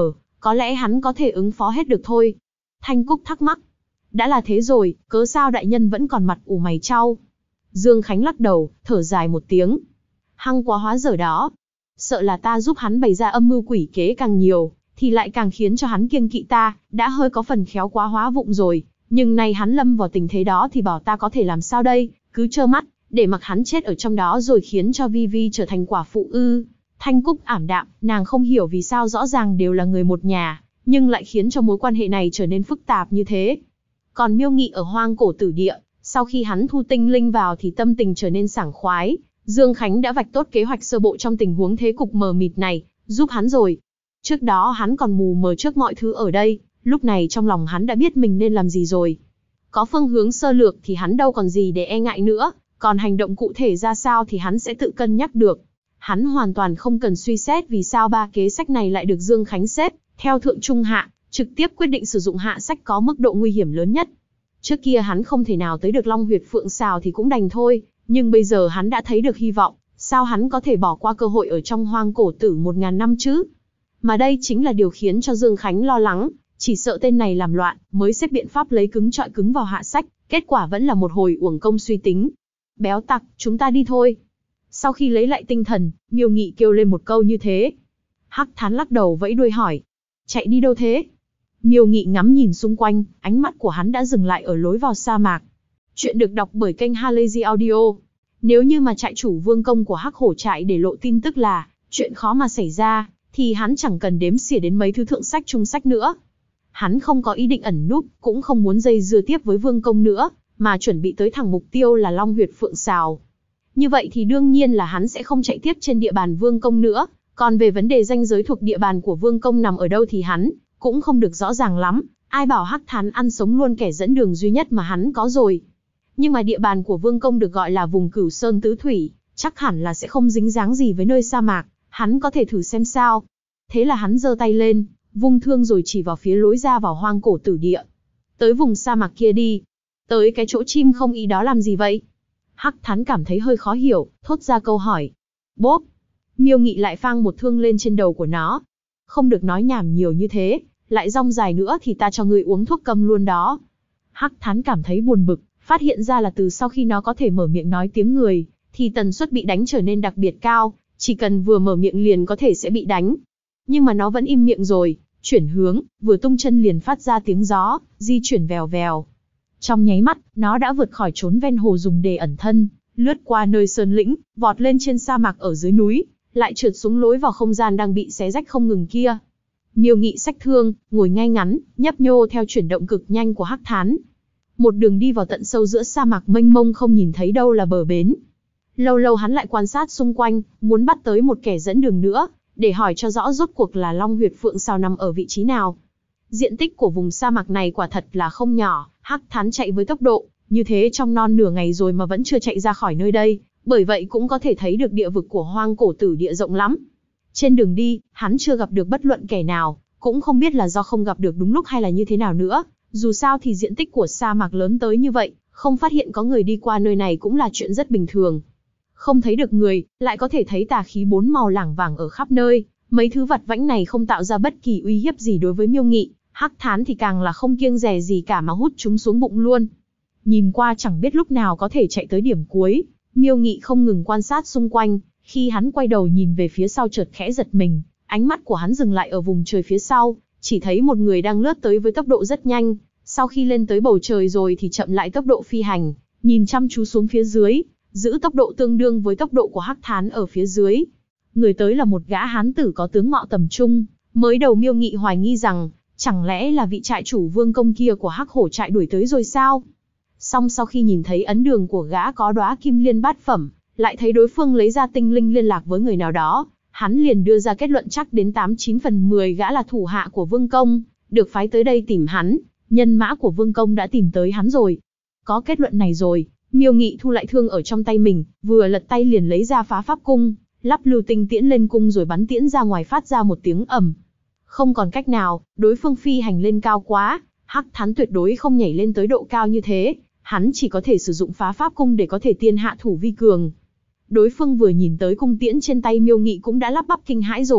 có lẽ hắn có thể ứng phó hết được thôi. Thanh Cúc thắc mắc. Đã là thế rồi, cớ sao đại nhân vẫn còn mặt ủ mày chau? Dương Khánh lắc đầu, thở dài một tiếng. Hăng quá hóa dở đó. Sợ là ta giúp hắn bày ra âm mưu quỷ kế càng nhiều, thì lại càng khiến cho hắn kiêng kỵ ta, đã hơi có phần khéo quá hóa vụng rồi. Nhưng nay hắn lâm vào tình thế đó thì bảo ta có thể làm sao đây, cứ trơ mắt, để mặc hắn chết ở trong đó rồi khiến cho Vi Vi trở thành quả phụ ư? Thanh Cúc ảm đạm, nàng không hiểu vì sao rõ ràng đều là người một nhà, nhưng lại khiến cho mối quan hệ này trở nên phức tạp như thế. Còn Miêu Nghị ở Hoang Cổ Tử Địa, sau khi hắn thu tinh linh vào thì tâm tình trở nên sảng khoái. Dương Khánh đã vạch tốt kế hoạch sơ bộ trong tình huống thế cục mờ mịt này, giúp hắn rồi. Trước đó hắn còn mù mờ trước mọi thứ ở đây, lúc này trong lòng hắn đã biết mình nên làm gì rồi. Có phương hướng sơ lược thì hắn đâu còn gì để e ngại nữa, còn hành động cụ thể ra sao thì hắn sẽ tự cân nhắc được. Hắn hoàn toàn không cần suy xét vì sao ba kế sách này lại được Dương Khánh xếp theo thượng trung hạ, trực tiếp quyết định sử dụng hạ sách có mức độ nguy hiểm lớn nhất. Trước kia hắn không thể nào tới được Long Huyệt Phượng Sào thì cũng đành thôi, nhưng bây giờ hắn đã thấy được hy vọng, sao hắn có thể bỏ qua cơ hội ở trong Hoang Cổ Tử 1000 năm chứ? Mà đây chính là điều khiến cho Dương Khánh lo lắng, chỉ sợ tên này làm loạn, mới xếp biện pháp lấy cứng trọi cứng vào hạ sách, kết quả vẫn là một hồi uổng công suy tính. Béo tặc, chúng ta đi thôi. Sau khi lấy lại tinh thần, Miêu Nghị kêu lên một câu như thế. Hắc Thán lắc đầu vẫy đuôi hỏi, chạy đi đâu thế? Miêu Nghị ngắm nhìn xung quanh, ánh mắt của hắn đã dừng lại ở lối vào sa mạc. Chuyện được đọc bởi kênh Halazy Audio. Nếu như mà trại chủ Vương Công của Hắc Hổ trại để lộ tin tức là chuyện khó mà xảy ra, thì hắn chẳng cần đếm xỉa đến mấy thứ thượng sách trung sách nữa. Hắn không có ý định ẩn núp, cũng không muốn dây dưa tiếp với Vương Công nữa, mà chuẩn bị tới thẳng mục tiêu là Long Huyệt Phượng Sào. Như vậy thì đương nhiên là hắn sẽ không chạy tiếp trên địa bàn Vương Công nữa, còn về vấn đề ranh giới thuộc địa bàn của Vương Công nằm ở đâu thì hắn cũng không được rõ ràng lắm, ai bảo Hắc Thán ăn sống luôn kẻ dẫn đường duy nhất mà hắn có rồi. Nhưng mà địa bàn của Vương Công được gọi là vùng Cửu Sơn Tứ Thủy, chắc hẳn là sẽ không dính dáng gì với nơi sa mạc, hắn có thể thử xem sao. Thế là hắn giơ tay lên, vung thương rồi chỉ vào phía lối ra vào Hoang Cổ Tử Địa. Tới vùng sa mạc kia đi. Tới cái chỗ chim không ý đó làm gì vậy? Hắc Thán cảm thấy hơi khó hiểu, thốt ra câu hỏi. Bốp! Miêu Nghị lại phang một thương lên trên đầu của nó. Không được nói nhảm nhiều như thế, lại rong dài nữa thì ta cho ngươi uống thuốc câm luôn đó. Hắc Thán cảm thấy buồn bực, phát hiện ra là từ sau khi nó có thể mở miệng nói tiếng người, thì tần suất bị đánh trở nên đặc biệt cao, chỉ cần vừa mở miệng liền có thể sẽ bị đánh. Nhưng mà nó vẫn im miệng rồi, chuyển hướng, vừa tung chân liền phát ra tiếng gió, di chuyển vèo vèo. Trong nháy mắt, nó đã vượt khỏi chốn ven hồ dùng để ẩn thân, lướt qua nơi sơn lĩnh, vọt lên trên sa mạc ở dưới núi, lại trượt xuống lối vào không gian đang bị xé rách không ngừng kia. Miêu Nghị xách thương, ngồi ngay ngắn, nhấp nhô theo chuyển động cực nhanh của Hắc Thán. Một đường đi vào tận sâu giữa sa mạc mênh mông không nhìn thấy đâu là bờ bến. Lâu lâu hắn lại quan sát xung quanh, muốn bắt tới một kẻ dẫn đường nữa, để hỏi cho rõ rốt cuộc là Long Huyệt Phượng Sào nằm ở vị trí nào. Diện tích của vùng sa mạc này quả thật là không nhỏ, Hắc Thán chạy với tốc độ như thế trong non nửa ngày rồi mà vẫn chưa chạy ra khỏi nơi đây, bởi vậy cũng có thể thấy được địa vực của Hoang Cổ Tử Địa rộng lắm. Trên đường đi, hắn chưa gặp được bất luận kẻ nào, cũng không biết là do không gặp được đúng lúc hay là như thế nào nữa. Dù sao thì diện tích của sa mạc lớn tới như vậy, không phát hiện có người đi qua nơi này cũng là chuyện rất bình thường. Không thấy được người, lại có thể thấy tà khí bốn màu lảng vảng ở khắp nơi. Mấy thứ vặt vãnh này không tạo ra bất kỳ uy hiếp gì đối với Miêu Nghị, Hắc Thán thì càng là không kiêng dè gì cả mà hút chúng xuống bụng luôn. Nhìn qua chẳng biết lúc nào có thể chạy tới điểm cuối, Miêu Nghị không ngừng quan sát xung quanh. Khi hắn quay đầu nhìn về phía sau chợt khẽ giật mình, ánh mắt của hắn dừng lại ở vùng trời phía sau, chỉ thấy một người đang lướt tới với tốc độ rất nhanh. Sau khi lên tới bầu trời rồi thì chậm lại tốc độ phi hành, nhìn chăm chú xuống phía dưới, giữ tốc độ tương đương với tốc độ của Hắc Thán ở phía dưới. Người tới là một gã hán tử có tướng mạo tầm trung, mới đầu Miêu Nghị hoài nghi rằng, chẳng lẽ là vị trại chủ Vương Công kia của Hắc Hổ trại đuổi tới rồi sao? Song sau khi nhìn thấy ấn đường của gã có đóa kim liên bát phẩm, lại thấy đối phương lấy ra tinh linh liên lạc với người nào đó, hắn liền đưa ra kết luận chắc đến 89 phần 10 gã là thủ hạ của Vương Công, được phái tới đây tìm hắn, nhân mã của Vương Công đã tìm tới hắn rồi. Có kết luận này rồi, Miêu Nghị thu lại thương ở trong tay mình, vừa lật tay liền lấy ra phá pháp cung, lắp lưu tinh tiễn lên cung rồi bắn tiễn ra ngoài phát ra một tiếng ầm. Không còn cách nào, đối phương phi hành lên cao quá, Hắc Thán tuyệt đối không nhảy lên tới độ cao như thế, hắn chỉ có thể sử dụng phá pháp cung để có thể tiên hạ thủ vi cường. Đối phương vừa nhìn tới cung tiễn trên tay Miêu Nghị cũng đã lắp bắp kinh hãi rồi,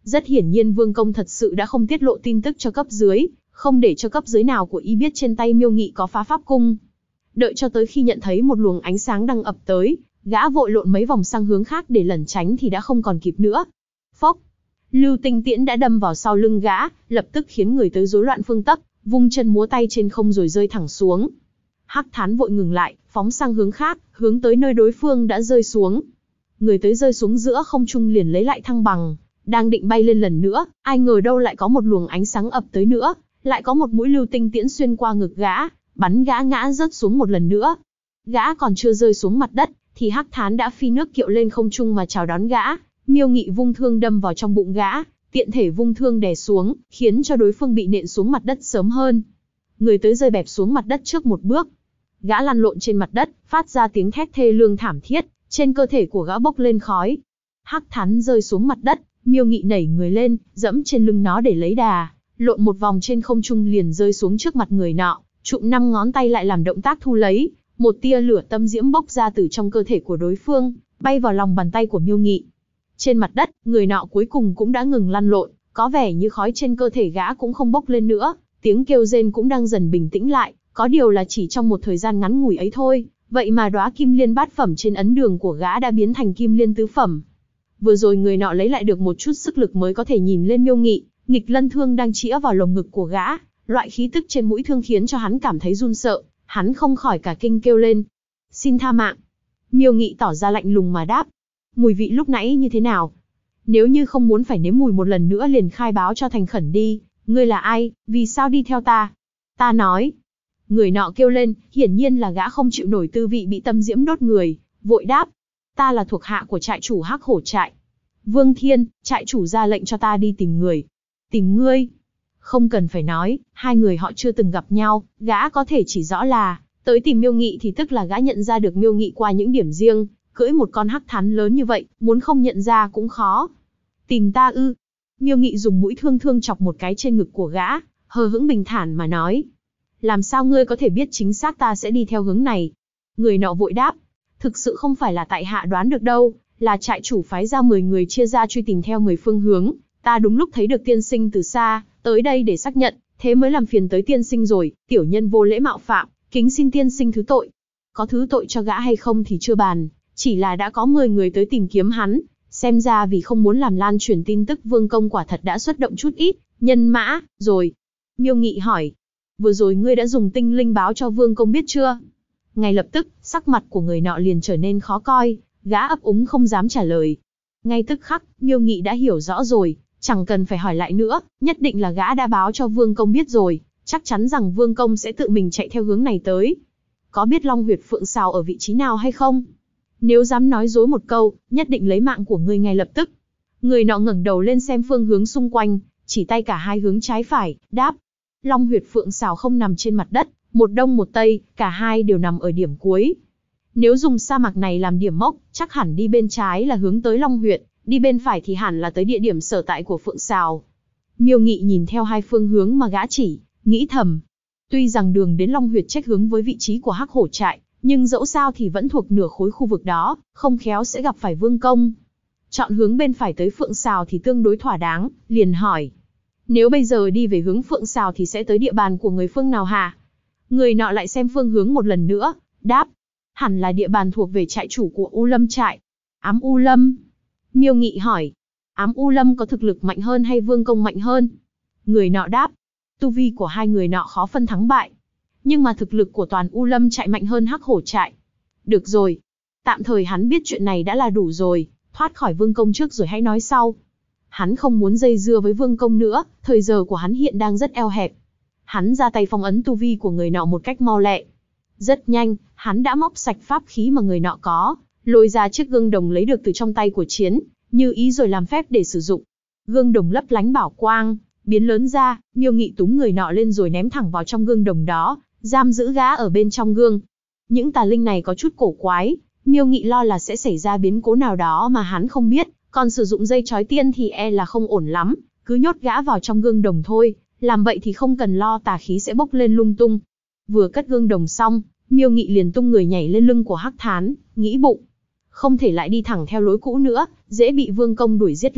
Rất hiển nhiên Vương Công thật sự đã không tiết lộ tin tức cho cấp dưới, không để cho cấp dưới nào của y biết trên tay Miêu Nghị có phá pháp cung. Đợi cho tới khi nhận thấy một luồng ánh sáng đang ập tới, gã vội lộn mấy vòng sang hướng khác để lẩn tránh thì đã không còn kịp nữa. Phốc! Lưu Tinh Tiễn đã đâm vào sau lưng gã, lập tức khiến người tới rối loạn phương tấc, vung chân múa tay trên không rồi rơi thẳng xuống. Hắc Thán vội ngừng lại, phóng sang hướng khác, hướng tới nơi đối phương đã rơi xuống. Người tới rơi xuống giữa không trung liền lấy lại thăng bằng, đang định bay lên lần nữa, ai ngờ đâu lại có một luồng ánh sáng ập tới nữa, lại có một mũi lưu tinh tiễn xuyên qua ngực gã, bắn gã ngã rớt xuống một lần nữa. Gã còn chưa rơi xuống mặt đất, thì Hắc Thán đã phi nước kiệu lên không trung mà chào đón gã. Miêu Nghị vung thương đâm vào trong bụng gã, tiện thể vung thương đè xuống, khiến cho đối phương bị nện xuống mặt đất sớm hơn. Người tới rơi bẹp xuống mặt đất trước một bước. Gã lăn lộn trên mặt đất, phát ra tiếng thét thê lương thảm thiết, trên cơ thể của gã bốc lên khói. Hắc Thán rơi xuống mặt đất, Miêu Nghị nảy người lên, dẫm trên lưng nó để lấy đà, lộn một vòng trên không trung liền rơi xuống trước mặt người nọ, chụm 5 ngón tay lại làm động tác thu lấy, một tia lửa tâm diễm bốc ra từ trong cơ thể của đối phương, bay vào lòng bàn tay của Miêu Nghị. Trên mặt đất, người nọ cuối cùng cũng đã ngừng lăn lộn, có vẻ như khói trên cơ thể gã cũng không bốc lên nữa, tiếng kêu rên cũng đang dần bình tĩnh lại, có điều là chỉ trong một thời gian ngắn ngủi ấy thôi, vậy mà đóa kim liên bát phẩm trên ấn đường của gã đã biến thành kim liên tứ phẩm. Vừa rồi người nọ lấy lại được một chút sức lực mới có thể nhìn lên Miêu Nghị, nghịch lân thương đang chĩa vào lồng ngực của gã, loại khí tức trên mũi thương khiến cho hắn cảm thấy run sợ, hắn không khỏi cả kinh kêu lên. Xin tha mạng. Miêu Nghị tỏ ra lạnh lùng mà đáp. Mùi vị lúc nãy như thế nào? Nếu như không muốn phải nếm mùi một lần nữa liền khai báo cho thành khẩn đi, ngươi là ai, vì sao đi theo ta? Ta nói. Người nọ kêu lên, hiển nhiên là gã không chịu nổi tư vị bị tâm diễm đốt người, vội đáp. Ta là thuộc hạ của trại chủ Hắc Hổ trại. Vương Thiên, trại chủ ra lệnh cho ta đi tìm người. Tìm ngươi? Không cần phải nói, hai người họ chưa từng gặp nhau, gã có thể chỉ rõ là, tới tìm Miêu Nghị thì tức là gã nhận ra được Miêu Nghị qua những điểm riêng, cưỡi một con hắc thán lớn như vậy, muốn không nhận ra cũng khó. Tìm ta ư? Miêu Nghị dùng mũi thương chọc một cái trên ngực của gã, hờ hững bình thản mà nói. Làm sao ngươi có thể biết chính xác ta sẽ đi theo hướng này? Người nọ vội đáp. Thực sự không phải là tại hạ đoán được đâu, là trại chủ phái ra 10 người chia ra truy tìm theo 10 phương hướng. Ta đúng lúc thấy được tiên sinh từ xa, tới đây để xác nhận, thế mới làm phiền tới tiên sinh rồi, tiểu nhân vô lễ mạo phạm, kính xin tiên sinh thứ tội. Có thứ tội cho gã hay không thì chưa bàn, chỉ là đã có 10 người tới tìm kiếm hắn, xem ra vì không muốn làm lan truyền tin tức Vương Công quả thật đã xuất động chút ít, nhân mã, rồi. Miêu Nghị hỏi, vừa rồi ngươi đã dùng tinh linh báo cho Vương Công biết chưa? Ngay lập tức, sắc mặt của người nọ liền trở nên khó coi, gã ấp úng không dám trả lời. Ngay tức khắc, Miêu Nghị đã hiểu rõ rồi, chẳng cần phải hỏi lại nữa, nhất định là gã đã báo cho Vương Công biết rồi, chắc chắn rằng Vương Công sẽ tự mình chạy theo hướng này tới. Có biết Long Huyệt Phượng Sào ở vị trí nào hay không? Nếu dám nói dối một câu, nhất định lấy mạng của ngươi ngay lập tức. Người nọ ngẩng đầu lên xem phương hướng xung quanh, chỉ tay cả hai hướng trái phải, đáp. Long Huyệt Phượng Sào không nằm trên mặt đất, một đông một tây, cả hai đều nằm ở điểm cuối. Nếu dùng sa mạc này làm điểm mốc, chắc hẳn đi bên trái là hướng tới Long Huyệt, đi bên phải thì hẳn là tới địa điểm sở tại của Phượng Sào. Miêu Nghị nhìn theo hai phương hướng mà gã chỉ, nghĩ thầm. Tuy rằng đường đến Long Huyệt trách hướng với vị trí của Hắc Hổ trại, nhưng dẫu sao thì vẫn thuộc nửa khối khu vực đó, không khéo sẽ gặp phải Vương Công. Chọn hướng bên phải tới Phượng Sào thì tương đối thỏa đáng, liền hỏi. Nếu bây giờ đi về hướng Phượng Sào thì sẽ tới địa bàn của người phương nào hả? Người nọ lại xem phương hướng một lần nữa, đáp. Hẳn là địa bàn thuộc về trại chủ của U Lâm trại. Ám U Lâm. Miêu Nghị hỏi. Ám U Lâm có thực lực mạnh hơn hay Vương Công mạnh hơn? Người nọ đáp. Tu vi của hai người nọ khó phân thắng bại. Nhưng mà thực lực của toàn U Lâm trại mạnh hơn Hắc Hổ trại. Được rồi. Tạm thời hắn biết chuyện này đã là đủ rồi, thoát khỏi Vương Công trước rồi hãy nói sau. Hắn không muốn dây dưa với Vương Công nữa, thời giờ của hắn hiện đang rất eo hẹp. Hắn ra tay phong ấn tu vi của người nọ một cách mau lẹ. Rất nhanh, hắn đã móc sạch pháp khí mà người nọ có, lôi ra chiếc gương đồng lấy được từ trong tay của Chiến, như ý rồi làm phép để sử dụng. Gương đồng lấp lánh bảo quang, biến lớn ra, Miêu Nghị túm người nọ lên rồi ném thẳng vào trong gương đồng đó, giam giữ gã ở bên trong gương. Những tà linh này có chút cổ quái, Miêu Nghị lo là sẽ xảy ra biến cố nào đó mà hắn không biết, còn sử dụng dây chói tiên thì e là không ổn lắm, cứ nhốt gã vào trong gương đồng thôi, làm vậy thì không cần lo tà khí sẽ bốc lên lung tung. Vừa cất gương đồng xong, Miêu Nghị liền tung người nhảy lên lưng của Hắc Thán, nghĩ bụng. Không thể lại đi thẳng theo lối cũ nữa, dễ bị Vương Công đuổi giết lắm,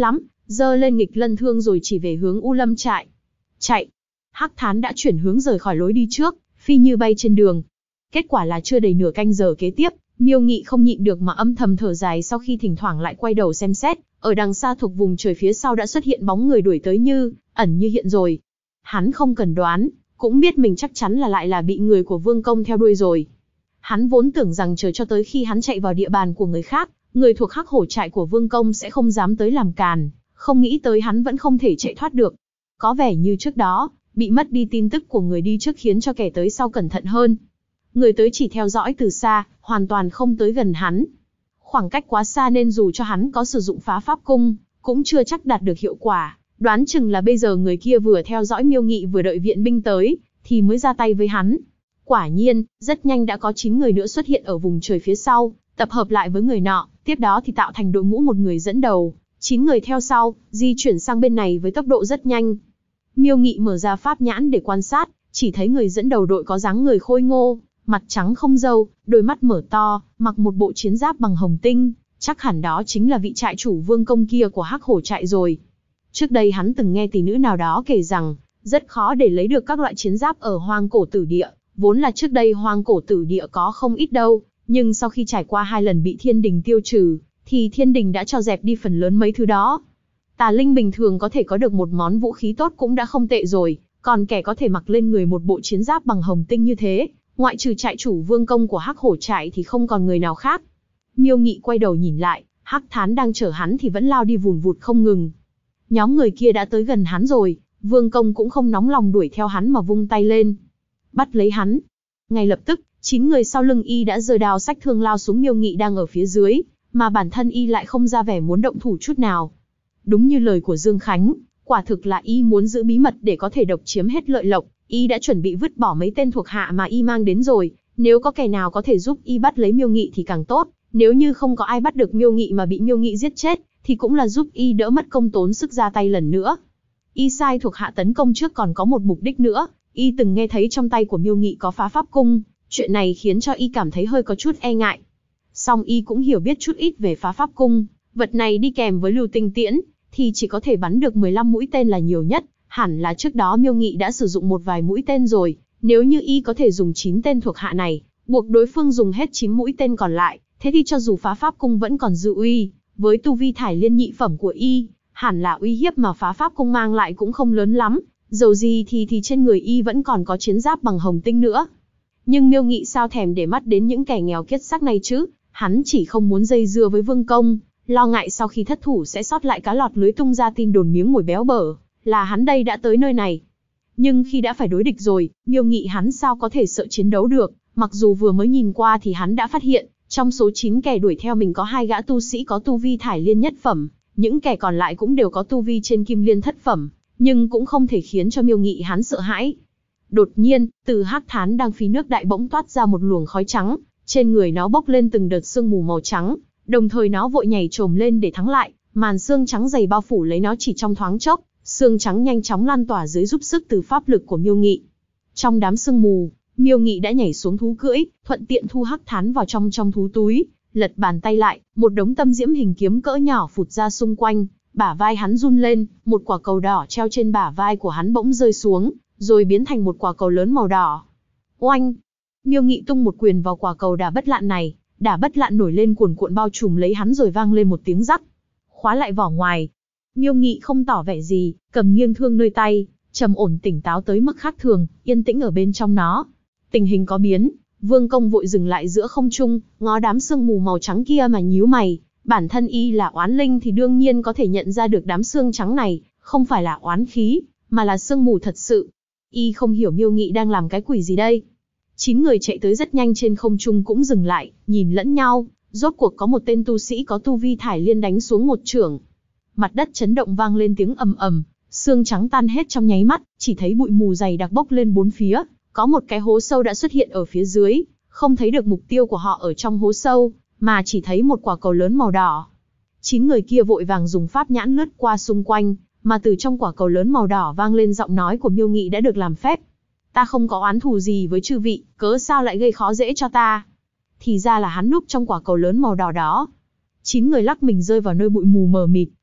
giơ lên nghịch lân thương rồi chỉ về hướng U Lâm trại. Chạy! Hắc Thán đã chuyển hướng rời khỏi lối đi trước, phi như bay trên đường. Kết quả là chưa đầy nửa canh giờ kế tiếp, Miêu Nghị không nhịn được mà âm thầm thở dài sau khi thỉnh thoảng lại quay đầu xem xét, ở đằng xa thuộc vùng trời phía sau đã xuất hiện bóng người đuổi tới như ẩn như hiện rồi. Hắn không cần đoán, cũng biết mình chắc chắn là lại là bị người của Vương Công theo đuôi rồi. Hắn vốn tưởng rằng chờ cho tới khi hắn chạy vào địa bàn của người khác, người thuộc Hắc Hổ trại của Vương Công sẽ không dám tới làm càn, không nghĩ tới hắn vẫn không thể chạy thoát được. Có vẻ như trước đó, bị mất đi tin tức của người đi trước khiến cho kẻ tới sau cẩn thận hơn. Người tới chỉ theo dõi từ xa, hoàn toàn không tới gần hắn. Khoảng cách quá xa nên dù cho hắn có sử dụng phá pháp cung, cũng chưa chắc đạt được hiệu quả. Đoán chừng là bây giờ người kia vừa theo dõi Miêu Nghị vừa đợi viện binh tới, thì mới ra tay với hắn. Quả nhiên, rất nhanh đã có 9 người nữa xuất hiện ở vùng trời phía sau, tập hợp lại với người nọ, tiếp đó thì tạo thành đội ngũ một người dẫn đầu, 9 người theo sau, di chuyển sang bên này với tốc độ rất nhanh. Miêu Nghị mở ra pháp nhãn để quan sát, chỉ thấy người dẫn đầu đội có dáng người khôi ngô, mặt trắng không râu, đôi mắt mở to, mặc một bộ chiến giáp bằng hồng tinh, chắc hẳn đó chính là vị trại chủ Vương Công kia của Hắc Hổ trại rồi. Trước đây hắn từng nghe tỷ nữ nào đó kể rằng, rất khó để lấy được các loại chiến giáp ở Hoang Cổ Tử Địa, vốn là trước đây Hoang Cổ Tử Địa có không ít đâu, nhưng sau khi trải qua 2 lần bị Thiên Đình tiêu trừ, thì Thiên Đình đã cho dẹp đi phần lớn mấy thứ đó. Tà linh bình thường có thể có được một món vũ khí tốt cũng đã không tệ rồi, còn kẻ có thể mặc lên người một bộ chiến giáp bằng hồng tinh như thế, ngoại trừ trại chủ Vương Công của Hắc Hổ trại thì không còn người nào khác. Miêu Nghị quay đầu nhìn lại, Hắc Thán đang chở hắn thì vẫn lao đi vùn vụt không ngừng. Nhóm người kia đã tới gần hắn rồi, Vương Công cũng không nóng lòng đuổi theo hắn mà vung tay lên, bắt lấy hắn. Ngay lập tức, 9 người sau lưng y đã giơ đao xách thương lao xuống Miêu Nghị đang ở phía dưới, mà bản thân y lại không ra vẻ muốn động thủ chút nào. Đúng như lời của Dương Khánh, quả thực là y muốn giữ bí mật để có thể độc chiếm hết lợi lộc, y đã chuẩn bị vứt bỏ mấy tên thuộc hạ mà y mang đến rồi, nếu có kẻ nào có thể giúp y bắt lấy Miêu Nghị thì càng tốt, nếu như không có ai bắt được Miêu Nghị mà bị Miêu Nghị giết chết, thì cũng là giúp y đỡ mất công tốn sức ra tay lần nữa. Y sai thuộc hạ tấn công trước còn có một mục đích nữa, y từng nghe thấy trong tay của Miêu Nghị có phá pháp cung, chuyện này khiến cho y cảm thấy hơi có chút e ngại. Song y cũng hiểu biết chút ít về phá pháp cung, vật này đi kèm với lưu tinh tiễn, thì chỉ có thể bắn được 15 mũi tên là nhiều nhất, hẳn là trước đó Miêu Nghị đã sử dụng một vài mũi tên rồi, nếu như y có thể dùng 9 tên thuộc hạ này, buộc đối phương dùng hết 9 mũi tên còn lại, thế thì cho dù phá pháp cung vẫn còn dư uy, với tu vi thải liên nhị phẩm của y, hẳn là uy hiếp mà phá pháp cung mang lại cũng không lớn lắm, dầu gì thì trên người y vẫn còn có chiến giáp bằng hồng tinh nữa. Nhưng Miêu Nghị sao thèm để mắt đến những kẻ nghèo kiết xác này chứ, hắn chỉ không muốn dây dưa với Vương Công, lo ngại sau khi thất thủ sẽ sót lại cá lọt lưới tung ra tin đồn miếng mồi béo bở, là hắn đây đã tới nơi này. Nhưng khi đã phải đối địch rồi, Miêu Nghị hắn sao có thể sợ chiến đấu được, mặc dù vừa mới nhìn qua thì hắn đã phát hiện, trong số 9 kẻ đuổi theo mình có 2 gã tu sĩ có tu vi thải liên nhất phẩm, những kẻ còn lại cũng đều có tu vi trên kim liên thất phẩm, nhưng cũng không thể khiến cho Miêu Nghị hắn sợ hãi. Đột nhiên, từ Hắc Thán đang phi nước đại bỗng toát ra một luồng khói trắng, trên người nó bốc lên từng đợt sương mù màu trắng, đồng thời nó vội nhảy trồm lên để thắng lại, màn sương trắng dày bao phủ lấy nó chỉ trong thoáng chốc, sương trắng nhanh chóng lan tỏa dưới giúp sức từ pháp lực của Miêu Nghị. Trong đám sương mù, Miêu Nghị đã nhảy xuống thú cưỡi, thuận tiện thu Hắc Thán vào trong thú túi, lật bàn tay lại, một đống tâm diễm hình kiếm cỡ nhỏ phụt ra xung quanh, bả vai hắn run lên, một quả cầu đỏ treo trên bả vai của hắn bỗng rơi xuống, rồi biến thành một quả cầu lớn màu đỏ. Oanh! Miêu Nghị tung một quyền vào quả cầu đả bất lạn này, đả bất lạn nổi lên cuồn cuộn bao trùm lấy hắn rồi vang lên một tiếng rắc. Khóa lại vỏ ngoài. Miêu Nghị không tỏ vẻ gì, cầm nghiêng thương nơi tay, trầm ổn tỉnh táo tới mức khác thường, yên tĩnh ở bên trong nó. Tình hình có biến, Vương Công vội dừng lại giữa không trung, ngó đám sương mù màu trắng kia mà nhíu mày. Bản thân y là oán linh thì đương nhiên có thể nhận ra được đám sương trắng này, không phải là oán khí, mà là sương mù thật sự. Y không hiểu Miêu Nghị đang làm cái quỷ gì đây. 9 người chạy tới rất nhanh trên không trung cũng dừng lại, nhìn lẫn nhau, rốt cuộc có một tên tu sĩ có tu vi thải liên đánh xuống một chưởng. Mặt đất chấn động vang lên tiếng ầm ầm, sương trắng tan hết trong nháy mắt, chỉ thấy bụi mù dày đặc bốc lên bốn phía, có một cái hố sâu đã xuất hiện ở phía dưới, không thấy được mục tiêu của họ ở trong hố sâu, mà chỉ thấy một quả cầu lớn màu đỏ. 9 người kia vội vàng dùng pháp nhãn lướt qua xung quanh, mà từ trong quả cầu lớn màu đỏ vang lên giọng nói của Miêu Nghị đã được làm phép. Ta không có oán thù gì với chư vị, cớ sao lại gây khó dễ cho ta? Thì ra là hắn núp trong quả cầu lớn màu đỏ đó. 9 người lắc mình rơi vào nơi bụi mù mờ mịt,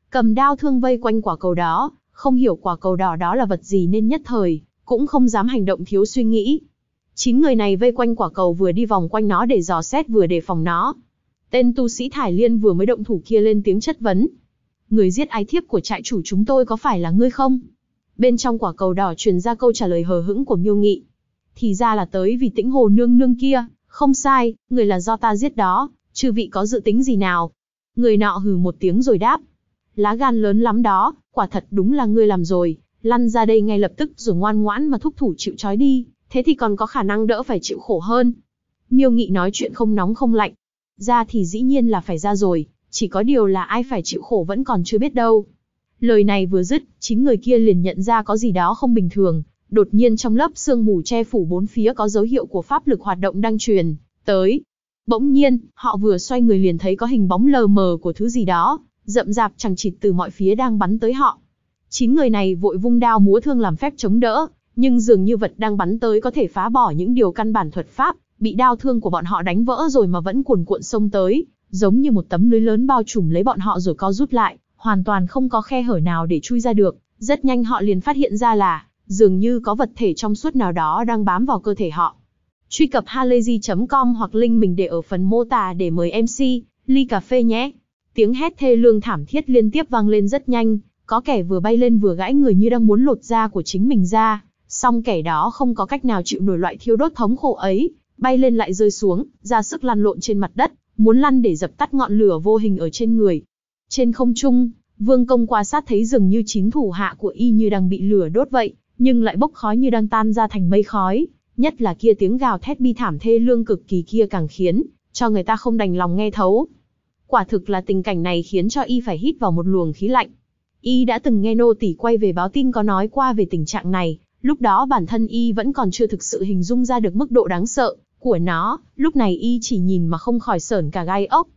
cầm đao thương vây quanh quả cầu đó, không hiểu quả cầu đỏ đó là vật gì nên nhất thời cũng không dám hành động thiếu suy nghĩ. 9 người này vây quanh quả cầu vừa đi vòng quanh nó để dò xét vừa đề phòng nó. Tên tu sĩ Thải Liên vừa mới động thủ kia lên tiếng chất vấn. Người giết ái thiếp của trại chủ chúng tôi có phải là ngươi không? Bên trong quả cầu đỏ truyền ra câu trả lời hờ hững của Miêu Nghị. Thì ra là tới vì Tĩnh Hồ nương nương kia, không sai, người là do ta giết đó, chư vị có dự tính gì nào? Người nọ hừ một tiếng rồi đáp. Lá gan lớn lắm đó, quả thật đúng là ngươi làm rồi, lăn ra đây ngay lập tức rồi ngoan ngoãn mà thúc thủ chịu trói đi, thế thì còn có khả năng đỡ phải chịu khổ hơn. Miêu Nghị nói chuyện không nóng không lạnh. Ra thì dĩ nhiên là phải ra rồi, chỉ có điều là ai phải chịu khổ vẫn còn chưa biết đâu. Lời này vừa dứt, 9 người kia liền nhận ra có gì đó không bình thường, đột nhiên trong lớp sương mù che phủ bốn phía có dấu hiệu của pháp lực hoạt động đang truyền tới. Bỗng nhiên, họ vừa xoay người liền thấy có hình bóng lờ mờ của thứ gì đó, rậm rạp chằng chịt từ mọi phía đang bắn tới họ. 9 người này vội vung đao múa thương làm phép chống đỡ, nhưng dường như vật đang bắn tới có thể phá bỏ những điều căn bản thuật pháp, bị đao thương của bọn họ đánh vỡ rồi mà vẫn cuồn cuộn xông tới, giống như một tấm lưới lớn bao trùm lấy bọn họ rồi co rút lại, hoàn toàn không có khe hở nào để chui ra được. Rất nhanh họ liền phát hiện ra là, dường như có vật thể trong suốt nào đó đang bám vào cơ thể họ. Truy cập halayzi.com hoặc link mình để ở phần mô tả để mời MC, ly cà phê nhé. Tiếng hét thê lương thảm thiết liên tiếp vang lên rất nhanh, có kẻ vừa bay lên vừa gãi người như đang muốn lột da của chính mình ra, song kẻ đó không có cách nào chịu nổi loại thiêu đốt thống khổ ấy, bay lên lại rơi xuống, ra sức lăn lộn trên mặt đất, muốn lăn để dập tắt ngọn lửa vô hình ở trên người. Trên không trung, Vương Công quan sát thấy dường như 9 thủ hạ của y như đang bị lửa đốt vậy, nhưng lại bốc khói như đang tan ra thành mây khói, nhất là kia tiếng gào thét bi thảm thê lương cực kỳ kia càng khiến cho người ta không đành lòng nghe thấu. Quả thực là tình cảnh này khiến cho y phải hít vào một luồng khí lạnh. Y đã từng nghe nô tỳ quay về báo tin có nói qua về tình trạng này, lúc đó bản thân y vẫn còn chưa thực sự hình dung ra được mức độ đáng sợ của nó, lúc này y chỉ nhìn mà không khỏi sởn cả gai ốc.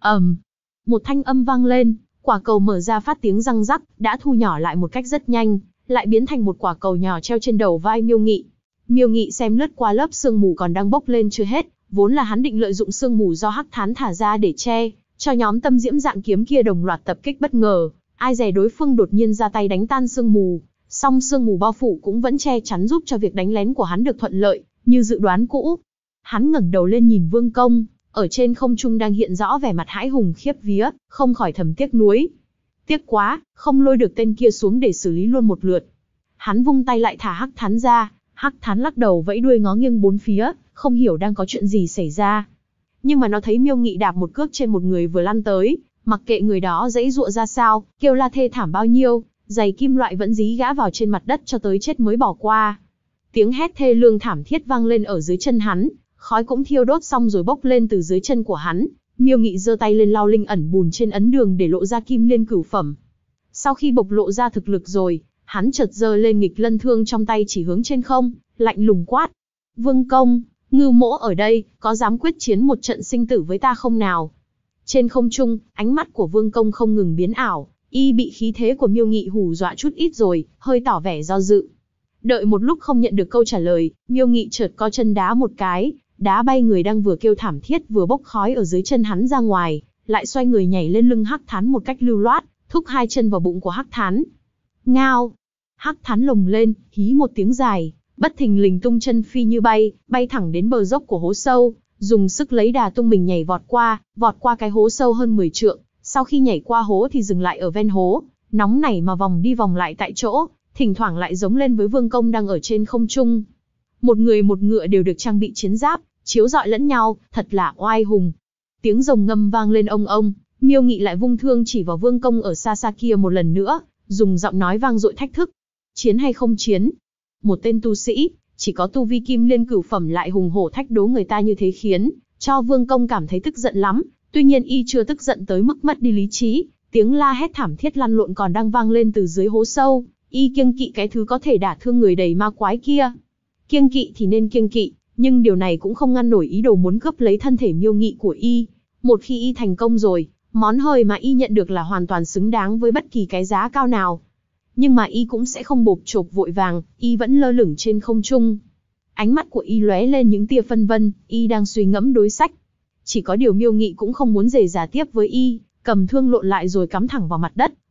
Một thanh âm vang lên, quả cầu mở ra phát tiếng răng rắc, đã thu nhỏ lại một cách rất nhanh, lại biến thành một quả cầu nhỏ treo trên đầu vai Miêu Nghị. Miêu Nghị xem lướt qua lớp sương mù còn đang bốc lên chưa hết, vốn là hắn định lợi dụng sương mù do Hắc Thán thả ra để che cho nhóm Tâm Diễm Dạng Kiếm kia đồng loạt tập kích bất ngờ, ai dè đối phương đột nhiên ra tay đánh tan sương mù, song sương mù bao phủ cũng vẫn che chắn giúp cho việc đánh lén của hắn được thuận lợi, như dự đoán cũ. Hắn ngẩng đầu lên nhìn Vương Công, ở trên không trung đang hiện rõ vẻ mặt hãi hùng khiếp vía, không khỏi thầm tiếc nuối. Tiếc quá, không lôi được tên kia xuống để xử lý luôn một lượt. Hắn vung tay lại thả Hắc Thán ra, Hắc Thán lắc đầu vẫy đuôi ngó nghiêng bốn phía, không hiểu đang có chuyện gì xảy ra. Nhưng mà nó thấy Miêu Nghị đạp một cước trên một người vừa lăn tới, mặc kệ người đó giãy giụa ra sao, kêu la thê thảm bao nhiêu, giày kim loại vẫn dí gã vào trên mặt đất cho tới chết mới bỏ qua. Tiếng hét thê lương thảm thiết vang lên ở dưới chân hắn, khói cũng thiêu đốt xong rồi bốc lên từ dưới chân của hắn. Miêu Nghị giơ tay lên lau linh ẩn bùn trên ấn đường để lộ ra kim liên cửu phẩm. Sau khi bộc lộ ra thực lực rồi, hắn chợt giơ lên nghịch lân thương trong tay chỉ hướng trên không, lạnh lùng quát: Vương Công, Ngưu Mỗ ở đây, có dám quyết chiến một trận sinh tử với ta không nào? Trên không trung, ánh mắt của Vương Công không ngừng biến ảo, y bị khí thế của Miêu Nghị hù dọa chút ít rồi, hơi tỏ vẻ do dự. Đợi một lúc không nhận được câu trả lời, Miêu Nghị chợt co chân đá một cái, đá bay người đang vừa kêu thảm thiết vừa bốc khói ở dưới chân hắn ra ngoài, lại xoay người nhảy lên lưng Hắc Thán một cách lưu loát, thúc hai chân vào bụng của Hắc Thán. Ngao! Hắc Thán lồng lên, hí một tiếng dài, bất thình lình tung chân phi như bay, bay thẳng đến bờ dốc của hố sâu, dùng sức lấy đà tung mình nhảy vọt qua cái hố sâu hơn 10 trượng, sau khi nhảy qua hố thì dừng lại ở ven hố, nóng nảy mà vòng đi vòng lại tại chỗ, thỉnh thoảng lại giống lên với Vương Công đang ở trên không trung. Một người một ngựa đều được trang bị chiến giáp, chiếu rọi lẫn nhau, thật là oai hùng. Tiếng rồng ngâm vang lên ông ông, Miêu Nghị lại vung thương chỉ vào Vương Công ở xa xa kia một lần nữa, dùng giọng nói vang dội thách thức. Chiến hay không chiến? Một tên tu sĩ, chỉ có tu vi kim liên cửu phẩm lại hùng hổ thách đố người ta như thế khiến cho Vương Công cảm thấy tức giận lắm. Tuy nhiên y chưa tức giận tới mức mất đi lý trí, tiếng la hét thảm thiết lăn lộn còn đang vang lên từ dưới hố sâu, y kiêng kỵ cái thứ có thể đả thương người đầy ma quái kia. Kiêng kỵ thì nên kiêng kỵ, nhưng điều này cũng không ngăn nổi ý đồ muốn cướp lấy thân thể Miêu Nghị của y. Một khi y thành công rồi, món hời mà y nhận được là hoàn toàn xứng đáng với bất kỳ cái giá cao nào. Nhưng mà y cũng sẽ không bộp chộp vội vàng, y vẫn lơ lửng trên không trung. Ánh mắt của y lóe lên những tia phân vân, y đang suy ngẫm đối sách. Chỉ có điều Miêu Nghị cũng không muốn rề rà tiếp với y, cầm thương lộn lại rồi cắm thẳng vào mặt đất,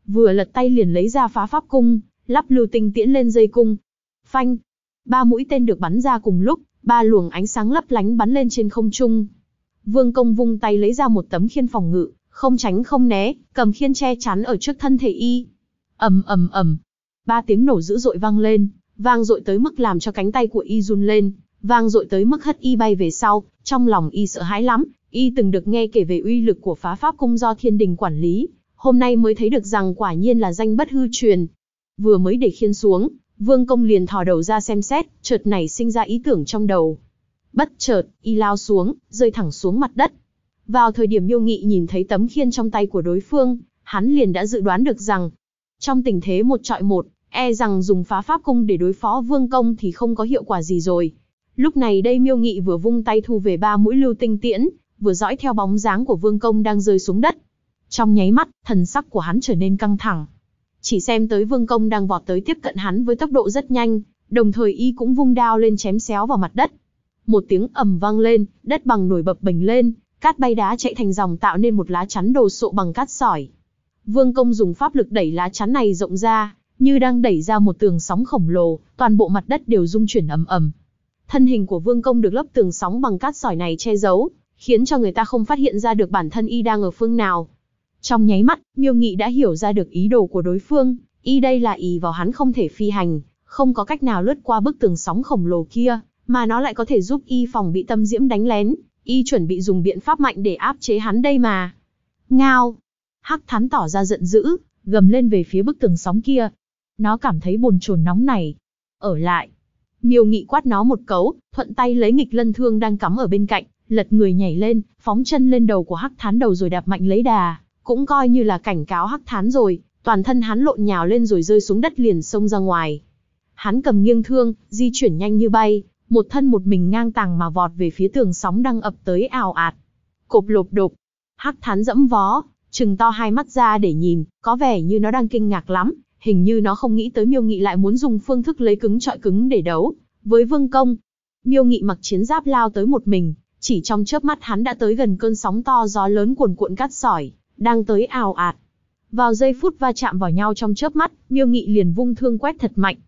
vừa lật tay liền lấy ra phá pháp cung, lắp lưu tinh tiễn lên dây cung. Phanh! 3 mũi tên được bắn ra cùng lúc, 3 luồng ánh sáng lấp lánh bắn lên trên không trung. Vương Công vung tay lấy ra một tấm khiên phòng ngự, không tránh không né, cầm khiên che chắn ở trước thân thể y. Ầm ầm ầm, 3 tiếng nổ dữ dội vang lên, vang dội tới mức làm cho cánh tay của y run lên, vang dội tới mức hất y bay về sau. Trong lòng y sợ hãi lắm, y từng được nghe kể về uy lực của phá pháp cung do thiên đình quản lý, hôm nay mới thấy được rằng quả nhiên là danh bất hư truyền. Vừa mới để khiên xuống, Vương Công liền thò đầu ra xem xét, chợt nảy sinh ra ý tưởng trong đầu. Bất chợt, y lao xuống, rơi thẳng xuống mặt đất. Vào thời điểm Miêu Nghị nhìn thấy tấm khiên trong tay của đối phương, hắn liền đã dự đoán được rằng, trong tình thế một trọi một, e rằng dùng phá pháp cung để đối phó Vương Công thì không có hiệu quả gì rồi. Lúc này đây Miêu Nghị vừa vung tay thu về 3 mũi lưu tinh tiễn, vừa dõi theo bóng dáng của Vương Công đang rơi xuống đất. Trong nháy mắt, thần sắc của hắn trở nên căng thẳng. Chỉ xem tới Vương Công đang vọt tới tiếp cận hắn với tốc độ rất nhanh, đồng thời y cũng vung đao lên chém xéo vào mặt đất. Một tiếng ầm vang lên, đất bằng nổi bập bềnh lên, cát bay đá chạy thành dòng tạo nên một lá chắn đồ sộ bằng cát sỏi. Vương Công dùng pháp lực đẩy lá chắn này rộng ra, như đang đẩy ra một tường sóng khổng lồ, toàn bộ mặt đất đều rung chuyển ầm ầm. Thân hình của Vương Công được lớp tường sóng bằng cát sỏi này che giấu, khiến cho người ta không phát hiện ra được bản thân y đang ở phương nào. Trong nháy mắt, Miêu Nghị đã hiểu ra được ý đồ của đối phương, y đây là ỷ vào hắn không thể phi hành, không có cách nào lướt qua bức tường sóng khổng lồ kia, mà nó lại có thể giúp y phòng bị Tâm Diễm đánh lén, y chuẩn bị dùng biện pháp mạnh để áp chế hắn đây mà. Ngao! Hắc Thán tỏ ra giận dữ, gầm lên về phía bức tường sóng kia. Nó cảm thấy bồn chồn nóng này. Ở lại. Miêu Nghị quát nó một cấu, thuận tay lấy nghịch lân thương đang cắm ở bên cạnh, lật người nhảy lên, phóng chân lên đầu của Hắc Thán đầu rồi đạp mạnh lấy đà, cũng coi như là cảnh cáo Hắc Thán rồi, toàn thân hắn lộn nhào lên rồi rơi xuống đất liền xông ra ngoài. Hắn cầm nghiêng thương, di chuyển nhanh như bay, một thân một mình ngang tàng mà vọt về phía tường sóng đang ập tới ào ạt. Cộp lộp độp, Hắc Thán giẫm vó, trừng to hai mắt ra để nhìn, có vẻ như nó đang kinh ngạc lắm, hình như nó không nghĩ tới Miêu Nghị lại muốn dùng phương thức lấy cứng trọi cứng để đấu với Vương Công. Miêu Nghị mặc chiến giáp lao tới một mình, chỉ trong chớp mắt hắn đã tới gần cơn sóng to gió lớn cuồn cuộn cát sỏi, đang tới ào ạt. Vào giây phút va chạm vào nhau trong chớp mắt, Miêu Nghị liền vung thương quét thật mạnh.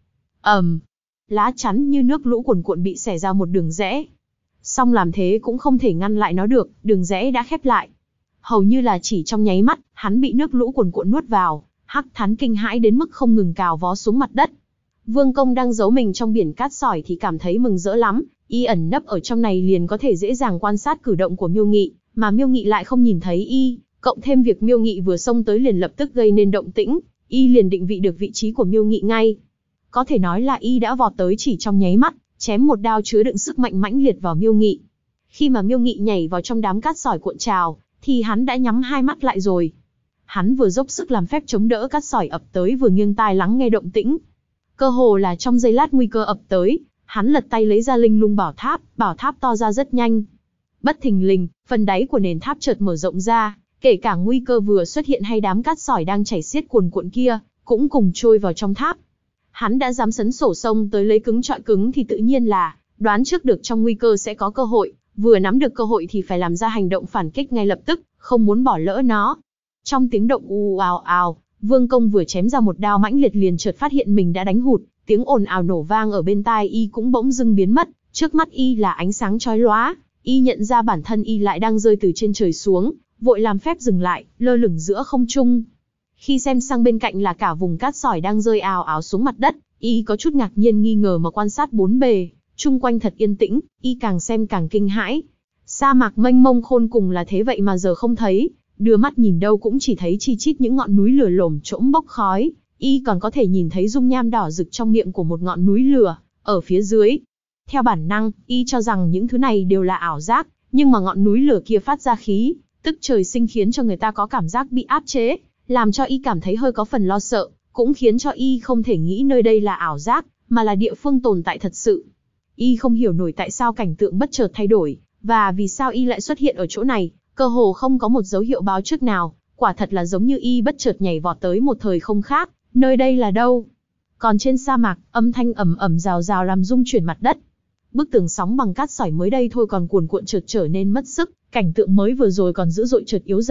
Lá chắn như nước lũ cuồn cuộn bị xẻ ra một đường rẽ. Song làm thế cũng không thể ngăn lại nó được, đường rẽ đã khép lại. Hầu như là chỉ trong nháy mắt, hắn bị nước lũ cuồn cuộn nuốt vào, Hắc Thán kinh hãi đến mức không ngừng cào vó xuống mặt đất. Vương Công đang giấu mình trong biển cát sỏi thì cảm thấy mừng rỡ lắm, y ẩn nấp ở trong này liền có thể dễ dàng quan sát cử động của Miêu Nghị, mà Miêu Nghị lại không nhìn thấy y, cộng thêm việc Miêu Nghị vừa xông tới liền lập tức gây nên động tĩnh, y liền định vị được vị trí của Miêu Nghị ngay. Có thể nói là y đã vọt tới chỉ trong nháy mắt, chém một đao chứa đựng sức mạnh mãnh liệt vào Miêu Nghị. Khi mà Miêu Nghị nhảy vào trong đám cát sỏi cuộn trào, thì hắn đã nhắm hai mắt lại rồi. Hắn vừa dốc sức làm phép chống đỡ cát sỏi ập tới vừa nghiêng tai lắng nghe động tĩnh. Cơ hồ là trong giây lát nguy cơ ập tới, hắn lật tay lấy ra linh lung bảo tháp to ra rất nhanh. Bất thình lình, phần đáy của nền tháp chợt mở rộng ra, kể cả nguy cơ vừa xuất hiện hay đám cát sỏi đang chảy xiết cuồn cuộn kia, cũng cùng trôi vào trong tháp. Hắn đã dám sấn sổ sông tới lấy cứng trọi cứng thì tự nhiên là đoán trước được trong nguy cơ sẽ có cơ hội, vừa nắm được cơ hội thì phải làm ra hành động phản kích ngay lập tức, không muốn bỏ lỡ nó. Trong tiếng động u ào ào, Vương Công vừa chém ra một đao mãnh liệt liền chợt phát hiện mình đã đánh hụt, tiếng ồn ào nổ vang ở bên tai y cũng bỗng dưng biến mất, trước mắt y là ánh sáng chói lóa, y nhận ra bản thân y lại đang rơi từ trên trời xuống, vội làm phép dừng lại, lơ lửng giữa không trung. Khi xem sang bên cạnh là cả vùng cát sỏi đang rơi ào ào xuống mặt đất, y có chút ngạc nhiên nghi ngờ mà quan sát bốn bề, chung quanh thật yên tĩnh, y càng xem càng kinh hãi. Sa mạc mênh mông khôn cùng là thế vậy mà giờ không thấy, đưa mắt nhìn đâu cũng chỉ thấy chi chít những ngọn núi lửa lổm trỗng bốc khói, y còn có thể nhìn thấy dung nham đỏ rực trong miệng của một ngọn núi lửa ở phía dưới. Theo bản năng, y cho rằng những thứ này đều là ảo giác, nhưng mà ngọn núi lửa kia phát ra khí tức trời sinh khiến cho người ta có cảm giác bị áp chế, làm cho y cảm thấy hơi có phần lo sợ, cũng khiến cho y không thể nghĩ nơi đây là ảo giác, mà là địa phương tồn tại thật sự. Y không hiểu nổi tại sao cảnh tượng bất chợt thay đổi, và vì sao y lại xuất hiện ở chỗ này, cơ hồ không có một dấu hiệu báo trước nào, quả thật là giống như y bất chợt nhảy vọt tới một thời không khác, nơi đây là đâu? Còn trên sa mạc, âm thanh ầm ầm rào rào làm rung chuyển mặt đất. Bức tường sóng bằng cát sỏi mới đây thôi còn cuồn cuộn chợt trở nên mất sức, cảnh tượng mới vừa rồi còn dữ dội chợt yếu dần,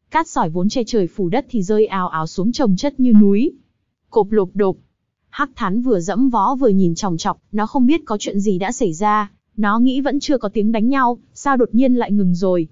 Cát sỏi vốn che trời phủ đất thì rơi ào ào xuống chồng chất như núi. Cộp lộp độp. Hắc Thán vừa dẫm vó vừa nhìn chòng chọc, nó không biết có chuyện gì đã xảy ra. Nó nghĩ vẫn chưa có tiếng đánh nhau, sao đột nhiên lại ngừng rồi.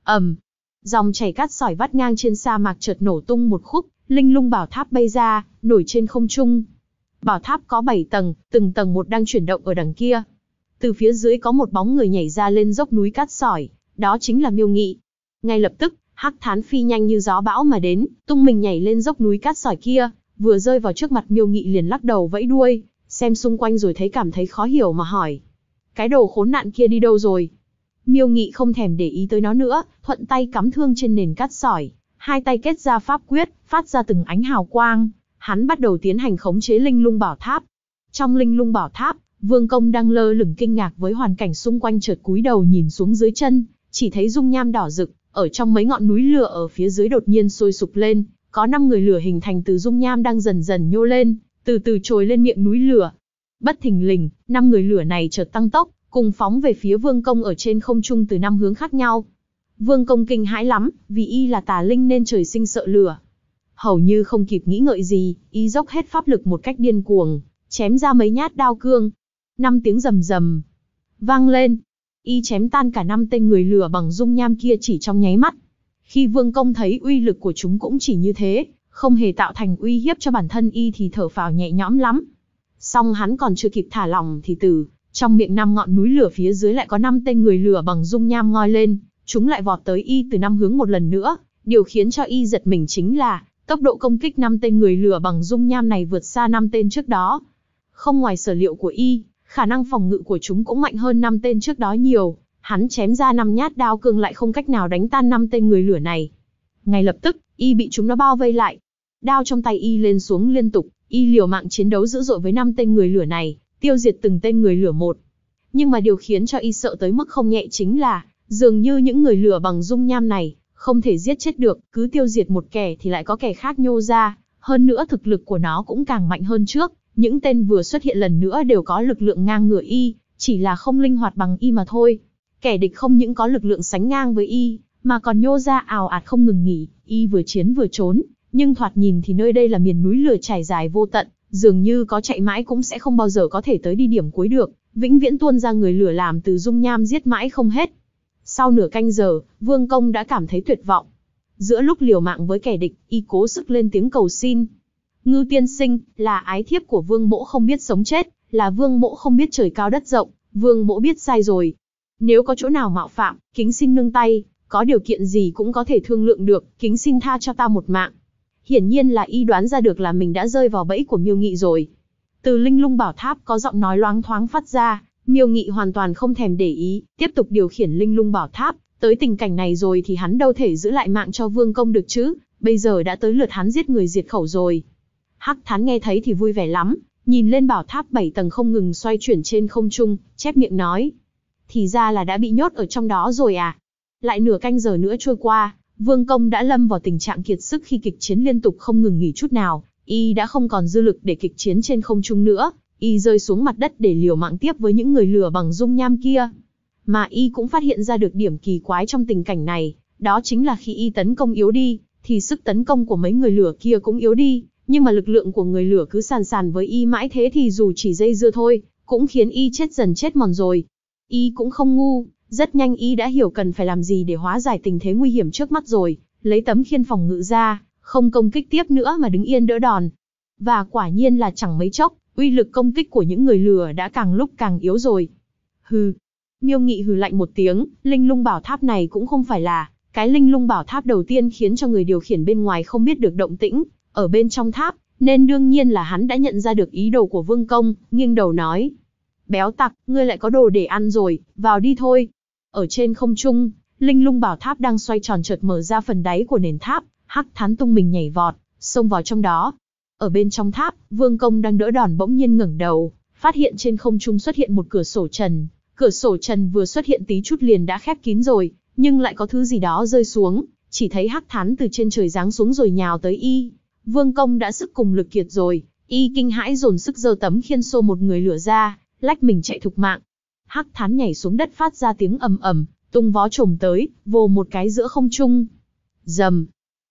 Dòng chảy cát sỏi vắt ngang trên sa mạc chợt nổ tung một khúc, linh lung bảo tháp bay ra, nổi trên không trung. Bảo tháp có 7 tầng, từng tầng một đang chuyển động ở đằng kia. Từ phía dưới có một bóng người nhảy ra lên dốc núi cát sỏi, đó chính là Miêu Nghị. Ngay lập tức, Hắc Thán phi nhanh như gió bão mà đến, tung mình nhảy lên dốc núi cát sỏi kia, vừa rơi vào trước mặt Miêu Nghị liền lắc đầu vẫy đuôi, xem xung quanh rồi cảm thấy khó hiểu mà hỏi: cái đồ khốn nạn kia đi đâu rồi? Miêu Nghị không thèm để ý tới nó nữa, thuận tay cắm thương trên nền cát sỏi, hai tay kết ra pháp quyết, phát ra từng ánh hào quang, hắn bắt đầu tiến hành khống chế linh lung bảo tháp. Trong linh lung bảo tháp, Vương Công đang lơ lửng kinh ngạc với hoàn cảnh xung quanh, chợt cúi đầu nhìn xuống dưới chân, chỉ thấy dung nham đỏ rực, ở trong mấy ngọn núi lửa ở phía dưới đột nhiên sôi sục lên, có 5 người lửa hình thành từ dung nham đang dần dần nhô lên, từ từ trồi lên miệng núi lửa. Bất thình lình, 5 người lửa này chợt tăng tốc, cùng phóng về phía Vương Công ở trên không trung từ 5 hướng khác nhau. Vương Công kinh hãi lắm, vì y là tà linh nên trời sinh sợ lửa. Hầu như không kịp nghĩ ngợi gì, y dốc hết pháp lực một cách điên cuồng, chém ra mấy nhát đao cương. 5 tiếng rầm rầm vang lên, y chém tan cả 5 tên người lửa bằng dung nham kia chỉ trong nháy mắt. Khi Vương Công thấy uy lực của chúng cũng chỉ như thế, không hề tạo thành uy hiếp cho bản thân y thì thở phào nhẹ nhõm lắm. Song hắn còn chưa kịp thả lỏng thì trong miệng 5 ngọn núi lửa phía dưới lại có 5 tên người lửa bằng dung nham ngoi lên, chúng lại vọt tới y từ 5 hướng một lần nữa. Điều khiến cho y giật mình chính là tốc độ công kích 5 tên người lửa bằng dung nham này vượt xa 5 tên trước đó. Không ngoài sở liệu của y, khả năng phòng ngự của chúng cũng mạnh hơn 5 tên trước đó nhiều. Hắn chém ra 5 nhát đao cương lại không cách nào đánh tan 5 tên người lửa này. Ngay lập tức, y bị chúng nó bao vây lại. Đao trong tay y lên xuống liên tục, y liều mạng chiến đấu dữ dội với 5 tên người lửa này, tiêu diệt từng tên người lửa một. Nhưng mà điều khiến cho y sợ tới mức không nhẹ chính là, dường như những người lửa bằng dung nham này, không thể giết chết được, cứ tiêu diệt một kẻ thì lại có kẻ khác nhô ra. Hơn nữa thực lực của nó cũng càng mạnh hơn trước, những tên vừa xuất hiện lần nữa đều có lực lượng ngang ngửa y, chỉ là không linh hoạt bằng y mà thôi. Kẻ địch không những có lực lượng sánh ngang với y, mà còn nhô ra ào ạt không ngừng nghỉ, y vừa chiến vừa trốn, nhưng thoạt nhìn thì nơi đây là miền núi lửa trải dài vô tận, dường như có chạy mãi cũng sẽ không bao giờ có thể tới đi điểm cuối được, vĩnh viễn tuôn ra người lửa làm từ dung nham giết mãi không hết. Sau nửa canh giờ, Vương Công đã cảm thấy tuyệt vọng. Giữa lúc liều mạng với kẻ địch, y cố sức lên tiếng cầu xin. Ngưu tiên sinh, là ái thiếp của Vương mỗ không biết sống chết, là Vương mỗ không biết trời cao đất rộng, Vương mỗ biết sai rồi. Nếu có chỗ nào mạo phạm, kính xin nương tay, có điều kiện gì cũng có thể thương lượng được, kính xin tha cho ta một mạng. Hiển nhiên là y đoán ra được là mình đã rơi vào bẫy của Miêu Nghị rồi. Từ linh lung bảo tháp có giọng nói loáng thoáng phát ra, Miêu Nghị hoàn toàn không thèm để ý, tiếp tục điều khiển linh lung bảo tháp. Tới tình cảnh này rồi thì hắn đâu thể giữ lại mạng cho Vương Công được chứ, bây giờ đã tới lượt hắn giết người diệt khẩu rồi. Hắc Thán nghe thấy thì vui vẻ lắm, nhìn lên bảo tháp 7 tầng không ngừng xoay chuyển trên không trung, chép miệng nói: thì ra là đã bị nhốt ở trong đó rồi à. Lại nửa canh giờ nữa trôi qua, Vương Công đã lâm vào tình trạng kiệt sức khi kịch chiến liên tục không ngừng nghỉ chút nào, y đã không còn dư lực để kịch chiến trên không trung nữa, y rơi xuống mặt đất để liều mạng tiếp với những người lửa bằng dung nham kia. Mà y cũng phát hiện ra được điểm kỳ quái trong tình cảnh này, đó chính là khi y tấn công yếu đi, thì sức tấn công của mấy người lửa kia cũng yếu đi, nhưng mà lực lượng của người lửa cứ sàn sàn với y mãi thế thì dù chỉ dây dưa thôi, cũng khiến y chết dần chết mòn rồi. Y cũng không ngu, rất nhanh y đã hiểu cần phải làm gì để hóa giải tình thế nguy hiểm trước mắt rồi, lấy tấm khiên phòng ngự ra, không công kích tiếp nữa mà đứng yên đỡ đòn. Và quả nhiên là chẳng mấy chốc, uy lực công kích của những người lửa đã càng lúc càng yếu rồi. Hừ. Miêu Nghị hừ lạnh một tiếng, linh lung bảo tháp này cũng không phải là cái linh lung bảo tháp đầu tiên khiến cho người điều khiển bên ngoài không biết được động tĩnh ở bên trong tháp, nên đương nhiên là hắn đã nhận ra được ý đồ của Vương Công, nghiêng đầu nói: béo tặc, ngươi lại có đồ để ăn rồi, vào đi thôi. Ở trên không trung, linh lung bảo tháp đang xoay tròn chợt mở ra phần đáy của nền tháp, Hắc Thán tung mình nhảy vọt, xông vào trong đó. Ở bên trong tháp, Vương Công đang đỡ đòn bỗng nhiên ngẩng đầu, phát hiện trên không trung xuất hiện một cửa sổ trần. Cửa sổ trần vừa xuất hiện tí chút liền đã khép kín rồi, nhưng lại có thứ gì đó rơi xuống, chỉ thấy Hắc Thán từ trên trời giáng xuống rồi nhào tới y. Vương Công đã sức cùng lực kiệt rồi, y kinh hãi dồn sức giơ tấm khiên xô một người lửa ra, lách mình chạy thục mạng. Hắc Thán nhảy xuống đất phát ra tiếng ầm ầm, tung vó chồm tới, vồ một cái giữa không trung. Rầm,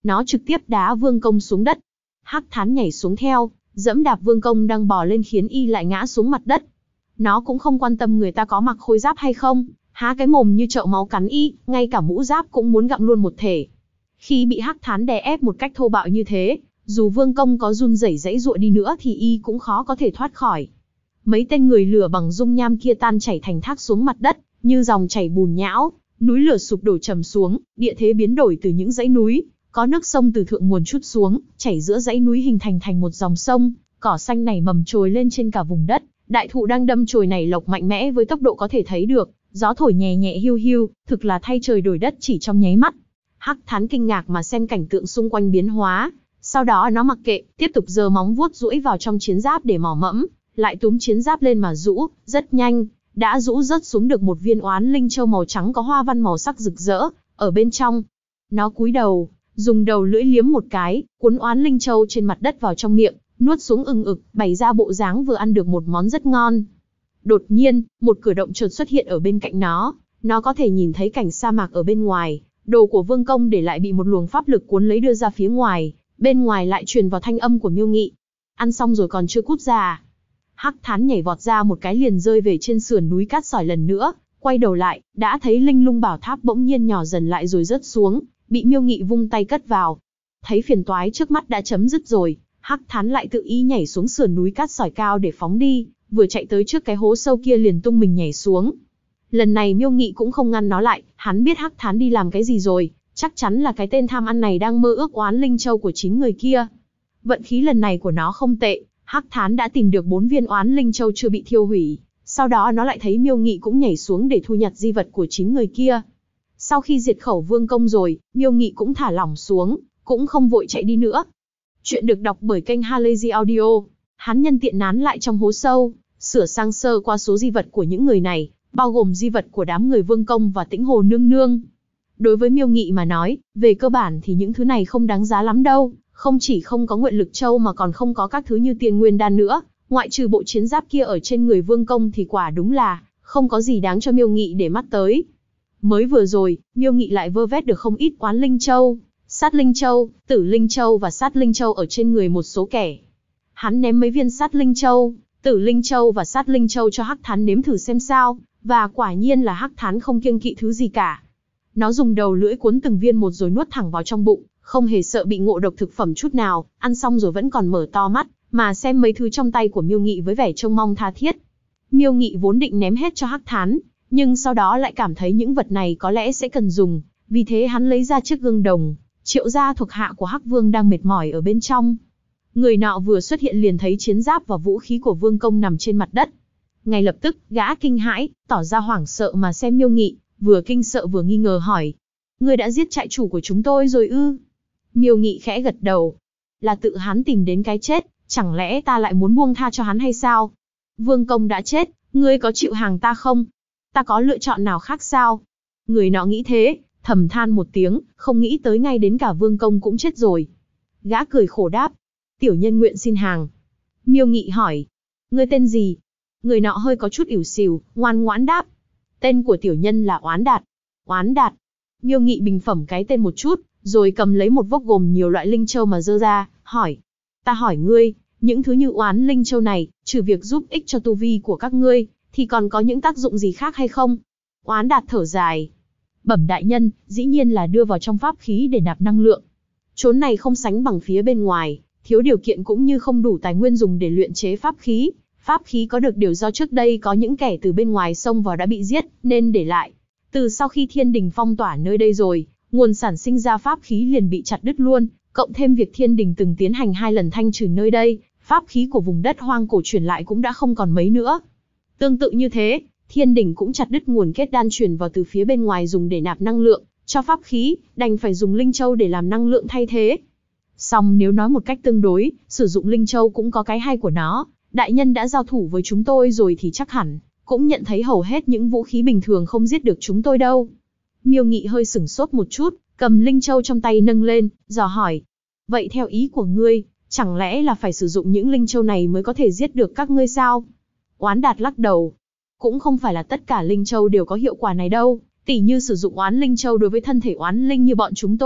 Nó trực tiếp đá Vương Công xuống đất. Hắc Thán nhảy xuống theo, dẫm đạp Vương Công đang bò lên khiến y lại ngã xuống mặt đất. Nó cũng không quan tâm người ta có mặc khôi giáp hay không, há cái mồm như chậu máu cắn y, ngay cả mũ giáp cũng muốn gặm luôn một thể. Khi bị Hắc Thán đè ép một cách thô bạo như thế, dù Vương Công có run rẩy giãy giụa đi nữa thì y cũng khó có thể thoát khỏi. Mấy tên người lửa bằng dung nham kia tan chảy thành thác xuống mặt đất, như dòng chảy bùn nhão, núi lửa sụp đổ trầm xuống, địa thế biến đổi từ những dãy núi, có nước sông từ thượng nguồn trút xuống, chảy giữa dãy núi hình thành một dòng sông, cỏ xanh nảy mầm trồi lên trên cả vùng đất, đại thụ đang đâm chồi nảy lộc mạnh mẽ với tốc độ có thể thấy được, gió thổi nhẹ nhẹ hiu hiu, thực là thay trời đổi đất chỉ trong nháy mắt. Hắc Thán kinh ngạc mà xem cảnh tượng xung quanh biến hóa, sau đó nó mặc kệ, tiếp tục giơ móng vuốt duỗi vào trong chiến giáp để mò mẫm, lại túm chiến giáp lên mà rũ, rất nhanh, đã rũ rớt xuống được một viên oán linh châu màu trắng có hoa văn màu sắc rực rỡ, ở bên trong. Nó cúi đầu, dùng đầu lưỡi liếm một cái, cuốn oán linh châu trên mặt đất vào trong miệng, nuốt xuống ừng ực, bày ra bộ dáng vừa ăn được một món rất ngon. Đột nhiên, một cửa động chợt xuất hiện ở bên cạnh nó có thể nhìn thấy cảnh sa mạc ở bên ngoài, đồ của Vương Công để lại bị một luồng pháp lực cuốn lấy đưa ra phía ngoài, bên ngoài lại truyền vào thanh âm của Miêu Nghị. Ăn xong rồi còn chưa cút ra à? Hắc Thán nhảy vọt ra một cái liền rơi về trên sườn núi cát sỏi lần nữa, quay đầu lại, đã thấy linh lung bảo tháp bỗng nhiên nhỏ dần lại rồi rớt xuống, bị Miêu Nghị vung tay cất vào. Thấy phiền toái trước mắt đã chấm dứt rồi, Hắc Thán lại tự ý nhảy xuống sườn núi cát sỏi cao để phóng đi, vừa chạy tới trước cái hố sâu kia liền tung mình nhảy xuống. Lần này Miêu Nghị cũng không ngăn nó lại, hắn biết Hắc Thán đi làm cái gì rồi, chắc chắn là cái tên tham ăn này đang mơ ước oán linh châu của 9 người kia. Vận khí lần này của nó không tệ, Hắc Thán đã tìm được 4 viên oán linh châu chưa bị thiêu hủy, sau đó nó lại thấy Miêu Nghị cũng nhảy xuống để thu nhặt di vật của 9 người kia. Sau khi diệt khẩu Vương Công rồi, Miêu Nghị cũng thả lỏng xuống, cũng không vội chạy đi nữa. Chuyện được đọc bởi kênh Halazy Audio. Hắn nhân tiện nán lại trong hố sâu, sửa sang sơ qua số di vật của những người này, bao gồm di vật của đám người Vương Công và Tĩnh Hồ Nương Nương. Đối với Miêu Nghị mà nói, về cơ bản thì những thứ này không đáng giá lắm đâu, không chỉ không có Nguyện Lực Châu mà còn không có các thứ như Tiên Nguyên Đan nữa, ngoại trừ bộ chiến giáp kia ở trên người Vương Công thì quả đúng là không có gì đáng cho Miêu Nghị để mắt tới. Mới vừa rồi, Miêu Nghị lại vơ vét được không ít oán linh châu, sát linh châu, tử linh châu và sát linh châu ở trên người một số kẻ. Hắn ném mấy viên sát linh châu, tử linh châu và sát linh châu cho Hắc Thán nếm thử xem sao, và quả nhiên là Hắc Thán không kiêng kỵ thứ gì cả. Nó dùng đầu lưỡi cuốn từng viên một rồi nuốt thẳng vào trong bụng, không hề sợ bị ngộ độc thực phẩm chút nào, ăn xong rồi vẫn còn mở to mắt, mà xem mấy thứ trong tay của Miêu Nghị với vẻ trông mong tha thiết. Miêu Nghị vốn định ném hết cho Hắc Thán, nhưng sau đó lại cảm thấy những vật này có lẽ sẽ cần dùng, vì thế hắn lấy ra chiếc gương đồng, triệu ra thuộc hạ của Hắc Vương đang mệt mỏi ở bên trong. Người nọ vừa xuất hiện liền thấy chiến giáp và vũ khí của Vương Công nằm trên mặt đất. Ngay lập tức, gã kinh hãi, tỏ ra hoảng sợ mà xem Miêu Nghị, vừa kinh sợ vừa nghi ngờ hỏi: "Ngươi đã giết trại chủ của chúng tôi rồi ư?" Miêu Nghị khẽ gật đầu. "Là tự hắn tìm đến cái chết, chẳng lẽ ta lại muốn buông tha cho hắn hay sao? Vương Công đã chết, ngươi có chịu hàng ta không? Ta có lựa chọn nào khác sao?" Người nọ nghĩ thế, thầm than một tiếng, không nghĩ tới ngay đến cả Vương Công cũng chết rồi. Gã cười khổ đáp: "Tiểu nhân nguyện xin hàng." Miêu Nghị hỏi: "Ngươi tên gì?" Người nọ hơi có chút ỉu xìu, ngoan ngoãn đáp: "Tên của tiểu nhân là Oán Đạt." Oán Đạt. Miêu Nghị bình phẩm cái tên một chút, rồi cầm lấy một vốc gồm nhiều loại linh châu mà giơ ra, hỏi: "Ta hỏi ngươi, những thứ như oán linh châu này, trừ việc giúp ích cho tu vi của các ngươi, thì còn có những tác dụng gì khác hay không?" Oán Đạt thở dài: "Bẩm đại nhân, dĩ nhiên là đưa vào trong pháp khí để nạp năng lượng. Chốn này không sánh bằng phía bên ngoài, thiếu điều kiện cũng như không đủ tài nguyên dùng để luyện chế pháp khí. Pháp khí có được đều do trước đây có những kẻ từ bên ngoài xông vào đã bị giết, nên để lại. Từ sau khi thiên đình phong tỏa nơi đây rồi, nguồn sản sinh ra pháp khí liền bị chặt đứt luôn, cộng thêm việc thiên đình từng tiến hành 2 lần thanh trừ nơi đây, pháp khí của vùng đất hoang cổ truyền lại cũng đã không còn mấy nữa. Tương tự như thế, thiên đình cũng chặt đứt nguồn kết đan truyền vào từ phía bên ngoài dùng để nạp năng lượng cho pháp khí, đành phải dùng linh châu để làm năng lượng thay thế. Song nếu nói một cách tương đối, sử dụng linh châu cũng có cái hay của nó. Đại nhân đã giao thủ với chúng tôi rồi thì chắc hẳn cũng nhận thấy hầu hết những vũ khí bình thường không giết được chúng tôi đâu." Miêu Nghị hơi sửng sốt một chút, cầm linh châu trong tay nâng lên, dò hỏi: "Vậy theo ý của ngươi, chẳng lẽ là phải sử dụng những linh châu này mới có thể giết được các ngươi sao?" Oán Đạt lắc đầu: "Cũng không phải là tất cả linh châu đều có hiệu quả này đâu, tỉ như sử dụng oán linh châu đối với thân thể oán linh như bọn chúng tôi,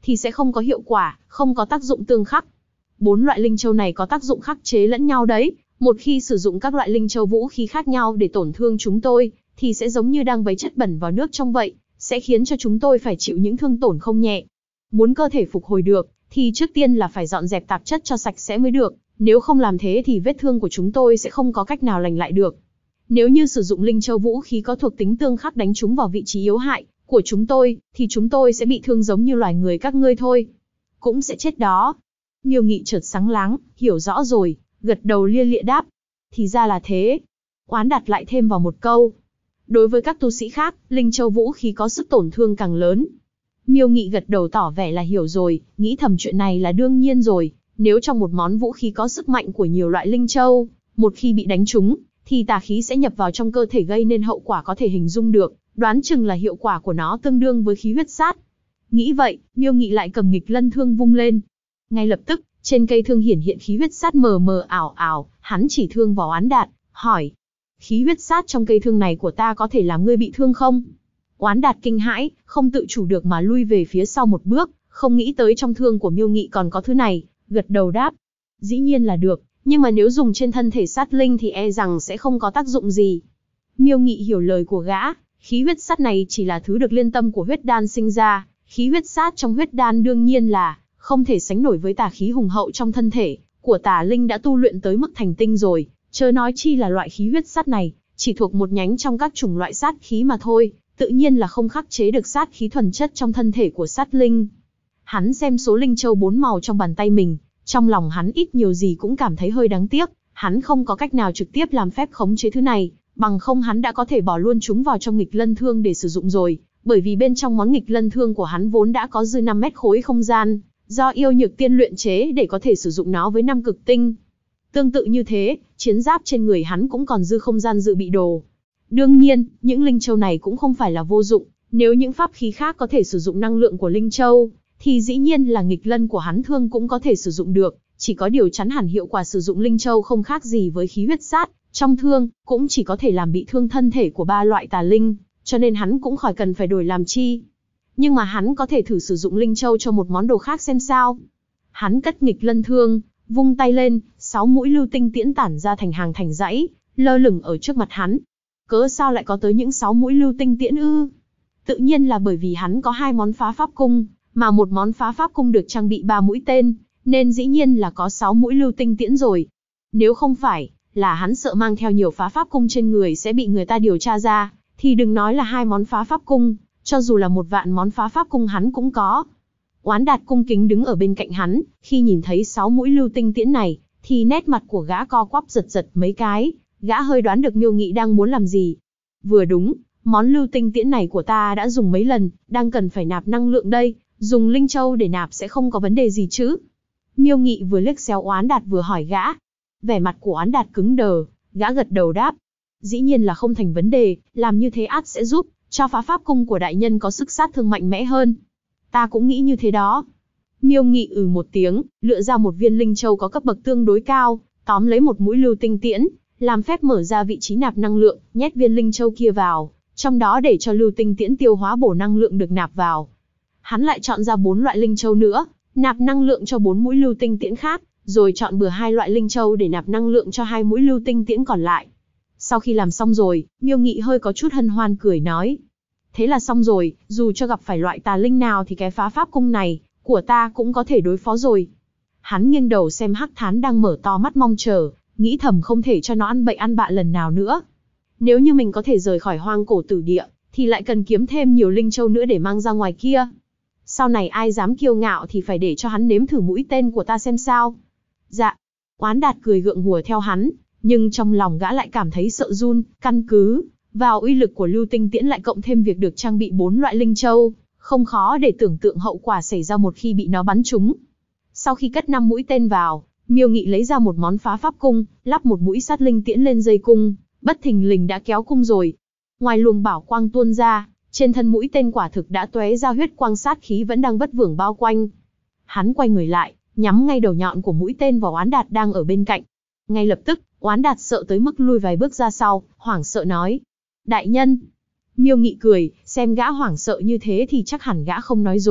thì sẽ không có hiệu quả, không có tác dụng tương khắc. 4 loại linh châu này có tác dụng khắc chế lẫn nhau đấy. Một khi sử dụng các loại linh châu vũ khí khác nhau để tổn thương chúng tôi, thì sẽ giống như đang vấy chất bẩn vào nước trong vậy, sẽ khiến cho chúng tôi phải chịu những thương tổn không nhẹ. Muốn cơ thể phục hồi được, thì trước tiên là phải dọn dẹp tạp chất cho sạch sẽ mới được. Nếu không làm thế thì vết thương của chúng tôi sẽ không có cách nào lành lại được. Nếu như sử dụng linh châu vũ khí có thuộc tính tương khắc đánh trúng vào vị trí yếu hại của chúng tôi, thì chúng tôi sẽ bị thương giống như loài người các ngươi thôi. Cũng sẽ chết đó. Miêu Nghị chợt sáng láng, hiểu rõ rồi, gật đầu lia lịa đáp. Thì ra là thế. Oán Đạt lại thêm vào một câu. Đối với các tu sĩ khác, linh châu vũ khí có sức tổn thương càng lớn. Miêu Nghị gật đầu tỏ vẻ là hiểu rồi, nghĩ thầm chuyện này là đương nhiên rồi. Nếu trong một món vũ khí có sức mạnh của nhiều loại linh châu, một khi bị đánh trúng, thì tà khí sẽ nhập vào trong cơ thể gây nên hậu quả có thể hình dung được, đoán chừng là hiệu quả của nó tương đương với khí huyết sát. Nghĩ vậy, Miêu Nghị lại cầm nghịch lân thương vung lên. Ngay lập tức, trên cây thương hiển hiện khí huyết sát mờ mờ ảo ảo, hắn chỉ thương vào Oán Đạt, hỏi. Khí huyết sát trong cây thương này của ta có thể làm ngươi bị thương không? Oán Đạt kinh hãi, không tự chủ được mà lui về phía sau một bước, không nghĩ tới trong thương của Miêu Nghị còn có thứ này, gật đầu đáp. Dĩ nhiên là được, nhưng mà nếu dùng trên thân thể sát linh thì e rằng sẽ không có tác dụng gì. Miêu Nghị hiểu lời của gã, khí huyết sát này chỉ là thứ được liên tâm của huyết đan sinh ra, khí huyết sát trong huyết đan đương nhiên là không thể sánh nổi với tà khí hùng hậu trong thân thể của tà linh đã tu luyện tới mức thành tinh rồi, chớ nói chi là loại khí huyết sát này, chỉ thuộc một nhánh trong các chủng loại sát khí mà thôi, tự nhiên là không khắc chế được sát khí thuần chất trong thân thể của sát linh. Hắn xem số linh châu 4 màu trong bàn tay mình, trong lòng hắn ít nhiều gì cũng cảm thấy hơi đáng tiếc, hắn không có cách nào trực tiếp làm phép khống chế thứ này, bằng không hắn đã có thể bỏ luôn chúng vào trong nghịch lân thương để sử dụng rồi, bởi vì bên trong món nghịch lân thương của hắn vốn đã có dư 5 mét khối không gian, do yêu nhược tiên luyện chế để có thể sử dụng nó với 5 cực tinh. Tương tự như thế, chiến giáp trên người hắn cũng còn dư không gian dự bị đồ. Đương nhiên, những linh châu này cũng không phải là vô dụng, nếu những pháp khí khác có thể sử dụng năng lượng của linh châu, thì dĩ nhiên là nghịch lân của hắn thương cũng có thể sử dụng được, chỉ có điều chắn hẳn hiệu quả sử dụng linh châu không khác gì với khí huyết sát, trong thương, cũng chỉ có thể làm bị thương thân thể của 3 loại tà linh, cho nên hắn cũng khỏi cần phải đổi làm chi. Nhưng mà hắn có thể thử sử dụng linh châu cho một món đồ khác xem sao. Hắn cất nghịch lân thương, vung tay lên, 6 mũi lưu tinh tiễn tản ra thành hàng thành dãy, lơ lửng ở trước mặt hắn. Cớ sao lại có tới những 6 mũi lưu tinh tiễn ư? Tự nhiên là bởi vì hắn có 2 món phá pháp cung, mà một món phá pháp cung được trang bị 3 mũi tên, nên dĩ nhiên là có 6 mũi lưu tinh tiễn rồi. Nếu không phải là hắn sợ mang theo nhiều phá pháp cung trên người sẽ bị người ta điều tra ra, thì đừng nói là 2 món phá pháp cung, cho dù là 1 vạn món phá pháp cung hắn cũng có. Oán Đạt cung kính đứng ở bên cạnh hắn, khi nhìn thấy 6 mũi lưu tinh tiễn này, thì nét mặt của gã co quắp giật giật mấy cái, gã hơi đoán được Miêu Nghị đang muốn làm gì. Vừa đúng, món lưu tinh tiễn này của ta đã dùng mấy lần, đang cần phải nạp năng lượng đây, dùng linh châu để nạp sẽ không có vấn đề gì chứ? Miêu Nghị vừa liếc xéo Oán Đạt vừa hỏi gã. Vẻ mặt của Oán Đạt cứng đờ, gã gật đầu đáp. Dĩ nhiên là không thành vấn đề, làm như thế ắt sẽ giúp cho phá pháp cung của đại nhân có sức sát thương mạnh mẽ hơn. Ta cũng nghĩ như thế đó. Miêu Nghị một tiếng, lựa ra một viên linh châu có cấp bậc tương đối cao, tóm lấy một mũi lưu tinh tiễn, làm phép mở ra vị trí nạp năng lượng, nhét viên linh châu kia vào, trong đó để cho lưu tinh tiễn tiêu hóa bổ năng lượng được nạp vào. Hắn lại chọn ra 4 loại linh châu nữa, nạp năng lượng cho 4 mũi lưu tinh tiễn khác, rồi chọn bừa 2 loại linh châu để nạp năng lượng cho 2 mũi lưu tinh tiễn còn lại. Sau khi làm xong rồi, Miêu Nghị hơi có chút hân hoan cười nói. Thế là xong rồi, dù cho gặp phải loại tà linh nào thì cái phá pháp cung này, của ta cũng có thể đối phó rồi. Hắn nghiêng đầu xem Hắc Thán đang mở to mắt mong chờ, nghĩ thầm không thể cho nó ăn bậy ăn bạ lần nào nữa. Nếu như mình có thể rời khỏi hoang cổ tử địa, thì lại cần kiếm thêm nhiều linh châu nữa để mang ra ngoài kia. Sau này ai dám kiêu ngạo thì phải để cho hắn nếm thử mũi tên của ta xem sao. Dạ. Oán Đạt cười gượng hùa theo hắn, nhưng trong lòng gã lại cảm thấy sợ run, căn cứ vào uy lực của lưu tinh tiễn lại cộng thêm việc được trang bị 4 loại linh châu, không khó để tưởng tượng hậu quả xảy ra một khi bị nó bắn trúng. Sau khi cất 5 mũi tên vào, Miêu Nghị lấy ra một món phá pháp cung, lắp một mũi sát linh tiễn lên dây cung, bất thình lình đã kéo cung rồi. Ngoài luồng bảo quang tuôn ra, trên thân mũi tên quả thực đã tóe ra huyết quang sát khí vẫn đang vất vưởng bao quanh. Hắn quay người lại, nhắm ngay đầu nhọn của mũi tên vào Oán Đạt đang ở bên cạnh. Ngay lập tức, Oán Đạt sợ tới mức lui vài bước ra sau, hoảng sợ nói: "Đại nhân." Miêu Nghị cười, xem gã hoảng sợ như thế thì chắc hẳn gã không nói dối,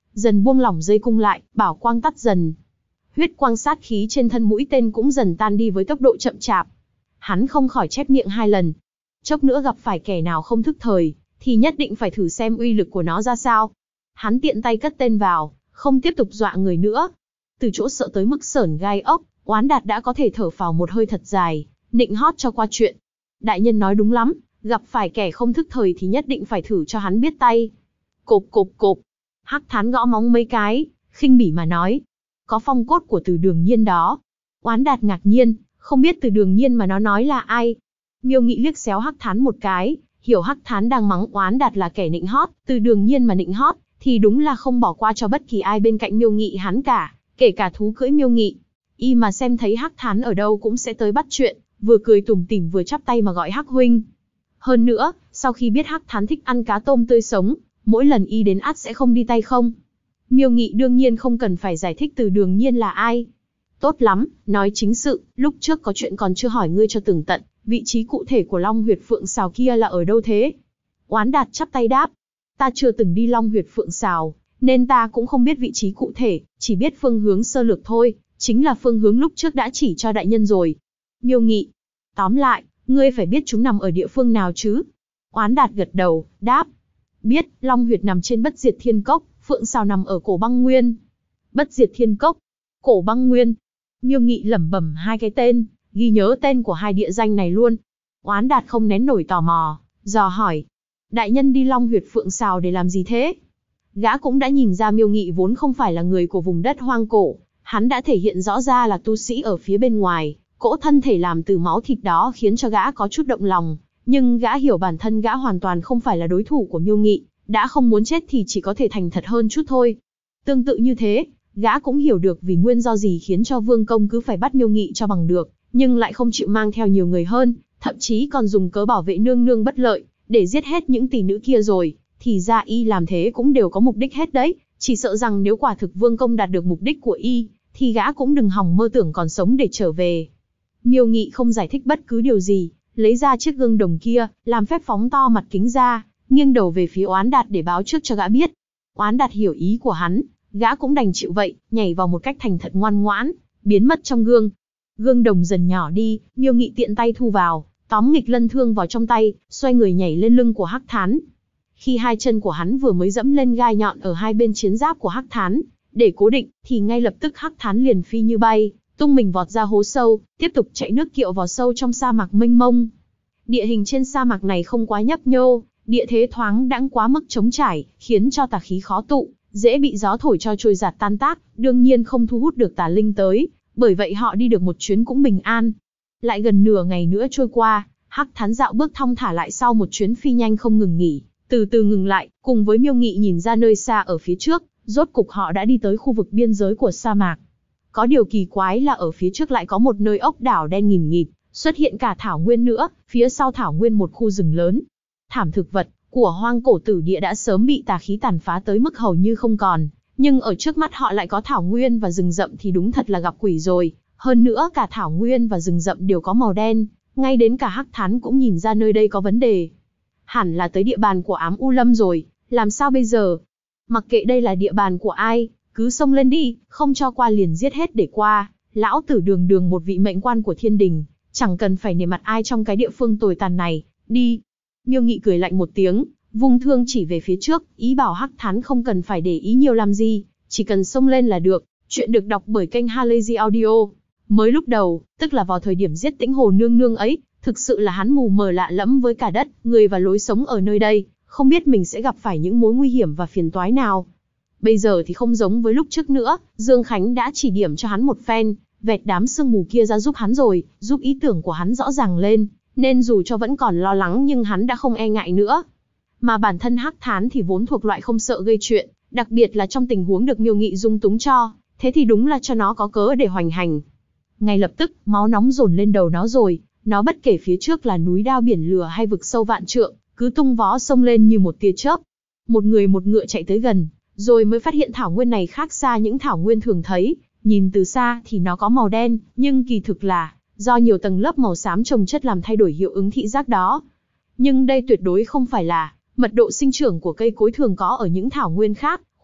dần buông lỏng dây cung lại, bảo quang tắt dần. Huyết quang sát khí trên thân mũi tên cũng dần tan đi với tốc độ chậm chạp. Hắn không khỏi chép miệng 2 lần. Chốc nữa gặp phải kẻ nào không thức thời, thì nhất định phải thử xem uy lực của nó ra sao. Hắn tiện tay cất tên vào, không tiếp tục dọa người nữa. Từ chỗ sợ tới mức sởn gai ốc, Oán Đạt đã có thể thở phào một hơi thật dài, nịnh hót cho qua chuyện. Đại nhân nói đúng lắm, gặp phải kẻ không thức thời thì nhất định phải thử cho hắn biết tay. Cộp cộp cộp. Hắc Thán gõ móng mấy cái, khinh bỉ mà nói. Có phong cốt của Từ Đường Nhiên đó. Oán Đạt ngạc nhiên, không biết Từ Đường Nhiên mà nó nói là ai. Miêu Nghị liếc xéo Hắc Thán một cái, hiểu Hắc Thán đang mắng Oán Đạt là kẻ nịnh hót, Từ Đường Nhiên mà nịnh hót, thì đúng là không bỏ qua cho bất kỳ ai bên cạnh Miêu Nghị hắn cả, kể cả thú cưỡi Miêu Nghị. Y mà xem thấy Hắc Thán ở đâu cũng sẽ tới bắt chuyện, vừa cười tủm tỉm vừa chắp tay mà gọi Hắc huynh. Hơn nữa, sau khi biết Hắc Thán thích ăn cá tôm tươi sống, mỗi lần Y đến ắt sẽ không đi tay không. Miêu Nghị đương nhiên không cần phải giải thích Từ Đường Nhiên là ai. Tốt lắm, nói chính sự, lúc trước có chuyện còn chưa hỏi ngươi cho tường tận, vị trí cụ thể của Long Huyệt Phượng Sào kia là ở đâu thế? Oán Đạt chắp tay đáp, ta chưa từng đi Long Huyệt Phượng Sào, nên ta cũng không biết vị trí cụ thể, chỉ biết phương hướng sơ lược thôi, chính là phương hướng lúc trước đã chỉ cho đại nhân rồi. Miêu Nghị, tóm lại, ngươi phải biết chúng nằm ở địa phương nào chứ? Oán Đạt gật đầu, đáp, biết, Long Huyệt nằm trên Bất Diệt Thiên Cốc, Phượng Sào nằm ở Cổ Băng Nguyên. Bất Diệt Thiên Cốc, Cổ Băng Nguyên. Miêu Nghị lẩm bẩm 2 cái tên, ghi nhớ tên của 2 địa danh này luôn. Oán Đạt không nén nổi tò mò, dò hỏi, đại nhân đi Long Huyệt Phượng Sào để làm gì thế? Gã cũng đã nhìn ra Miêu Nghị vốn không phải là người của vùng đất hoang cổ, hắn đã thể hiện rõ ra là tu sĩ ở phía bên ngoài, cỗ thân thể làm từ máu thịt đó khiến cho gã có chút động lòng, nhưng gã hiểu bản thân gã hoàn toàn không phải là đối thủ của Miêu Nghị, đã không muốn chết thì chỉ có thể thành thật hơn chút thôi. Tương tự như thế, gã cũng hiểu được vì nguyên do gì khiến cho Vương Công cứ phải bắt Miêu Nghị cho bằng được, nhưng lại không chịu mang theo nhiều người hơn, thậm chí còn dùng cớ bảo vệ nương nương bất lợi, để giết hết những tỷ nữ kia rồi, thì ra Y làm thế cũng đều có mục đích hết đấy, chỉ sợ rằng nếu quả thực Vương Công đạt được mục đích của Y, thì gã cũng đừng hòng mơ tưởng còn sống để trở về. Miêu Nghị không giải thích bất cứ điều gì, lấy ra chiếc gương đồng kia, làm phép phóng to mặt kính ra, nghiêng đầu về phía Oán Đạt để báo trước cho gã biết. Oán Đạt hiểu ý của hắn, gã cũng đành chịu vậy, nhảy vào một cách thành thật ngoan ngoãn, biến mất trong gương. Gương đồng dần nhỏ đi, Miêu Nghị tiện tay thu vào, tóm nghịch lân thương vào trong tay, xoay người nhảy lên lưng của Hắc Thán. Khi 2 chân của hắn vừa mới dẫm lên gai nhọn ở 2 bên chiến giáp của Hắc Thán, để cố định, thì ngay lập tức Hắc Thán liền phi như bay, tung mình vọt ra hố sâu, tiếp tục chạy nước kiệu vào sâu trong sa mạc mênh mông. Địa hình trên sa mạc này không quá nhấp nhô, địa thế thoáng đãng quá mức trống trải, khiến cho tà khí khó tụ, dễ bị gió thổi cho trôi giạt tan tác, đương nhiên không thu hút được tà linh tới, bởi vậy họ đi được một chuyến cũng bình an. Lại gần nửa ngày nữa trôi qua, Hắc Thán dạo bước thong thả lại sau một chuyến phi nhanh không ngừng nghỉ, từ từ ngừng lại, cùng với Miêu Nghị nhìn ra nơi xa ở phía trước, rốt cục họ đã đi tới khu vực biên giới của sa mạc. Có điều kỳ quái là ở phía trước lại có một nơi ốc đảo đen nghìn nghịt, xuất hiện cả thảo nguyên nữa, phía sau thảo nguyên một khu rừng lớn. Thảm thực vật của hoang cổ tử địa đã sớm bị tà khí tàn phá tới mức hầu như không còn, nhưng ở trước mắt họ lại có thảo nguyên và rừng rậm thì đúng thật là gặp quỷ rồi. Hơn nữa cả thảo nguyên và rừng rậm đều có màu đen, ngay đến cả Hắc Thán cũng nhìn ra nơi đây có vấn đề. Hẳn là tới địa bàn của Ám U Lâm rồi, làm sao bây giờ? Mặc kệ đây là địa bàn của ai, cứ xông lên đi, không cho qua liền giết hết để qua. Lão tử Đường Đường một vị mệnh quan của thiên đình, chẳng cần phải nể mặt ai trong cái địa phương tồi tàn này, đi. Miêu Nghị cười lạnh một tiếng, vung thương chỉ về phía trước, ý bảo Hắc Thán không cần phải để ý nhiều làm gì, chỉ cần xông lên là được. Chuyện được đọc bởi kênh Halazy Audio. Mới lúc đầu, tức là vào thời điểm giết Tĩnh Hồ nương nương ấy, thực sự là hắn mù mờ lạ lẫm với cả đất, người và lối sống ở nơi đây, không biết mình sẽ gặp phải những mối nguy hiểm và phiền toái nào. Bây giờ thì không giống với lúc trước nữa, Dương Khánh đã chỉ điểm cho hắn một phen, vẹt đám sương mù kia ra giúp hắn rồi, giúp ý tưởng của hắn rõ ràng lên, nên dù cho vẫn còn lo lắng nhưng hắn đã không e ngại nữa. Mà bản thân Hắc Thán thì vốn thuộc loại không sợ gây chuyện, đặc biệt là trong tình huống được Miêu Nghị dung túng cho, thế thì đúng là cho nó có cớ để hoành hành. Ngay lập tức, máu nóng dồn lên đầu nó rồi, nó bất kể phía trước là núi đao biển lửa hay vực sâu vạn trượng, cứ tung vó xông lên như một tia chớp. Một người một ngựa chạy tới gần, rồi mới phát hiện thảo nguyên này khác xa những thảo nguyên thường thấy, nhìn từ xa thì nó có màu đen, nhưng kỳ thực là do nhiều tầng lớp màu xám chồng chất làm thay đổi hiệu ứng thị giác đó. Nhưng đây tuyệt đối không phải là mật độ sinh trưởng của cây cối thường có ở những thảo nguyên khác,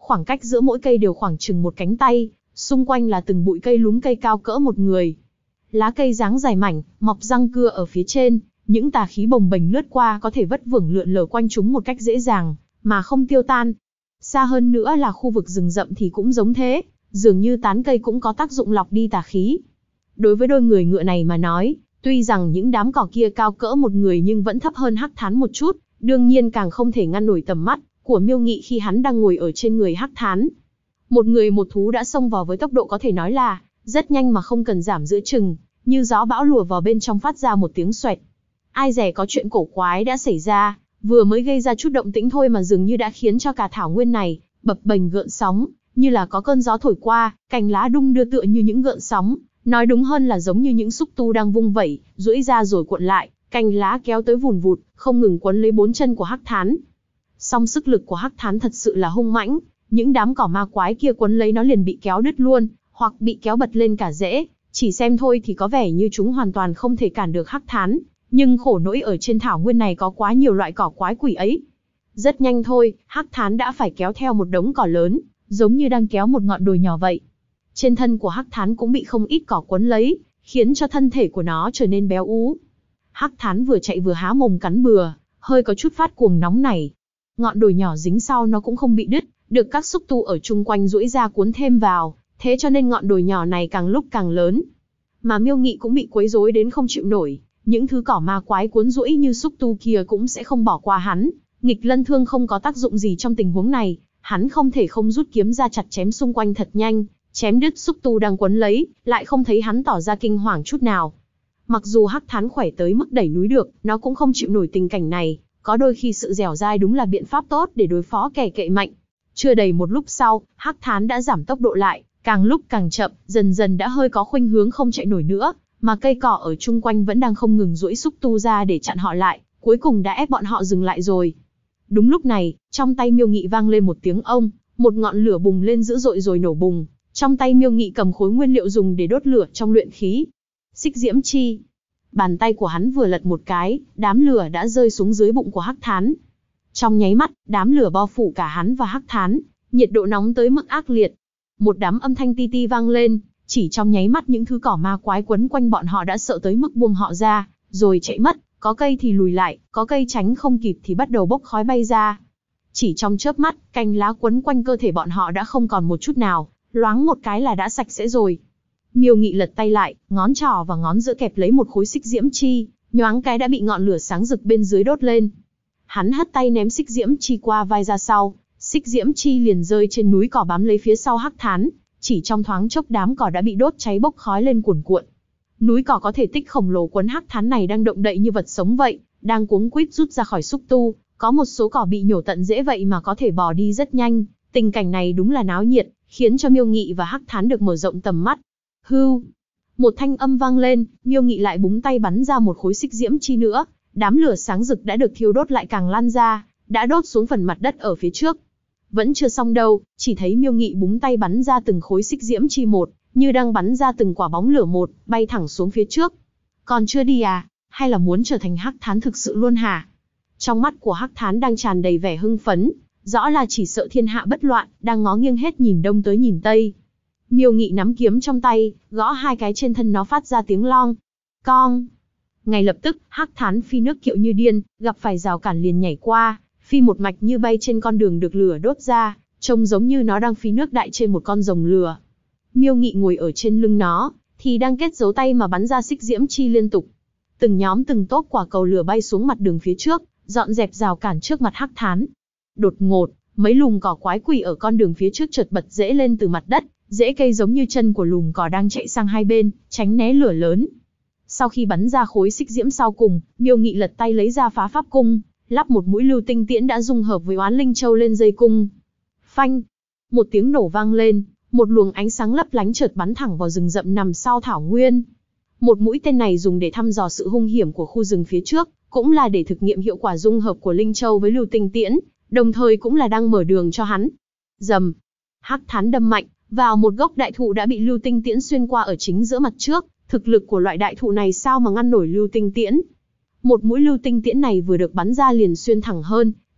khoảng cách giữa mỗi cây đều khoảng chừng một cánh tay, xung quanh là từng bụi cây lúm cây cao cỡ một người. Lá cây dáng dài mảnh, mọc răng cưa ở phía trên, những tà khí bồng bềnh lướt qua có thể vất vưởng lượn lờ quanh chúng một cách dễ dàng, mà không tiêu tan. Xa hơn nữa là khu vực rừng rậm thì cũng giống thế, dường như tán cây cũng có tác dụng lọc đi tà khí. Đối với đôi người ngựa này mà nói, tuy rằng những đám cỏ kia cao cỡ một người nhưng vẫn thấp hơn Hắc Thán một chút, đương nhiên càng không thể ngăn nổi tầm mắt của Miêu Nghị khi hắn đang ngồi ở trên người Hắc Thán. Một người một thú đã xông vào với tốc độ có thể nói là rất nhanh mà không cần giảm giữa chừng, như gió bão lùa vào bên trong phát ra một tiếng xoẹt. Ai dè có chuyện cổ quái đã xảy ra, vừa mới gây ra chút động tĩnh thôi mà dường như đã khiến cho cả thảo nguyên này bập bềnh gợn sóng, như là có cơn gió thổi qua, cành lá đung đưa tựa như những gợn sóng, nói đúng hơn là giống như những xúc tu đang vung vẩy, duỗi ra rồi cuộn lại, cành lá kéo tới vùn vụt, không ngừng quấn lấy bốn chân của Hắc Thán. Song sức lực của Hắc Thán thật sự là hung mãnh, những đám cỏ ma quái kia quấn lấy nó liền bị kéo đứt luôn, hoặc bị kéo bật lên cả rễ, chỉ xem thôi thì có vẻ như chúng hoàn toàn không thể cản được Hắc Thán, nhưng khổ nỗi ở trên thảo nguyên này có quá nhiều loại cỏ quái quỷ ấy. Rất nhanh thôi, Hắc Thán đã phải kéo theo một đống cỏ lớn, giống như đang kéo một ngọn đồi nhỏ vậy. Trên thân của Hắc Thán cũng bị không ít cỏ quấn lấy, khiến cho thân thể của nó trở nên béo ú. Hắc Thán vừa chạy vừa há mồm cắn bừa, hơi có chút phát cuồng nóng này. Ngọn đồi nhỏ dính sau nó cũng không bị đứt, được các xúc tu ở chung quanh duỗi ra cuốn thêm vào, thế cho nên ngọn đồi nhỏ này càng lúc càng lớn. Mà Miêu Nghị cũng bị quấy rối đến không chịu nổi, những thứ cỏ ma quái cuốn duỗi như xúc tu kia cũng sẽ không bỏ qua hắn. Nghịch lân thương không có tác dụng gì trong tình huống này, hắn không thể không rút kiếm ra chặt chém xung quanh thật nhanh, chém đứt xúc tu đang quấn lấy, lại không thấy hắn tỏ ra kinh hoàng chút nào. Mặc dù Hắc Thán khỏe tới mức đẩy núi được, nó cũng không chịu nổi tình cảnh này, có đôi khi sự dẻo dai đúng là biện pháp tốt để đối phó kẻ cậy mạnh. Chưa đầy một lúc sau, Hắc Thán đã giảm tốc độ lại, càng lúc càng chậm, dần dần đã hơi có khuynh hướng không chạy nổi nữa, mà cây cỏ ở chung quanh vẫn đang không ngừng duỗi xúc tu ra để chặn họ lại, cuối cùng đã ép bọn họ dừng lại rồi. Đúng lúc này, trong tay Miêu Nghị vang lên một tiếng ông, một ngọn lửa bùng lên dữ dội rồi nổ bùng. Trong tay Miêu Nghị cầm khối nguyên liệu dùng để đốt lửa trong luyện khí. Xích diễm chi. Bàn tay của hắn vừa lật một cái, đám lửa đã rơi xuống dưới bụng của Hắc Thán. Trong nháy mắt, đám lửa bao phủ cả hắn và Hắc Thán, nhiệt độ nóng tới mức ác liệt. Một đám âm thanh ti ti vang lên, chỉ trong nháy mắt những thứ cỏ ma quái quấn quanh bọn họ đã sợ tới mức buông họ ra, rồi chạy mất, có cây thì lùi lại, có cây tránh không kịp thì bắt đầu bốc khói bay ra. Chỉ trong chớp mắt, cành lá quấn quanh cơ thể bọn họ đã không còn một chút nào, loáng một cái là đã sạch sẽ rồi. Miêu Nghị lật tay lại, ngón trỏ và ngón giữa kẹp lấy một khối xích diễm chi, nhoáng cái đã bị ngọn lửa sáng rực bên dưới đốt lên. Hắn hất tay ném xích diễm chi qua vai ra sau, xích diễm chi liền rơi trên núi cỏ bám lấy phía sau Hắc Thán, chỉ trong thoáng chốc đám cỏ đã bị đốt cháy bốc khói lên cuồn cuộn. Núi cỏ có thể tích khổng lồ quấn Hắc Thán này đang động đậy như vật sống vậy, đang cuống quýt rút ra khỏi xúc tu, có một số cỏ bị nhổ tận rễ vậy mà có thể bò đi rất nhanh. Tình cảnh này đúng là náo nhiệt, khiến cho Miêu Nghị và Hắc Thán được mở rộng tầm mắt. Hưu, một thanh âm vang lên, Miêu Nghị lại búng tay bắn ra một khối xích diễm chi nữa, đám lửa sáng rực đã được thiêu đốt lại càng lan ra, đã đốt xuống phần mặt đất ở phía trước. Vẫn chưa xong đâu, chỉ thấy Miêu Nghị búng tay bắn ra từng khối xích diễm chi một, như đang bắn ra từng quả bóng lửa một, bay thẳng xuống phía trước. Còn chưa đi à, hay là muốn trở thành Hắc Thán thực sự luôn hả? Trong mắt của Hắc Thán đang tràn đầy vẻ hưng phấn, rõ là chỉ sợ thiên hạ bất loạn, đang ngó nghiêng hết nhìn đông tới nhìn tây. Miêu Nghị nắm kiếm trong tay, gõ hai cái trên thân nó phát ra tiếng long. Cong. Ngay lập tức, Hắc Thán phi nước kiệu như điên, gặp phải rào cản liền nhảy qua, phi một mạch như bay trên con đường được lửa đốt ra, trông giống như nó đang phi nước đại trên một con rồng lửa. Miêu Nghị ngồi ở trên lưng nó, thì đang kết dấu tay mà bắn ra xích diễm chi liên tục. Từng nhóm từng tốp quả cầu lửa bay xuống mặt đường phía trước, dọn dẹp rào cản trước mặt Hắc Thán. Đột ngột, mấy lùm cỏ quái quỷ ở con đường phía trước chợt bật rễ lên từ mặt đất, rễ cây giống như chân của lùm cỏ đang chạy sang hai bên, tránh né lửa lớn. Sau khi bắn ra khối xích diễm sau cùng, Miêu Nghị lật tay lấy ra phá pháp cung, lắp một mũi lưu tinh tiễn đã dung hợp với oán linh châu lên dây cung. Phanh! Một tiếng nổ vang lên, một luồng ánh sáng lấp lánh chợt bắn thẳng vào rừng rậm nằm sau thảo nguyên. Một mũi tên này dùng để thăm dò sự hung hiểm của khu rừng phía trước, cũng là để thực nghiệm hiệu quả dung hợp của linh châu với lưu tinh tiễn, đồng thời cũng là đang mở đường cho hắn. Rầm! Hắc Thán đâm mạnh vào một gốc đại thụ đã bị lưu tinh tiễn xuyên qua ở chính giữa mặt trước. Thực lực của loại đại thụ này sao mà ngăn nổi lưu tinh tiễn? Một mũi lưu tinh tiễn này vừa được bắn ra liền xuyên thẳng hơn,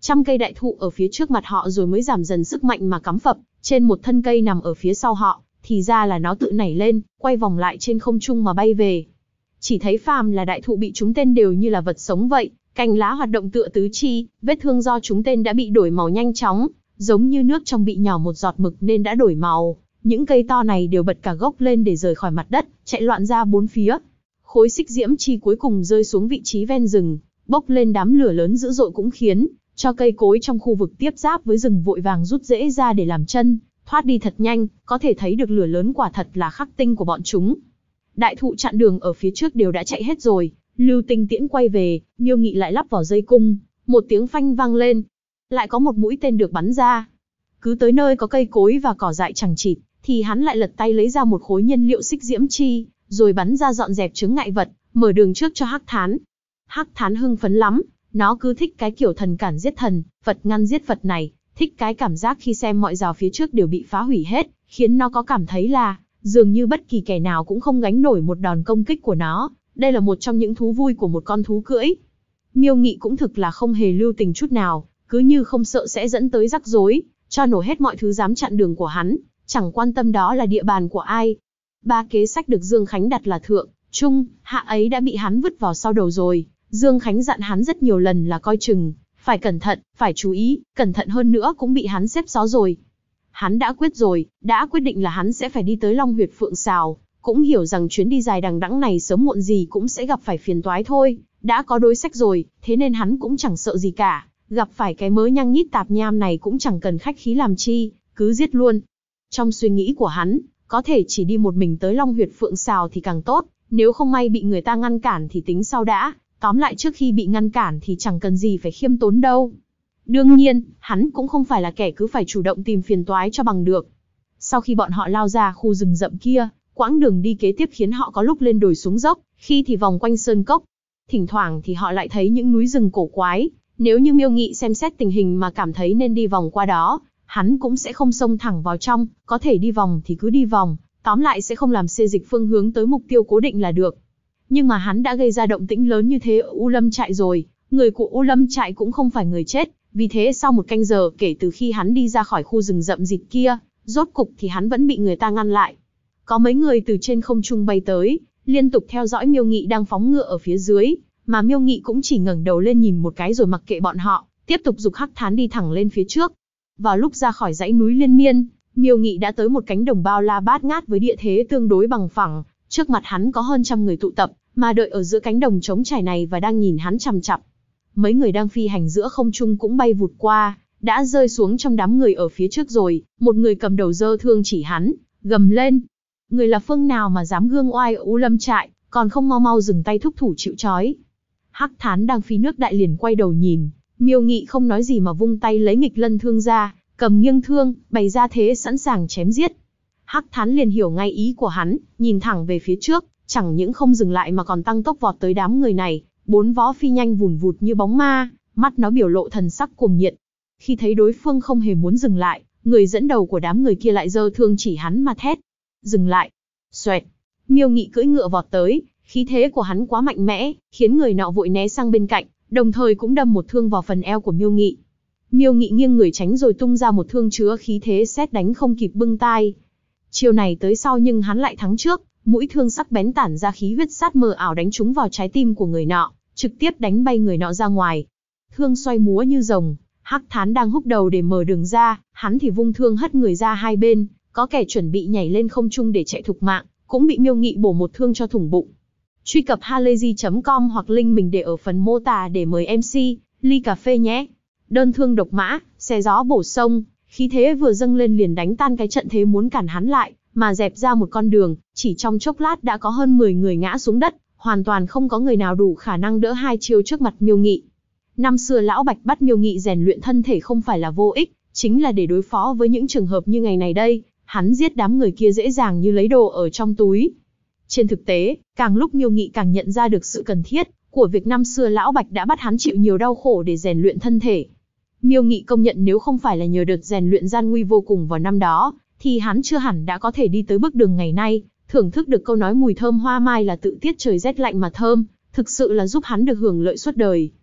Trăm cây đại thụ ở phía trước mặt họ rồi mới giảm dần sức mạnh mà cắm phập, trên một thân cây nằm ở phía sau họ, thì ra là nó tự nảy lên, quay vòng lại trên không trung mà bay về. Chỉ thấy phàm là đại thụ bị trúng tên đều như là vật sống vậy, cành lá hoạt động tựa tứ chi, vết thương do trúng tên đã bị đổi màu nhanh chóng, giống như nước trong bị nhỏ một giọt mực nên đã đổi màu. Những cây to này đều bật cả gốc lên để rời khỏi mặt đất, chạy loạn ra bốn phía. Khối xích diễm chi cuối cùng rơi xuống vị trí ven rừng, bốc lên đám lửa lớn dữ dội cũng khiến cho cây cối trong khu vực tiếp giáp với rừng vội vàng rút rễ ra để làm chân, thoát đi thật nhanh, có thể thấy được lửa lớn quả thật là khắc tinh của bọn chúng. Đại thụ chặn đường ở phía trước đều đã chạy hết rồi, Lưu Tinh tiễn quay về, Miêu Nghị lại lắp vào dây cung, một tiếng phanh vang lên, lại có một mũi tên được bắn ra. Cứ tới nơi có cây cối và cỏ dại chằng chịt, thì hắn lại lật tay lấy ra một khối nhân liệu xích diễm chi, rồi bắn ra dọn dẹp chướng ngại vật, mở đường trước cho Hắc Thán. Hắc Thán hưng phấn lắm, nó cứ thích cái kiểu thần cản giết thần, Phật ngăn giết Phật này, thích cái cảm giác khi xem mọi rào phía trước đều bị phá hủy hết, khiến nó có cảm thấy là dường như bất kỳ kẻ nào cũng không gánh nổi một đòn công kích của nó. Đây là một trong những thú vui của một con thú cưỡi. Miêu Nghị cũng thực là không hề lưu tình chút nào, cứ như không sợ sẽ dẫn tới rắc rối, cho nổ hết mọi thứ dám chặn đường của hắn, chẳng quan tâm đó là địa bàn của ai. Ba kế sách được Dương Khánh đặt là thượng, trung, hạ ấy đã bị hắn vứt vào sau đầu rồi. Dương Khánh dặn hắn rất nhiều lần là coi chừng, phải cẩn thận, phải chú ý, cẩn thận hơn nữa cũng bị hắn xếp xó rồi. Hắn đã quyết rồi, đã quyết định là hắn sẽ phải đi tới Long Huyệt Phượng Sào, cũng hiểu rằng chuyến đi dài đằng đẵng này sớm muộn gì cũng sẽ gặp phải phiền toái thôi, đã có đối sách rồi, thế nên hắn cũng chẳng sợ gì cả, gặp phải cái mớ nhăng nhít tạp nham này cũng chẳng cần khách khí làm chi, cứ giết luôn. Trong suy nghĩ của hắn, có thể chỉ đi một mình tới Long Huyệt Phượng Sào thì càng tốt, nếu không may bị người ta ngăn cản thì tính sau đã, tóm lại trước khi bị ngăn cản thì chẳng cần gì phải khiêm tốn đâu. Đương nhiên, hắn cũng không phải là kẻ cứ phải chủ động tìm phiền toái cho bằng được. Sau khi bọn họ lao ra khu rừng rậm kia, quãng đường đi kế tiếp khiến họ có lúc lên đồi xuống dốc, khi thì vòng quanh sơn cốc. Thỉnh thoảng thì họ lại thấy những núi rừng cổ quái, nếu như Miêu Nghị xem xét tình hình mà cảm thấy nên đi vòng qua đó, hắn cũng sẽ không xông thẳng vào trong, có thể đi vòng thì cứ đi vòng, tóm lại sẽ không làm xê dịch phương hướng tới mục tiêu cố định là được. Nhưng mà hắn đã gây ra động tĩnh lớn như thế ở U Lâm trại rồi, người của U Lâm trại cũng không phải người chết, vì thế sau một canh giờ kể từ khi hắn đi ra khỏi khu rừng rậm rịt kia, rốt cục thì hắn vẫn bị người ta ngăn lại. Có mấy người từ trên không trung bay tới, liên tục theo dõi Miêu Nghị đang phóng ngựa ở phía dưới, mà Miêu Nghị cũng chỉ ngẩng đầu lên nhìn một cái rồi mặc kệ bọn họ, tiếp tục giục Hắc Thán đi thẳng lên phía trước. Vào lúc ra khỏi dãy núi liên miên, Miêu Nghị đã tới một cánh đồng bao la bát ngát với địa thế tương đối bằng phẳng, trước mặt hắn có hơn trăm người tụ tập, mà đợi ở giữa cánh đồng trống trải này và đang nhìn hắn chằm chằm. Mấy người đang phi hành giữa không trung cũng bay vụt qua, đã rơi xuống trong đám người ở phía trước rồi, một người cầm đầu giơ thương chỉ hắn, gầm lên. Người là phương nào mà dám gương oai ở U Lâm trại, còn không mau mau dừng tay thúc thủ chịu trói. Hắc Thán đang phi nước đại liền quay đầu nhìn, Miêu Nghị không nói gì mà vung tay lấy nghịch lân thương ra, cầm nghiêng thương, bày ra thế sẵn sàng chém giết. Hắc Thán liền hiểu ngay ý của hắn, nhìn thẳng về phía trước, chẳng những không dừng lại mà còn tăng tốc vọt tới đám người này, bốn vó phi nhanh vùn vụt như bóng ma, mắt nó biểu lộ thần sắc cuồng nhiệt. Khi thấy đối phương không hề muốn dừng lại, người dẫn đầu của đám người kia lại giơ thương chỉ hắn mà thét. Dừng lại. Xoẹt. Miêu Nghị cưỡi ngựa vọt tới, khí thế của hắn quá mạnh mẽ, khiến người nọ vội né sang bên cạnh, đồng thời cũng đâm một thương vào phần eo của Miêu Nghị. Miêu Nghị nghiêng người tránh rồi tung ra một thương chứa khí thế sét đánh không kịp bưng tai. Chiều này tới sau nhưng hắn lại thắng trước, mũi thương sắc bén tản ra khí huyết sát mờ ảo đánh trúng vào trái tim của người nọ, trực tiếp đánh bay người nọ ra ngoài. Thương xoay múa như rồng, Hắc Thán đang húc đầu để mở đường ra, hắn thì vung thương hất người ra hai bên, có kẻ chuẩn bị nhảy lên không trung để chạy thục mạng, cũng bị Miêu Nghị bổ một thương cho thủng bụng. Truy cập halayzi.com hoặc link mình để ở phần mô tả để mời MC ly cà phê nhé. Đơn thương độc mã, xé gió bổ sông, khí thế vừa dâng lên liền đánh tan cái trận thế muốn cản hắn lại, mà dẹp ra một con đường, chỉ trong chốc lát đã có hơn 10 người ngã xuống đất, hoàn toàn không có người nào đủ khả năng đỡ hai chiêu trước mặt Miêu Nghị. Năm xưa Lão Bạch bắt Miêu Nghị rèn luyện thân thể không phải là vô ích, chính là để đối phó với những trường hợp như ngày này đây, hắn giết đám người kia dễ dàng như lấy đồ ở trong túi. Trên thực tế, càng lúc Miêu Nghị càng nhận ra được sự cần thiết của việc năm xưa Lão Bạch đã bắt hắn chịu nhiều đau khổ để rèn luyện thân thể. Miêu Nghị công nhận nếu không phải là nhờ đợt rèn luyện gian nguy vô cùng vào năm đó, thì hắn chưa hẳn đã có thể đi tới bước đường ngày nay, thưởng thức được câu nói mùi thơm hoa mai là tự tiết trời rét lạnh mà thơm, thực sự là giúp hắn được hưởng lợi suốt đời.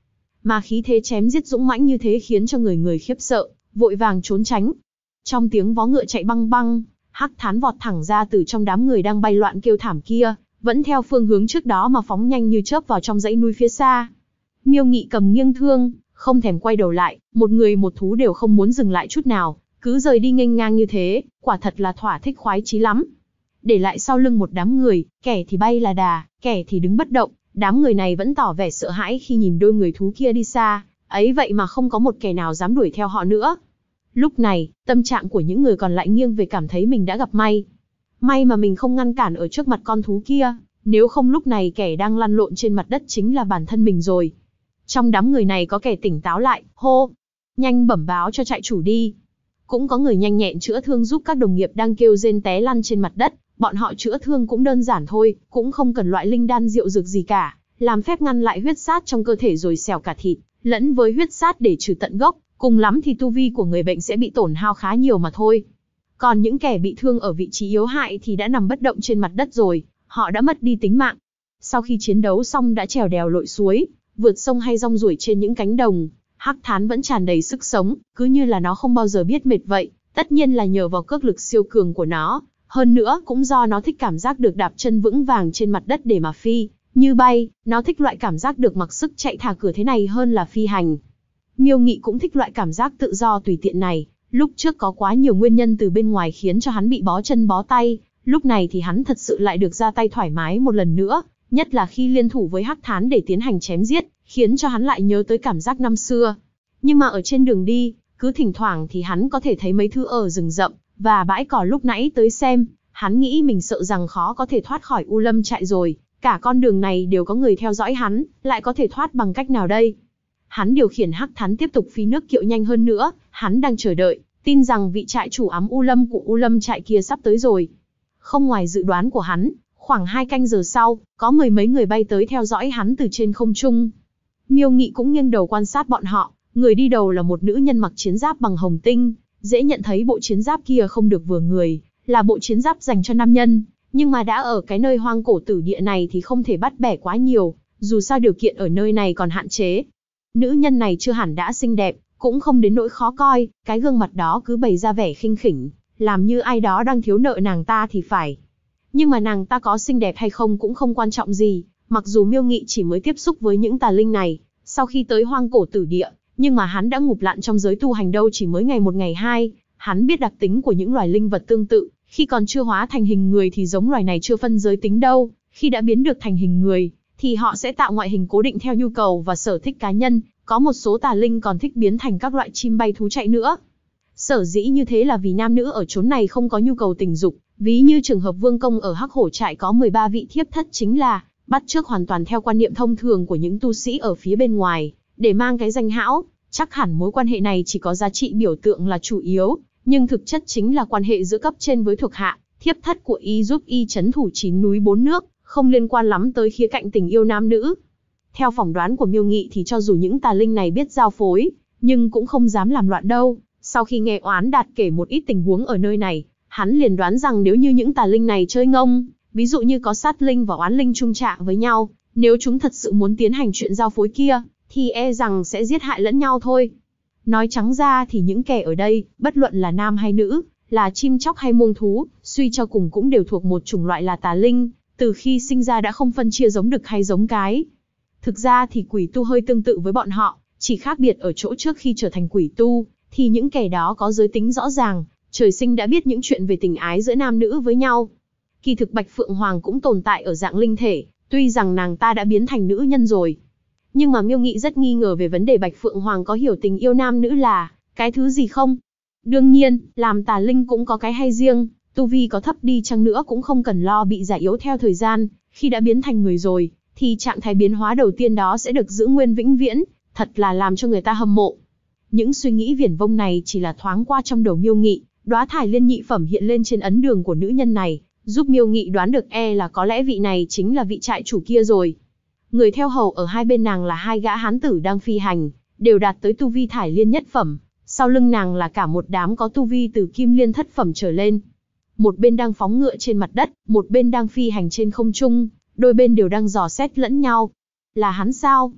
mà khí thế chém giết dũng mãnh như thế khiến cho người người khiếp sợ, vội vàng trốn tránh. Trong tiếng vó ngựa chạy băng băng, Hắc Thán vọt thẳng ra từ trong đám người đang bay loạn kêu thảm kia, vẫn theo phương hướng trước đó mà phóng nhanh như chớp vào trong dãy núi phía xa. Miêu Nghị cầm nghiêng thương, không thèm quay đầu lại, một người một thú đều không muốn dừng lại chút nào, cứ rời đi nghênh ngang như thế, quả thật là thỏa thích khoái chí lắm. Để lại sau lưng một đám người, kẻ thì bay là đà, kẻ thì đứng bất động, đám người này vẫn tỏ vẻ sợ hãi khi nhìn đôi người thú kia đi xa, ấy vậy mà không có một kẻ nào dám đuổi theo họ nữa. Lúc này, tâm trạng của những người còn lại nghiêng về cảm thấy mình đã gặp may. May mà mình không ngăn cản ở trước mặt con thú kia, nếu không lúc này kẻ đang lăn lộn trên mặt đất chính là bản thân mình rồi. Trong đám người này có kẻ tỉnh táo lại, hô, nhanh bẩm báo cho trại chủ đi. Cũng có người nhanh nhẹn chữa thương giúp các đồng nghiệp đang kêu rên té lăn trên mặt đất, bọn họ chữa thương cũng đơn giản thôi, cũng không cần loại linh đan rượu dược gì cả, làm phép ngăn lại huyết sát trong cơ thể rồi xẻo cả thịt, lẫn với huyết sát để trừ tận gốc, cùng lắm thì tu vi của người bệnh sẽ bị tổn hao khá nhiều mà thôi. Còn những kẻ bị thương ở vị trí yếu hại thì đã nằm bất động trên mặt đất rồi, họ đã mất đi tính mạng. Sau khi chiến đấu xong đã trèo đèo lội suối, vượt sông hay rong ruổi trên những cánh đồng, Hắc Thán vẫn tràn đầy sức sống, cứ như là nó không bao giờ biết mệt vậy, tất nhiên là nhờ vào cước lực siêu cường của nó, hơn nữa cũng do nó thích cảm giác được đạp chân vững vàng trên mặt đất để mà phi, như bay, nó thích loại cảm giác được mặc sức chạy thả cửa thế này hơn là phi hành. Miêu Nghị cũng thích loại cảm giác tự do tùy tiện này, lúc trước có quá nhiều nguyên nhân từ bên ngoài khiến cho hắn bị bó chân bó tay, lúc này thì hắn thật sự lại được ra tay thoải mái một lần nữa, nhất là khi liên thủ với Hắc Thán để tiến hành chém giết, khiến cho hắn lại nhớ tới cảm giác năm xưa. Nhưng mà ở trên đường đi, cứ thỉnh thoảng thì hắn có thể thấy mấy thứ ở rừng rậm và bãi cỏ lúc nãy tới xem, hắn nghĩ mình sợ rằng khó có thể thoát khỏi U Lâm trại rồi, cả con đường này đều có người theo dõi hắn, lại có thể thoát bằng cách nào đây? Hắn điều khiển Hắc Thán tiếp tục phi nước kiệu nhanh hơn nữa, hắn đang chờ đợi, tin rằng vị trại chủ ám U Lâm của U Lâm trại kia sắp tới rồi. Không ngoài dự đoán của hắn, khoảng 2 canh giờ sau, có mười mấy người bay tới theo dõi hắn từ trên không trung. Miêu Nghị cũng nghiêng đầu quan sát bọn họ, người đi đầu là một nữ nhân mặc chiến giáp bằng hồng tinh, dễ nhận thấy bộ chiến giáp kia không được vừa người, là bộ chiến giáp dành cho nam nhân, nhưng mà đã ở cái nơi hoang cổ tử địa này thì không thể bắt bẻ quá nhiều, dù sao điều kiện ở nơi này còn hạn chế. Nữ nhân này chưa hẳn đã xinh đẹp, cũng không đến nỗi khó coi, cái gương mặt đó cứ bày ra vẻ khinh khỉnh, làm như ai đó đang thiếu nợ nàng ta thì phải. Nhưng mà nàng ta có xinh đẹp hay không cũng không quan trọng gì, mặc dù Miêu Nghị chỉ mới tiếp xúc với những tà linh này, sau khi tới hoang cổ tử địa, nhưng mà hắn đã ngụp lặn trong giới tu hành đâu chỉ mới ngày một ngày hai, hắn biết đặc tính của những loài linh vật tương tự, khi còn chưa hóa thành hình người thì giống loài này chưa phân giới tính đâu, khi đã biến được thành hình người, thì họ sẽ tạo ngoại hình cố định theo nhu cầu và sở thích cá nhân, có một số tà linh còn thích biến thành các loại chim bay thú chạy nữa. Sở dĩ như thế là vì nam nữ ở chốn này không có nhu cầu tình dục, ví như trường hợp Vương Công ở Hắc Hổ trại có 13 vị thiếp thất chính là bắt chước hoàn toàn theo quan niệm thông thường của những tu sĩ ở phía bên ngoài, để mang cái danh hão, chắc hẳn mối quan hệ này chỉ có giá trị biểu tượng là chủ yếu, nhưng thực chất chính là quan hệ giữa cấp trên với thuộc hạ, thiếp thất của y giúp y trấn thủ 9 núi 4 nước, không liên quan lắm tới khía cạnh tình yêu nam nữ. Theo phỏng đoán của Miêu Nghị thì cho dù những tà linh này biết giao phối, nhưng cũng không dám làm loạn đâu. Sau khi nghe Oán Đạt kể một ít tình huống ở nơi này, hắn liền đoán rằng nếu như những tà linh này chơi ngông, ví dụ như có sát linh và oán linh chung trạng với nhau, nếu chúng thật sự muốn tiến hành chuyện giao phối kia, thì e rằng sẽ giết hại lẫn nhau thôi. Nói trắng ra thì những kẻ ở đây, bất luận là nam hay nữ, là chim chóc hay muông thú, suy cho cùng cũng đều thuộc một chủng loại là tà linh, từ khi sinh ra đã không phân chia giống đực hay giống cái. Thực ra thì quỷ tu hơi tương tự với bọn họ, chỉ khác biệt ở chỗ trước khi trở thành quỷ tu, thì những kẻ đó có giới tính rõ ràng, trời sinh đã biết những chuyện về tình ái giữa nam nữ với nhau. Kỳ thực Bạch Phượng Hoàng cũng tồn tại ở dạng linh thể, tuy rằng nàng ta đã biến thành nữ nhân rồi. Nhưng mà Miêu Nghị rất nghi ngờ về vấn đề Bạch Phượng Hoàng có hiểu tình yêu nam nữ là cái thứ gì không. Đương nhiên, làm tà linh cũng có cái hay riêng, tu vi có thấp đi chăng nữa cũng không cần lo bị già yếu theo thời gian, khi đã biến thành người rồi, thì trạng thái biến hóa đầu tiên đó sẽ được giữ nguyên vĩnh viễn, thật là làm cho người ta hâm mộ. Những suy nghĩ viển vông này chỉ là thoáng qua trong đầu Miêu Nghị, đóa thải liên nhị phẩm hiện lên trên ấn đường của nữ nhân này, giúp Miêu Nghị đoán được là có lẽ vị này chính là vị trại chủ kia rồi. Người theo hầu ở hai bên nàng là hai gã hán tử đang phi hành, đều đạt tới tu vi thải liên nhất phẩm, sau lưng nàng là cả một đám có tu vi từ kim liên thất phẩm trở lên. Một bên đang phóng ngựa trên mặt đất, một bên đang phi hành trên không trung, đôi bên đều đang dò xét lẫn nhau. Là hắn sao?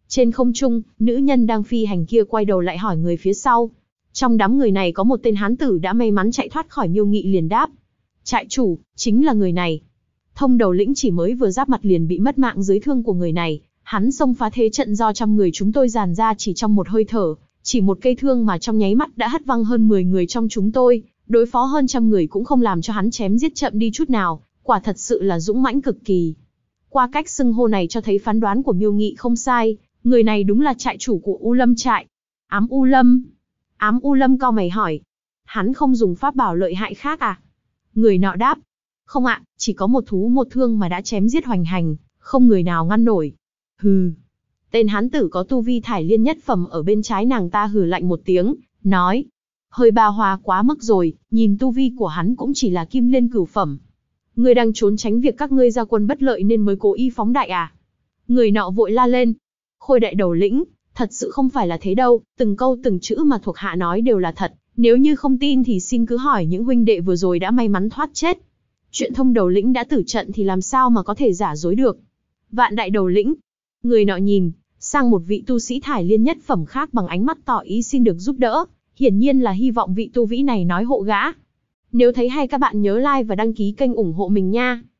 Trên không trung, nữ nhân đang phi hành kia quay đầu lại hỏi người phía sau. Trong đám người này có một tên hán tử đã may mắn chạy thoát khỏi Miêu Nghị liền đáp. Trại chủ, chính là người này. Thông đầu lĩnh chỉ mới vừa giáp mặt liền bị mất mạng dưới thương của người này, hắn xông phá thế trận do trăm người chúng tôi dàn ra chỉ trong một hơi thở, chỉ một cây thương mà trong nháy mắt đã hất văng hơn 10 người trong chúng tôi, đối phó hơn trăm người cũng không làm cho hắn chém giết chậm đi chút nào, quả thật sự là dũng mãnh cực kỳ. Qua cách xưng hô này cho thấy phán đoán của Miêu Nghị không sai, người này đúng là trại chủ của U Lâm trại. Ám U Lâm. Ám U Lâm cau mày hỏi. Hắn không dùng pháp bảo lợi hại khác à? Người nọ đáp. Không ạ, chỉ có một thú một thương mà đã chém giết hoành hành, không người nào ngăn nổi. Hừ. Tên hán tử có tu vi thải liên nhất phẩm ở bên trái nàng ta hừ lạnh một tiếng, nói. Hơi ba hoa quá mức rồi, nhìn tu vi của hắn cũng chỉ là kim liên cửu phẩm. Ngươi đang trốn tránh việc các ngươi ra quân bất lợi nên mới cố ý phóng đại à? Người nọ vội la lên. Khôi đại đầu lĩnh, thật sự không phải là thế đâu, từng câu từng chữ mà thuộc hạ nói đều là thật, nếu như không tin thì xin cứ hỏi những huynh đệ vừa rồi đã may mắn thoát chết. Chuyện Thông đầu lĩnh đã tử trận thì làm sao mà có thể giả dối được. Vạn đại đầu lĩnh. Người nọ nhìn sang một vị tu sĩ thải liên nhất phẩm khác bằng ánh mắt tỏ ý xin được giúp đỡ, hiển nhiên là hy vọng vị tu vĩ này nói hộ gã. Nếu thấy hay các bạn nhớ like và đăng ký kênh ủng hộ mình nha.